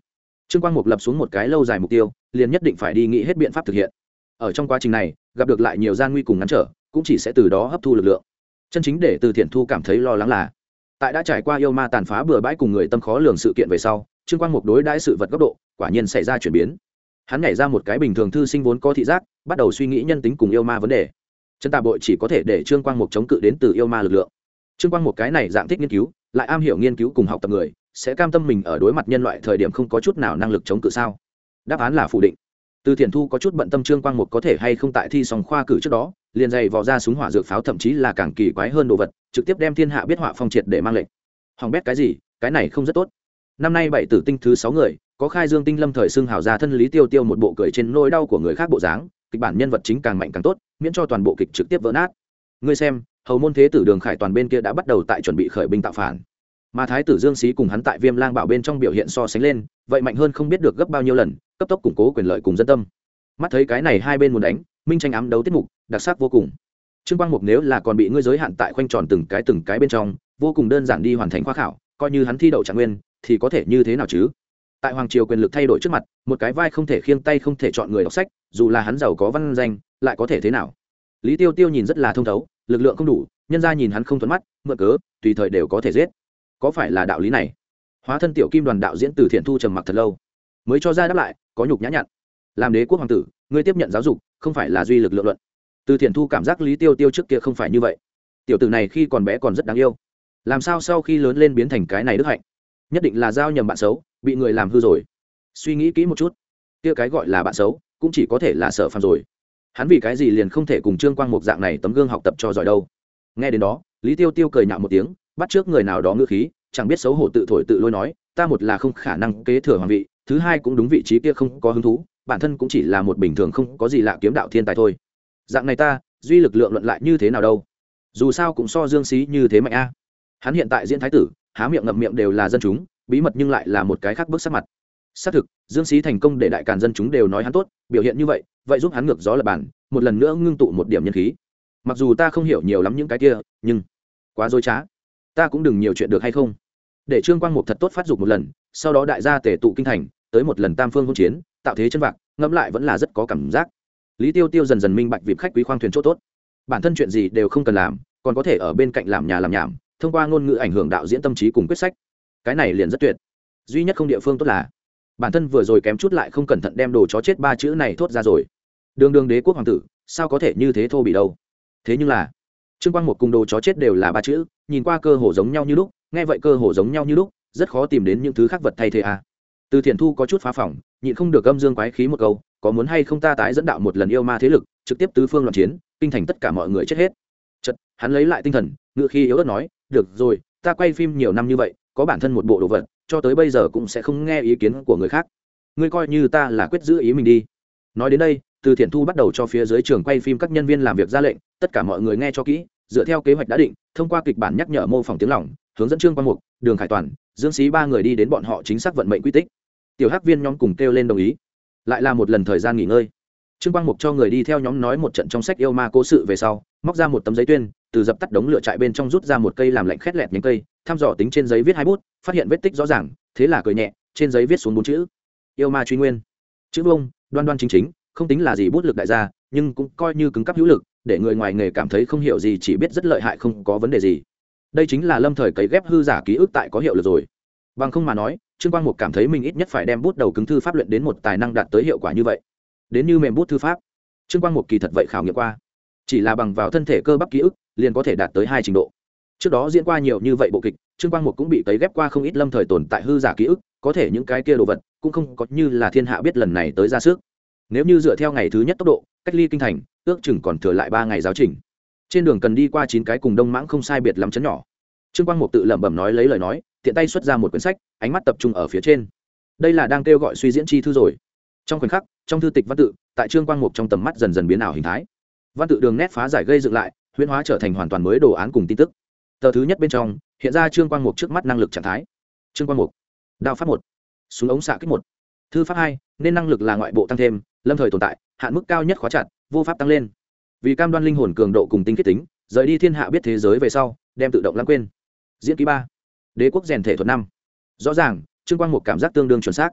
Trương Quang Mục lập xuống một cái lâu dài mục tiêu, liền nhất định phải đi nghĩ hết biện pháp thực hiện. Ở trong quá trình này, gặp được lại nhiều gian nguy cùng ngăn trở, cũng chỉ sẽ từ đó hấp thu lực lượng. Chân chính để Từ Thiện Thu cảm thấy lo lắng là, tại đã trải qua yêu ma tàn phá bừa bãi cùng người tâm khó lường sự kiện về sau, Trương Quang Mục đối đãi sự vật góc độ, quả nhiên xảy ra chuyển biến. Hắn nhảy ra một cái bình thường thư sinh vốn có thị giác, bắt đầu suy nghĩ nhân tính cùng yêu ma vấn đề. Chân tà bội chỉ có thể để Trương Quang Mục chống cự đến từ yêu ma lực lượng. Trương Quang Mục cái này dạng thích nghiên cứu, lại am hiểu nghiên cứu cùng học tập người, sẽ cam tâm mình ở đối mặt nhân loại thời điểm không có chút nào năng lực chống cự sao? Đáp án là phủ định. Từ Thiện Thu có chút bận tâm Trương Quang Mục có thể hay không tại thi xong khoa cử trước đó, liền dày vò ra súng hỏa dược pháo, thậm chí là càng kỳ quái hơn đồ vật, trực tiếp đem thiên hạ biết họa phong triệt để mang lệnh. Hỏng bét cái gì, cái này không rất tốt. Năm nay bảy tử tinh thứ 6 người, có khai Dương Tinh Lâm thời xưng hào ra thân Lý Tiêu Tiêu một bộ cười trên nỗi đau của người khác bộ dáng, kịch bản nhân vật chính càng mạnh càng tốt, miễn cho toàn bộ kịch trực tiếp vỡ nát. Ngươi xem, hầu môn thế tử Đường Khải Toàn bên kia đã bắt đầu tại chuẩn bị khởi binh tạo phản, mà thái tử Dương Xí cùng hắn tại Viêm Lang Bảo bên trong biểu hiện so sánh lên, vậy mạnh hơn không biết được gấp bao nhiêu lần, cấp tốc củng cố quyền lợi cùng dân tâm. Mắt thấy cái này hai bên muốn đánh, minh tranh ám đấu tiết mục, đặc sắc vô cùng. Trương Quang Mục nếu là còn bị ngươi giới hạn tại khoanh tròn từng cái bên trong, vô cùng đơn giản đi hoàn thành khoa khảo, coi như hắn thi đậu trạng nguyên, thì có thể như thế nào chứ? Tại hoàng triều quyền lực thay đổi trước mặt, một cái vai không thể khiêng tay không thể chọn người đọc sách, dù là hắn giàu có văn danh, lại có thể thế nào? Lý Tiêu Tiêu nhìn rất là thông thấu, lực lượng không đủ, nhân gia nhìn hắn không thuận mắt, mượn cớ, tùy thời đều có thể giết. Có phải là đạo lý này? Hóa thân tiểu kim đoàn đạo diễn Từ Thiện Thu trầm mặc thật lâu, mới cho ra đáp lại, có nhục nhã nhặn. Làm đế quốc hoàng tử, ngươi tiếp nhận giáo dục, không phải là duy lực lượng luận. Từ Thiện Thu cảm giác Lý Tiêu Tiêu trước kia không phải như vậy. Tiểu tử này khi còn bé còn rất đáng yêu, làm sao sau khi lớn lên biến thành cái này đức hạnh? Nhất định là giao nhầm bạn xấu, bị người làm hư rồi. Suy nghĩ kỹ một chút, kia cái gọi là bạn xấu, cũng chỉ có thể là Sở Phàm rồi. Hắn vì cái gì liền không thể cùng Trương Quang Mục dạng này tấm gương học tập cho giỏi đâu? Nghe đến đó, Lý Tiêu Tiêu cười nhạo một tiếng, bắt trước người nào đó ngữ khí, chẳng biết xấu hổ tự thổi tự lôi nói, ta một là không khả năng kế thừa hoàng vị, thứ hai cũng đúng vị trí kia không có hứng thú, bản thân cũng chỉ là một bình thường không có gì lạ kiếm đạo thiên tài thôi. Dạng này ta, duy lực lượng luận lại như thế nào đâu? Dù sao cũng so Dương Xí như thế mạnh a. Hắn hiện tại diễn thái tử, há miệng ngậm miệng đều là dân chúng, bí mật nhưng lại là một cái khác bước sắc mặt. Xác thực, Dương Xí thành công để đại càn dân chúng đều nói hắn tốt, biểu hiện như vậy, vậy giúp hắn ngược gió lập bản, một lần nữa ngưng tụ một điểm nhân khí. Mặc dù ta không hiểu nhiều lắm những cái kia, nhưng quá dối trá. Ta cũng đừng nhiều chuyện được hay không? Để Trương Quang Mục thật tốt phát dục một lần, sau đó đại gia tề tụ kinh thành, tới một lần tam phương hỗn chiến, tạo thế chân vạc, ngẫm lại vẫn là rất có cảm giác. Lý Tiêu Tiêu dần dần minh bạch việc khách quý khoang thuyền chỗ tốt. Bản thân chuyện gì đều không cần làm, còn có thể ở bên cạnh làm nhà làm nhảm, thông qua ngôn ngữ ảnh hưởng đạo diễn tâm trí cùng quyết sách. Cái này liền rất tuyệt. Duy nhất không địa phương tốt là bản thân vừa rồi kém chút lại không cẩn thận đem đồ chó chết ba chữ này thốt ra rồi. Đường đường đế quốc hoàng tử, sao có thể như thế thô bỉ đâu? Thế nhưng là Trương Quang Mục cùng đồ chó chết đều là ba chữ, nhìn qua cơ hồ giống nhau như lúc, nghe vậy cơ hồ giống nhau như lúc, rất khó tìm đến những thứ khác vật thay thế à. Từ Thiện Thu có chút phá phỏng, nhịn không được âm dương quái khí một câu, có muốn hay không ta tái dẫn đạo một lần yêu ma thế lực, trực tiếp tứ phương loạn chiến, kinh thành tất cả mọi người chết hết. Chợt, hắn lấy lại tinh thần, ngựa khi yếu ớt nói, được rồi, ta quay phim nhiều năm như vậy, có bản thân một bộ đồ vật, cho tới bây giờ cũng sẽ không nghe ý kiến của người khác. Ngươi coi như ta là quyết giữ ý mình đi. Nói đến đây, Từ Thiện Thu bắt đầu cho phía dưới trường quay phim các nhân viên làm việc ra lệnh, tất cả mọi người nghe cho kỹ, dựa theo kế hoạch đã định, thông qua kịch bản nhắc nhở mô phỏng tiếng lỏng, hướng dẫn Trương Quang Mục, Đường Khải Toàn, Dương Xí ba người đi đến bọn họ chính xác vận mệnh quy tích. Tiểu Hắc Viên nhóm cùng kêu lên đồng ý. Lại là một lần thời gian nghỉ ngơi. Trương Quang Mục cho người đi theo nhóm nói một trận trong sách yêu ma cố sự về sau, móc ra một tấm giấy tuyên, từ dập tắt đống lửa trại bên trong rút ra một cây làm lạnh khét lẹt nhánh cây, thăm dò tính trên giấy viết 2 bút, phát hiện vết tích rõ ràng, thế là cười nhẹ, trên giấy viết xuống 4 chữ: yêu ma truy nguyên. Chữ vông, đoan đoan chính chính, không tính là gì bút lực đại gia, nhưng cũng coi như cứng cáp hữu lực, để người ngoài nghề cảm thấy không hiểu gì chỉ biết rất lợi hại không có vấn đề gì. Đây chính là lâm thời cấy ghép hư giả ký ức tại có hiệu lực rồi. Bằng không mà nói, Trương Quang Mục cảm thấy mình ít nhất phải đem bút đầu cứng thư pháp luyện đến một tài năng đạt tới hiệu quả như vậy. Đến như mềm bút thư pháp, Trương Quang Mục kỳ thật vậy khảo nghiệm qua, chỉ là bằng vào thân thể cơ bắp ký ức liền có thể đạt tới 2 trình độ. Trước đó diễn qua nhiều như vậy bộ kịch, Trương Quang Mục cũng bị cấy ghép qua không ít lâm thời tồn tại hư giả ký ức, có thể những cái kia đồ vật cũng không có như là thiên hạ biết lần này tới ra sức. Nếu như dựa theo ngày thứ nhất tốc độ, cách ly kinh thành, ước chừng còn thừa lại 3 ngày giáo trình. Trên đường cần đi qua 9 cái cùng Đông Mãng không sai biệt lắm chấn nhỏ. Trương Quang Mục tự lẩm bẩm nói lấy lời nói, tiện tay xuất ra một quyển sách, ánh mắt tập trung ở phía trên. Đây là đang kêu gọi suy diễn chi thư rồi. Trong khoảnh khắc, trong thư tịch văn tự, tại Trương Quang Mục trong tầm mắt dần dần biến ảo hình thái. Văn tự đường nét phá giải gây dựng lại, huyễn hóa trở thành hoàn toàn mới đồ án cùng tin tức. Tờ thứ nhất bên trong, hiện ra Trương Quang Mục trước mắt năng lực trạng thái. Trương Quang Mục, đao pháp 1, súng ống xạ kích 1, thư pháp 2, nên năng lực là ngoại bộ tăng thêm, lâm thời tồn tại, hạn mức cao nhất khóa chặt, vô pháp tăng lên. Vì cam đoan linh hồn cường độ cùng tinh khiết tính, rời đi thiên hạ biết thế giới về sau, đem tự động lãng quên. Diễn ký 3, đế quốc rèn thể thuật 5. Rõ ràng, Trương Quang Mục cảm giác tương đương chuẩn xác.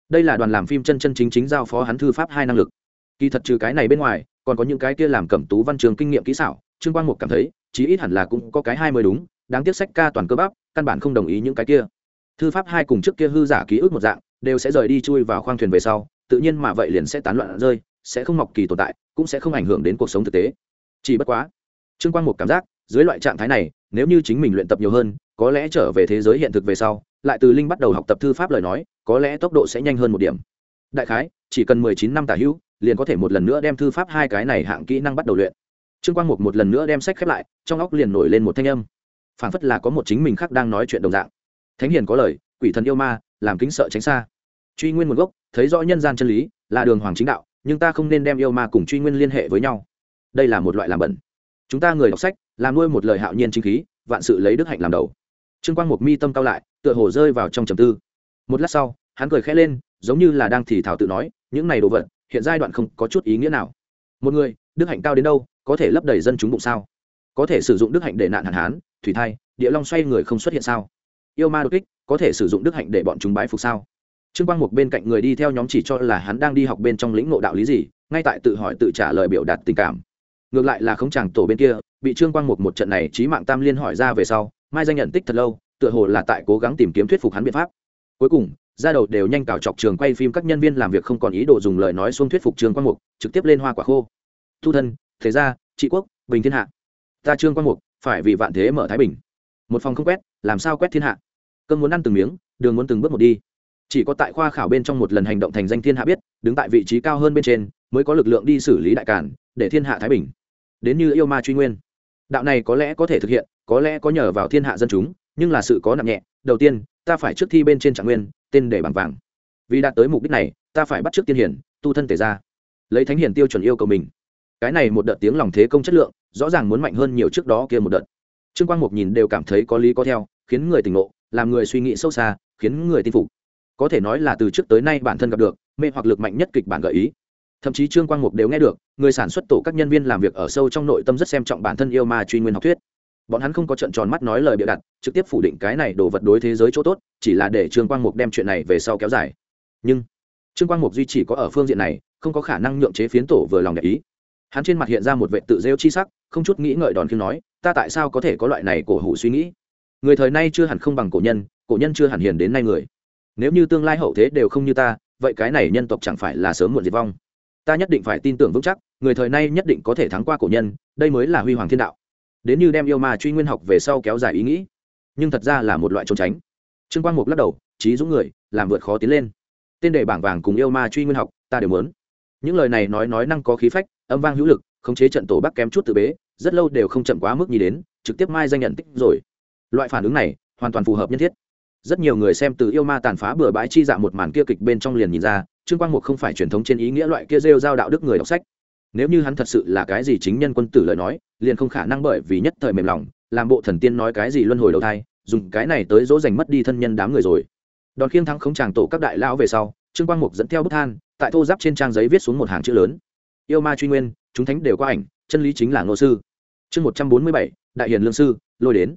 đây là đoàn làm phim chân chân chính chính giao phó hắn thư pháp 2 năng lực. Kỳ thật trừ cái này bên ngoài còn có những cái kia làm cẩm tú văn trường kinh nghiệm kỹ xảo, Trương Quang Mục cảm thấy chí ít hẳn là cũng có cái 2 mới đúng, đáng tiếc sách ca toàn cơ bắp căn bản không đồng ý những cái kia. Thư pháp 2 cùng trước kia hư giả ký ức một dạng đều sẽ rời đi chui vào khoang thuyền về sau, tự nhiên mà vậy liền sẽ tán loạn rơi, sẽ không mọc kỳ tồn tại, cũng sẽ không ảnh hưởng đến cuộc sống thực tế. Chỉ bất quá Trương Quang Mục cảm giác dưới loại trạng thái này, nếu như chính mình luyện tập nhiều hơn, có lẽ trở về thế giới hiện thực về sau, lại từ linh bắt đầu học tập thư pháp lời nói, có lẽ tốc độ sẽ nhanh hơn một điểm. Đại khái chỉ cần 19 năm tả hữu, liền có thể một lần nữa đem thư pháp 2 cái này hạng kỹ năng bắt đầu luyện. Trương Quang Mục một lần nữa đem sách khép lại, trong óc liền nổi lên một thanh âm, phảng phất là có một chính mình khác đang nói chuyện đồng dạng. Thánh hiền có lời, quỷ thần yêu ma, làm kính sợ tránh xa. Truy nguyên nguồn gốc, thấy rõ nhân gian chân lý, là đường hoàng chính đạo, nhưng ta không nên đem yêu ma cùng truy nguyên liên hệ với nhau. Đây là một loại làm bẩn. Chúng ta người đọc sách, làm nuôi một lời hạo nhiên chính khí, vạn sự lấy đức hạnh làm đầu. Trương Quang Mục mi tâm cao lại, tựa hồ rơi vào trong trầm tư. Một lát sau, hắn cười khẽ lên, giống như là đang thì thào tự nói, những này đồ vật, hiện giai đoạn không có chút ý nghĩa nào. Một người, đức hạnh cao đến đâu, có thể lấp đầy dân chúng bụng sao? Có thể sử dụng đức hạnh để nạn hạn hán, thủy thai, địa long xoay người không xuất hiện sao? Yêu ma đột kích, có thể sử dụng đức hạnh để bọn chúng bái phục sao? Trương Quang Mục bên cạnh người đi theo nhóm chỉ cho là hắn đang đi học bên trong lĩnh ngộ đạo lý gì, ngay tại tự hỏi tự trả lời biểu đạt tình cảm. Ngược lại là không chàng tổ bên kia, bị Trương Quang Mục một trận này chí mạng tam liên hỏi ra về sau, mai danh nhận tích thật lâu, tựa hồ là tại cố gắng tìm kiếm thuyết phục hắn biện pháp. Cuối cùng, ra đầu đều nhanh cào chọc trường quay phim các nhân viên làm việc không còn ý đồ dùng lời nói xuông thuyết phục Trương Quang Mục, trực tiếp lên hoa quả khô. Thu thân, thế gia, trị quốc, bình thiên hạ. Ta Trương Quang Mục, phải vì vạn thế mở thái bình. Một phòng không quét, làm sao quét thiên hạ? Cơm muốn ăn từng miếng, đường muốn từng bước một đi. Chỉ có tại khoa khảo bên trong một lần hành động thành danh thiên hạ biết, đứng tại vị trí cao hơn bên trên, mới có lực lượng đi xử lý đại cản, để thiên hạ thái bình. Đến như yêu ma truy nguyên, đạo này có lẽ có thể thực hiện, có lẽ có nhờ vào thiên hạ dân chúng, nhưng là sự có nặng nhẹ. Đầu tiên, ta phải trước thi bên trên trạng nguyên, tên để bằng vàng. Vì đạt tới mục đích này, ta phải bắt trước tiên hiển, tu thân tề gia, lấy thánh hiển tiêu chuẩn yêu cầu mình. Cái này một đợt tiếng lòng thế công chất lượng, rõ ràng muốn mạnh hơn nhiều trước đó kia một đợt. Trương Quang Mục nhìn đều cảm thấy có lý có theo, khiến người tỉnh ngộ, làm người suy nghĩ sâu xa, khiến người tin phục. Có thể nói là từ trước tới nay bản thân gặp được mê hoặc lực mạnh nhất kịch bản gợi ý. Thậm chí Trương Quang Mục đều nghe được, người sản xuất tổ các nhân viên làm việc ở sâu trong nội tâm rất xem trọng bản thân yêu ma truy nguyên học thuyết. Bọn hắn không có trợn tròn mắt nói lời bịa đặt, trực tiếp phủ định cái này đồ vật đối thế giới chỗ tốt, chỉ là để Trương Quang Mục đem chuyện này về sau kéo dài. Nhưng Trương Quang Mục duy chỉ có ở phương diện này, không có khả năng nhượng chế phiến tổ vừa lòng để ý. Hắn trên mặt hiện ra một vẻ tự rêu chi sắc, không chút nghĩ ngợi đòn khiêng nói, ta tại sao có thể có loại này cổ hủ suy nghĩ? Người thời nay chưa hẳn không bằng cổ nhân chưa hẳn hiền đến nay người. Nếu như tương lai hậu thế đều không như ta, vậy cái này nhân tộc chẳng phải là sớm muộn diệt vong? Ta nhất định phải tin tưởng vững chắc, người thời nay nhất định có thể thắng qua cổ nhân, đây mới là huy hoàng thiên đạo. Đến như đem yêu ma truy nguyên học về sau kéo dài ý nghĩ, nhưng thật ra là một loại trốn tránh. Trương Quang Mục lắc đầu, trí dũng người, làm vượt khó tiến lên. Tên đề bảng vàng cùng yêu ma truy nguyên học, ta đều muốn. Những lời này nói năng có khí phách, âm vang hữu lực, khống chế trận tổ Bắc kém chút tự bế, rất lâu đều không chậm quá mức nhì đến, trực tiếp mai danh nhận tích rồi. Loại phản ứng này, hoàn toàn phù hợp nhân thiết. Rất nhiều người xem từ yêu ma tàn phá bừa bãi chi dạ một màn kia kịch bên trong liền nhìn ra, Trương Quang Mục không phải truyền thống trên ý nghĩa loại kia rêu rao đạo đức người đọc sách. Nếu như hắn thật sự là cái gì chính nhân quân tử lời nói, liền không khả năng bởi vì nhất thời mềm lòng, làm bộ thần tiên nói cái gì luân hồi đầu thai, dùng cái này tới dỗ dành mất đi thân nhân đám người rồi. Đòn khiêng thắng khống tràng tổ các đại lão về sau, Trương Quang Mục dẫn theo bút than, tại thô giáp trên trang giấy viết xuống một hàng chữ lớn: yêu ma truy nguyên, chúng thánh đều có ảnh, chân lý chính là ngô sư. Chương 147, đại hiền lương sư, lôi đến.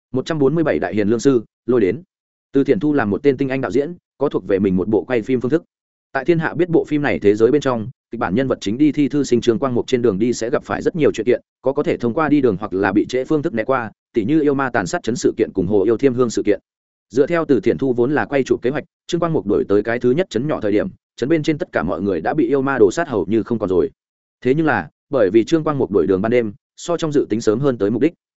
147 đại hiền lương sư, lôi đến. Từ Thiện Thu làm một tên tinh anh đạo diễn, có thuộc về mình một bộ quay phim phương thức. Tại thiên hạ biết bộ phim này thế giới bên trong, kịch bản nhân vật chính đi thi thư sinh Trương Quang Mục trên đường đi sẽ gặp phải rất nhiều chuyện kiện, có thể thông qua đi đường hoặc là bị trễ phương thức né qua, tỉ như yêu ma tàn sát chấn sự kiện cùng hồ yêu thiêm hương sự kiện. Dựa theo Từ Thiện Thu vốn là quay chụp kế hoạch, Trương Quang Mục đổi tới cái thứ nhất chấn nhỏ thời điểm, chấn bên trên tất cả mọi người đã bị yêu ma đổ sát hầu như không còn rồi. Thế nhưng là, bởi vì Trương Quang Mục đổi đường ban đêm, so trong dự tính sớm hơn tới mục đích,